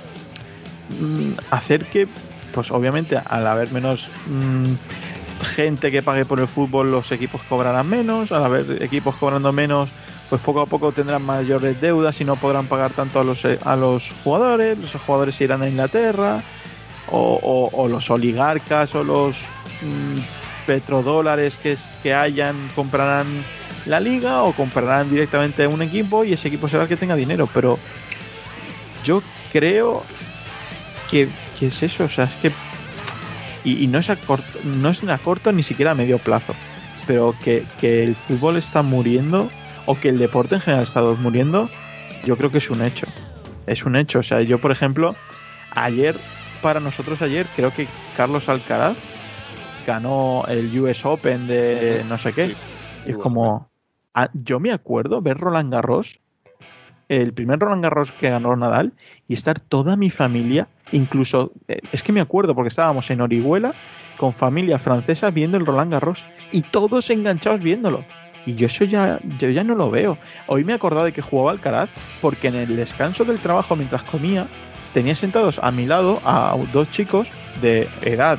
mmm, hacer que, pues obviamente al haber menos mmm, gente que pague por el fútbol, los equipos cobrarán menos, al haber equipos cobrando menos, pues poco a poco tendrán mayores deudas y no podrán pagar tanto a los a los jugadores, los jugadores se irán a Inglaterra, o, o, o los oligarcas o los mmm, petrodólares que, que hayan comprarán la liga o comprarán directamente un equipo y ese equipo será el que tenga dinero, pero yo creo que, que es eso, o sea, es que y, y no es a corto, no es ni a corto ni siquiera a medio plazo, pero que, que el fútbol está muriendo o que el deporte en general está muriendo, yo creo que es un hecho, es un hecho, o sea, yo por ejemplo ayer, para nosotros ayer creo que Carlos Alcaraz ganó el U S Open de no sé qué, sí, es como a, yo me acuerdo ver Roland Garros, el primer Roland Garros que ganó Nadal, y estar toda mi familia, incluso, eh, es que me acuerdo porque estábamos en Orihuela con familia francesa viendo el Roland Garros y todos enganchados viéndolo, y yo eso ya, yo ya no lo veo. Hoy me he acordado de que jugaba Alcaraz porque en el descanso del trabajo mientras comía tenía sentados a mi lado a dos chicos de edad,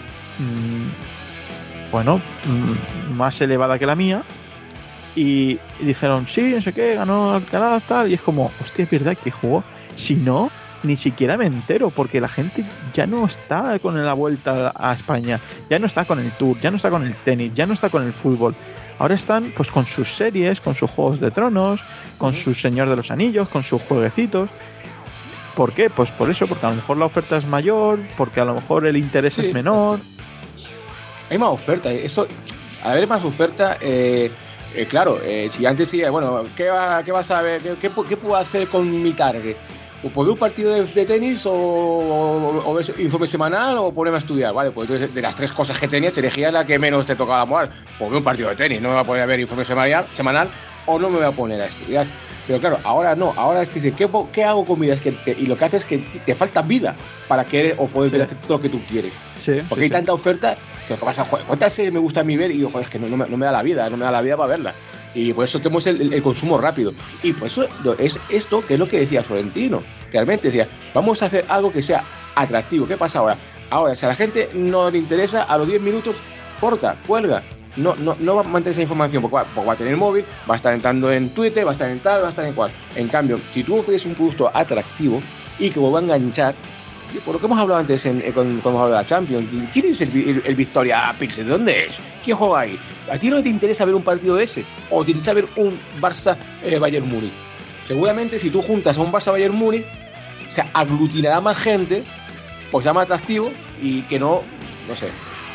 mmm, bueno, mmm, más elevada que la mía, y dijeron, sí, no sé qué, ganó Alcaraz, tal, y es como, hostia, es verdad que jugó. Si no, ni siquiera me entero, porque la gente ya no está con la vuelta a España, ya no está con el Tour, ya no está con el tenis, ya no está con el fútbol. Ahora están pues con sus series, con sus Juegos de Tronos, con sus Señor de los Anillos, con sus jueguecitos. ¿Por qué? Pues por eso, porque a lo mejor la oferta es mayor, porque a lo mejor el interés sí, es menor. Hay más oferta, eso, al haber más oferta, eh, eh, claro, eh, si antes sí, bueno, ¿qué, va, qué vas a ver? ¿Qué, qué, qué puedo hacer con mi target? O por ver un partido de, de tenis o, o, o ver informe semanal o ponerme a estudiar, ¿vale? Pues entonces de las tres cosas que tenías elegías la que menos te tocaba mover. Pues ver un partido de tenis, no me voy a poner a ver informe semanal, semanal o no me voy a poner a estudiar. Pero claro, ahora no, ahora es que dices, ¿qué, ¿qué hago con mi vida? Es que te, y lo que haces es que te falta vida para querer o poder sí. hacer todo lo que tú quieres. Sí, Porque sí, hay sí. tanta oferta que lo que pasa, joder, ¿cuántas series me gusta a mí ver? Y digo, joder, es que no, no, me, no me da la vida, no me da la vida para verla. Y por eso tenemos el, el, el consumo rápido. Y por eso es esto que es lo que decía Florentino. Realmente decía, vamos a hacer algo que sea atractivo. ¿Qué pasa ahora? Ahora, si a la gente no le interesa, a los diez minutos, corta, cuelga. No, no, no va a mantener esa información porque va, porque va a tener el móvil, va a estar entrando en Twitter, va a estar en tal, va a estar en cual. En cambio, si tú ofreces un producto atractivo y que vuelva a enganchar, por lo que hemos hablado antes en, en, cuando hemos hablado de la Champions, ¿quién es el, el, el Victoria Pilsen? ¿De dónde es? ¿Quién juega ahí? ¿A ti no te interesa ver un partido de ese? ¿O te interesa ver un Barça eh, Bayern Múnich? Seguramente si tú juntas a un Barça Bayern Múnich, se aglutinará más gente, pues sea más atractivo y que no, no sé.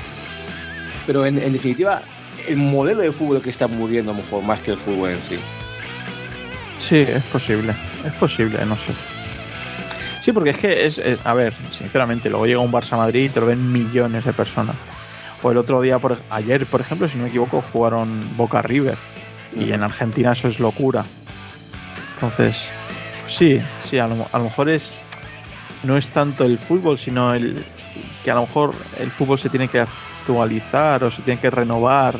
Pero en, en definitiva, el modelo de fútbol que está muriendo a lo mejor más que el fútbol en sí. Sí, es posible, es posible, no sé. Sí, porque es que es, es, a ver, sinceramente, luego llega un Barça Madrid y te lo ven millones de personas. O el otro día, por, ayer, por ejemplo, si no me equivoco, jugaron Boca River. Y en Argentina eso es locura. Entonces, pues sí, sí, a lo, a lo mejor es no es tanto el fútbol, sino el que a lo mejor el fútbol se tiene que actualizar o se tiene que renovar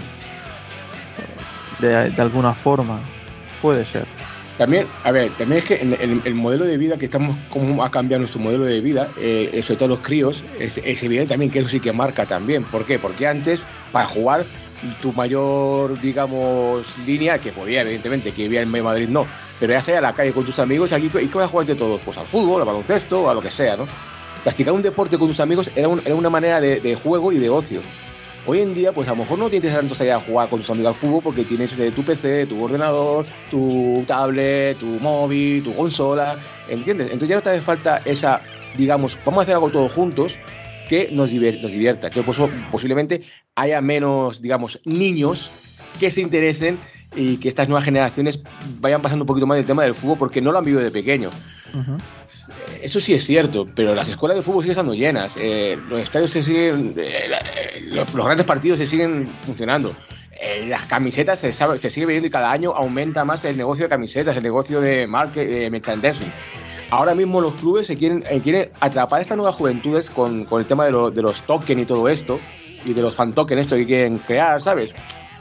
de, de alguna forma. Puede ser. También, a ver, también es que el, el, el modelo de vida que estamos, cómo ha cambiado nuestro modelo de vida, eh, sobre todo los críos, es, es evidente también que eso sí que marca también. ¿Por qué? Porque antes, para jugar, tu mayor, digamos, línea, que podía, evidentemente, que vivía en Madrid, no, pero ya salir a la calle con tus amigos, aquí, ¿y qué vas a jugar entre todos? Pues al fútbol, al baloncesto, a lo que sea, ¿no? Practicar un deporte con tus amigos era, un, era una manera de, de juego y de ocio. Hoy en día, pues a lo mejor no te interesa tanto salir a jugar con tus amigos al fútbol porque tienes eh, tu P C, tu ordenador, tu tablet, tu móvil, tu consola, ¿entiendes? Entonces ya no te hace falta esa, digamos, vamos a hacer algo todos juntos que nos, divier- nos divierta. Que pues, posiblemente haya menos, digamos, niños que se interesen y que estas nuevas generaciones vayan pasando un poquito más del tema del fútbol porque no lo han vivido de pequeño. Uh-huh. Eso sí es cierto, pero las escuelas de fútbol siguen estando llenas, eh, los estadios se siguen, eh, los, los grandes partidos se siguen funcionando, eh, las camisetas se, sabe, se sigue vendiendo y cada año aumenta más el negocio de camisetas, el negocio de market, eh, merchandising. Ahora mismo los clubes se quieren, eh, quieren atrapar a estas nuevas juventudes con, con el tema de, lo, de los tokens y todo esto, y de los fan tokens, esto que quieren crear, ¿sabes?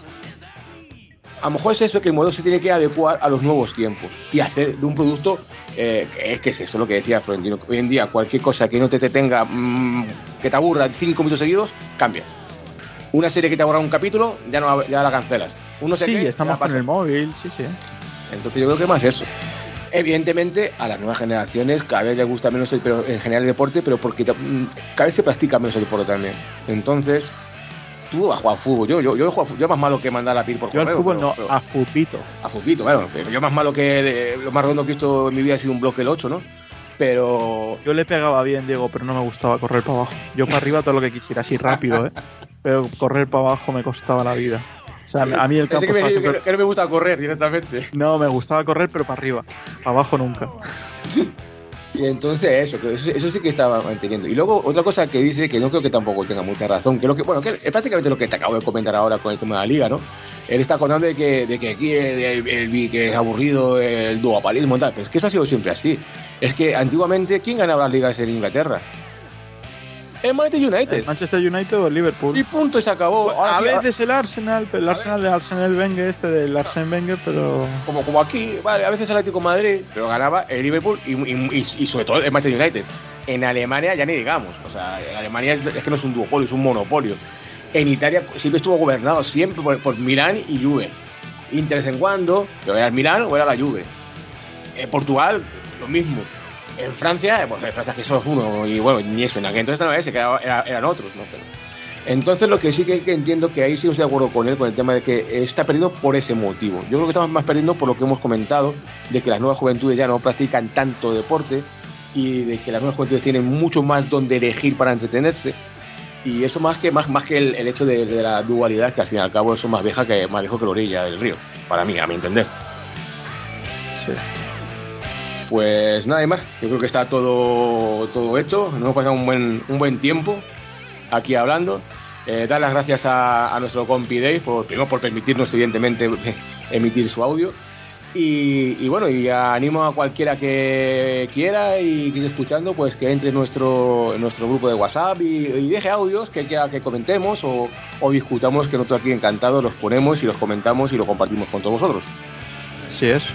A lo mejor es eso, que el modelo se tiene que adecuar a los nuevos tiempos y hacer de un producto, eh, que, que es eso lo que decía Florentino. Hoy en día cualquier cosa que no te, te tenga, mmm, que te aburra cinco minutos seguidos, cambias. Una serie que te aburra un capítulo, ya no ya la cancelas. Uno se sí, qué, estamos con el móvil, sí, sí. Entonces yo creo que más eso. Evidentemente a las nuevas generaciones cada vez les gusta menos el, pero, en general el deporte, pero porque cada vez se practica menos el deporte también. Entonces... tú vas a jugar fútbol, yo, yo, yo, juego, yo más malo que mandar a pedir por yo correo. Yo al fútbol pero, no, pero, a futbito. A futbito, bueno, yo más malo que de, lo más redondo que he visto en mi vida ha sido un bloque el ocho, ¿no? Pero... yo le pegaba bien, Diego, pero no me gustaba correr para abajo. Yo para arriba todo lo que quisiera, así rápido, ¿eh? Pero correr para abajo me costaba la vida. O sea, a mí el campo que, me, siempre... que no me gusta correr directamente. No, me gustaba correr, pero para arriba. Para abajo nunca. Y entonces eso, que eso, eso sí que estaba manteniendo. Y luego otra cosa que dice, que no creo que tampoco tenga mucha razón, que lo que, bueno, que es prácticamente lo que te acabo de comentar ahora con el tema de la liga, ¿no? Él está contando de que, de que aquí el, el, el, que es aburrido el duopalismo y tal, pero es que eso ha sido siempre así. Es que antiguamente, ¿quién ganaba las ligas en Inglaterra? El Manchester United. El Manchester United o el Liverpool. Y punto, y se acabó. A, a veces el Arsenal, pero el Arsenal de Arsenal Wenger, este del Arsene Wenger, pero... Como, como aquí, vale, a veces el Atlético de Madrid, pero ganaba el Liverpool y, y, y, y sobre todo el Manchester United. En Alemania ya ni digamos, o sea, en Alemania es, es que no es un duopolio, es un monopolio. En Italia siempre estuvo gobernado siempre por, por Milán y Juve. Inter de vez en cuando, pero era el Milán o era la Juve. En Portugal, lo mismo. En Francia, pues en Francia que solo es uno, y bueno, ni ese, en aquel entonces no era ese, que era, era, eran otros, ¿no? Pero, entonces lo que sí que, que entiendo que ahí sí estoy de acuerdo con él, con el tema de que está perdiendo por ese motivo. Yo creo que estamos más perdiendo por lo que hemos comentado, de que las nuevas juventudes ya no practican tanto deporte y de que las nuevas juventudes tienen mucho más donde elegir para entretenerse. Y eso más que más, más que el, el hecho de, de la dualidad, que al fin y al cabo eso es más vieja que más viejo que la orilla del río, para mí, a mi entender. Sí. Pues nada más, yo creo que está todo, todo hecho, nos hemos pasado un buen, un buen tiempo aquí hablando. Eh, dar las gracias a, a nuestro compi Dave por, primero por permitirnos evidentemente emitir su audio y, y bueno, y animo a cualquiera que quiera y que esté escuchando pues que entre en nuestro, en nuestro grupo de WhatsApp y, y deje audios que quiera que comentemos o, o discutamos, que nosotros aquí encantados los ponemos y los comentamos y los compartimos con todos vosotros. Así es.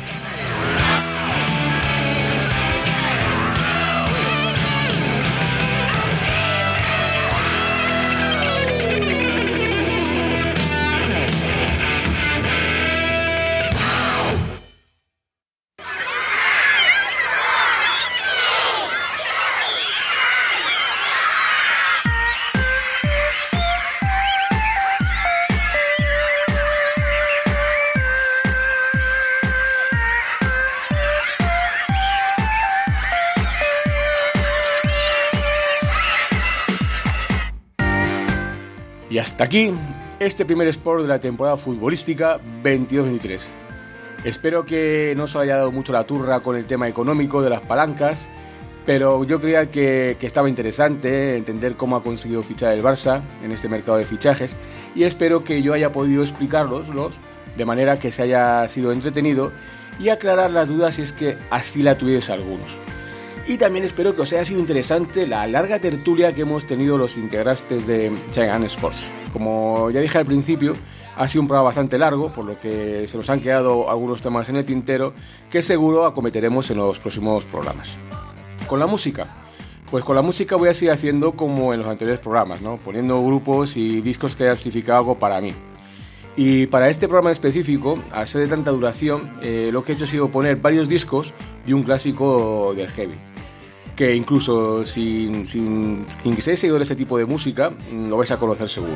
Y hasta aquí este primer Sport de la temporada futbolística veintidós veintitrés. Espero que no os haya dado mucho la turra con el tema económico de las palancas, pero yo creía que, que estaba interesante entender cómo ha conseguido fichar el Barça en este mercado de fichajes y espero que yo haya podido explicarlos de manera que se haya sido entretenido y aclarar las dudas si es que así la tuvierais algunos. Y también espero que os haya sido interesante la larga tertulia que hemos tenido los integrantes de Chaigan Sports. Como ya dije al principio, ha sido un programa bastante largo, por lo que se nos han quedado algunos temas en el tintero que seguro acometeremos en los próximos programas. Con la música, pues con la música voy a seguir haciendo como en los anteriores programas, ¿no? Poniendo grupos y discos que hayan significado algo para mí. Y para este programa en específico, al ser de tanta duración, eh, lo que he hecho ha sido poner varios discos de un clásico del heavy, que incluso sin, sin, sin que seáis seguidores de este tipo de música, lo vais a conocer seguro.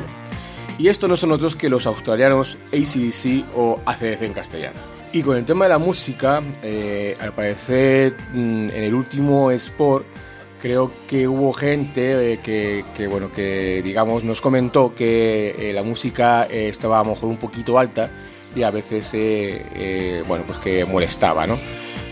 Y estos no son otros que los australianos A C D C o A C D C en castellano. Y con el tema de la música, eh, al parecer en el último Sport, creo que hubo gente eh, que, que, bueno, que digamos nos comentó que eh, la música eh, estaba a lo mejor un poquito alta y a veces eh, eh, bueno, pues que molestaba, ¿no?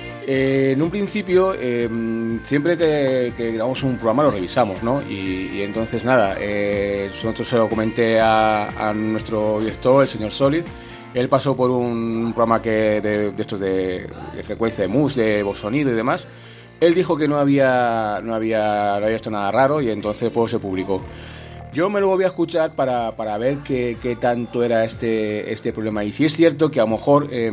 Eh, en un principio, eh, siempre que, que grabamos un programa lo revisamos, ¿no? Y, y entonces nada, eh, nosotros se lo comenté a, a nuestro director, el señor Solid. Él pasó por un programa que de, de estos de, de frecuencia de mus, de sonido y demás. Él dijo que no había, no había, no había esto nada raro y entonces pues se publicó. Yo me lo volví a escuchar para, para ver qué, qué tanto era este, este problema. Y si es cierto que a lo mejor eh,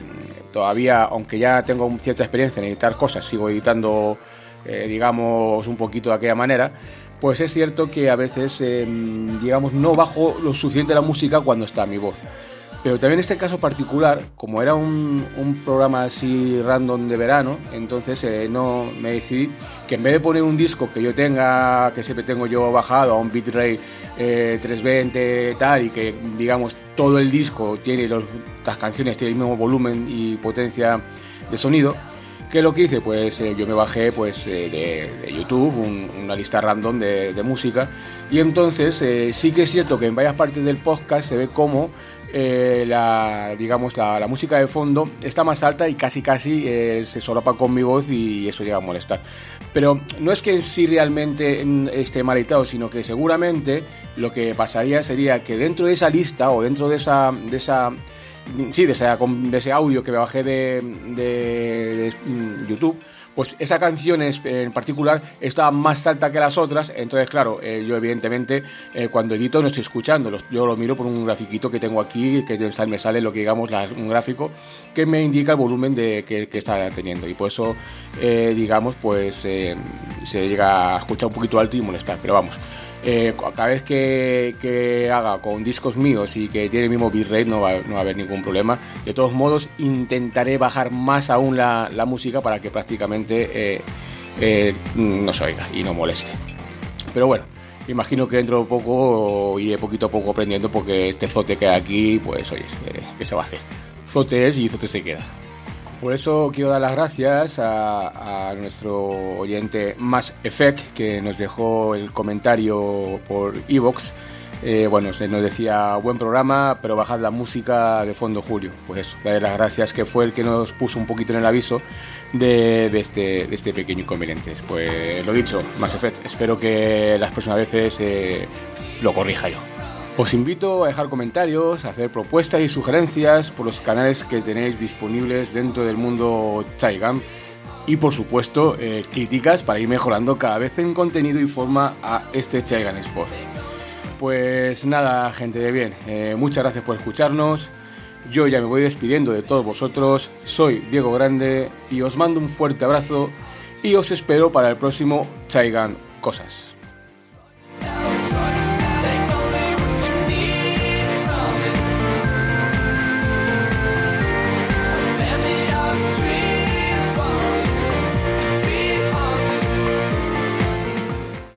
todavía, aunque ya tengo cierta experiencia en editar cosas, sigo editando, eh, digamos, un poquito de aquella manera, pues es cierto que a veces, eh, digamos, no bajo lo suficiente la música cuando está mi voz. Pero también en este caso particular, como era un, un programa así random de verano, entonces eh, no me decidí que en vez de poner un disco que yo tenga, que siempre tengo yo bajado a un bitrate eh, trescientos veinte tal, y que digamos todo el disco tiene los, las canciones tienen el mismo volumen y potencia de sonido, que lo que hice, pues eh, yo me bajé pues eh, de, de YouTube un, una lista random de, de música, y entonces eh, sí que es cierto que en varias partes del podcast se ve como Eh, la, digamos la, la música de fondo está más alta y casi casi eh, se solapa con mi voz y eso llega a molestar, pero no es que en sí realmente esté mal editado, sino que seguramente lo que pasaría sería que dentro de esa lista o dentro de esa de esa sí de, esa, de ese audio que me bajé de, de, de YouTube, pues esa canción en particular está más alta que las otras. Entonces, claro, eh, yo evidentemente eh, cuando edito no estoy escuchando, yo lo miro por un grafiquito que tengo aquí, que me sale lo que digamos, la, un gráfico que me indica el volumen de, que, que está teniendo, y por eso, eh, digamos, pues eh, se llega a escuchar un poquito alto y molestar, pero vamos. Eh, cada vez que, que haga con discos míos y que tiene el mismo bitrate no va, no va a haber ningún problema. De todos modos, intentaré bajar más aún la, la música para que prácticamente eh, eh, no se oiga y no moleste. Pero bueno, imagino que dentro de poco iré poquito a poco aprendiendo, porque este zote que hay aquí, pues oye, eh, ¿qué se va a hacer? Zote es y zote se queda. Por eso quiero dar las gracias a, a nuestro oyente Mass Effect, que nos dejó el comentario por iVoox. Eh, bueno, se nos decía, buen programa, pero bajad la música de fondo, Julio. Pues eso, darle las gracias, que fue el que nos puso un poquito en el aviso de, de, este, de este pequeño inconveniente. Pues lo dicho, Mass Effect, espero que las próximas veces eh, lo corrija yo. Os invito a dejar comentarios, a hacer propuestas y sugerencias por los canales que tenéis disponibles dentro del mundo Chaigan, y por supuesto eh, críticas para ir mejorando cada vez en contenido y forma a este Chaigan Sport. Pues nada, gente de bien, eh, muchas gracias por escucharnos. Yo ya me voy despidiendo de todos vosotros. Soy Diego Grande y os mando un fuerte abrazo y os espero para el próximo Chaigan Cosas.